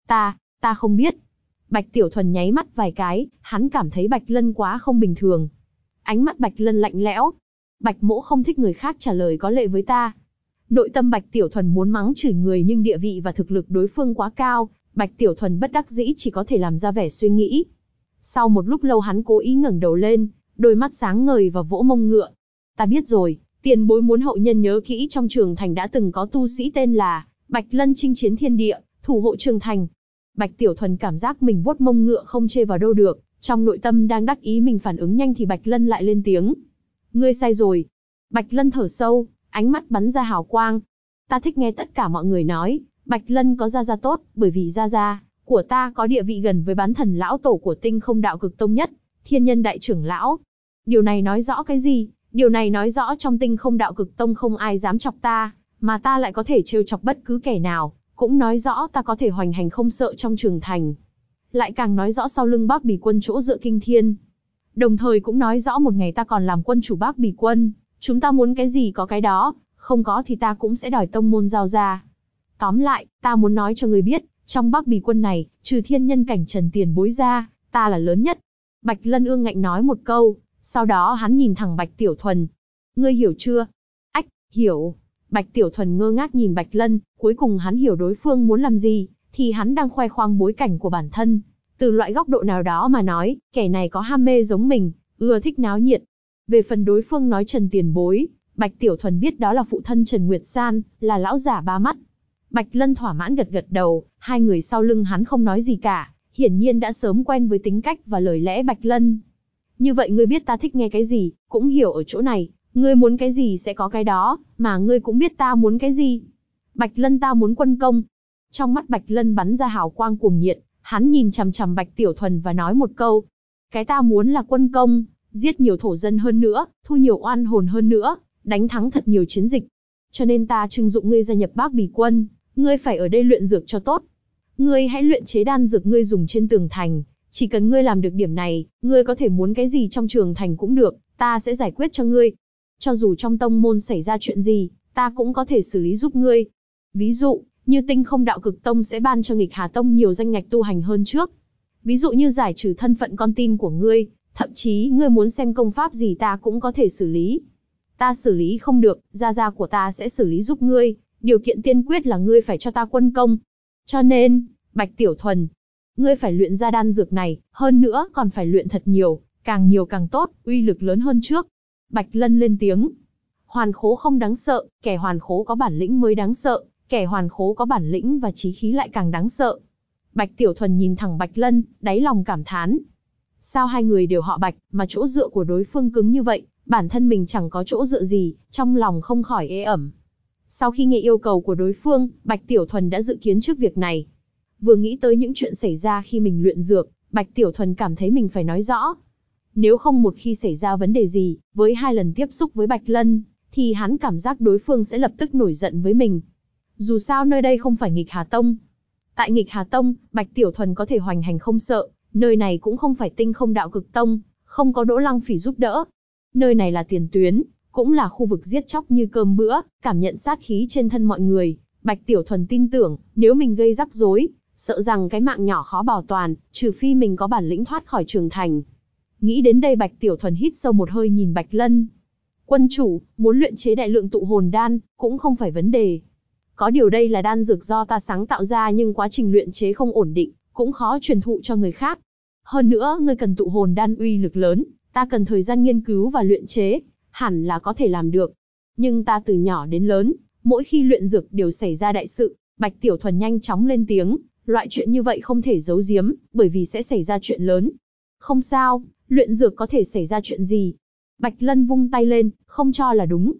Ta không biết. Bạch Tiểu Thuần nháy mắt vài cái, hắn cảm thấy Bạch Lân quá không bình thường. Ánh mắt Bạch Lân lạnh lẽo. Bạch Mỗ không thích người khác trả lời có lệ với ta. Nội tâm Bạch Tiểu Thuần muốn mắng chửi người nhưng địa vị và thực lực đối phương quá cao, Bạch Tiểu Thuần bất đắc dĩ chỉ có thể làm ra vẻ suy nghĩ. Sau một lúc lâu hắn cố ý ngẩng đầu lên, đôi mắt sáng ngời và vỗ mông ngựa. Ta biết rồi, tiền bối muốn hậu nhân nhớ kỹ trong Trường Thành đã từng có tu sĩ tên là Bạch Lân chinh chiến thiên địa, thủ hộ Trường Thành. Bạch Tiểu Thuần cảm giác mình vuốt mông ngựa không chê vào đâu được, trong nội tâm đang đắc ý mình phản ứng nhanh thì Bạch Lân lại lên tiếng. Ngươi sai rồi. Bạch Lân thở sâu, ánh mắt bắn ra hào quang. Ta thích nghe tất cả mọi người nói, Bạch Lân có gia gia tốt, bởi vì gia gia của ta có địa vị gần với bán thần lão tổ của Tinh Không Đạo Cực Tông nhất, Thiên Nhân đại trưởng lão. Điều này nói rõ cái gì? Điều này nói rõ trong Tinh Không Đạo Cực Tông không ai dám chọc ta, mà ta lại có thể trêu chọc bất cứ kẻ nào, cũng nói rõ ta có thể hoành hành không sợ trong Trường Thành. Lại càng nói rõ sau lưng Bác Bì Quân chỗ dựa kinh thiên. Đồng thời cũng nói rõ một ngày ta còn làm quân chủ Bác Bì Quân, chúng ta muốn cái gì có cái đó, không có thì ta cũng sẽ đòi tông môn giao ra. Tóm lại, ta muốn nói cho ngươi biết, trong Bác Bì Quân này, trừ thiên nhân cảnh Trần tiền bối ra, ta là lớn nhất. Bạch Lân ương ngạnh nói một câu, sau đó hắn nhìn thẳng Bạch Tiểu Thuần. Ngươi hiểu chưa? Ách, hiểu. Bạch Tiểu Thuần ngơ ngác nhìn Bạch Lân, cuối cùng hắn hiểu đối phương muốn làm gì, thì hắn đang khoe khoang bối cảnh của bản thân. Từ loại góc độ nào đó mà nói, kẻ này có ham mê giống mình, ưa thích náo nhiệt. Về phần đối phương nói Trần tiền bối, Bạch Tiểu Thuần biết đó là phụ thân Trần Nguyệt San, là lão giả ba mắt. Bạch Lân thỏa mãn gật gật đầu, hai người sau lưng hắn không nói gì cả, hiển nhiên đã sớm quen với tính cách và lời lẽ Bạch Lân. Như vậy ngươi biết ta thích nghe cái gì, cũng hiểu ở chỗ này, ngươi muốn cái gì sẽ có cái đó, mà ngươi cũng biết ta muốn cái gì. Bạch Lân ta muốn quân công. Trong mắt Bạch Lân bắn ra hào quang cuồng nhiệt, hắn nhìn chằm chằm Bạch Tiểu Thuần và nói một câu. Cái ta muốn là quân công, giết nhiều thổ dân hơn nữa, thu nhiều oan hồn hơn nữa, đánh thắng thật nhiều chiến dịch. Cho nên ta trưng dụng ngươi gia nhập Bác Bì Quân, ngươi phải ở đây luyện dược cho tốt. Ngươi hãy luyện chế đan dược ngươi dùng trên tường thành, chỉ cần ngươi làm được điểm này, ngươi có thể muốn cái gì trong Trường Thành cũng được, ta sẽ giải quyết cho ngươi. Cho dù trong tông môn xảy ra chuyện gì, ta cũng có thể xử lý giúp ngươi. Ví dụ, như Tinh Không Đạo Cực Tông sẽ ban cho Nghịch Hà Tông nhiều danh ngạch tu hành hơn trước. Ví dụ như giải trừ thân phận con tin của ngươi, thậm chí ngươi muốn xem công pháp gì ta cũng có thể xử lý. Ta xử lý không được, gia gia của ta sẽ xử lý giúp ngươi, điều kiện tiên quyết là ngươi phải cho ta quân công. Cho nên, Bạch Tiểu Thuần, ngươi phải luyện ra đan dược này, hơn nữa còn phải luyện thật nhiều càng tốt, uy lực lớn hơn trước. Bạch Lân lên tiếng. Hoàn khố không đáng sợ, kẻ hoàn khố có bản lĩnh mới đáng sợ, kẻ hoàn khố có bản lĩnh và chí khí lại càng đáng sợ. Bạch Tiểu Thuần nhìn thẳng Bạch Lân, đáy lòng cảm thán. Sao hai người đều họ Bạch, mà chỗ dựa của đối phương cứng như vậy, bản thân mình chẳng có chỗ dựa gì, trong lòng không khỏi ê ẩm. Sau khi nghe yêu cầu của đối phương, Bạch Tiểu Thuần đã dự kiến trước việc này. Vừa nghĩ tới những chuyện xảy ra khi mình luyện dược, Bạch Tiểu Thuần cảm thấy mình phải nói rõ. Nếu không một khi xảy ra vấn đề gì, với 2 lần tiếp xúc với Bạch Lân, thì hắn cảm giác đối phương sẽ lập tức nổi giận với mình. Dù sao nơi đây không phải Nghịch Hà Tông. Tại Nghịch Hà Tông, Bạch Tiểu Thuần có thể hoành hành không sợ, nơi này cũng không phải Tinh Không Đạo Cực Tông, không có Đỗ Lăng Phỉ giúp đỡ. Nơi này là tiền tuyến, cũng là khu vực giết chóc như cơm bữa, cảm nhận sát khí trên thân mọi người. Bạch Tiểu Thuần tin tưởng, nếu mình gây rắc rối, sợ rằng cái mạng nhỏ khó bảo toàn, trừ phi mình có bản lĩnh thoát khỏi Trường Thành. Nghĩ đến đây Bạch Tiểu Thuần hít sâu một hơi nhìn Bạch Lân. Quân chủ, muốn luyện chế đại lượng tụ hồn đan, cũng không phải vấn đề. Có điều đây là đan dược do ta sáng tạo ra nhưng quá trình luyện chế không ổn định, cũng khó truyền thụ cho người khác. Hơn nữa, ngươi cần tụ hồn đan uy lực lớn, ta cần thời gian nghiên cứu và luyện chế, hẳn là có thể làm được. Nhưng ta từ nhỏ đến lớn, mỗi khi luyện dược đều xảy ra đại sự. Bạch Tiểu Thuần nhanh chóng lên tiếng, loại chuyện như vậy không thể giấu giếm, bởi vì sẽ xảy ra chuyện lớn. Không sao, luyện dược có thể xảy ra chuyện gì? Bạch Lân vung tay lên, không cho là đúng.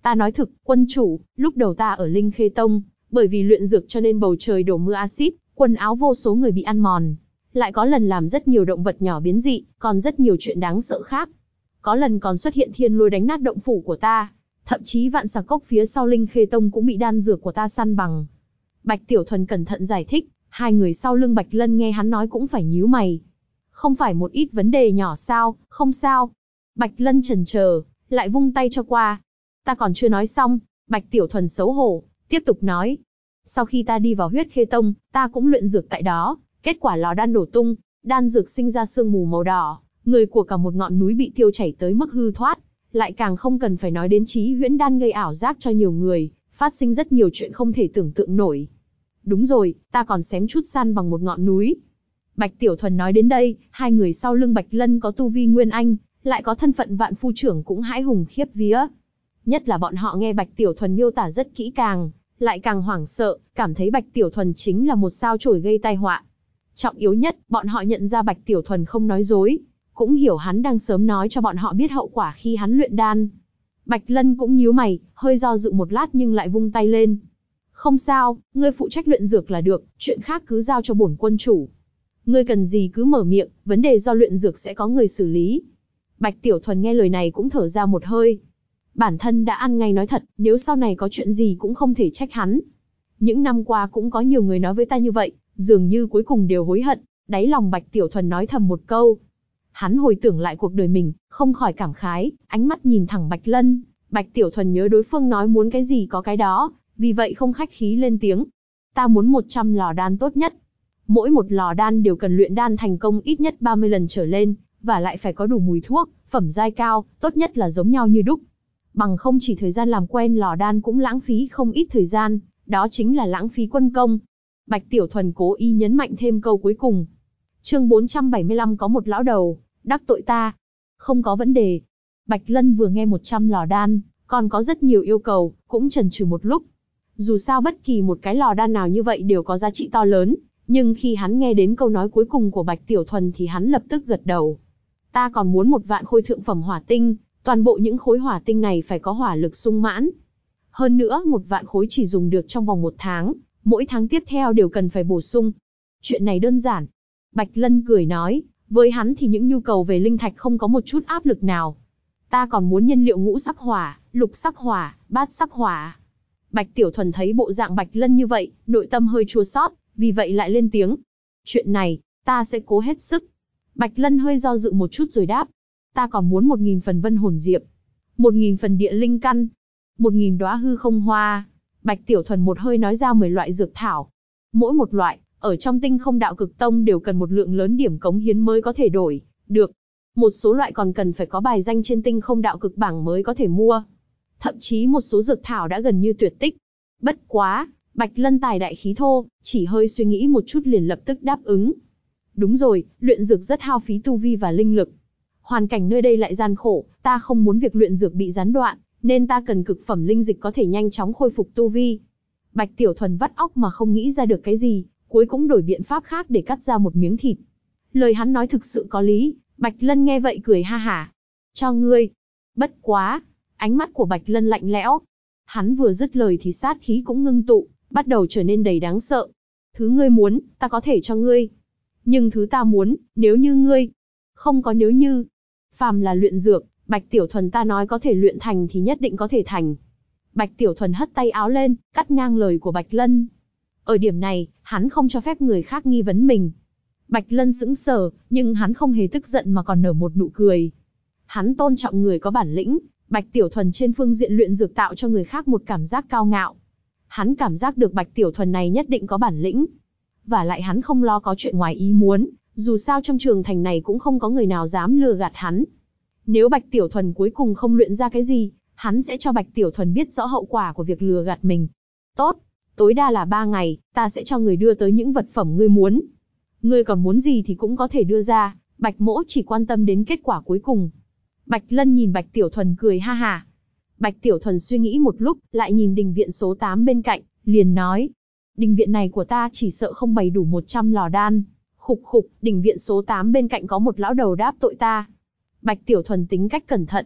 Ta nói thực, quân chủ, lúc đầu ta ở Linh Khê Tông, bởi vì luyện dược cho nên bầu trời đổ mưa axit, quần áo vô số người bị ăn mòn. Lại có lần làm rất nhiều động vật nhỏ biến dị, còn rất nhiều chuyện đáng sợ khác. Có lần còn xuất hiện thiên lôi đánh nát động phủ của ta. Thậm chí vạn xà cốc phía sau Linh Khê Tông cũng bị đan dược của ta săn bằng. Bạch Tiểu Thuần cẩn thận giải thích, hai người sau lưng Bạch Lân nghe hắn nói cũng phải nhíu mày. Không phải một ít vấn đề nhỏ sao, không sao. Bạch Lân chần chờ, lại vung tay cho qua. Ta còn chưa nói xong, Bạch Tiểu Thuần xấu hổ, tiếp tục nói. Sau khi ta đi vào Huyết Khê Tông, ta cũng luyện dược tại đó, kết quả lò đan nổ tung, đan dược sinh ra sương mù màu đỏ, người của cả một ngọn núi bị tiêu chảy tới mức hư thoát. Lại càng không cần phải nói đến Chí Huyễn đan gây ảo giác cho nhiều người, phát sinh rất nhiều chuyện không thể tưởng tượng nổi. Đúng rồi, ta còn xém chút san bằng một ngọn núi. Bạch Tiểu Thuần nói đến đây, hai người sau lưng Bạch Lân có tu vi Nguyên Anh, lại có thân phận vạn phu trưởng cũng hãi hùng khiếp vía. Nhất là bọn họ nghe Bạch Tiểu Thuần miêu tả rất kỹ càng, lại càng hoảng sợ, cảm thấy Bạch Tiểu Thuần chính là một sao chổi gây tai họa. Trọng yếu nhất, bọn họ nhận ra Bạch Tiểu Thuần không nói dối, cũng hiểu hắn đang sớm nói cho bọn họ biết hậu quả khi hắn luyện đan. Bạch Lân cũng nhíu mày, hơi do dự một lát nhưng lại vung tay lên. Không sao, ngươi phụ trách luyện dược là được, chuyện khác cứ giao cho bổn quân chủ. Ngươi cần gì cứ mở miệng, vấn đề do luyện dược sẽ có người xử lý. Bạch Tiểu Thuần nghe lời này cũng thở ra một hơi. Bản thân đã ăn ngay nói thật, nếu sau này có chuyện gì cũng không thể trách hắn. Những năm qua cũng có nhiều người nói với ta như vậy, dường như cuối cùng đều hối hận. Đáy lòng Bạch Tiểu Thuần nói thầm một câu. Hắn hồi tưởng lại cuộc đời mình, không khỏi cảm khái, ánh mắt nhìn thẳng Bạch Lân. Bạch Tiểu Thuần nhớ đối phương nói muốn cái gì có cái đó, vì vậy không khách khí lên tiếng. Ta muốn 100 lò đan tốt nhất. Mỗi một lò đan đều cần luyện đan thành công ít nhất 30 lần trở lên, và lại phải có đủ mùi thuốc, phẩm giai cao, tốt nhất là giống nhau như đúc. Bằng không chỉ thời gian làm quen lò đan cũng lãng phí không ít thời gian, đó chính là lãng phí quân công. Bạch Tiểu Thuần cố ý nhấn mạnh thêm câu cuối cùng. Chương 475 có một lão đầu, đắc tội ta. Không có vấn đề. Bạch Lân vừa nghe 100 lò đan, còn có rất nhiều yêu cầu, cũng chần chừ một lúc. Dù sao bất kỳ một cái lò đan nào như vậy đều có giá trị to lớn, nhưng khi hắn nghe đến câu nói cuối cùng của Bạch Tiểu Thuần thì hắn lập tức gật đầu. Ta còn muốn 1 vạn khối thượng phẩm hỏa tinh, toàn bộ những khối hỏa tinh này phải có hỏa lực sung mãn. Hơn nữa 1 vạn khối chỉ dùng được trong vòng 1 tháng, mỗi tháng tiếp theo đều cần phải bổ sung. Chuyện này đơn giản. Bạch Lân cười nói, với hắn thì những nhu cầu về linh thạch không có một chút áp lực nào. Ta còn muốn nhân liệu ngũ sắc hỏa, lục sắc hỏa, bát sắc hỏa. Bạch Tiểu Thuần thấy bộ dạng Bạch Lân như vậy, nội tâm hơi chua xót, vì vậy lại lên tiếng. Chuyện này, ta sẽ cố hết sức. Bạch Lân hơi do dự một chút rồi đáp. Ta còn muốn 1000 phần vân hồn diệp, 1000 phần địa linh căn, 1000 đóa hư không hoa. Bạch Tiểu Thuần một hơi nói ra 10 loại dược thảo. Mỗi một loại, ở trong Tinh Không Đạo Cực Tông đều cần một lượng lớn điểm cống hiến mới có thể đổi được. Một số loại còn cần phải có bài danh trên Tinh Không Đạo Cực bảng mới có thể mua. Thậm chí một số dược thảo đã gần như tuyệt tích. Bất quá, Bạch Lân tài đại khí thô, chỉ hơi suy nghĩ một chút liền lập tức đáp ứng. Đúng rồi, luyện dược rất hao phí tu vi và linh lực. Hoàn cảnh nơi đây lại gian khổ, ta không muốn việc luyện dược bị gián đoạn, nên ta cần cực phẩm linh dịch có thể nhanh chóng khôi phục tu vi. Bạch Tiểu Thuần vắt óc mà không nghĩ ra được cái gì, cuối cũng đổi biện pháp khác để cắt ra một miếng thịt. Lời hắn nói thực sự có lý, Bạch Lân nghe vậy cười ha hả. Cho ngươi. Bất quá, ánh mắt của Bạch Lân lạnh lẽo. Hắn vừa dứt lời thì sát khí cũng ngưng tụ, bắt đầu trở nên đầy đáng sợ. Thứ ngươi muốn, ta có thể cho ngươi. Nhưng thứ ta muốn, nếu như ngươi... Không có nếu như. Phàm là luyện dược, Bạch Tiểu Thuần ta nói có thể luyện thành thì nhất định có thể thành. Bạch Tiểu Thuần hất tay áo lên, cắt ngang lời của Bạch Lân. Ở điểm này, hắn không cho phép người khác nghi vấn mình. Bạch Lân sững sờ, nhưng hắn không hề tức giận mà còn nở một nụ cười. Hắn tôn trọng người có bản lĩnh, Bạch Tiểu Thuần trên phương diện luyện dược tạo cho người khác một cảm giác cao ngạo. Hắn cảm giác được Bạch Tiểu Thuần này nhất định có bản lĩnh. Và lại hắn không lo có chuyện ngoài ý muốn, dù sao trong trường thành này cũng không có người nào dám lừa gạt hắn. Nếu Bạch Tiểu Thuần cuối cùng không luyện ra cái gì, hắn sẽ cho Bạch Tiểu Thuần biết rõ hậu quả của việc lừa gạt mình. Tốt, tối đa là 3 ngày, ta sẽ cho người đưa tới những vật phẩm ngươi muốn. Ngươi còn muốn gì thì cũng có thể đưa ra, Bạch Mỗ chỉ quan tâm đến kết quả cuối cùng. Bạch Lân nhìn Bạch Tiểu Thuần cười ha hả. Bạch Tiểu Thuần suy nghĩ một lúc, lại nhìn đình viện số 8 bên cạnh, liền nói. Đình viện này của ta chỉ sợ không bày đủ 100 lò đan. Khục khục, đình viện số 8 bên cạnh có một lão đầu đáp tội ta. Bạch Tiểu Thuần tính cách cẩn thận.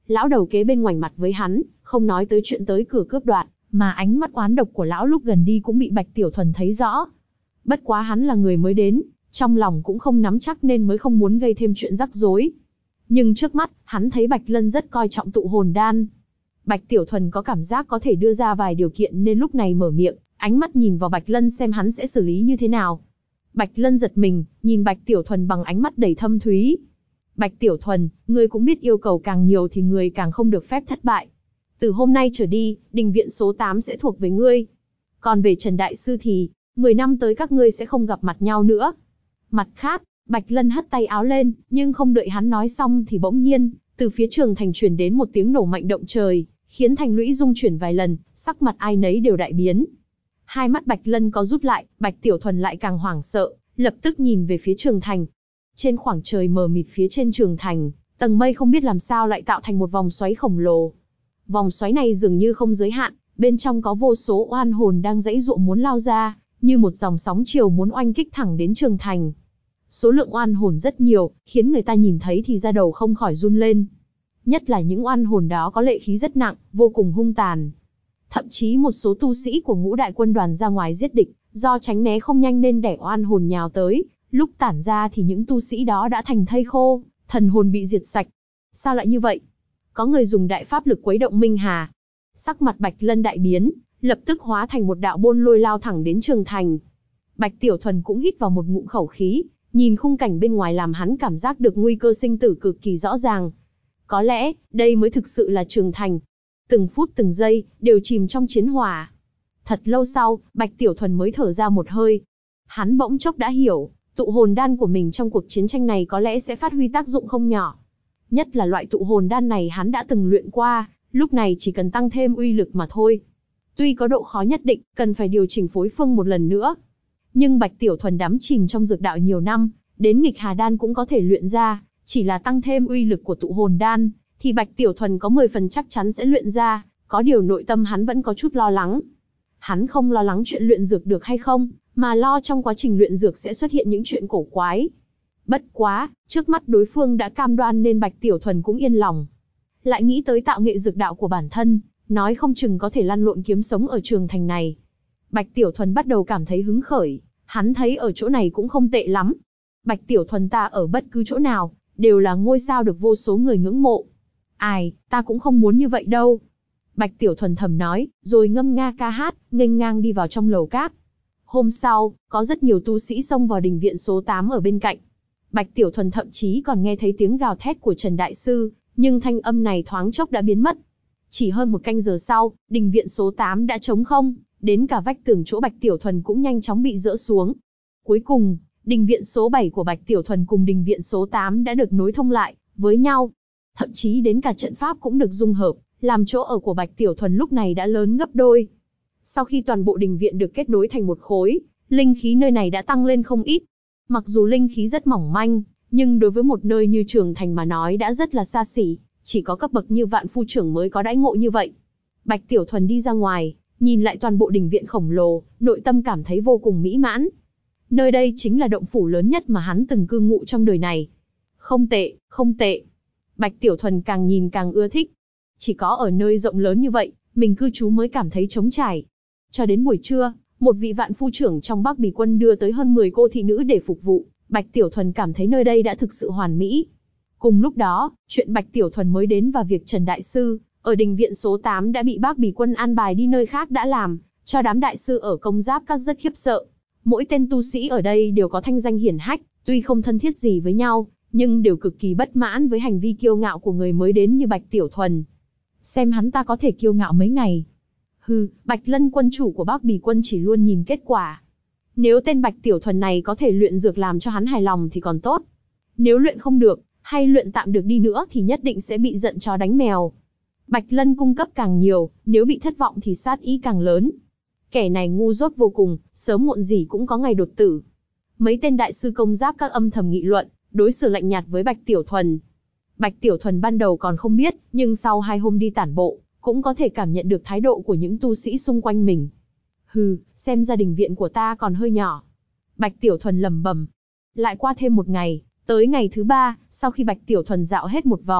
Lão đầu kế bên ngoảnh mặt với hắn, không nói tới chuyện tới cửa cướp đoạt, mà ánh mắt oán độc của lão lúc gần đi cũng bị Bạch Tiểu Thuần thấy rõ. Bất quá hắn là người mới đến, trong lòng cũng không nắm chắc nên mới không muốn gây thêm chuyện rắc rối. Nhưng trước mắt, hắn thấy Bạch Lân rất coi trọng tụ hồn đan. Bạch Tiểu Thuần có cảm giác có thể đưa ra vài điều kiện nên lúc này mở miệng, ánh mắt nhìn vào Bạch Lân xem hắn sẽ xử lý như thế nào. Bạch Lân giật mình, nhìn Bạch Tiểu Thuần bằng ánh mắt đầy thâm thúy. Bạch Tiểu Thuần, ngươi cũng biết yêu cầu càng nhiều thì người càng không được phép thất bại. Từ hôm nay trở đi, đình viện số 8 sẽ thuộc về ngươi. Còn về Trần Đại Sư thì, 10 năm tới các ngươi sẽ không gặp mặt nhau nữa. Mặt khác, Bạch Lân hất tay áo lên, nhưng không đợi hắn nói xong thì bỗng nhiên, từ phía trường thành truyền đến một tiếng nổ mạnh động trời, khiến thành lũy rung chuyển vài lần, sắc mặt ai nấy đều đại biến. Hai mắt Bạch Lân có rút lại, Bạch Tiểu Thuần lại càng hoảng sợ, lập tức nhìn về phía trường thành. Trên khoảng trời mờ mịt phía trên trường thành, tầng mây không biết làm sao lại tạo thành một vòng xoáy khổng lồ. Vòng xoáy này dường như không giới hạn, bên trong có vô số oan hồn đang giãy giụa muốn lao ra, như một dòng sóng chiều muốn oanh kích thẳng đến trường thành. Số lượng oan hồn rất nhiều, khiến người ta nhìn thấy thì da đầu không khỏi run lên. Nhất là những oan hồn đó có lệ khí rất nặng, vô cùng hung tàn. Thậm chí một số tu sĩ của ngũ đại quân đoàn ra ngoài giết địch, do tránh né không nhanh nên đẻ oan hồn nhào tới, lúc tản ra thì những tu sĩ đó đã thành thây khô, thần hồn bị diệt sạch. Sao lại như vậy? Có người dùng đại pháp lực quấy động Minh Hà. Sắc mặt Bạch Lân đại biến, lập tức hóa thành một đạo bôn lôi lao thẳng đến trường thành. Bạch Tiểu Thuần cũng hít vào một ngụm khẩu khí, nhìn khung cảnh bên ngoài làm hắn cảm giác được nguy cơ sinh tử cực kỳ rõ ràng. Có lẽ, đây mới thực sự là trường thành. Từng phút từng giây, đều chìm trong chiến hỏa. Thật lâu sau, Bạch Tiểu Thuần mới thở ra một hơi. Hắn bỗng chốc đã hiểu, tụ hồn đan của mình trong cuộc chiến tranh này có lẽ sẽ phát huy tác dụng không nhỏ. Nhất là loại tụ hồn đan này hắn đã từng luyện qua, lúc này chỉ cần tăng thêm uy lực mà thôi. Tuy có độ khó nhất định, cần phải điều chỉnh phối phương một lần nữa. Nhưng Bạch Tiểu Thuần đắm chìm trong dược đạo nhiều năm, đến nghịch hà đan cũng có thể luyện ra, chỉ là tăng thêm uy lực của tụ hồn đan, thì Bạch Tiểu Thuần có 10 phần chắc chắn sẽ luyện ra, có điều nội tâm hắn vẫn có chút lo lắng. Hắn không lo lắng chuyện luyện dược được hay không, mà lo trong quá trình luyện dược sẽ xuất hiện những chuyện cổ quái. Bất quá, trước mắt đối phương đã cam đoan nên Bạch Tiểu Thuần cũng yên lòng. Lại nghĩ tới tạo nghệ dược đạo của bản thân, nói không chừng có thể lăn lộn kiếm sống ở trường thành này. Bạch Tiểu Thuần bắt đầu cảm thấy hứng khởi, hắn thấy ở chỗ này cũng không tệ lắm. Bạch Tiểu Thuần ta ở bất cứ chỗ nào, đều là ngôi sao được vô số người ngưỡng mộ. Ai, ta cũng không muốn như vậy đâu. Bạch Tiểu Thuần thầm nói, rồi ngâm nga ca hát, nghênh ngang đi vào trong lầu cát. Hôm sau, có rất nhiều tu sĩ xông vào đình viện số 8 ở bên cạnh. Bạch Tiểu Thuần thậm chí còn nghe thấy tiếng gào thét của Trần Đại Sư, nhưng thanh âm này thoáng chốc đã biến mất. Chỉ hơn một canh giờ sau, đình viện số 8 đã trống không, đến cả vách tường chỗ Bạch Tiểu Thuần cũng nhanh chóng bị dỡ xuống. Cuối cùng, đình viện số 7 của Bạch Tiểu Thuần cùng đình viện số 8 đã được nối thông lại với nhau. Thậm chí đến cả trận pháp cũng được dung hợp, làm chỗ ở của Bạch Tiểu Thuần lúc này đã lớn gấp đôi. Sau khi toàn bộ đình viện được kết nối thành một khối, linh khí nơi này đã tăng lên không ít. Mặc dù linh khí rất mỏng manh, nhưng đối với một nơi như Trường Thành mà nói đã rất là xa xỉ, chỉ có cấp bậc như Vạn Phu Trưởng mới có đãi ngộ như vậy. Bạch Tiểu Thuần đi ra ngoài, nhìn lại toàn bộ đình viện khổng lồ, nội tâm cảm thấy vô cùng mỹ mãn. Nơi đây chính là động phủ lớn nhất mà hắn từng cư ngụ trong đời này. Không tệ, không tệ. Bạch Tiểu Thuần càng nhìn càng ưa thích. Chỉ có ở nơi rộng lớn như vậy, mình cư trú mới cảm thấy trống trải. Cho đến buổi trưa, một vị Vạn Phu Trưởng trong Bắc Bì Quân đưa tới hơn 10 cô thị nữ để phục vụ. Bạch Tiểu Thuần cảm thấy nơi đây đã thực sự hoàn mỹ. Cùng lúc đó, chuyện Bạch Tiểu Thuần mới đến và việc Trần Đại Sư ở đình viện số 8 đã bị Bắc Bì Quân an bài đi nơi khác đã làm cho đám đại sư ở Công Giáp Các rất khiếp sợ. Mỗi tên tu sĩ ở đây đều có thanh danh hiển hách, tuy không thân thiết gì với nhau, nhưng đều cực kỳ bất mãn với hành vi kiêu ngạo của người mới đến như Bạch Tiểu Thuần. Xem hắn ta có thể kiêu ngạo mấy ngày. Hừ, Bạch Lân quân chủ của Bắc Bì Quân chỉ luôn nhìn kết quả. Nếu tên Bạch Tiểu Thuần này có thể luyện dược làm cho hắn hài lòng thì còn tốt. Nếu luyện không được, hay luyện tạm được đi nữa thì nhất định sẽ bị giận chó đánh mèo. Bạch Lân cung cấp càng nhiều, nếu bị thất vọng thì sát ý càng lớn. Kẻ này ngu dốt vô cùng, sớm muộn gì cũng có ngày đột tử. Mấy tên đại sư Công Giáp Các âm thầm nghị luận, đối xử lạnh nhạt với Bạch Tiểu Thuần. Bạch Tiểu Thuần ban đầu còn không biết, nhưng sau 2 hôm đi tản bộ, cũng có thể cảm nhận được thái độ của những tu sĩ xung quanh mình. Hừ, xem gia đình viện của ta còn hơi nhỏ. Bạch Tiểu Thuần lẩm bẩm. Lại qua thêm một ngày, tới ngày thứ 3, sau khi Bạch Tiểu Thuần dạo hết một vòng,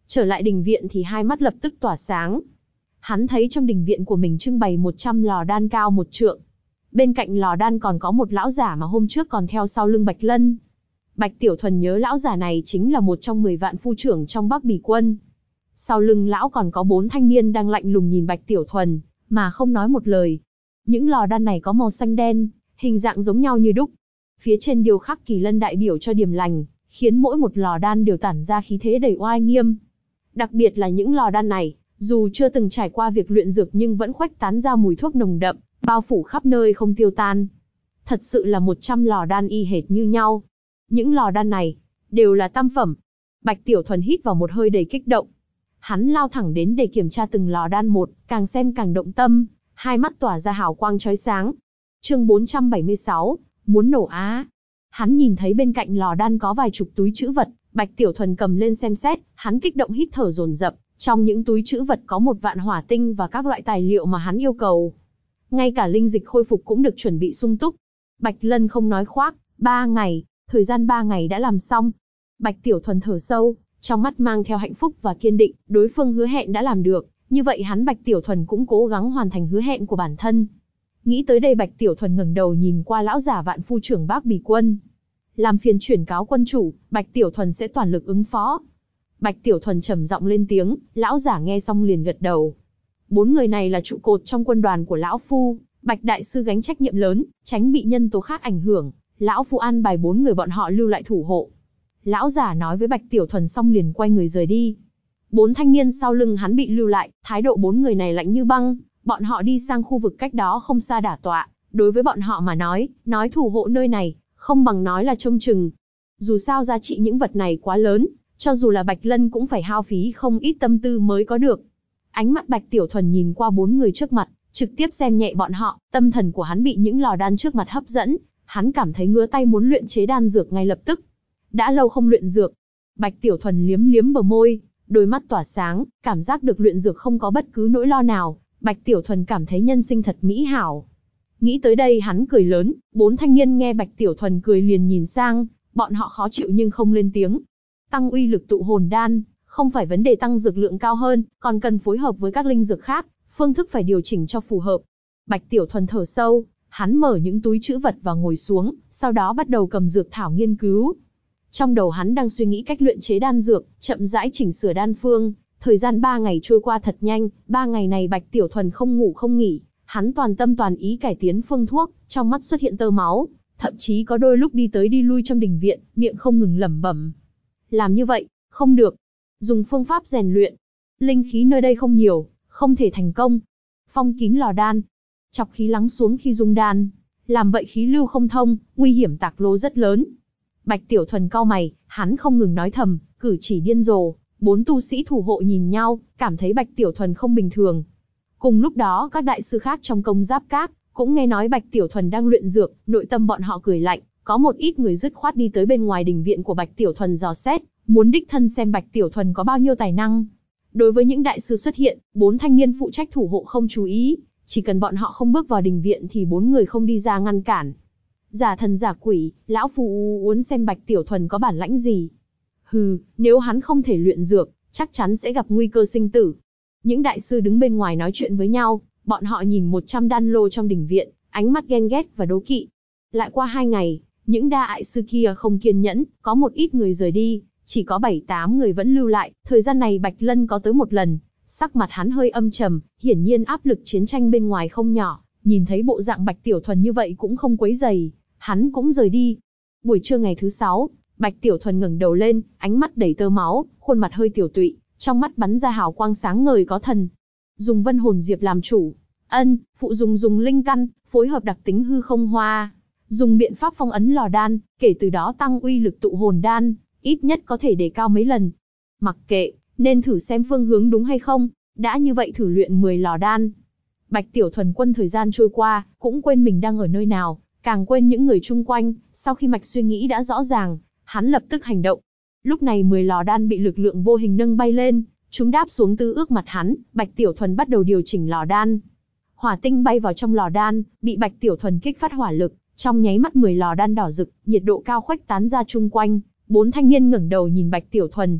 Trở lại đình viện thì hai mắt lập tức tỏa sáng. Hắn thấy trong đình viện của mình trưng bày 100 lò đan cao 1 trượng. Bên cạnh lò đan còn có một lão giả mà hôm trước còn theo sau lưng Bạch Lân. Bạch Tiểu Thuần nhớ lão giả này chính là một trong 10 vạn phu trưởng trong Bắc Bỉ quân. Sau lưng lão còn có 4 thanh niên đang lạnh lùng nhìn Bạch Tiểu Thuần, mà không nói một lời. Những lò đan này có màu xanh đen, hình dạng giống nhau như đúc. Phía trên điêu khắc kỳ lân đại biểu cho điểm lành, khiến mỗi một lò đan đều tản ra khí thế đầy oai nghiêm. Đặc biệt là những lò đan này, dù chưa từng trải qua việc luyện dược nhưng vẫn khuếch tán ra mùi thuốc nồng đậm, bao phủ khắp nơi không tiêu tan. Thật sự là 100 lò đan y hệt như nhau. Những lò đan này đều là tam phẩm. Bạch Tiểu Thuần hít vào một hơi đầy kích động. Hắn lao thẳng đến để kiểm tra từng lò đan một, càng xem càng động tâm, hai mắt tỏa ra hào quang chói sáng. Chương 476, muốn nổ á. Hắn nhìn thấy bên cạnh lò đan có vài chục túi trữ vật, Bạch Tiểu Thuần cầm lên xem xét, hắn kích động hít thở dồn dập, trong những túi trữ vật có 1 vạn hỏa tinh và các loại tài liệu mà hắn yêu cầu. Ngay cả linh dịch khôi phục cũng được chuẩn bị sung túc. Bạch Lân không nói khoác, 3 ngày, thời gian 3 ngày đã làm xong. Bạch Tiểu Thuần thở sâu, trong mắt mang theo hạnh phúc và kiên định, đối phương hứa hẹn đã làm được, như vậy hắn Bạch Tiểu Thuần cũng cố gắng hoàn thành hứa hẹn của bản thân. Nghĩ tới đây Bạch Tiểu Thuần ngẩng đầu nhìn qua lão giả vạn phu trưởng Bắc Bỉ quân. Làm phiền chuyển cáo quân chủ, Bạch Tiểu Thuần sẽ toàn lực ứng phó. Bạch Tiểu Thuần trầm giọng lên tiếng, lão giả nghe xong liền gật đầu. 4 người này là trụ cột trong quân đoàn của lão phu, Bạch đại sư gánh trách nhiệm lớn, tránh bị nhân tố khác ảnh hưởng, lão phu an bài 4 người bọn họ lưu lại thủ hộ. Lão giả nói với Bạch Tiểu Thuần xong liền quay người rời đi. 4 thanh niên sau lưng hắn bị lưu lại, thái độ 4 người này lạnh như băng, bọn họ đi sang khu vực cách đó không xa đả tọa, đối với bọn họ mà nói thủ hộ nơi này, không bằng nói là trông chừng. Dù sao giá trị những vật này quá lớn, cho dù là Bạch Lân cũng phải hao phí không ít tâm tư mới có được. Ánh mắt Bạch Tiểu Thuần nhìn qua 4 người trước mặt, trực tiếp xem nhẹ bọn họ, tâm thần của hắn bị những lò đan trước mặt hấp dẫn, hắn cảm thấy ngứa tay muốn luyện chế đan dược ngay lập tức. Đã lâu không luyện dược. Bạch Tiểu Thuần liếm liếm bờ môi, đôi mắt tỏa sáng, cảm giác được luyện dược không có bất cứ nỗi lo nào, Bạch Tiểu Thuần cảm thấy nhân sinh thật mỹ hảo. Nghĩ tới đây hắn cười lớn, 4 thanh niên nghe Bạch Tiểu Thuần cười liền nhìn sang, bọn họ khó chịu nhưng không lên tiếng. Tăng uy lực tụ hồn đan, không phải vấn đề tăng dược lượng cao hơn, còn cần phối hợp với các linh dược khác, phương thức phải điều chỉnh cho phù hợp. Bạch Tiểu Thuần thở sâu, hắn mở những túi trữ vật và ngồi xuống, sau đó bắt đầu cầm dược thảo nghiên cứu. Trong đầu hắn đang suy nghĩ cách luyện chế đan dược, chậm rãi chỉnh sửa đan phương. Thời gian 3 ngày trôi qua thật nhanh, 3 ngày này Bạch Tiểu Thuần không ngủ không nghỉ, hắn toàn tâm toàn ý cải tiến phương thuốc, trong mắt xuất hiện tơ máu, thậm chí có đôi lúc đi tới đi lui trong đình viện, miệng không ngừng lẩm bẩm. Làm như vậy, không được. Dùng phương pháp rèn luyện. Linh khí nơi đây không nhiều, không thể thành công. Phong kín lò đan. Chọc khí lắng xuống khi dung đan. Làm vậy khí lưu không thông, nguy hiểm tạc lô rất lớn. Bạch Tiểu Thuần cau mày, hắn không ngừng nói thầm, cử chỉ điên rồ. 4 tu sĩ thủ hộ nhìn nhau, cảm thấy Bạch Tiểu Thuần không bình thường. Cùng lúc đó các đại sư khác trong công giáp các, cũng nghe nói Bạch Tiểu Thuần đang luyện dược, nội tâm bọn họ cười lạnh, có một ít người dứt khoát đi tới bên ngoài đình viện của Bạch Tiểu Thuần dò xét, muốn đích thân xem Bạch Tiểu Thuần có bao nhiêu tài năng. Đối với những đại sư xuất hiện, 4 thanh niên phụ trách thủ hộ không chú ý, chỉ cần bọn họ không bước vào đình viện thì 4 người không đi ra ngăn cản. Giả thần giả quỷ, lão phu muốn xem Bạch Tiểu Thuần có bản lãnh gì. Hừ, nếu hắn không thể luyện dược, chắc chắn sẽ gặp nguy cơ sinh tử. Những đại sư đứng bên ngoài nói chuyện với nhau, bọn họ nhìn 100 đan lô trong đình viện, ánh mắt ghen ghét và đố kỵ. Lại qua 2 ngày, những đại sư kia không kiên nhẫn, có một ít người rời đi, chỉ có 7-8 người vẫn lưu lại. Thời gian này Bạch Lân có tới một lần, sắc mặt hắn hơi âm trầm, hiển nhiên áp lực chiến tranh bên ngoài không nhỏ, nhìn thấy bộ dạng Bạch Tiểu Thuần như vậy cũng không quấy rầy, hắn cũng rời đi. Buổi trưa ngày thứ 6, Bạch Tiểu Thuần ngẩng đầu lên, ánh mắt đầy tơ máu, khuôn mặt hơi tiểu tụy, trong mắt bắn ra hào quang sáng ngời có thần. Dùng vân hồn diệp làm chủ, phụ dùng linh căn, phối hợp đặc tính hư không hoa, dùng biện pháp phong ấn lò đan, kể từ đó tăng uy lực tụ hồn đan, ít nhất có thể đề cao mấy lần. Mặc kệ, nên thử xem phương hướng đúng hay không, đã như vậy thử luyện 10 lò đan. Bạch Tiểu Thuần quân thời gian trôi qua, cũng quên mình đang ở nơi nào, càng quên những người chung quanh, sau khi mạch suy nghĩ đã rõ ràng, hắn lập tức hành động. Lúc này 10 lò đan bị lực lượng vô hình nâng bay lên, chúng đáp xuống tư ước mặt hắn, Bạch Tiểu Thuần bắt đầu điều chỉnh lò đan. Hỏa tinh bay vào trong lò đan, bị Bạch Tiểu Thuần kích phát hỏa lực, trong nháy mắt 10 lò đan đỏ rực, nhiệt độ cao khuếch tán ra chung quanh, 4 thanh niên ngẩng đầu nhìn Bạch Tiểu Thuần.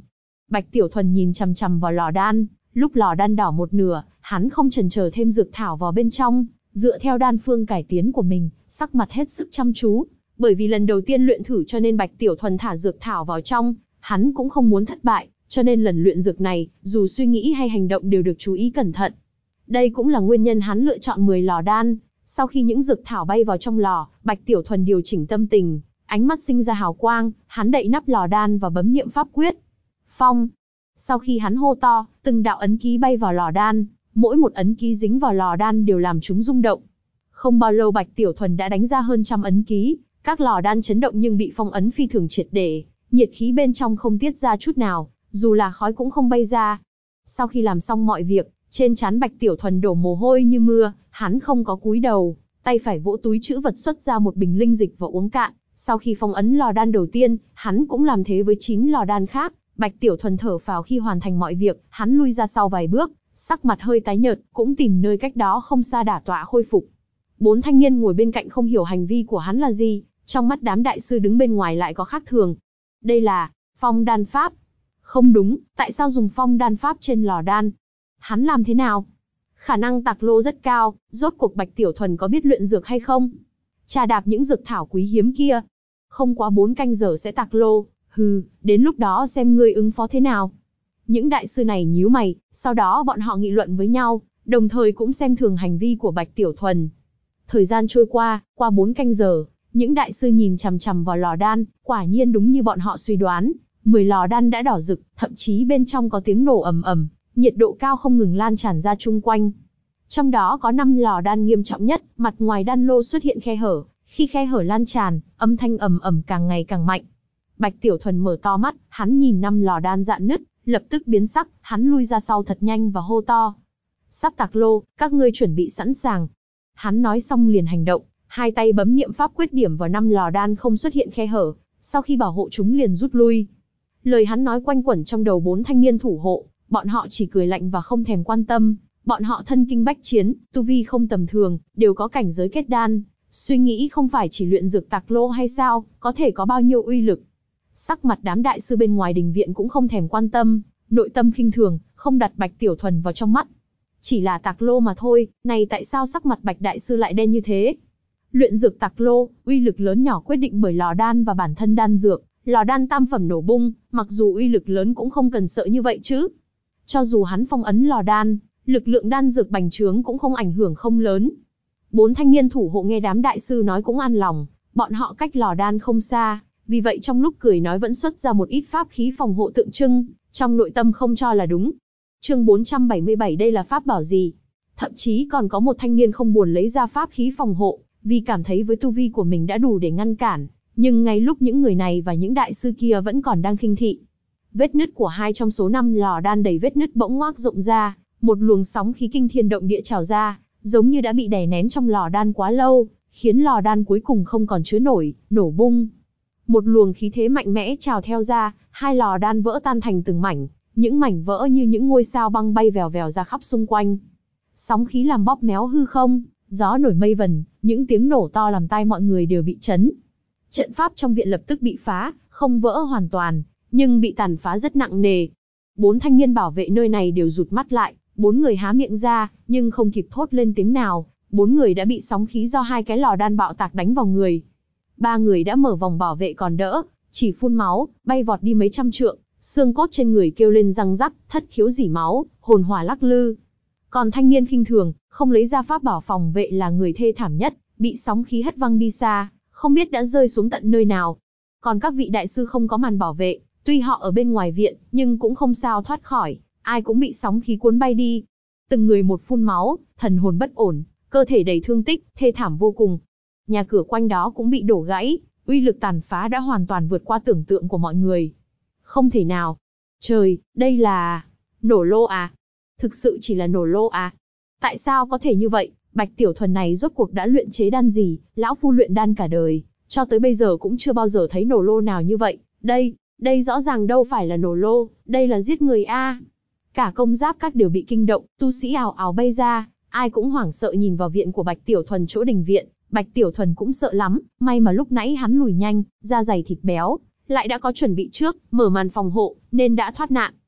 Bạch Tiểu Thuần nhìn chằm chằm vào lò đan, lúc lò đan đỏ một nửa, hắn không chần chờ thêm dược thảo vào bên trong, dựa theo đan phương cải tiến của mình, sắc mặt hết sức chăm chú. Bởi vì lần đầu tiên luyện thử cho nên Bạch Tiểu Thuần thả dược thảo vào trong, hắn cũng không muốn thất bại, cho nên lần luyện dược này, dù suy nghĩ hay hành động đều được chú ý cẩn thận. Đây cũng là nguyên nhân hắn lựa chọn 10 lò đan. Sau khi những dược thảo bay vào trong lò, Bạch Tiểu Thuần điều chỉnh tâm tình, ánh mắt sinh ra hào quang, hắn đậy nắp lò đan và bấm niệm pháp quyết. Phong. Sau khi hắn hô to, từng đạo ấn ký bay vào lò đan, mỗi một ấn ký dính vào lò đan đều làm chúng rung động. Không bao lâu Bạch Tiểu Thuần đã đánh ra hơn trăm ấn ký, các lò đan chấn động nhưng bị phong ấn phi thường triệt để, nhiệt khí bên trong không tiết ra chút nào, dù là khói cũng không bay ra. Sau khi làm xong mọi việc, trên trán Bạch Tiểu Thuần đổ mồ hôi như mưa, hắn không có cúi đầu, tay phải vỗ túi trữ vật xuất ra một bình linh dịch và uống cạn. Sau khi phong ấn lò đan đầu tiên, hắn cũng làm thế với 9 lò đan khác. Bạch Tiểu Thuần thở phào khi hoàn thành mọi việc, hắn lui ra sau vài bước, sắc mặt hơi tái nhợt, cũng tìm nơi cách đó không xa đả tọa khôi phục. 4 thanh niên ngồi bên cạnh không hiểu hành vi của hắn là gì, trong mắt đám đại sư đứng bên ngoài lại có khác thường. Đây là phong đan pháp. Không đúng, tại sao dùng phong đan pháp trên lò đan? Hắn làm thế nào? Khả năng tạc lô rất cao, rốt cuộc Bạch Tiểu Thuần có biết luyện dược hay không? Trà đạp những dược thảo quý hiếm kia. Không quá 4 canh giờ sẽ tạc lô, đến lúc đó xem ngươi ứng phó thế nào. Những đại sư này nhíu mày, sau đó bọn họ nghị luận với nhau, đồng thời cũng xem thường hành vi của Bạch Tiểu Thuần. Thời gian trôi qua 4 canh giờ, những đại sư nhìn chằm chằm vào lò đan, quả nhiên đúng như bọn họ suy đoán, 10 lò đan đã đỏ rực, thậm chí bên trong có tiếng nổ ầm ầm, nhiệt độ cao không ngừng lan tràn ra chung quanh. Trong đó có 5 lò đan nghiêm trọng nhất, mặt ngoài đan lô xuất hiện khe hở, khi khe hở lan tràn, âm thanh ầm ầm càng ngày càng mạnh. Bạch Tiểu Thuần mở to mắt, hắn nhìn 5 lò đan rạn nứt, lập tức biến sắc, hắn lui ra sau thật nhanh và hô to. Sắp tạc lô, các ngươi chuẩn bị sẵn sàng. Hắn nói xong liền hành động, hai tay bấm niệm pháp quyết điểm vào 5 lò đan không xuất hiện khe hở, sau khi bảo hộ chúng liền rút lui. Lời hắn nói quanh quẩn trong đầu 4 thanh niên thủ hộ, bọn họ chỉ cười lạnh và không thèm quan tâm, bọn họ thân kinh bách chiến, tu vi không tầm thường, đều có cảnh giới kết đan, suy nghĩ không phải chỉ luyện dược tạc lô hay sao, có thể có bao nhiêu uy lực. Sắc mặt đám đại sư bên ngoài đình viện cũng không thèm quan tâm, nội tâm khinh thường, không đặt Bạch Tiểu Thuần vào trong mắt. Chỉ là tạc lô mà thôi, này tại sao sắc mặt Bạch đại sư lại đen như thế? Luyện dược tạc lô, uy lực lớn nhỏ quyết định bởi lò đan và bản thân đan dược, lò đan tam phẩm nổ bung, mặc dù uy lực lớn cũng không cần sợ như vậy chứ. Cho dù hắn phong ấn lò đan, lực lượng đan dược bành trướng cũng không ảnh hưởng không lớn. 4 thanh niên thủ hộ nghe đám đại sư nói cũng an lòng, bọn họ cách lò đan không xa, vì vậy trong lúc cười nói vẫn xuất ra một ít pháp khí phòng hộ tượng trưng, trong nội tâm không cho là đúng. Chương 477 đây là pháp bảo gì? Thậm chí còn có một thanh niên không buồn lấy ra pháp khí phòng hộ, vì cảm thấy với tu vi của mình đã đủ để ngăn cản, nhưng ngay lúc những người này và những đại sư kia vẫn còn đang khinh thị. Vết nứt của 2 trong số 5 lò đan đầy vết nứt bỗng ngoác rộng ra, một luồng sóng khí kinh thiên động địa trào ra, giống như đã bị đè nén trong lò đan quá lâu, khiến lò đan cuối cùng không còn chứa nổi, nổ bung. Một luồng khí thế mạnh mẽ trào theo ra, 2 lò đan vỡ tan thành từng mảnh, những mảnh vỡ như những ngôi sao băng bay vèo vèo ra khắp xung quanh. Sóng khí làm bóp méo hư không, gió nổi mây vần, những tiếng nổ to làm tai mọi người đều bị chấn. Trận pháp trong viện lập tức bị phá, không vỡ hoàn toàn, nhưng bị tàn phá rất nặng nề. 4 thanh niên bảo vệ nơi này đều rụt mắt lại, 4 người há miệng ra, nhưng không kịp thốt lên tiếng nào, 4 người đã bị sóng khí do 2 cái lò đan bạo tạc đánh vào người. 3 người đã mở vòng bảo vệ còn đỡ, chỉ phun máu, bay vọt đi mấy trăm trượng, xương cốt trên người kêu lên răng rắc, thất khiếu rỉ máu, hồn hỏa lắc lư. Còn thanh niên khinh thường, không lấy ra pháp bảo phòng vệ là người thê thảm nhất, bị sóng khí hất văng đi xa, không biết đã rơi xuống tận nơi nào. Còn các vị đại sư không có màn bảo vệ, tuy họ ở bên ngoài viện, nhưng cũng không sao thoát khỏi, ai cũng bị sóng khí cuốn bay đi. Từng người một phun máu, thần hồn bất ổn, cơ thể đầy thương tích, thê thảm vô cùng. Nhà cửa quanh đó cũng bị đổ gãy, uy lực tàn phá đã hoàn toàn vượt qua tưởng tượng của mọi người. Không thể nào. Trời, đây là... nổ lô à? Thực sự chỉ là nổ lô à? Tại sao có thể như vậy? Bạch Tiểu Thuần này rốt cuộc đã luyện chế đan gì? Lão phu luyện đan cả đời, cho tới bây giờ cũng chưa bao giờ thấy nổ lô nào như vậy. Đây rõ ràng đâu phải là nổ lô, đây là giết người a. Cả công giáp các đều bị kinh động, tu sĩ ào ào bay ra, ai cũng hoảng sợ nhìn vào viện của Bạch Tiểu Thuần chỗ đình viện. Bạch Tiểu Thuần cũng sợ lắm, may mà lúc nãy hắn lùi nhanh, da dày thịt béo, lại đã có chuẩn bị trước, mở màn phòng hộ, nên đã thoát nạn.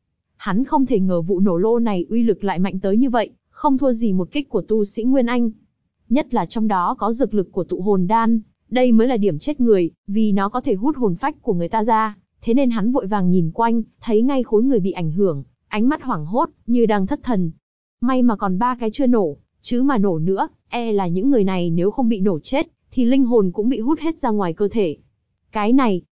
Hắn không thể ngờ vụ nổ lô này uy lực lại mạnh tới như vậy, không thua gì một kích của tu sĩ Nguyên Anh. Nhất là trong đó có dược lực của tụ hồn đan, đây mới là điểm chết người, vì nó có thể hút hồn phách của người ta ra. Thế nên hắn vội vàng nhìn quanh, thấy ngay khối người bị ảnh hưởng, ánh mắt hoảng hốt, như đang thất thần. May mà còn 3 cái chưa nổ, chứ mà nổ nữa, e là những người này nếu không bị nổ chết, thì linh hồn cũng bị hút hết ra ngoài cơ thể. Cái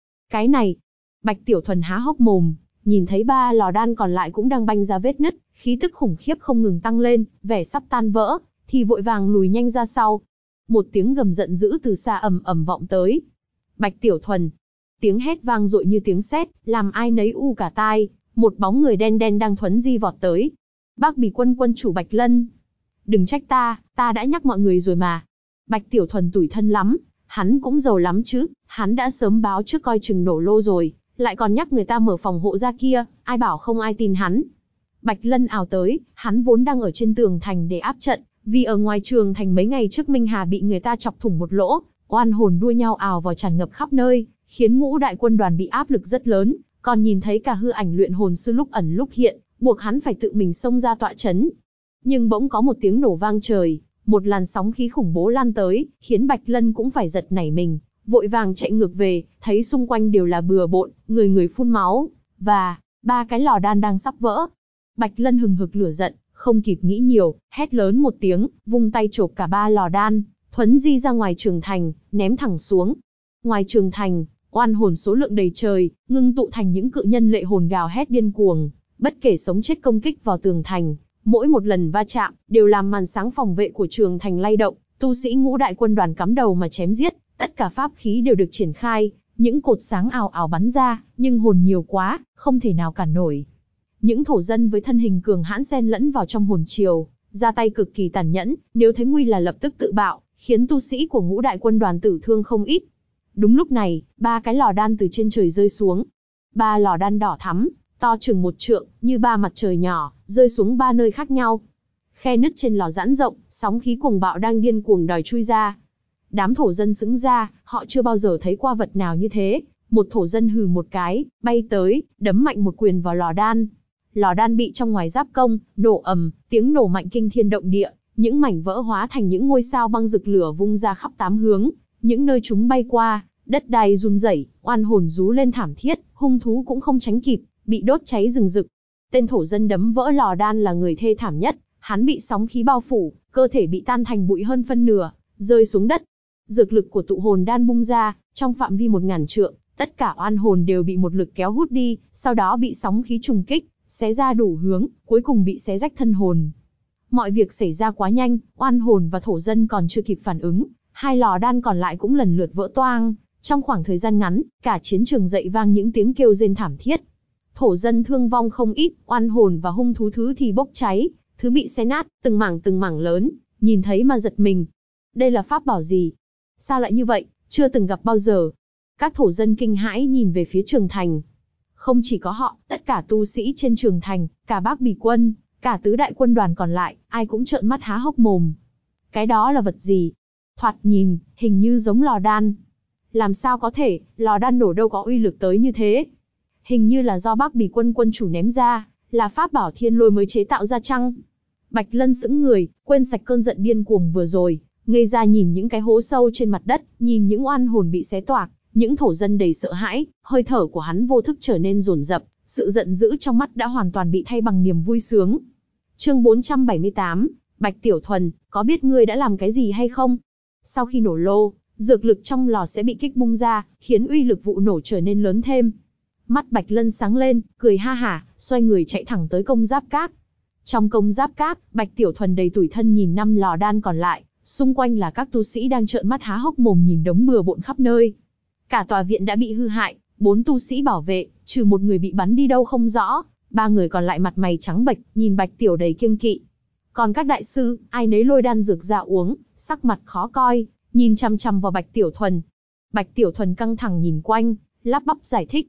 này, Bạch Tiểu Thuần há hốc mồm, nhìn thấy 3 lò đan còn lại cũng đang banh ra vết nứt, khí tức khủng khiếp không ngừng tăng lên, vẻ sắp tan vỡ, thì vội vàng lùi nhanh ra sau. Một tiếng gầm giận dữ từ xa ầm ầm vọng tới. Bạch Tiểu Thuần, tiếng hét vang dội như tiếng sét, làm ai nấy u cả tai. Một bóng người đen đen đang thuấn di vọt tới. Bác Bì Quân quân chủ Bạch Lân. Đừng trách ta đã nhắc mọi người rồi mà. Bạch Tiểu Thuần tủi thân lắm, hắn cũng giàu lắm chứ, hắn đã sớm báo trước coi chừng nổ lô rồi, lại còn nhắc người ta mở phòng hộ ra kia, ai bảo không ai tin hắn. Bạch Lân ào tới, hắn vốn đang ở trên tường thành để áp trận, vì ở ngoài trường thành mấy ngày trước Minh Hà bị người ta chọc thủng một lỗ, oan hồn đua nhau ào vào tràn ngập khắp nơi, khiến ngũ đại quân đoàn bị áp lực rất lớn, còn nhìn thấy cả hư ảnh luyện hồn sư lúc ẩn lúc hiện, buộc hắn phải tự mình xông ra tọa trấn. Nhưng bỗng có một tiếng nổ vang trời, một làn sóng khí khủng bố lan tới, khiến Bạch Lân cũng phải giật nảy mình, vội vàng chạy ngược về, thấy xung quanh đều là bừa bộn, người người phun máu, và 3 cái lò đan đang sắp vỡ. Bạch Lân hừng hực lửa giận, không kịp nghĩ nhiều, hét lớn một tiếng, vung tay chộp cả 3 lò đan, thuấn di ra ngoài trường thành, ném thẳng xuống. Ngoài trường thành, oan hồn số lượng đầy trời, ngưng tụ thành những cự nhân lệ hồn gào hét điên cuồng, bất kể sống chết công kích vào tường thành. Mỗi một lần va chạm, đều làm màn sáng phòng vệ của trường thành lay động, tu sĩ ngũ đại quân đoàn cắm đầu mà chém giết, tất cả pháp khí đều được triển khai, những cột sáng ào ào bắn ra, nhưng hồn nhiều quá, không thể nào cản nổi. Những thổ dân với thân hình cường hãn xen lẫn vào trong hồn triều, ra tay cực kỳ tàn nhẫn, nếu thấy nguy là lập tức tự bạo, khiến tu sĩ của ngũ đại quân đoàn tử thương không ít. Đúng lúc này, 3 cái lò đan từ trên trời rơi xuống. 3 lò đan đỏ thắm, to chừng 1 trượng, như 3 mặt trời nhỏ, rơi xuống 3 nơi khác nhau. Khe nứt trên lò giãn rộng, sóng khí cuồng bạo đang điên cuồng đòi chui ra. Đám thổ dân sững ra, họ chưa bao giờ thấy qua vật nào như thế. Một thổ dân hừ một cái, bay tới, đấm mạnh một quyền vào lò đan. Lò đan bị trong ngoài giáp công, nổ ầm, tiếng nổ mạnh kinh thiên động địa, những mảnh vỡ hóa thành những ngôi sao băng rực lửa vung ra khắp 8 hướng, những nơi chúng bay qua, đất đai run rẩy, oan hồn rú lên thảm thiết, hung thú cũng không tránh kịp, bị đốt cháy rừng rực. Tên thổ dân đấm vỡ lò đan là người thê thảm nhất, hắn bị sóng khí bao phủ, cơ thể bị tan thành bụi hơn phân nửa, rơi xuống đất. Dược lực của tụ hồn đan bung ra, trong phạm vi 1000 trượng, tất cả oan hồn đều bị một lực kéo hút đi, sau đó bị sóng khí trùng kích, xé ra đủ hướng, cuối cùng bị xé rách thân hồn. Mọi việc xảy ra quá nhanh, oan hồn và thổ dân còn chưa kịp phản ứng, 2 lò đan còn lại cũng lần lượt vỡ toang. Trong khoảng thời gian ngắn, cả chiến trường dậy vang những tiếng kêu rên thảm thiết. Thổ dân thương vong không ít, oan hồn và hung thú thứ thì bốc cháy, thứ bị xé nát, từng mảng lớn, nhìn thấy mà giật mình. Đây là pháp bảo gì? Sao lại như vậy, chưa từng gặp bao giờ. Các thổ dân kinh hãi nhìn về phía trường thành. Không chỉ có họ, tất cả tu sĩ trên trường thành, cả Bác Bì Quân, cả tứ đại quân đoàn còn lại, ai cũng trợn mắt há hốc mồm. Cái đó là vật gì? Thoạt nhìn, hình như giống lò đan. Làm sao có thể, lò đan nổ đâu có uy lực tới như thế. Hình như là do Bác Bì Quân quân chủ ném ra, là pháp bảo thiên lôi mới chế tạo ra chăng? Bạch Lân sững người, quên sạch cơn giận điên cuồng vừa rồi, ngây ra nhìn những cái hố sâu trên mặt đất, nhìn những oan hồn bị xé toạc, những thổ dân đầy sợ hãi, hơi thở của hắn vô thức trở nên dồn dập, sự giận dữ trong mắt đã hoàn toàn bị thay bằng niềm vui sướng. Chương 478, Bạch Tiểu Thuần, có biết ngươi đã làm cái gì hay không? Sau khi nổ lô, dược lực trong lò sẽ bị kích bung ra, khiến uy lực vụ nổ trở nên lớn thêm. Mắt Bạch Lân sáng lên, cười ha hả, xoay người chạy thẳng tới công giáp các. Trong công giáp các, Bạch Tiểu Thuần đầy tủi thân nhìn 5 lò đan còn lại, xung quanh là các tu sĩ đang trợn mắt há hốc mồm nhìn đống bừa bộn khắp nơi. Cả tòa viện đã bị hư hại, 4 tu sĩ bảo vệ, trừ một người bị bắn đi đâu không rõ, 3 người còn lại mặt mày trắng bệch, nhìn Bạch Tiểu đầy kiêng kỵ. Còn các đại sư, ai nấy lôi đan dược ra uống, sắc mặt khó coi, nhìn chằm chằm vào Bạch Tiểu Thuần. Bạch Tiểu Thuần căng thẳng nhìn quanh, lắp bắp giải thích.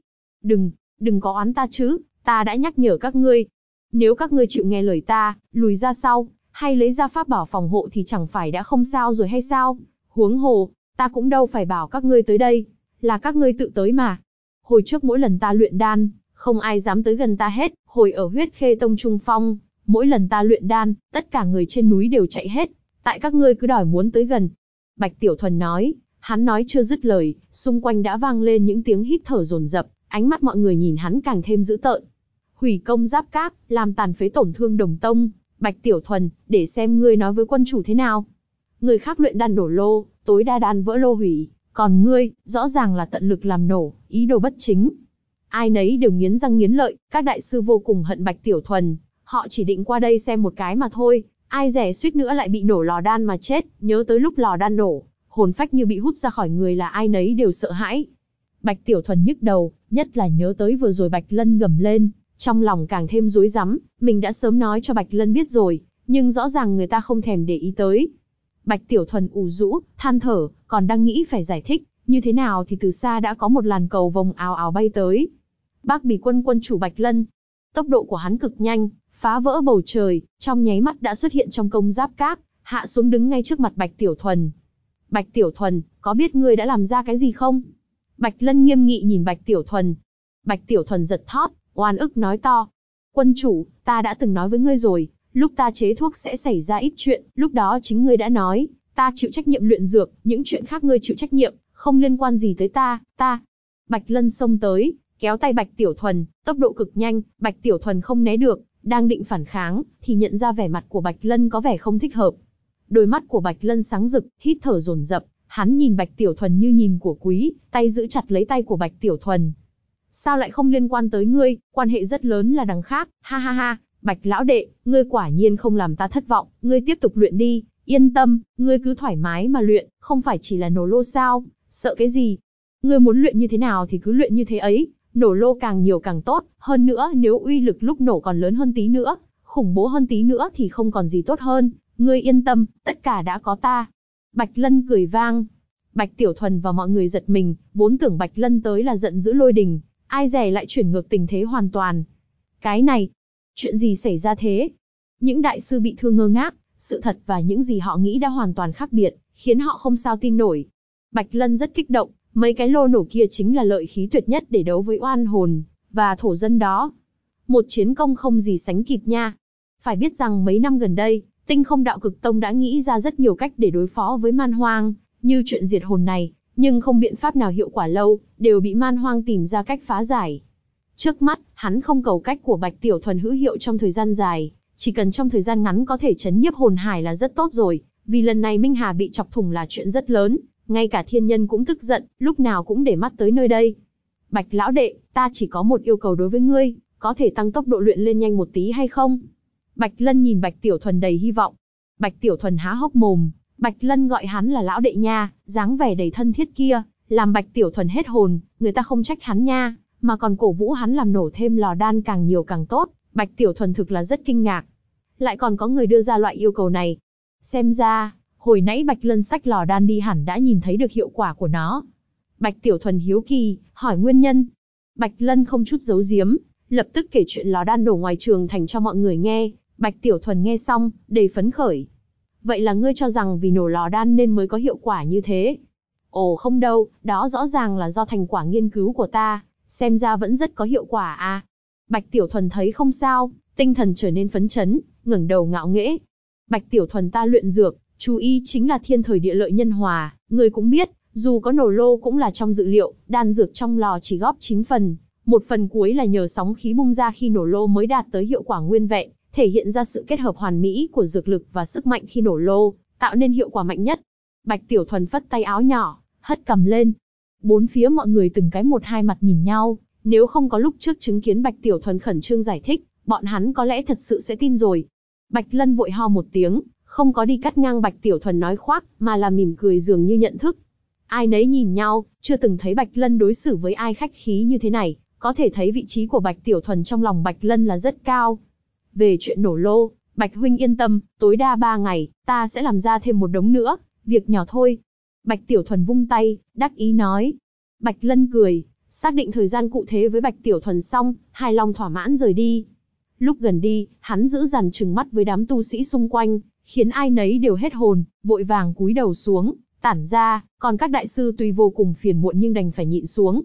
Đừng có oán ta chứ, ta đã nhắc nhở các ngươi. Nếu các ngươi chịu nghe lời ta, lùi ra sau, hay lấy ra pháp bảo phòng hộ thì chẳng phải đã không sao rồi hay sao? Huống hồ, ta cũng đâu phải bảo các ngươi tới đây, là các ngươi tự tới mà. Hồi trước mỗi lần ta luyện đan, không ai dám tới gần ta hết, hồi ở Huyết Khê Tông trung phong, mỗi lần ta luyện đan, tất cả người trên núi đều chạy hết, tại các ngươi cứ đòi muốn tới gần. Bạch Tiểu Thuần nói, hắn nói chưa dứt lời, xung quanh đã vang lên những tiếng hít thở dồn dập, ánh mắt mọi người nhìn hắn càng thêm dữ tợn. Hủy công giáp các, làm tàn phế tổn thương đồng tông, Bạch Tiểu Thuần, để xem ngươi nói với quân chủ thế nào. Người khác luyện đan nổ lô, tối đa đan vỡ lô hủy, còn ngươi, rõ ràng là tận lực làm nổ, ý đồ bất chính. Ai nấy đều nghiến răng nghiến lợi, các đại sư vô cùng hận Bạch Tiểu Thuần, họ chỉ định qua đây xem một cái mà thôi, ai dè suýt nữa lại bị nổ lò đan mà chết, nhớ tới lúc lò đan nổ, hồn phách như bị hút ra khỏi người là ai nấy đều sợ hãi. Bạch Tiểu Thuần nhức đầu, nhất là nhớ tới vừa rồi Bạch Lân gầm lên, trong lòng càng thêm rối rắm, mình đã sớm nói cho Bạch Lân biết rồi, nhưng rõ ràng người ta không thèm để ý tới. Bạch Tiểu Thuần ủ rũ, than thở, còn đang nghĩ phải giải thích, như thế nào thì từ xa đã có một làn cầu vồng ào ào bay tới. Bác Bỉ quân quân chủ Bạch Lân, tốc độ của hắn cực nhanh, phá vỡ bầu trời, trong nháy mắt đã xuất hiện trong công giáp các, hạ xuống đứng ngay trước mặt Bạch Tiểu Thuần. Bạch Tiểu Thuần, có biết ngươi đã làm ra cái gì không? Bạch Lân nghiêm nghị nhìn Bạch Tiểu Thuần. Bạch Tiểu Thuần giật thót, oan ức nói to. Quân chủ, ta đã từng nói với ngươi rồi, lúc ta chế thuốc sẽ xảy ra ít chuyện, lúc đó chính ngươi đã nói, ta chịu trách nhiệm luyện dược, những chuyện khác ngươi chịu trách nhiệm, không liên quan gì tới ta. Bạch Lân xông tới, kéo tay Bạch Tiểu Thuần, tốc độ cực nhanh, Bạch Tiểu Thuần không né được, đang định phản kháng, thì nhận ra vẻ mặt của Bạch Lân có vẻ không thích hợp. Đôi mắt của Bạch Lân sáng rực, hít thở dồn dập, hắn nhìn Bạch Tiểu Thuần như nhìn của quý, tay giữ chặt lấy tay của Bạch Tiểu Thuần. Sao lại không liên quan tới ngươi, quan hệ rất lớn là đằng khác, ha ha ha, Bạch lão đệ, ngươi quả nhiên không làm ta thất vọng, ngươi tiếp tục luyện đi, yên tâm, ngươi cứ thoải mái mà luyện, không phải chỉ là nổ lô sao, sợ cái gì? Ngươi muốn luyện như thế nào thì cứ luyện như thế ấy, nổ lô càng nhiều càng tốt, hơn nữa nếu uy lực lúc nổ còn lớn hơn tí nữa, khủng bố hơn tí nữa thì không còn gì tốt hơn, ngươi yên tâm, tất cả đã có ta. Bạch Lân cười vang. Bạch Tiểu Thuần và mọi người giật mình, vốn tưởng Bạch Lân tới là giận dữ lôi đình, ai dè lại chuyển ngược tình thế hoàn toàn. Cái này, chuyện gì xảy ra thế? Những đại sư bị thương ngơ ngác, sự thật và những gì họ nghĩ đã hoàn toàn khác biệt, khiến họ không sao tin nổi. Bạch Lân rất kích động, mấy cái lô nổ kia chính là lợi khí tuyệt nhất để đấu với oan hồn và thổ dân đó. Một chiến công không gì sánh kịp nha. Phải biết rằng mấy năm gần đây, Tinh Không Đạo Cực Tông đã nghĩ ra rất nhiều cách để đối phó với man hoang, như chuyện diệt hồn này, nhưng không biện pháp nào hiệu quả lâu, đều bị man hoang tìm ra cách phá giải. Trước mắt, hắn không cầu cách của Bạch Tiểu Thuần hữu hiệu trong thời gian dài, chỉ cần trong thời gian ngắn có thể chấn nhiếp hồn hải là rất tốt rồi, vì lần này Minh Hà bị chọc thủng là chuyện rất lớn, ngay cả thiên nhân cũng tức giận, lúc nào cũng để mắt tới nơi đây. Bạch lão đệ, ta chỉ có một yêu cầu đối với ngươi, có thể tăng tốc độ luyện lên nhanh một tí hay không? Bạch Lân nhìn Bạch Tiểu Thuần đầy hy vọng. Bạch Tiểu Thuần há hốc mồm, Bạch Lân gọi hắn là lão đệ nha, dáng vẻ đầy thân thiết kia, làm Bạch Tiểu Thuần hết hồn, người ta không trách hắn nha, mà còn cổ vũ hắn làm nổ thêm lò đan càng nhiều càng tốt. Bạch Tiểu Thuần thực là rất kinh ngạc. Lại còn có người đưa ra loại yêu cầu này. Xem ra, hồi nãy Bạch Lân xách lò đan đi hẳn đã nhìn thấy được hiệu quả của nó. Bạch Tiểu Thuần hiếu kỳ, hỏi nguyên nhân. Bạch Lân không chút giấu giếm, lập tức kể chuyện lò đan nổ ngoài trường thành cho mọi người nghe. Bạch Tiểu Thuần nghe xong, đầy phấn khởi. Vậy là ngươi cho rằng vì nổ lò đan nên mới có hiệu quả như thế? Ồ không đâu, đó rõ ràng là do thành quả nghiên cứu của ta, xem ra vẫn rất có hiệu quả à. Bạch Tiểu Thuần thấy không sao, tinh thần trở nên phấn chấn, ngẩng đầu ngạo nghễ. Bạch Tiểu Thuần ta luyện dược, chú ý chính là thiên thời địa lợi nhân hòa, ngươi cũng biết, dù có nổ lô cũng là trong dự liệu, đan dược trong lò chỉ góp 9 phần, một phần cuối là nhờ sóng khí bung ra khi nổ lô mới đạt tới hiệu quả nguyên vẹn, thể hiện ra sự kết hợp hoàn mỹ của dược lực và sức mạnh khi nổ lô, tạo nên hiệu quả mạnh nhất. Bạch Tiểu Thuần phất tay áo nhỏ, hất cằm lên. Bốn phía mọi người từng cái một hai mặt nhìn nhau, nếu không có lúc trước chứng kiến Bạch Tiểu Thuần khẩn trương giải thích, bọn hắn có lẽ thật sự sẽ tin rồi. Bạch Lân vội ho một tiếng, không có đi cắt ngang Bạch Tiểu Thuần nói khoác, mà là mỉm cười dường như nhận thức. Ai nấy nhìn nhau, chưa từng thấy Bạch Lân đối xử với ai khách khí như thế này, có thể thấy vị trí của Bạch Tiểu Thuần trong lòng Bạch Lân là rất cao. Về chuyện nổ lô, Bạch huynh yên tâm, tối đa 3 ngày, ta sẽ làm ra thêm một đống nữa, việc nhỏ thôi. Bạch Tiểu Thuần vung tay, đắc ý nói. Bạch Lân cười, xác định thời gian cụ thể với Bạch Tiểu Thuần xong, hài lòng thỏa mãn rời đi. Lúc gần đi, hắn giữ dằn trừng mắt với đám tu sĩ xung quanh, khiến ai nấy đều hết hồn, vội vàng cúi đầu xuống, tản ra, còn các đại sư tuy vô cùng phiền muộn nhưng đành phải nhịn xuống.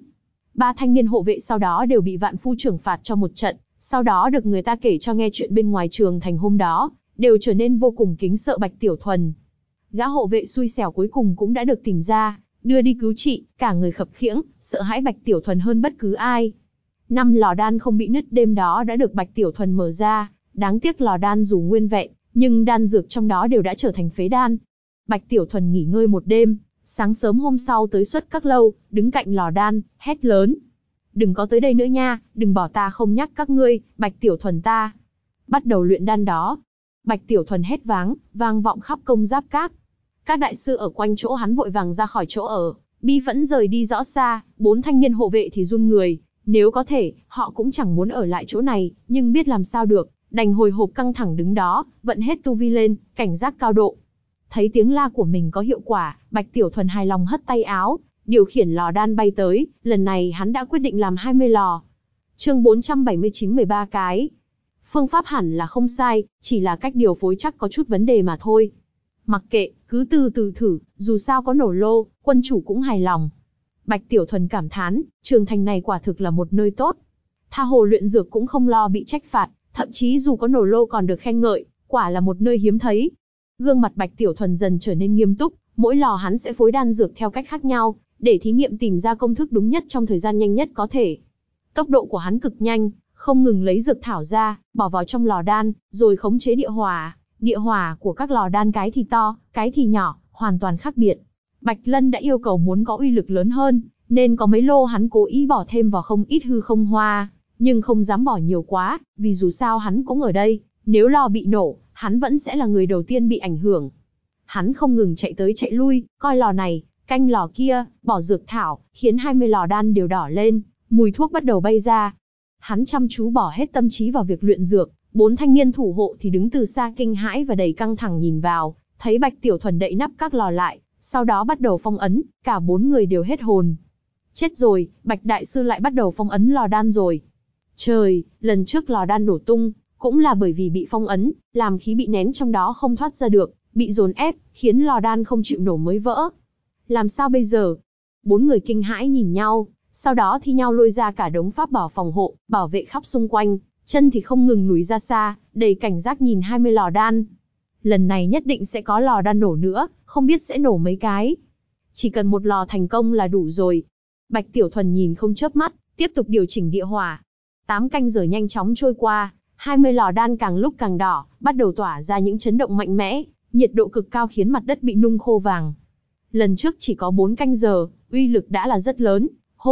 Ba thanh niên hộ vệ sau đó đều bị vạn phu trưởng phạt cho một trận, sau đó được người ta kể cho nghe chuyện bên ngoài trường thành hôm đó, đều trở nên vô cùng kính sợ Bạch Tiểu Thuần. Gã hộ vệ xui xẻo cuối cùng cũng đã được tìm ra, đưa đi cứu trị, cả người khập khiễng, sợ hãi Bạch Tiểu Thuần hơn bất cứ ai. 5 lò đan không bị nứt đêm đó đã được Bạch Tiểu Thuần mở ra, đáng tiếc lò đan dù nguyên vẹn, nhưng đan dược trong đó đều đã trở thành phế đan. Bạch Tiểu Thuần nghỉ ngơi một đêm, sáng sớm hôm sau tới Xuất Các Lâu, đứng cạnh lò đan, hét lớn. Đừng có tới đây nữa nha, đừng bỏ ta không nhắc các ngươi, Bạch Tiểu Thuần ta. Bắt đầu luyện đan đó. Bạch Tiểu Thuần hét vang vọng khắp Công Giáp Các. Các đại sư ở quanh chỗ hắn vội vàng ra khỏi chỗ ở, bi phẫn rời đi rõ xa, 4 thanh niên hộ vệ thì run người. Nếu có thể, họ cũng chẳng muốn ở lại chỗ này, nhưng biết làm sao được, đành hồi hộp căng thẳng đứng đó, vận hết tu vi lên, cảnh giác cao độ. Thấy tiếng la của mình có hiệu quả, Bạch Tiểu Thuần hài lòng hất tay áo, điều khiển lò đan bay tới, lần này hắn đã quyết định làm 20 lò. Chương 479 13 cái. Phương pháp hẳn là không sai, chỉ là cách điều phối chắc có chút vấn đề mà thôi. Mặc kệ, cứ từ từ thử, dù sao có nổ lô, quân chủ cũng hài lòng. Bạch Tiểu Thuần cảm thán, trường thành này quả thực là một nơi tốt. Tha hồ luyện dược cũng không lo bị trách phạt, thậm chí dù có nổ lô còn được khen ngợi, quả là một nơi hiếm thấy. Gương mặt Bạch Tiểu Thuần dần trở nên nghiêm túc, mỗi lò hắn sẽ phối đan dược theo cách khác nhau, để thí nghiệm tìm ra công thức đúng nhất trong thời gian nhanh nhất có thể. Tốc độ của hắn cực nhanh, không ngừng lấy dược thảo ra, bỏ vào trong lò đan, rồi khống chế địa hỏa. Địa hỏa của các lò đan cái thì to, cái thì nhỏ, hoàn toàn khác biệt. Bạch Lân đã yêu cầu muốn có uy lực lớn hơn, nên có mấy lô hắn cố ý bỏ thêm vào không ít hư không hoa, nhưng không dám bỏ nhiều quá, vì dù sao hắn cũng ở đây, nếu lò bị nổ, hắn vẫn sẽ là người đầu tiên bị ảnh hưởng. Hắn không ngừng chạy tới chạy lui, coi lò này, canh lò kia, bỏ dược thảo, khiến 20 lò đan đều đỏ lên, mùi thuốc bắt đầu bay ra. Hắn chăm chú bỏ hết tâm trí vào việc luyện dược, 4 thanh niên thủ hộ thì đứng từ xa kinh hãi và đầy căng thẳng nhìn vào, thấy Bạch Tiểu Thuần đậy nắp các lò lại, sau đó bắt đầu phong ấn, cả 4 người đều hết hồn. Chết rồi, Bạch Đại Sư lại bắt đầu phong ấn lò đan rồi. Trời, lần trước lò đan nổ tung, cũng là bởi vì bị phong ấn, làm khí bị nén trong đó không thoát ra được, bị dồn ép, khiến lò đan không chịu nổ mới vỡ. Làm sao bây giờ? 4 người kinh hãi nhìn nhau, sau đó thi nhau lôi ra cả đống pháp bảo phòng hộ, bảo vệ khắp xung quanh, chân thì không ngừng lùi ra xa, đầy cảnh giác nhìn 20 lò đan. Lần này nhất định sẽ có lò đan nổ nữa, không biết sẽ nổ mấy cái. Chỉ cần một lò thành công là đủ rồi. Bạch Tiểu Thuần nhìn không chớp mắt, tiếp tục điều chỉnh địa hỏa. 8 canh giờ nhanh chóng trôi qua, 20 lò đan càng lúc càng đỏ, bắt đầu tỏa ra những chấn động mạnh mẽ, nhiệt độ cực cao khiến mặt đất bị nung khô vàng. Lần trước chỉ có 4 canh giờ, uy lực đã là rất lớn,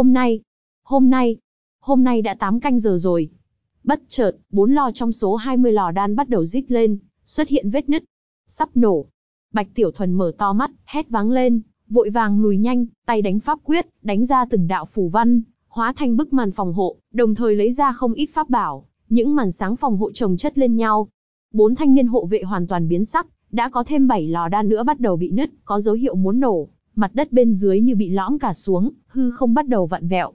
hôm nay đã 8 canh giờ rồi. Bất chợt, 4 lò trong số 20 lò đan bắt đầu rít lên, xuất hiện vết nứt. Sắp nổ. Bạch Tiểu Thuần mở to mắt, hét váng lên, vội vàng lùi nhanh, tay đánh pháp quyết, đánh ra từng đạo phù văn, hóa thành bức màn phòng hộ, đồng thời lấy ra không ít pháp bảo, những màn sáng phòng hộ chồng chất lên nhau. 4 thanh niên hộ vệ hoàn toàn biến sắc, đã có thêm 7 lò đan nữa bắt đầu bị nứt, có dấu hiệu muốn nổ, mặt đất bên dưới như bị lõm cả xuống, hư không bắt đầu vặn vẹo.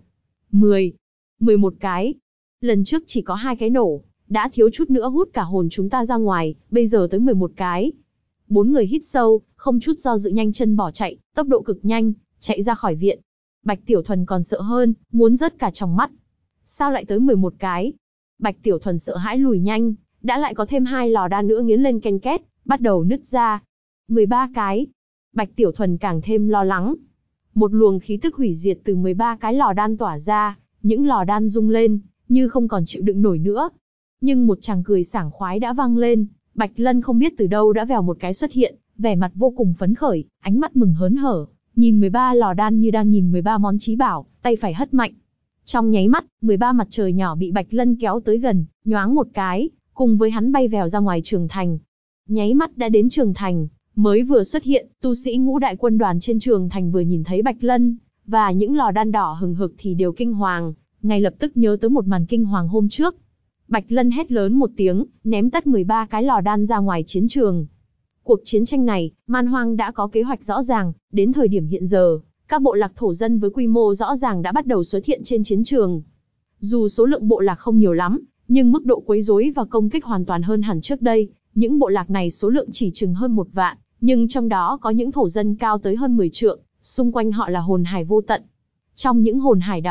11 cái. Lần trước chỉ có 2 cái nổ, đã thiếu chút nữa hút cả hồn chúng ta ra ngoài, bây giờ tới 11 cái. 4 người hít sâu, không chút do dự nhanh chân bỏ chạy, tốc độ cực nhanh, chạy ra khỏi viện. Bạch Tiểu Thuần còn sợ hơn, muốn rớt cả trong mắt. Sao lại tới 11 cái? Bạch Tiểu Thuần sợ hãi lùi nhanh, đã lại có thêm 2 lò đan nữa nghiến lên ken két, bắt đầu nứt ra. 13 cái. Bạch Tiểu Thuần càng thêm lo lắng. Một luồng khí tức hủy diệt từ 13 cái lò đan tỏa ra, những lò đan rung lên, như không còn chịu đựng nổi nữa. Nhưng một tràng cười sảng khoái đã vang lên, Bạch Lân không biết từ đâu đã vèo một cái xuất hiện, vẻ mặt vô cùng phấn khởi, ánh mắt mừng hớn hở, nhìn 13 lò đan như đang nhìn 13 món chí bảo, tay phải hất mạnh. Trong nháy mắt, 13 mặt trời nhỏ bị Bạch Lân kéo tới gần, nhoáng một cái, cùng với hắn bay vèo ra ngoài trường thành. Nháy mắt đã đến trường thành, mới vừa xuất hiện, tu sĩ ngũ đại quân đoàn trên trường thành vừa nhìn thấy Bạch Lân, và những lò đan đỏ hừng hực thì đều kinh hoàng, ngay lập tức nhớ tới một màn kinh hoàng hôm trước. Bạch Lân hét lớn một tiếng, ném tất 13 cái lò đan ra ngoài chiến trường. Cuộc chiến tranh này, Man Hoang đã có kế hoạch rõ ràng, đến thời điểm hiện giờ, các bộ lạc thổ dân với quy mô rõ ràng đã bắt đầu xuất hiện trên chiến trường. Dù số lượng bộ lạc không nhiều lắm, nhưng mức độ quấy rối và công kích hoàn toàn hơn hẳn trước đây. Những bộ lạc này số lượng chỉ chừng hơn 1 vạn, nhưng trong đó có những thổ dân cao tới hơn 10 trượng, xung quanh họ là hồn hải vô tận. Trong những hồn hải đó,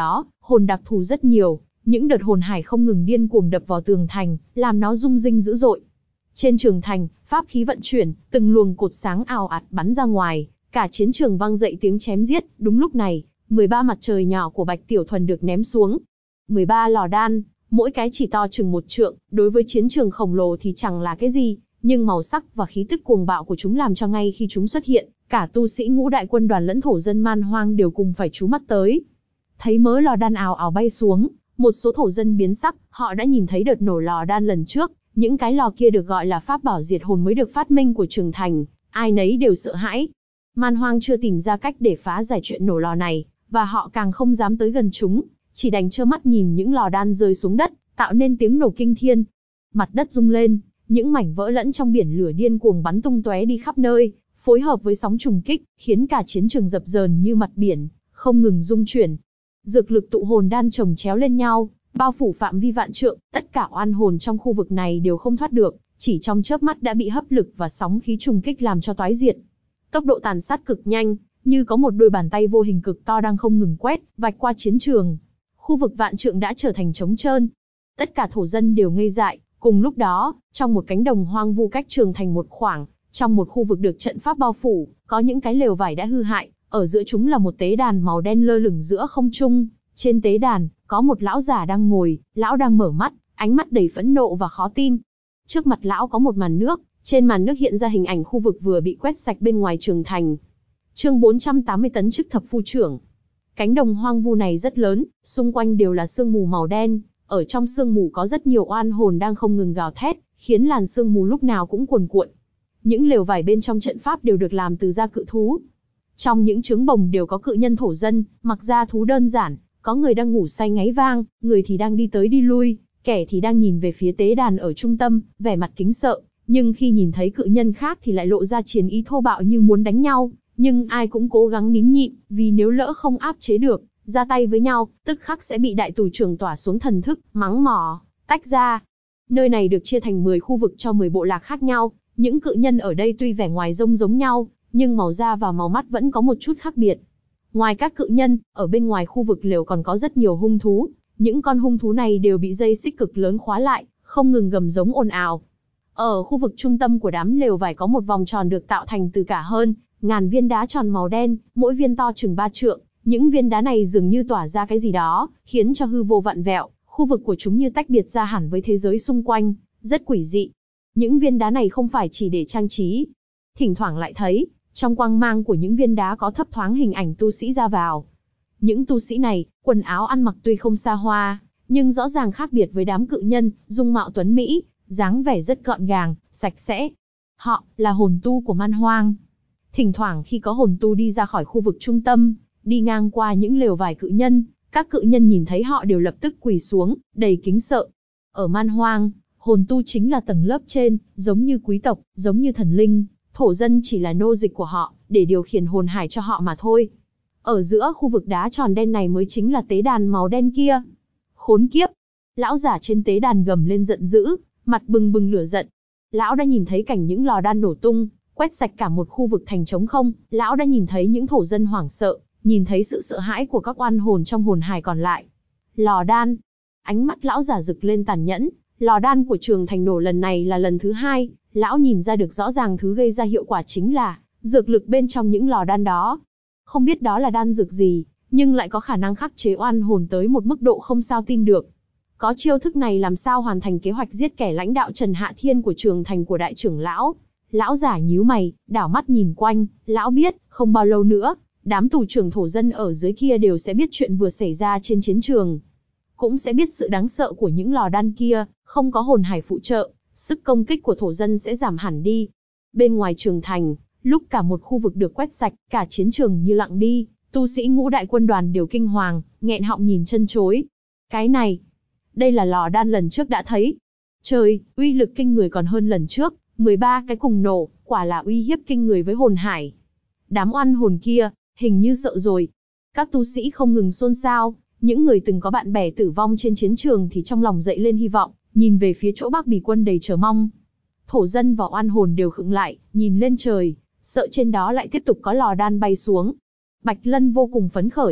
hồn đặc thù rất nhiều, những đợt hồn hải không ngừng điên cuồng đập vào tường thành, làm nó rung rinh dữ dội. Trên trường thành, pháp khí vận chuyển, từng luồng cột sáng ào ạt bắn ra ngoài, cả chiến trường vang dậy tiếng chém giết. Đúng lúc này, 13 mặt trời nhỏ của Bạch Tiểu Thuần được ném xuống. 13 lò đan, mỗi cái chỉ to chừng 1 trượng, đối với chiến trường khổng lồ thì chẳng là cái gì, nhưng màu sắc và khí tức cuồng bạo của chúng làm cho ngay khi chúng xuất hiện, cả tu sĩ ngũ đại quân đoàn lẫn thổ dân man hoang đều cùng phải chú mắt tới. Thấy mớ lò đan ào ào bay xuống, một số thổ dân biến sắc, họ đã nhìn thấy đợt nổ lò đan lần trước, những cái lò kia được gọi là pháp bảo diệt hồn mới được phát minh của Trường Thành, ai nấy đều sợ hãi. Man hoang chưa tìm ra cách để phá giải chuyện nổ lò này, và họ càng không dám tới gần chúng, chỉ đành trơ mắt nhìn những lò đan rơi xuống đất, tạo nên tiếng nổ kinh thiên. Mặt đất rung lên, những mảnh vỡ lẫn trong biển lửa điên cuồng bắn tung tóe đi khắp nơi, phối hợp với sóng trùng kích, khiến cả chiến trường dập dờn như mặt biển, không ngừng rung chuyển. Dược lực tụ hồn đan chồng chéo lên nhau, bao phủ phạm vi vạn trượng, tất cả oan hồn trong khu vực này đều không thoát được, chỉ trong chớp mắt đã bị hấp lực và sóng khí trùng kích làm cho toái diệt. Tốc độ tàn sát cực nhanh, như có một đôi bàn tay vô hình cực to đang không ngừng quét, vạch qua chiến trường. Khu vực vạn trượng đã trở thành trống trơn. Tất cả thổ dân đều ngây dại. Cùng lúc đó, trong một cánh đồng hoang vu cách Trường Thành một khoảng, trong một khu vực được trận pháp bao phủ, có những cái lều vải đã hư hại, ở giữa chúng là một tế đàn màu đen lơ lửng giữa không trung. Trên tế đàn, có một lão già đang ngồi, lão đang mở mắt, ánh mắt đầy phẫn nộ và khó tin. Trước mặt lão có một màn nước, trên màn nước hiện ra hình ảnh khu vực vừa bị quét sạch bên ngoài Trường Thành. Chương 480 tấn chức thập phu trưởng. Cánh đồng hoang vu này rất lớn, xung quanh đều là sương mù màu đen, ở trong sương mù có rất nhiều oan hồn đang không ngừng gào thét, khiến làn sương mù lúc nào cũng cuồn cuộn. Những lều vải bên trong trận pháp đều được làm từ da cự thú. Trong những trứng bồng đều có cự nhân thổ dân, mặc da thú đơn giản, có người đang ngủ say ngáy vang, người thì đang đi tới đi lui, kẻ thì đang nhìn về phía tế đàn ở trung tâm, vẻ mặt kính sợ, nhưng khi nhìn thấy cự nhân khác thì lại lộ ra chiến ý thô bạo như muốn đánh nhau, nhưng ai cũng cố gắng nín nhịn, vì nếu lỡ không áp chế được, ra tay với nhau, tức khắc sẽ bị đại tù trưởng tỏa xuống thần thức, mắng mỏ, tách ra. Nơi này được chia thành 10 khu vực cho 10 bộ lạc khác nhau, những cự nhân ở đây tuy vẻ ngoài giống nhau, nhưng màu da và màu mắt vẫn có một chút khác biệt. Ngoài các cự nhân, ở bên ngoài khu vực lều còn có rất nhiều hung thú, những con hung thú này đều bị dây xích cực lớn khóa lại, không ngừng gầm giống ồn ào. Ở khu vực trung tâm của đám lều vải có một vòng tròn được tạo thành từ cả hơn ngàn viên đá tròn màu đen, mỗi viên to chừng 3 trượng. Những viên đá này dường như tỏa ra cái gì đó, khiến cho hư vô vặn vẹo, khu vực của chúng như tách biệt ra hẳn với thế giới xung quanh, rất quỷ dị. Những viên đá này không phải chỉ để trang trí. Thỉnh thoảng lại thấy, trong quang mang của những viên đá có thấp thoáng hình ảnh tu sĩ ra vào. Những tu sĩ này, quần áo ăn mặc tuy không xa hoa, nhưng rõ ràng khác biệt với đám cự nhân, dung mạo tuấn mỹ, dáng vẻ rất gọn gàng, sạch sẽ. Họ là hồn tu của man hoang. Thỉnh thoảng khi có hồn tu đi ra khỏi khu vực trung tâm, đi ngang qua những lều vải cự nhân, các cự nhân nhìn thấy họ đều lập tức quỳ xuống, đầy kính sợ. Ở man hoang, hồn tu chính là tầng lớp trên, giống như quý tộc, giống như thần linh, thổ dân chỉ là nô dịch của họ, để điều khiển hồn hải cho họ mà thôi. Ở giữa khu vực đá tròn đen này mới chính là tế đàn màu đen kia. Khốn kiếp! Lão giả trên tế đàn gầm lên giận dữ, mặt bừng bừng lửa giận. Lão đã nhìn thấy cảnh những lò đan nổ tung, quét sạch cả một khu vực thành trống không. Lão đã nhìn thấy những thổ dân hoảng sợ, nhìn thấy sự sợ hãi của các oan hồn trong hồn hải còn lại. Lò đan! Ánh mắt lão giả rực lên tàn nhẫn. Lò đan của Trường Thành nổ lần này là lần thứ 2, lão nhìn ra được rõ ràng thứ gây ra hiệu quả chính là dược lực bên trong những lò đan đó. Không biết đó là đan dược gì, nhưng lại có khả năng khắc chế oan hồn tới một mức độ không sao tin được. Có chiêu thức này làm sao hoàn thành kế hoạch giết kẻ lãnh đạo Trần Hạ Thiên của Trường Thành của đại trưởng lão? Lão giả nhíu mày, đảo mắt nhìn quanh, lão biết, không bao lâu nữa, đám tù trưởng thổ dân ở dưới kia đều sẽ biết chuyện vừa xảy ra trên chiến trường. Cũng sẽ biết sự đáng sợ của những lò đan kia, không có hồn hải phụ trợ, sức công kích của thổ dân sẽ giảm hẳn đi. Bên ngoài Trường Thành, lúc cả một khu vực được quét sạch, cả chiến trường như lặng đi, tu sĩ ngũ đại quân đoàn đều kinh hoàng, nghẹn họng nhìn chân chối. Cái này, đây là lò đan lần trước đã thấy. Trời, uy lực kinh người còn hơn lần trước, 13 cái cùng nổ, quả là uy hiếp kinh người với hồn hải. Đám oan hồn kia, hình như sợ rồi. Các tu sĩ không ngừng xôn xao, những người từng có bạn bè tử vong trên chiến trường thì trong lòng dậy lên hy vọng, nhìn về phía chỗ Bắc Bỉ quân đầy chờ mong. Thổ dân và oan hồn đều khựng lại, nhìn lên trời, sợ trên đó lại tiếp tục có lò đan bay xuống. Bạch Lân vô cùng phấn khởi,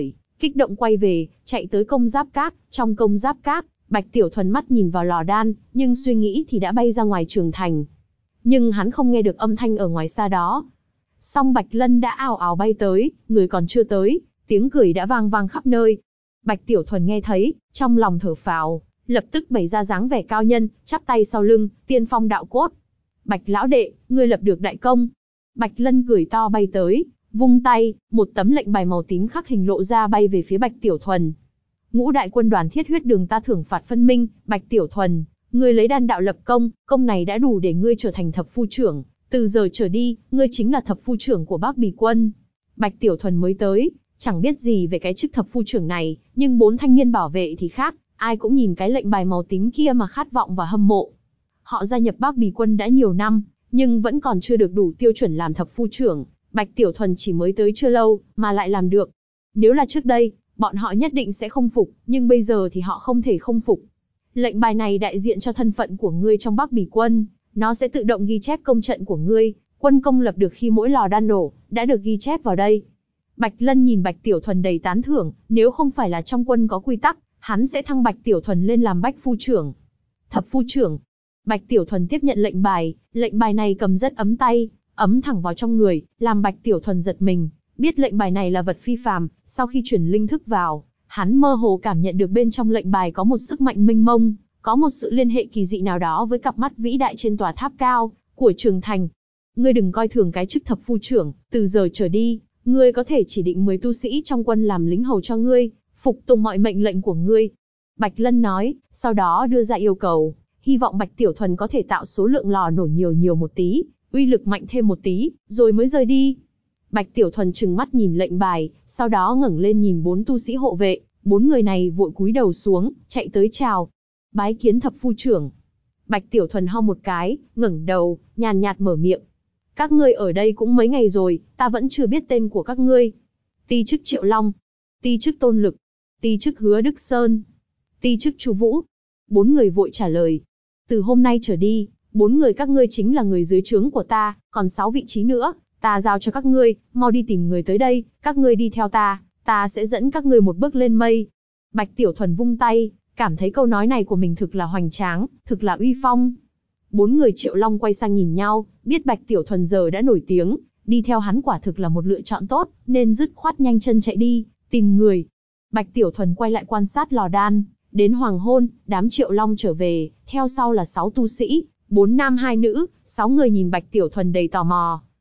kích động quay về, chạy tới công giáp các. Trong công giáp các, Bạch Tiểu Thuần mắt nhìn vào lò đan, nhưng suy nghĩ thì đã bay ra ngoài trường thành. Nhưng hắn không nghe được âm thanh ở ngoài xa đó. Song Bạch Lân đã ào ào bay tới, người còn chưa tới, tiếng cười đã vang vang khắp nơi. Bạch Tiểu Thuần nghe thấy, trong lòng thở phào, lập tức bày ra dáng vẻ cao nhân, chắp tay sau lưng, tiên phong đạo cốt. Bạch lão đệ, ngươi lập được đại công. Bạch Lân cười to bay tới, vung tay, một tấm lệnh bài màu tím khắc hình lộ ra bay về phía Bạch Tiểu Thuần. Ngũ đại quân đoàn thiết huyết đường ta thưởng phạt phân minh, Bạch Tiểu Thuần, ngươi lấy đan đạo lập công, công này đã đủ để ngươi trở thành thập phu trưởng. Từ giờ trở đi, ngươi chính là thập phu trưởng của Bắc Bì quân. Bạch Tiểu Thuần mới tới, chẳng biết gì về cái chức thập phu trưởng này, nhưng 4 thanh niên bảo vệ thì khác, ai cũng nhìn cái lệnh bài màu tím kia mà khát vọng và hâm mộ. Họ gia nhập Bắc Bì quân đã nhiều năm, nhưng vẫn còn chưa được đủ tiêu chuẩn làm thập phu trưởng. Bạch Tiểu Thuần chỉ mới tới chưa lâu, mà lại làm được. Nếu là trước đây, bọn họ nhất định sẽ không phục, nhưng bây giờ thì họ không thể không phục. Lệnh bài này đại diện cho thân phận của ngươi trong Bắc Bì quân, nó sẽ tự động ghi chép công trận của ngươi, quân công lập được khi mỗi lò đan nổ, đã được ghi chép vào đây. Bạch Lân nhìn Bạch Tiểu Thuần đầy tán thưởng, nếu không phải là trong quân có quy tắc, hắn sẽ thăng Bạch Tiểu Thuần lên làm Bách phu trưởng. Thập phu trưởng. Bạch Tiểu Thuần tiếp nhận lệnh bài này cầm rất ấm tay, ấm thẳng vào trong người, làm Bạch Tiểu Thuần giật mình, biết lệnh bài này là vật phi phàm, sau khi chuyển linh thức vào, hắn mơ hồ cảm nhận được bên trong lệnh bài có một sức mạnh mênh mông, có một sự liên hệ kỳ dị nào đó với cặp mắt vĩ đại trên tòa tháp cao của trường thành. Ngươi đừng coi thường cái chức thập phu trưởng, từ giờ trở đi, ngươi có thể chỉ định 10 tu sĩ trong quân làm lính hầu cho ngươi, phục tùng mọi mệnh lệnh của ngươi. Bạch Lân nói, sau đó đưa ra yêu cầu, hy vọng Bạch Tiểu Thuần có thể tạo số lượng lò nổ nhiều một tí, uy lực mạnh thêm một tí, rồi mới rời đi. Bạch Tiểu Thuần trừng mắt nhìn lệnh bài, sau đó ngẩng lên nhìn 4 tu sĩ hộ vệ, 4 người này vội cúi đầu xuống, chạy tới chào. Bái kiến thập phu trưởng. Bạch Tiểu Thuần ho một cái, ngẩng đầu, nhàn nhạt mở miệng. Các ngươi ở đây cũng mấy ngày rồi, ta vẫn chưa biết tên của các ngươi. Ti chức Triệu Long, ti chức Tôn Lực, ti chức Hứa Đức Sơn, ti chức Chu Vũ. 4 người vội trả lời. Từ hôm nay trở đi, 4 người các ngươi chính là người dưới trướng của ta, còn 6 vị trí nữa, ta giao cho các ngươi, mau đi tìm người tới đây, các ngươi đi theo ta sẽ dẫn các ngươi một bước lên mây. Bạch Tiểu Thuần vung tay, cảm thấy câu nói này của mình thực là hoành tráng, thực là uy phong. 4 người Triệu Long quay sang nhìn nhau, biết Bạch Tiểu Thuần giờ đã nổi tiếng, đi theo hắn quả thực là một lựa chọn tốt, nên dứt khoát nhanh chân chạy đi, tìm người. Bạch Tiểu Thuần quay lại quan sát lò đan, đến hoàng hôn, đám Triệu Long trở về, theo sau là 6 tu sĩ, 4 nam 2 nữ, 6 người nhìn Bạch Tiểu Thuần đầy tò mò.